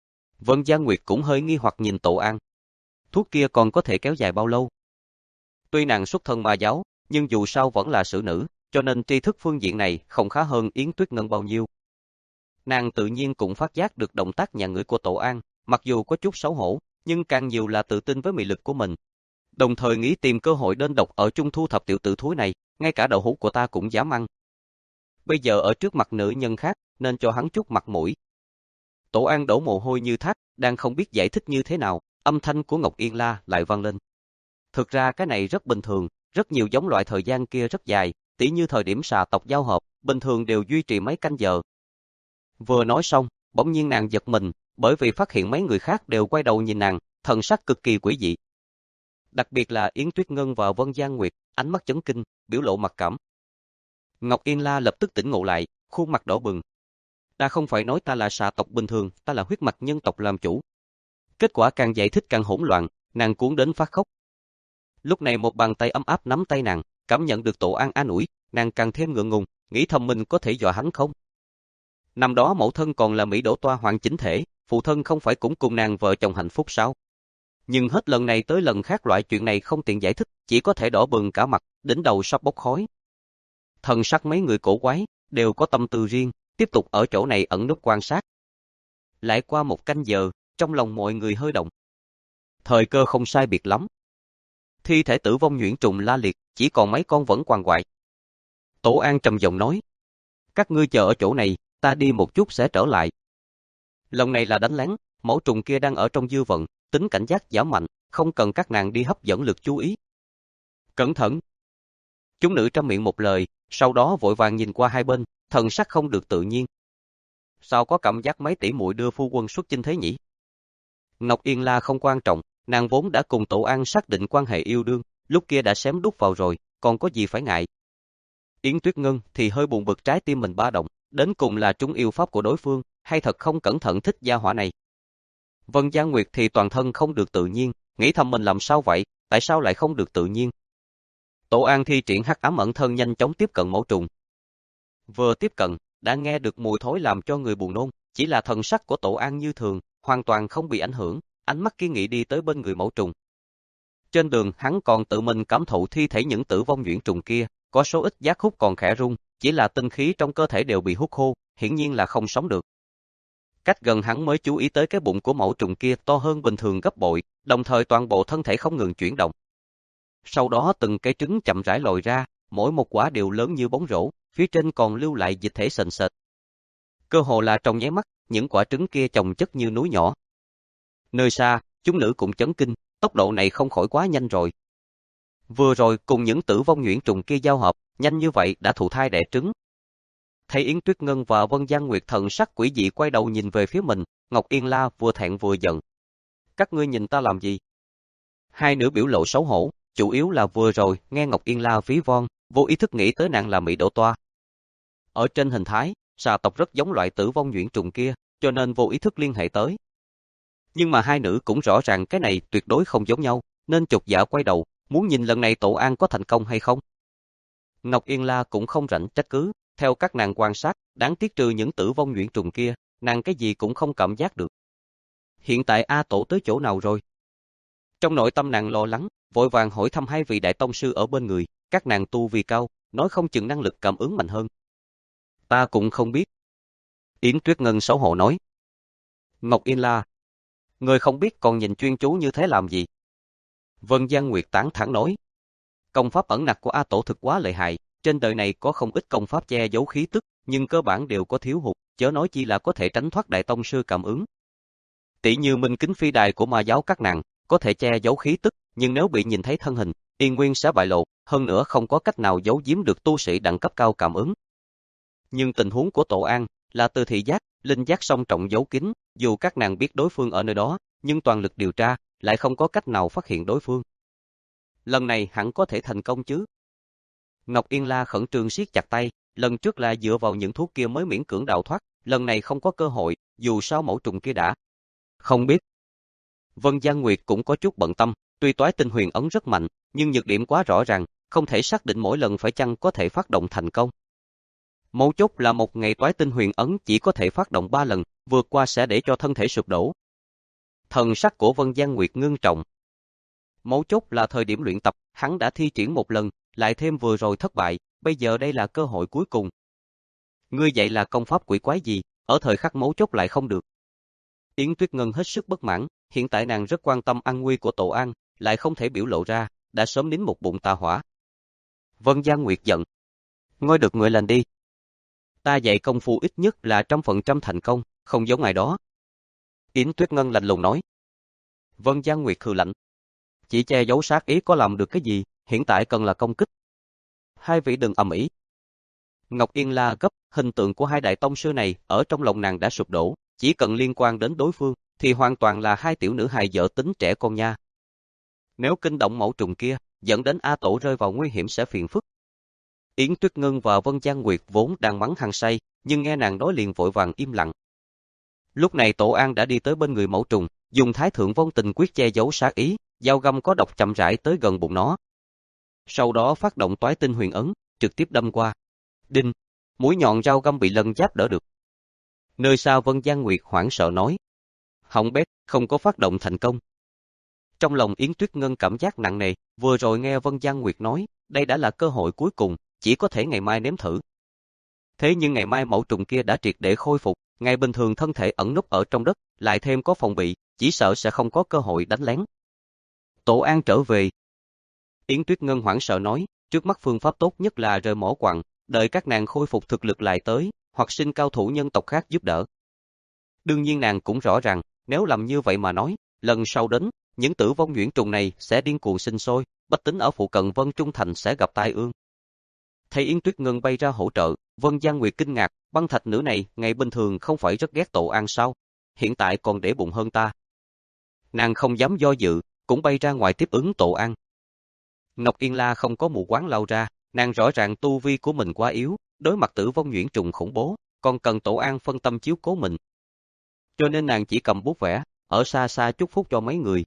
Vân Gia Nguyệt cũng hơi nghi hoặc nhìn Tổ An. Thuốc kia còn có thể kéo dài bao lâu? Tuy nàng xuất thân ma giáo, nhưng dù sao vẫn là xử nữ, cho nên tri thức phương diện này không khá hơn Yến Tuyết Ngân bao nhiêu. Nàng tự nhiên cũng phát giác được động tác nhà ngửi của Tổ An, mặc dù có chút xấu hổ, nhưng càng nhiều là tự tin với mị lực của mình. Đồng thời nghĩ tìm cơ hội đơn độc ở chung thu thập tiểu tử thúi này, ngay cả đậu hũ của ta cũng dám ăn. Bây giờ ở trước mặt nữ nhân khác, nên cho hắn chút mặt mũi. Tổ An đổ mồ hôi như thác, đang không biết giải thích như thế nào, âm thanh của Ngọc Yên La lại vang lên. Thực ra cái này rất bình thường, rất nhiều giống loại thời gian kia rất dài, tỉ như thời điểm xà tộc giao hợp, bình thường đều duy trì mấy canh giờ. Vừa nói xong, bỗng nhiên nàng giật mình, bởi vì phát hiện mấy người khác đều quay đầu nhìn nàng, thần sắc cực kỳ quỷ dị. Đặc biệt là Yến Tuyết Ngân và Vân Giang Nguyệt, ánh mắt chấn kinh, biểu lộ mặc cảm. Ngọc Yên La lập tức tỉnh ngộ lại, khuôn mặt đỏ bừng. Ta không phải nói ta là xà tộc bình thường, ta là huyết mạch nhân tộc làm chủ. Kết quả càng giải thích càng hỗn loạn, nàng cuốn đến phát khóc. Lúc này một bàn tay ấm áp nắm tay nàng, cảm nhận được Tổ An an ủi, nàng càng thêm ngượng ngùng, nghĩ thầm mình có thể dọa hắn không. Năm đó mẫu thân còn là Mỹ Đỗ Toa hoàng chính thể, phụ thân không phải cũng cùng nàng vợ chồng hạnh phúc sao? Nhưng hết lần này tới lần khác loại chuyện này không tiện giải thích, chỉ có thể đỏ bừng cả mặt, đỉnh đầu sắp bốc khói. Thần sắc mấy người cổ quái, đều có tâm tư riêng, tiếp tục ở chỗ này ẩn núp quan sát. Lại qua một canh giờ, trong lòng mọi người hơi động. Thời cơ không sai biệt lắm. Thi thể tử vong nhuyễn trùng la liệt, chỉ còn mấy con vẫn quằn quại. Tổ An trầm giọng nói. Các ngươi chờ ở chỗ này, ta đi một chút sẽ trở lại. Lần này là đánh lén, mẫu trùng kia đang ở trong dư vận, tính cảnh giác giảm mạnh, không cần các nàng đi hấp dẫn lực chú ý. Cẩn thận! Chúng nữ trăm miệng một lời, sau đó vội vàng nhìn qua hai bên, thần sắc không được tự nhiên. Sao có cảm giác mấy tỷ muội đưa phu quân xuất chinh thế nhỉ? Ngọc Yên La không quan trọng, nàng vốn đã cùng Tổ An xác định quan hệ yêu đương, lúc kia đã xém đút vào rồi, còn có gì phải ngại. Yến Tuyết Ngân thì hơi buồn bực trái tim mình ba động, đến cùng là trúng yêu pháp của đối phương, hay thật không cẩn thận thích gia hỏa này. Vân Giang Nguyệt thì toàn thân không được tự nhiên, nghĩ thầm mình làm sao vậy, tại sao lại không được tự nhiên. Tổ An thi triển hắc ám ẩn thân nhanh chóng tiếp cận mẫu trùng. Vừa tiếp cận, đã nghe được mùi thối làm cho người buồn nôn, chỉ là thần sắc của Tổ An như thường, hoàn toàn không bị ảnh hưởng, ánh mắt kiên nghị đi tới bên người mẫu trùng. Trên đường hắn còn tự mình cảm thụ thi thể những tử vong nhuyễn trùng kia, có số ít giác hút còn khẽ rung, chỉ là tinh khí trong cơ thể đều bị hút khô, hiển nhiên là không sống được. Cách gần hắn mới chú ý tới cái bụng của mẫu trùng kia to hơn bình thường gấp bội, đồng thời toàn bộ thân thể không ngừng chuyển động. Sau đó từng cái trứng chậm rãi lồi ra, mỗi một quả đều lớn như bóng rổ, phía trên còn lưu lại dịch thể sền sệt. Cơ hồ là trong nháy mắt, những quả trứng kia chồng chất như núi nhỏ. Nơi xa, chúng nữ cũng chấn kinh, tốc độ này không khỏi quá nhanh rồi. Vừa rồi cùng những tử vong nhuyễn trùng kia giao hợp, nhanh như vậy đã thụ thai đẻ trứng. Thấy Yến Tuyết Ngân và Vân Giang Nguyệt thần sắc quỷ dị quay đầu nhìn về phía mình, Ngọc Yên La vừa thẹn vừa giận. Các ngươi nhìn ta làm gì? Hai nữ biểu lộ xấu hổ, chủ yếu là vừa rồi nghe Ngọc Yên La ví von, vô ý thức nghĩ tới nàng là Mỹ Đỗ Toa. Ở trên hình thái, xà tộc rất giống loại tử vong nhuyễn trùng kia, cho nên vô ý thức liên hệ tới. Nhưng mà hai nữ cũng rõ ràng cái này tuyệt đối không giống nhau, nên chột dạ quay đầu, muốn nhìn lần này Tổ An có thành công hay không. Ngọc Yên La cũng không rảnh trách cứ, theo các nàng quan sát, đáng tiếc trừ những tử vong nhuyễn trùng kia, nàng cái gì cũng không cảm giác được. Hiện tại A Tổ tới chỗ nào rồi? Trong nội tâm nàng lo lắng, vội vàng hỏi thăm hai vị đại tông sư ở bên người, các nàng tu vi cao, nói không chừng năng lực cảm ứng mạnh hơn. Ta cũng không biết. Yến Tuyết Ngân xấu hổ nói. Ngọc Yên La, người không biết còn nhìn chuyên chú như thế làm gì? Vân Giang Nguyệt tán thán nói. Công pháp ẩn nặc của A Tổ thực quá lợi hại, trên đời này có không ít công pháp che giấu khí tức, nhưng cơ bản đều có thiếu hụt, chớ nói chi là có thể tránh thoát đại tông sư cảm ứng. Tỷ như Minh Kính Phi Đài của ma giáo các nàng, có thể che giấu khí tức, nhưng nếu bị nhìn thấy thân hình, Yên Nguyên sẽ bại lộ, hơn nữa không có cách nào giấu giếm được tu sĩ đẳng cấp cao cảm ứng. Nhưng tình huống của Tổ An là từ thị giác, linh giác song trọng giấu kín, dù các nàng biết đối phương ở nơi đó, nhưng toàn lực điều tra, lại không có cách nào phát hiện đối phương. Lần này hẳn có thể thành công chứ? Ngọc Yên La khẩn trương siết chặt tay, lần trước là dựa vào những thuốc kia mới miễn cưỡng đào thoát, lần này không có cơ hội, dù sao mẫu trùng kia đã. Không biết. Vân Giang Nguyệt cũng có chút bận tâm, tuy toái tinh huyền ấn rất mạnh, nhưng nhược điểm quá rõ ràng, không thể xác định mỗi lần phải chăng có thể phát động thành công. Mấu chốt là một ngày toái tinh huyền ấn chỉ có thể phát động ba lần, vượt qua sẽ để cho thân thể sụp đổ. Thần sắc của Vân Giang Nguyệt ngưng trọng. Mấu chốt là thời điểm luyện tập, hắn đã thi triển một lần, lại thêm vừa rồi thất bại, bây giờ đây là cơ hội cuối cùng. Ngươi dạy là công pháp quỷ quái gì, ở thời khắc mấu chốt lại không được. Yến Tuyết Ngân hết sức bất mãn, hiện tại nàng rất quan tâm an nguy của Tổ An, lại không thể biểu lộ ra, đã sớm nín một bụng tà hỏa. Vân Giang Nguyệt giận. Ngôi được người lành đi. Ta dạy công phu ít nhất là trăm phần trăm thành công, không giống ngày đó. Yến Tuyết Ngân lạnh lùng nói. Vân Giang Nguyệt hừ lạnh. Chỉ che giấu sát ý có làm được cái gì, hiện tại cần là công kích. Hai vị đừng ầm ĩ. Ngọc Yên La gấp, hình tượng của hai đại tông sư này ở trong lòng nàng đã sụp đổ, chỉ cần liên quan đến đối phương, thì hoàn toàn là hai tiểu nữ hài dở tính trẻ con nha. Nếu kinh động mẫu trùng kia, dẫn đến A Tổ rơi vào nguy hiểm sẽ phiền phức. Yến Tuyết Ngân và Vân Giang Nguyệt vốn đang mắng hăng say, nhưng nghe nàng nói liền vội vàng im lặng. Lúc này Tổ An đã đi tới bên người mẫu trùng, dùng Thái Thượng Vong Tình Quyết che giấu sát ý, dao găm có độc chậm rãi tới gần bụng nó. Sau đó phát động toái tinh huyền ấn, trực tiếp đâm qua. Đinh, mũi nhọn dao găm bị lân giáp đỡ được. Nơi xa Vân Giang Nguyệt hoảng sợ nói. Hỏng bét, không có phát động thành công. Trong lòng Yến Tuyết Ngân cảm giác nặng nề, vừa rồi nghe Vân Giang Nguyệt nói, đây đã là cơ hội cuối cùng, chỉ có thể ngày mai nếm thử. Thế nhưng ngày mai mẫu trùng kia đã triệt để khôi phục, ngày bình thường thân thể ẩn núp ở trong đất, lại thêm có phòng bị, chỉ sợ sẽ không có cơ hội đánh lén. Tổ An trở về. Yến Tuyết Ngân hoảng sợ nói, trước mắt phương pháp tốt nhất là rời mỏ quặng, đợi các nàng khôi phục thực lực lại tới, hoặc xin cao thủ nhân tộc khác giúp đỡ. Đương nhiên nàng cũng rõ ràng, nếu làm như vậy mà nói, lần sau đến, những tử vong nhuyễn trùng này sẽ điên cuồng sinh sôi, bách tính ở phụ cận Vân Trung Thành sẽ gặp tai ương. Thấy Yến Tuyết Ngân bay ra hỗ trợ, Vân Giang Nguyệt kinh ngạc, băng thạch nữ này ngày bình thường không phải rất ghét Tổ An sao, hiện tại còn để bụng hơn ta. Nàng không dám do dự, cũng bay ra ngoài tiếp ứng Tổ An. Ngọc Yên La không có mù quáng lao ra, nàng rõ ràng tu vi của mình quá yếu, đối mặt tử vong nhuyễn trùng khủng bố, còn cần Tổ An phân tâm chiếu cố mình. Cho nên nàng chỉ cầm bút vẽ, ở xa xa chúc phúc cho mấy người.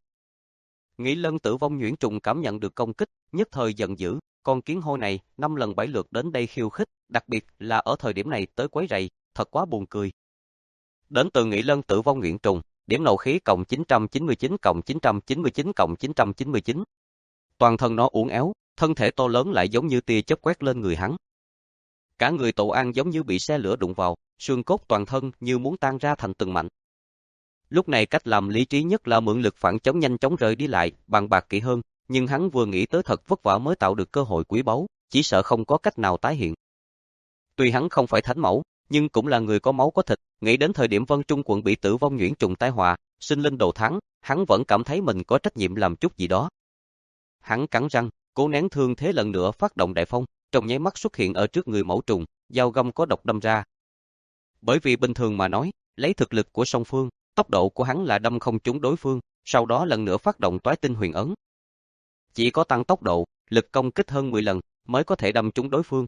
Nghĩ Lân tử vong nhuyễn trùng cảm nhận được công kích, nhất thời giận dữ, con kiến hôi này năm lần bảy lượt đến đây khiêu khích, đặc biệt là ở thời điểm này tới quấy rầy, thật quá buồn cười. Đến từ Nghĩ Lân tử vong nhuyễn trùng, điểm nộ khí cộng chín trăm chín mươi chín cộng chín trăm chín mươi chín cộng chín trăm chín mươi chín. Toàn thân nó uốn éo, thân thể to lớn lại giống như tia chớp quét lên người hắn. Cả người Tổ An giống như bị xe lửa đụng vào, xương cốt toàn thân như muốn tan ra thành từng mảnh. Lúc này cách làm lý trí nhất là mượn lực phản chống nhanh chóng rời đi lại, bàn bạc kỹ hơn, nhưng hắn vừa nghĩ tới thật vất vả mới tạo được cơ hội quý báu, chỉ sợ không có cách nào tái hiện. Tuy hắn không phải thánh mẫu, nhưng cũng là người có máu có thịt, nghĩ đến thời điểm Vân Trung quận bị tử vong nhuyễn trùng tai họa, sinh linh đồ thắng, hắn vẫn cảm thấy mình có trách nhiệm làm chút gì đó. Hắn cắn răng, cố nén thương thế lần nữa phát động đại phong, trong nháy mắt xuất hiện ở trước người mẫu trùng, dao găm có độc đâm ra. Bởi vì bình thường mà nói, lấy thực lực của song phương, tốc độ của hắn là đâm không trúng đối phương, sau đó lần nữa phát động toái tinh huyền ấn. Chỉ có tăng tốc độ, lực công kích hơn mười lần, mới có thể đâm trúng đối phương.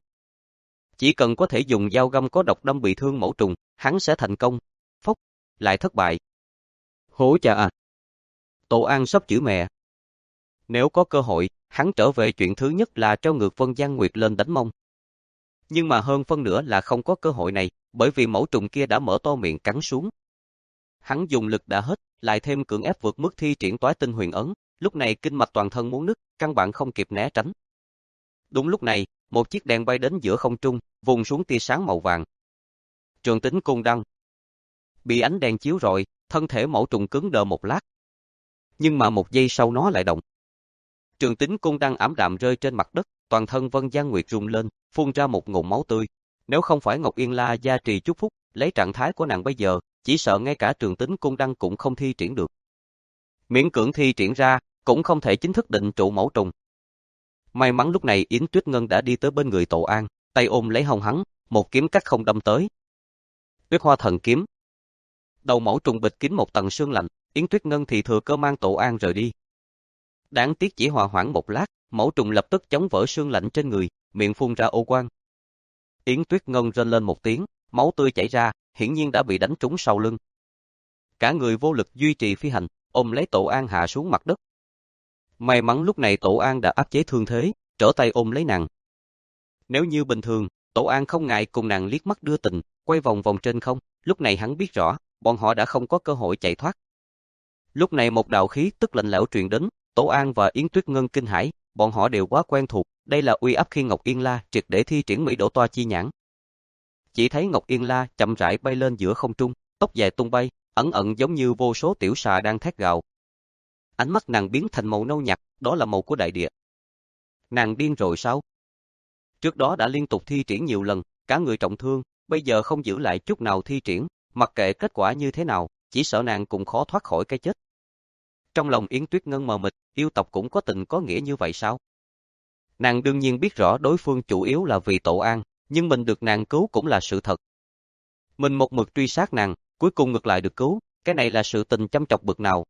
Chỉ cần có thể dùng dao găm có độc đâm bị thương mẫu trùng, hắn sẽ thành công. Phốc, lại thất bại. Hổ cha à! Tổ An sắp chửi mẹ. Nếu có cơ hội, hắn trở về chuyện thứ nhất là treo ngược Vân Giang Nguyệt lên đánh mông. Nhưng mà hơn phân nữa là không có cơ hội này, bởi vì mẫu trùng kia đã mở to miệng cắn xuống. Hắn dùng lực đã hết, lại thêm cưỡng ép vượt mức thi triển toái tinh huyền ấn, lúc này kinh mạch toàn thân muốn nứt, căn bản không kịp né tránh. Đúng lúc này, một chiếc đèn bay đến giữa không trung, vùng xuống tia sáng màu vàng. Trường Tính Cung Đăng. Bị ánh đèn chiếu rọi, thân thể mẫu trùng cứng đờ một lát. Nhưng mà một giây sau nó lại động. Trường Tính Cung Đăng ảm đạm rơi trên mặt đất, toàn thân Vân Giang Nguyệt rung lên, phun ra một ngụm máu tươi. Nếu không phải Ngọc Yên La gia trì chúc phúc, lấy trạng thái của nàng bây giờ, chỉ sợ ngay cả Trường Tính Cung Đăng cũng không thi triển được. Miễn cưỡng thi triển ra, cũng không thể chính thức định trụ mẫu trùng. May mắn lúc này Yến Tuyết Ngân đã đi tới bên người Tổ An, tay ôm lấy hông hắn, một kiếm cắt không đâm tới. Tuyết Hoa Thần Kiếm. Đầu mẫu trùng bịt kín một tầng sương lạnh, Yến Tuyết Ngân thì thừa cơ mang Tổ An rời đi. Đáng tiếc chỉ hòa hoãn một lát, mẫu trùng lập tức chống vỡ sương lạnh trên người, miệng phun ra ô quang. Yến Tuyết Ngân rên lên một tiếng, máu tươi chảy ra, hiển nhiên đã bị đánh trúng sau lưng. Cả người vô lực duy trì phi hành, ôm lấy Tổ An hạ xuống mặt đất. May mắn lúc này Tổ An đã áp chế thương thế, trở tay ôm lấy nàng. Nếu như bình thường, Tổ An không ngại cùng nàng liếc mắt đưa tình, quay vòng vòng trên không, lúc này hắn biết rõ, bọn họ đã không có cơ hội chạy thoát. Lúc này một đạo khí tức lạnh lẽo truyền đến, Tổ An và Yến Tuyết Ngân kinh hãi, bọn họ đều quá quen thuộc, đây là uy áp khi Ngọc Yên La triệt để thi triển Mỹ Đổ Toa chi nhãn. Chỉ thấy Ngọc Yên La chậm rãi bay lên giữa không trung, tóc dài tung bay, ẩn ẩn giống như vô số tiểu xà đang thét gào. Ánh mắt nàng biến thành màu nâu nhạt, đó là màu của đại địa. Nàng điên rồi sao? Trước đó đã liên tục thi triển nhiều lần, cả người trọng thương, bây giờ không giữ lại chút nào thi triển, mặc kệ kết quả như thế nào, chỉ sợ nàng cũng khó thoát khỏi cái chết. Trong lòng Yến Tuyết Ngân mờ mịt, yêu tộc cũng có tình có nghĩa như vậy sao? Nàng đương nhiên biết rõ đối phương chủ yếu là vì Tổ An, nhưng mình được nàng cứu cũng là sự thật. Mình một mực truy sát nàng, cuối cùng ngược lại được cứu, cái này là sự tình chăm chọc bực nào.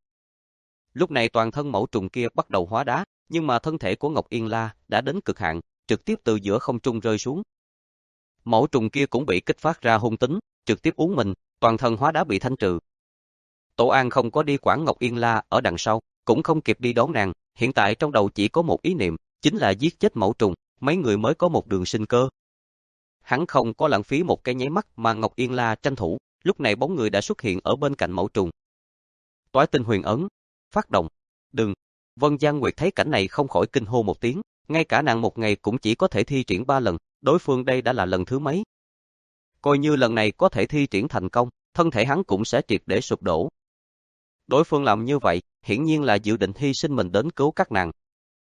Lúc này toàn thân mẫu trùng kia bắt đầu hóa đá, nhưng mà thân thể của Ngọc Yên La đã đến cực hạn, trực tiếp từ giữa không trung rơi xuống. Mẫu trùng kia cũng bị kích phát ra hung tính, trực tiếp uống mình, toàn thân hóa đá bị thanh trừ. Tổ An không có đi quản Ngọc Yên La ở đằng sau, cũng không kịp đi đón nàng, hiện tại trong đầu chỉ có một ý niệm, chính là giết chết mẫu trùng, mấy người mới có một đường sinh cơ. Hắn không có lãng phí một cái nháy mắt mà Ngọc Yên La tranh thủ, lúc này bóng người đã xuất hiện ở bên cạnh mẫu trùng. Toái tinh huyền ấn, phát động, đừng. Vân Giang Nguyệt thấy cảnh này không khỏi kinh hô một tiếng, ngay cả nàng một ngày cũng chỉ có thể thi triển ba lần, đối phương đây đã là lần thứ mấy. Coi như lần này có thể thi triển thành công, thân thể hắn cũng sẽ triệt để sụp đổ. Đối phương làm như vậy, hiển nhiên là dự định hy sinh mình đến cứu các nàng.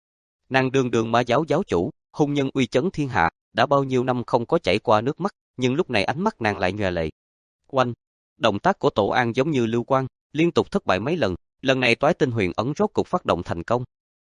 Nàng đường đường ma giáo giáo chủ, hung nhân uy chấn thiên hạ, đã bao nhiêu năm không có chảy qua nước mắt, nhưng lúc này ánh mắt nàng lại nhòe lệ. Oanh, động tác của Tổ An giống như lưu quang, liên tục thất bại mấy lần, lần này toái tinh huyền ấn rốt cục phát động thành công.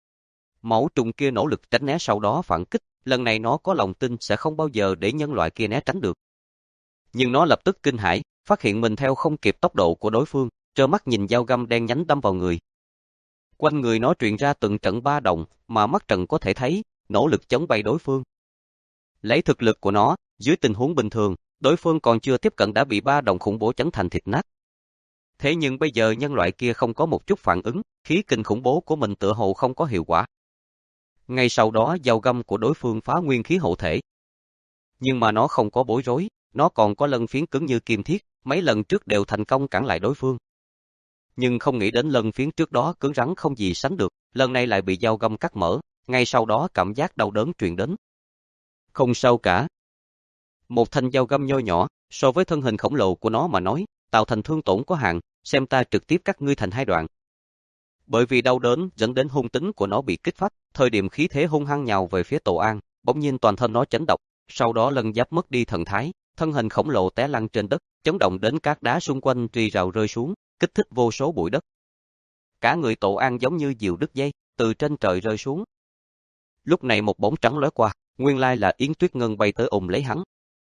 Mẫu trùng kia nỗ lực tránh né sau đó phản kích, lần này nó có lòng tin sẽ không bao giờ để nhân loại kia né tránh được. Nhưng nó lập tức kinh hãi, phát hiện mình theo không kịp tốc độ của đối phương, trơ mắt nhìn dao găm đen nhánh đâm vào người. Quanh người nó truyền ra từng trận ba động, mà mắt trần có thể thấy, nỗ lực chống bay đối phương. Lấy thực lực của nó, dưới tình huống bình thường, đối phương còn chưa tiếp cận đã bị ba động khủng bố chấn thành thịt nát. Thế nhưng bây giờ nhân loại kia không có một chút phản ứng, khí kình khủng bố của mình tựa hồ không có hiệu quả. Ngay sau đó dao găm của đối phương phá nguyên khí hộ thể. Nhưng mà nó không có bối rối, nó còn có lân phiến cứng như kim thiết, mấy lần trước đều thành công cản lại đối phương. Nhưng không nghĩ đến lân phiến trước đó cứng rắn không gì sánh được, lần này lại bị dao găm cắt mở, ngay sau đó cảm giác đau đớn truyền đến. Không sao cả. Một thanh dao găm nho nhỏ, so với thân hình khổng lồ của nó mà nói, tạo thành thương tổn có hạn, xem ta trực tiếp cắt ngươi thành hai đoạn. Bởi vì đau đớn dẫn đến hung tính của nó bị kích phát, thời điểm khí thế hung hăng nhào về phía Tổ An, bỗng nhiên toàn thân nó chấn động, sau đó lân giáp mất đi thần thái, thân hình khổng lồ té lăn trên đất, chấn động đến các đá xung quanh rì rào rơi xuống, kích thích vô số bụi đất. Cả người Tổ An giống như diều đứt dây, từ trên trời rơi xuống. Lúc này một bóng trắng lóe qua, nguyên lai là Yến Tuyết Ngân bay tới ôm lấy hắn.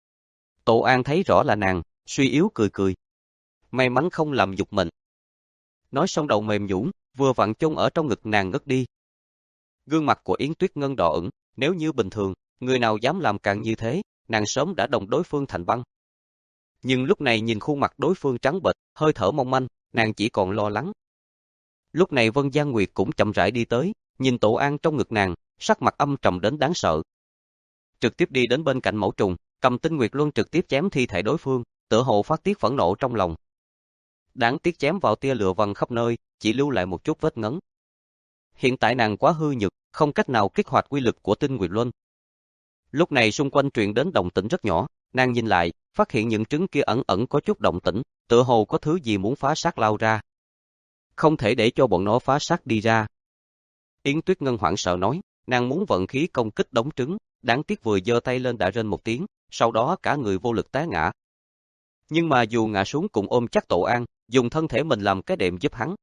Tổ An thấy rõ là nàng, suy yếu cười cười. May mắn không làm nhục mình. Nói xong đầu mềm nhũn, vừa vặn chôn ở trong ngực nàng ngất đi. Gương mặt của Yến Tuyết Ngân đỏ ửng, nếu như bình thường, người nào dám làm càng như thế, nàng sớm đã đồng đối phương thành băng. Nhưng lúc này nhìn khuôn mặt đối phương trắng bệch, hơi thở mong manh, nàng chỉ còn lo lắng. Lúc này Vân Giang Nguyệt cũng chậm rãi đi tới, nhìn Tổ An trong ngực nàng, sắc mặt âm trầm đến đáng sợ. Trực tiếp đi đến bên cạnh mẫu trùng, cầm Tinh Nguyệt Luân trực tiếp chém thi thể đối phương, tựa hồ phát tiết phẫn nộ trong lòng. Đáng tiếc chém vào tia lửa vằn khắp nơi, chỉ lưu lại một chút vết ngấn. Hiện tại nàng quá hư nhược, không cách nào kích hoạt quy lực của Tinh Nguyệt Luân. Lúc này xung quanh truyền đến động tĩnh rất nhỏ, nàng nhìn lại, phát hiện những trứng kia ẩn ẩn có chút động tĩnh, tựa hồ có thứ gì muốn phá xác lao ra. Không thể để cho bọn nó phá xác đi ra. Yến Tuyết Ngân hoảng sợ nói, nàng muốn vận khí công kích đống trứng, đáng tiếc vừa giơ tay lên đã rên một tiếng, sau đó cả người vô lực té ngã. Nhưng mà dù ngã xuống cũng ôm chắc Tổ An, dùng thân thể mình làm cái đệm giúp hắn.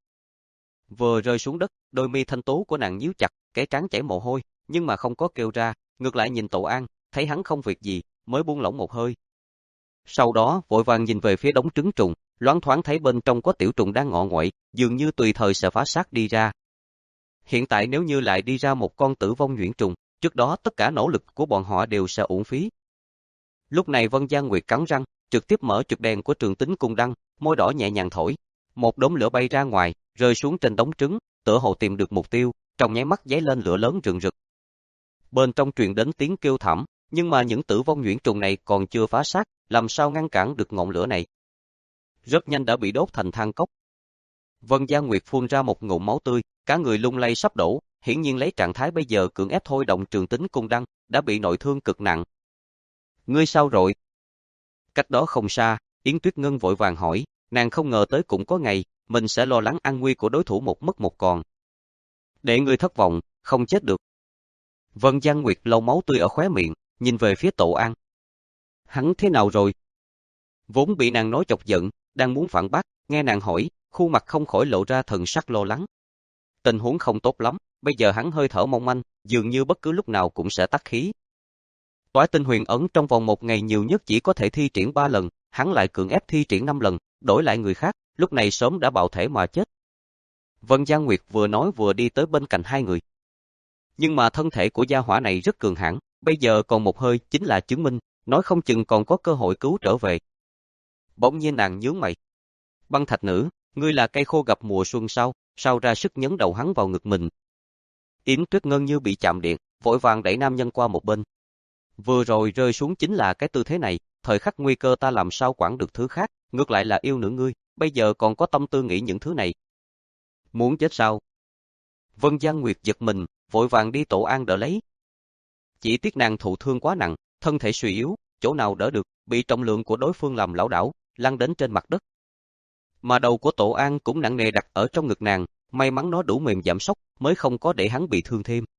Vừa rơi xuống đất, đôi mi thanh tú của nàng nhíu chặt, cái trán chảy mồ hôi, nhưng mà không có kêu ra, ngược lại nhìn Tổ An, thấy hắn không việc gì, mới buông lỏng một hơi. Sau đó, vội vàng nhìn về phía đống trứng trùng, loáng thoáng thấy bên trong có tiểu trùng đang ngọ nguậy, dường như tùy thời sẽ phá xác đi ra. Hiện tại nếu như lại đi ra một con tử vong nhuyễn trùng, trước đó tất cả nỗ lực của bọn họ đều sẽ uổng phí. Lúc này Vân Giang Nguyệt cắn răng, trực tiếp mở trực đèn của Trường Tính Cung Đăng, môi đỏ nhẹ nhàng thổi, một đốm lửa bay ra ngoài, rơi xuống trên đống trứng, tựa hồ tìm được mục tiêu, trong nháy mắt giấy lên lửa lớn rừng rực. Bên trong truyền đến tiếng kêu thảm, nhưng mà những tử vong nhuyễn trùng này còn chưa phá xác, làm sao ngăn cản được ngọn lửa này? Rất nhanh đã bị đốt thành than cốc. Vân Giang Nguyệt phun ra một ngụm máu tươi, cả người lung lay sắp đổ, hiển nhiên lấy trạng thái bây giờ cưỡng ép thôi động Trường Tính Cung Đăng, đã bị nội thương cực nặng. Ngươi sao rồi? Cách đó không xa, Yến Tuyết Ngân vội vàng hỏi, nàng không ngờ tới cũng có ngày, mình sẽ lo lắng an nguy của đối thủ một mất một còn. Để ngươi thất vọng, không chết được. Vân Giang Nguyệt lau máu tươi ở khóe miệng, nhìn về phía Tổ An. Hắn thế nào rồi? Vốn bị nàng nói chọc giận, đang muốn phản bác, nghe nàng hỏi, khuôn mặt không khỏi lộ ra thần sắc lo lắng. Tình huống không tốt lắm, bây giờ hắn hơi thở mong manh, dường như bất cứ lúc nào cũng sẽ tắt khí. Toái tinh huyền ấn trong vòng một ngày nhiều nhất chỉ có thể thi triển ba lần, hắn lại cưỡng ép thi triển năm lần, đổi lại người khác, lúc này sớm đã bạo thể mà chết. Vân Giang Nguyệt vừa nói vừa đi tới bên cạnh hai người. Nhưng mà thân thể của gia hỏa này rất cường hãn, bây giờ còn một hơi chính là chứng minh, nói không chừng còn có cơ hội cứu trở về. Bỗng nhiên nàng nhướng mày. Băng Thạch Nữ, ngươi là cây khô gặp mùa xuân sao, sao ra sức nhấn đầu hắn vào ngực mình. Yến Tuyết Ngân như bị chạm điện, vội vàng đẩy nam nhân qua một bên. Vừa rồi rơi xuống chính là cái tư thế này, thời khắc nguy cơ ta làm sao quản được thứ khác, ngược lại là yêu nữ ngươi, bây giờ còn có tâm tư nghĩ những thứ này. Muốn chết sao? Vân Giang Nguyệt giật mình, vội vàng đi Tổ An đỡ lấy. Chỉ tiếc nàng thụ thương quá nặng, thân thể suy yếu, chỗ nào đỡ được, bị trọng lượng của đối phương làm lảo đảo, lăn đến trên mặt đất. Mà đầu của Tổ An cũng nặng nề đặt ở trong ngực nàng, may mắn nó đủ mềm giảm sóc, mới không có để hắn bị thương thêm.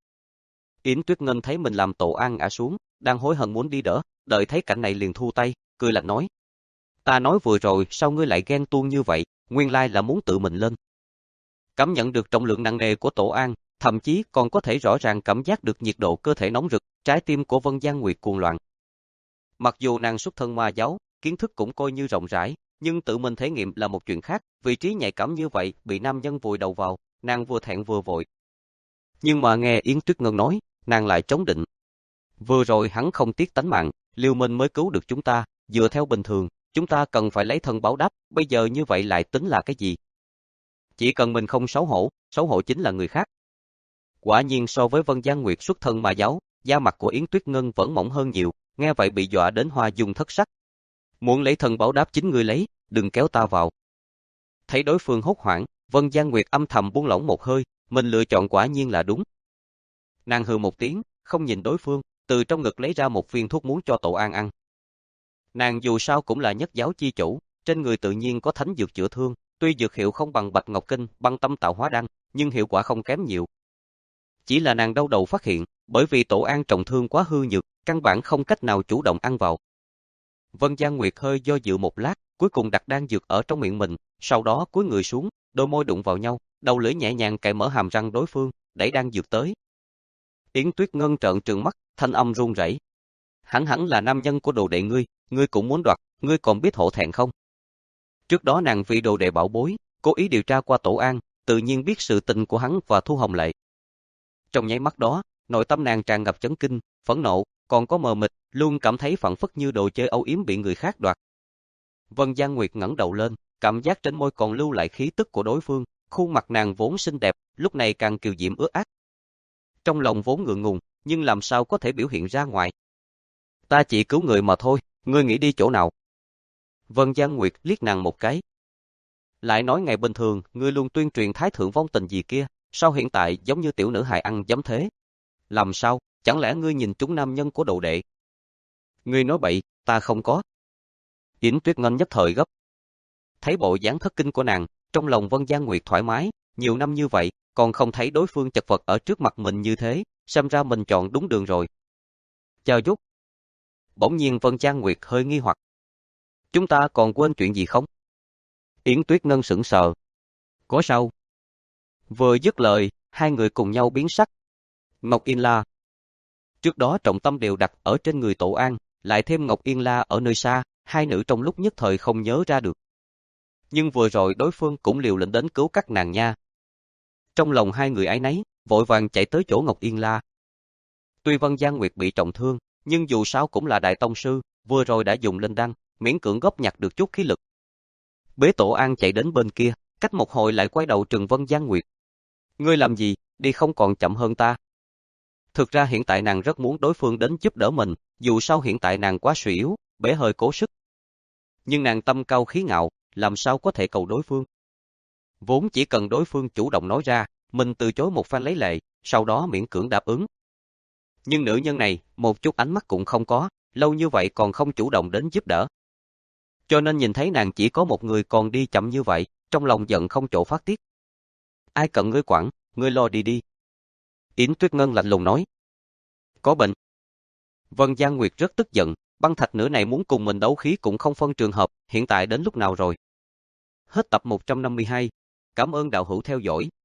Yến Tuyết Ngân thấy mình làm Tổ An ngã xuống, đang hối hận muốn đi đỡ, đợi thấy cảnh này liền thu tay, cười lạnh nói. Ta nói vừa rồi sao ngươi lại ghen tuông như vậy, nguyên lai là muốn tự mình lên. Cảm nhận được trọng lượng nặng nề của Tổ An, thậm chí còn có thể rõ ràng cảm giác được nhiệt độ cơ thể nóng rực, trái tim của Vân Giang Nguyệt cuồng loạn. Mặc dù nàng xuất thân ma giáo, kiến thức cũng coi như rộng rãi, nhưng tự mình thể nghiệm là một chuyện khác, vị trí nhạy cảm như vậy bị nam nhân vùi đầu vào, nàng vừa thẹn vừa vội. Nhưng mà nghe Yến Tuyết Ngân nói, nàng lại chống định. Vừa rồi hắn không tiếc tánh mạng, liều mình mới cứu được chúng ta, dựa theo bình thường, chúng ta cần phải lấy thân báo đáp, bây giờ như vậy lại tính là cái gì? Chỉ cần mình không xấu hổ, xấu hổ chính là người khác. Quả nhiên so với Vân Giang Nguyệt xuất thân ma giáo, da mặt của Yến Tuyết Ngân vẫn mỏng hơn nhiều, nghe vậy bị dọa đến hoa dung thất sắc. Muốn lấy thân báo đáp chính ngươi lấy, đừng kéo ta vào. Thấy đối phương hốt hoảng, Vân Giang Nguyệt âm thầm buông lỏng một hơi, mình lựa chọn quả nhiên là đúng. Nàng hừ một tiếng, không nhìn đối phương, từ trong ngực lấy ra một viên thuốc muốn cho Tổ An ăn. Nàng dù sao cũng là nhất giáo chi chủ, trên người tự nhiên có thánh dược chữa thương, tuy dược hiệu không bằng Bạch Ngọc Kinh, băng tâm tạo hóa đan, nhưng hiệu quả không kém nhiều. Chỉ là nàng đau đầu phát hiện, bởi vì Tổ An trọng thương quá hư nhược, căn bản không cách nào chủ động ăn vào. Vân Giang Nguyệt hơi do dự một lát, cuối cùng đặt đan dược ở trong miệng mình, sau đó cúi người xuống, đôi môi đụng vào nhau, đầu lưỡi nhẹ nhàng cạy mở hàm răng đối phương, đẩy đan dược tới. Yến Tuyết Ngân trợn trừng mắt, thanh âm run rẩy. Hắn hẳn là nam nhân của đồ đệ ngươi, ngươi cũng muốn đoạt, ngươi còn biết hổ thẹn không? Trước đó nàng vì đồ đệ bảo bối, cố ý điều tra qua Tổ An, tự nhiên biết sự tình của hắn và Thu Hồng Lệ. Trong nháy mắt đó, nội tâm nàng tràn ngập chấn kinh, phẫn nộ, còn có mờ mịt, luôn cảm thấy phảng phất như đồ chơi âu yếm bị người khác đoạt. Vân Giang Nguyệt ngẩng đầu lên, cảm giác trên môi còn lưu lại khí tức của đối phương, khuôn mặt nàng vốn xinh đẹp, lúc này càng kiều diễm ướt át. Trong lòng vốn ngượng ngùng, nhưng làm sao có thể biểu hiện ra ngoài. Ta chỉ cứu người mà thôi, ngươi nghĩ đi chỗ nào? Vân Giang Nguyệt liếc nàng một cái. Lại nói ngày bình thường, ngươi luôn tuyên truyền thái thượng vong tình gì kia, sao hiện tại giống như tiểu nữ hài ăn dấm thế? Làm sao, chẳng lẽ ngươi nhìn trúng nam nhân của đồ đệ? Ngươi nói bậy, ta không có. Yến Tuyết Ngân nhất thời gấp. Thấy bộ dáng thất kinh của nàng, trong lòng Vân Giang Nguyệt thoải mái, nhiều năm như vậy, còn không thấy đối phương chật vật ở trước mặt mình như thế, xem ra mình chọn đúng đường rồi. Chờ chút. Bỗng nhiên Vân Giang Nguyệt hơi nghi hoặc. Chúng ta còn quên chuyện gì không? Yến Tuyết Ngân sững sờ. Có sao? Vừa dứt lời, hai người cùng nhau biến sắc. Ngọc Yên La. Trước đó trọng tâm đều đặt ở trên người Tổ An, lại thêm Ngọc Yên La ở nơi xa, hai nữ trong lúc nhất thời không nhớ ra được. Nhưng vừa rồi đối phương cũng liều lĩnh đến cứu các nàng nha. Trong lòng hai người áy náy, vội vàng chạy tới chỗ Ngọc Yên La. Tuy Vân Giang Nguyệt bị trọng thương, nhưng dù sao cũng là đại tông sư, vừa rồi đã dùng linh đăng, miễn cưỡng góp nhặt được chút khí lực. Bế Tổ An chạy đến bên kia, cách một hồi lại quay đầu trừng Vân Giang Nguyệt. Ngươi làm gì, đi không còn chậm hơn ta. Thực ra hiện tại nàng rất muốn đối phương đến giúp đỡ mình, dù sao hiện tại nàng quá suy yếu, bể hơi cố sức. Nhưng nàng tâm cao khí ngạo, làm sao có thể cầu đối phương. Vốn chỉ cần đối phương chủ động nói ra, mình từ chối một phen lấy lệ, sau đó miễn cưỡng đáp ứng. Nhưng nữ nhân này, một chút ánh mắt cũng không có, lâu như vậy còn không chủ động đến giúp đỡ. Cho nên nhìn thấy nàng chỉ có một người còn đi chậm như vậy, trong lòng giận không chỗ phát tiết. Ai cần ngươi quản, ngươi lo đi đi. Yến Tuyết Ngân lạnh lùng nói. Có bệnh. Vân Giang Nguyệt rất tức giận, băng thạch nửa này muốn cùng mình đấu khí cũng không phân trường hợp, hiện tại đến lúc nào rồi. Hết tập một trăm năm mươi hai. Cảm ơn đạo hữu theo dõi.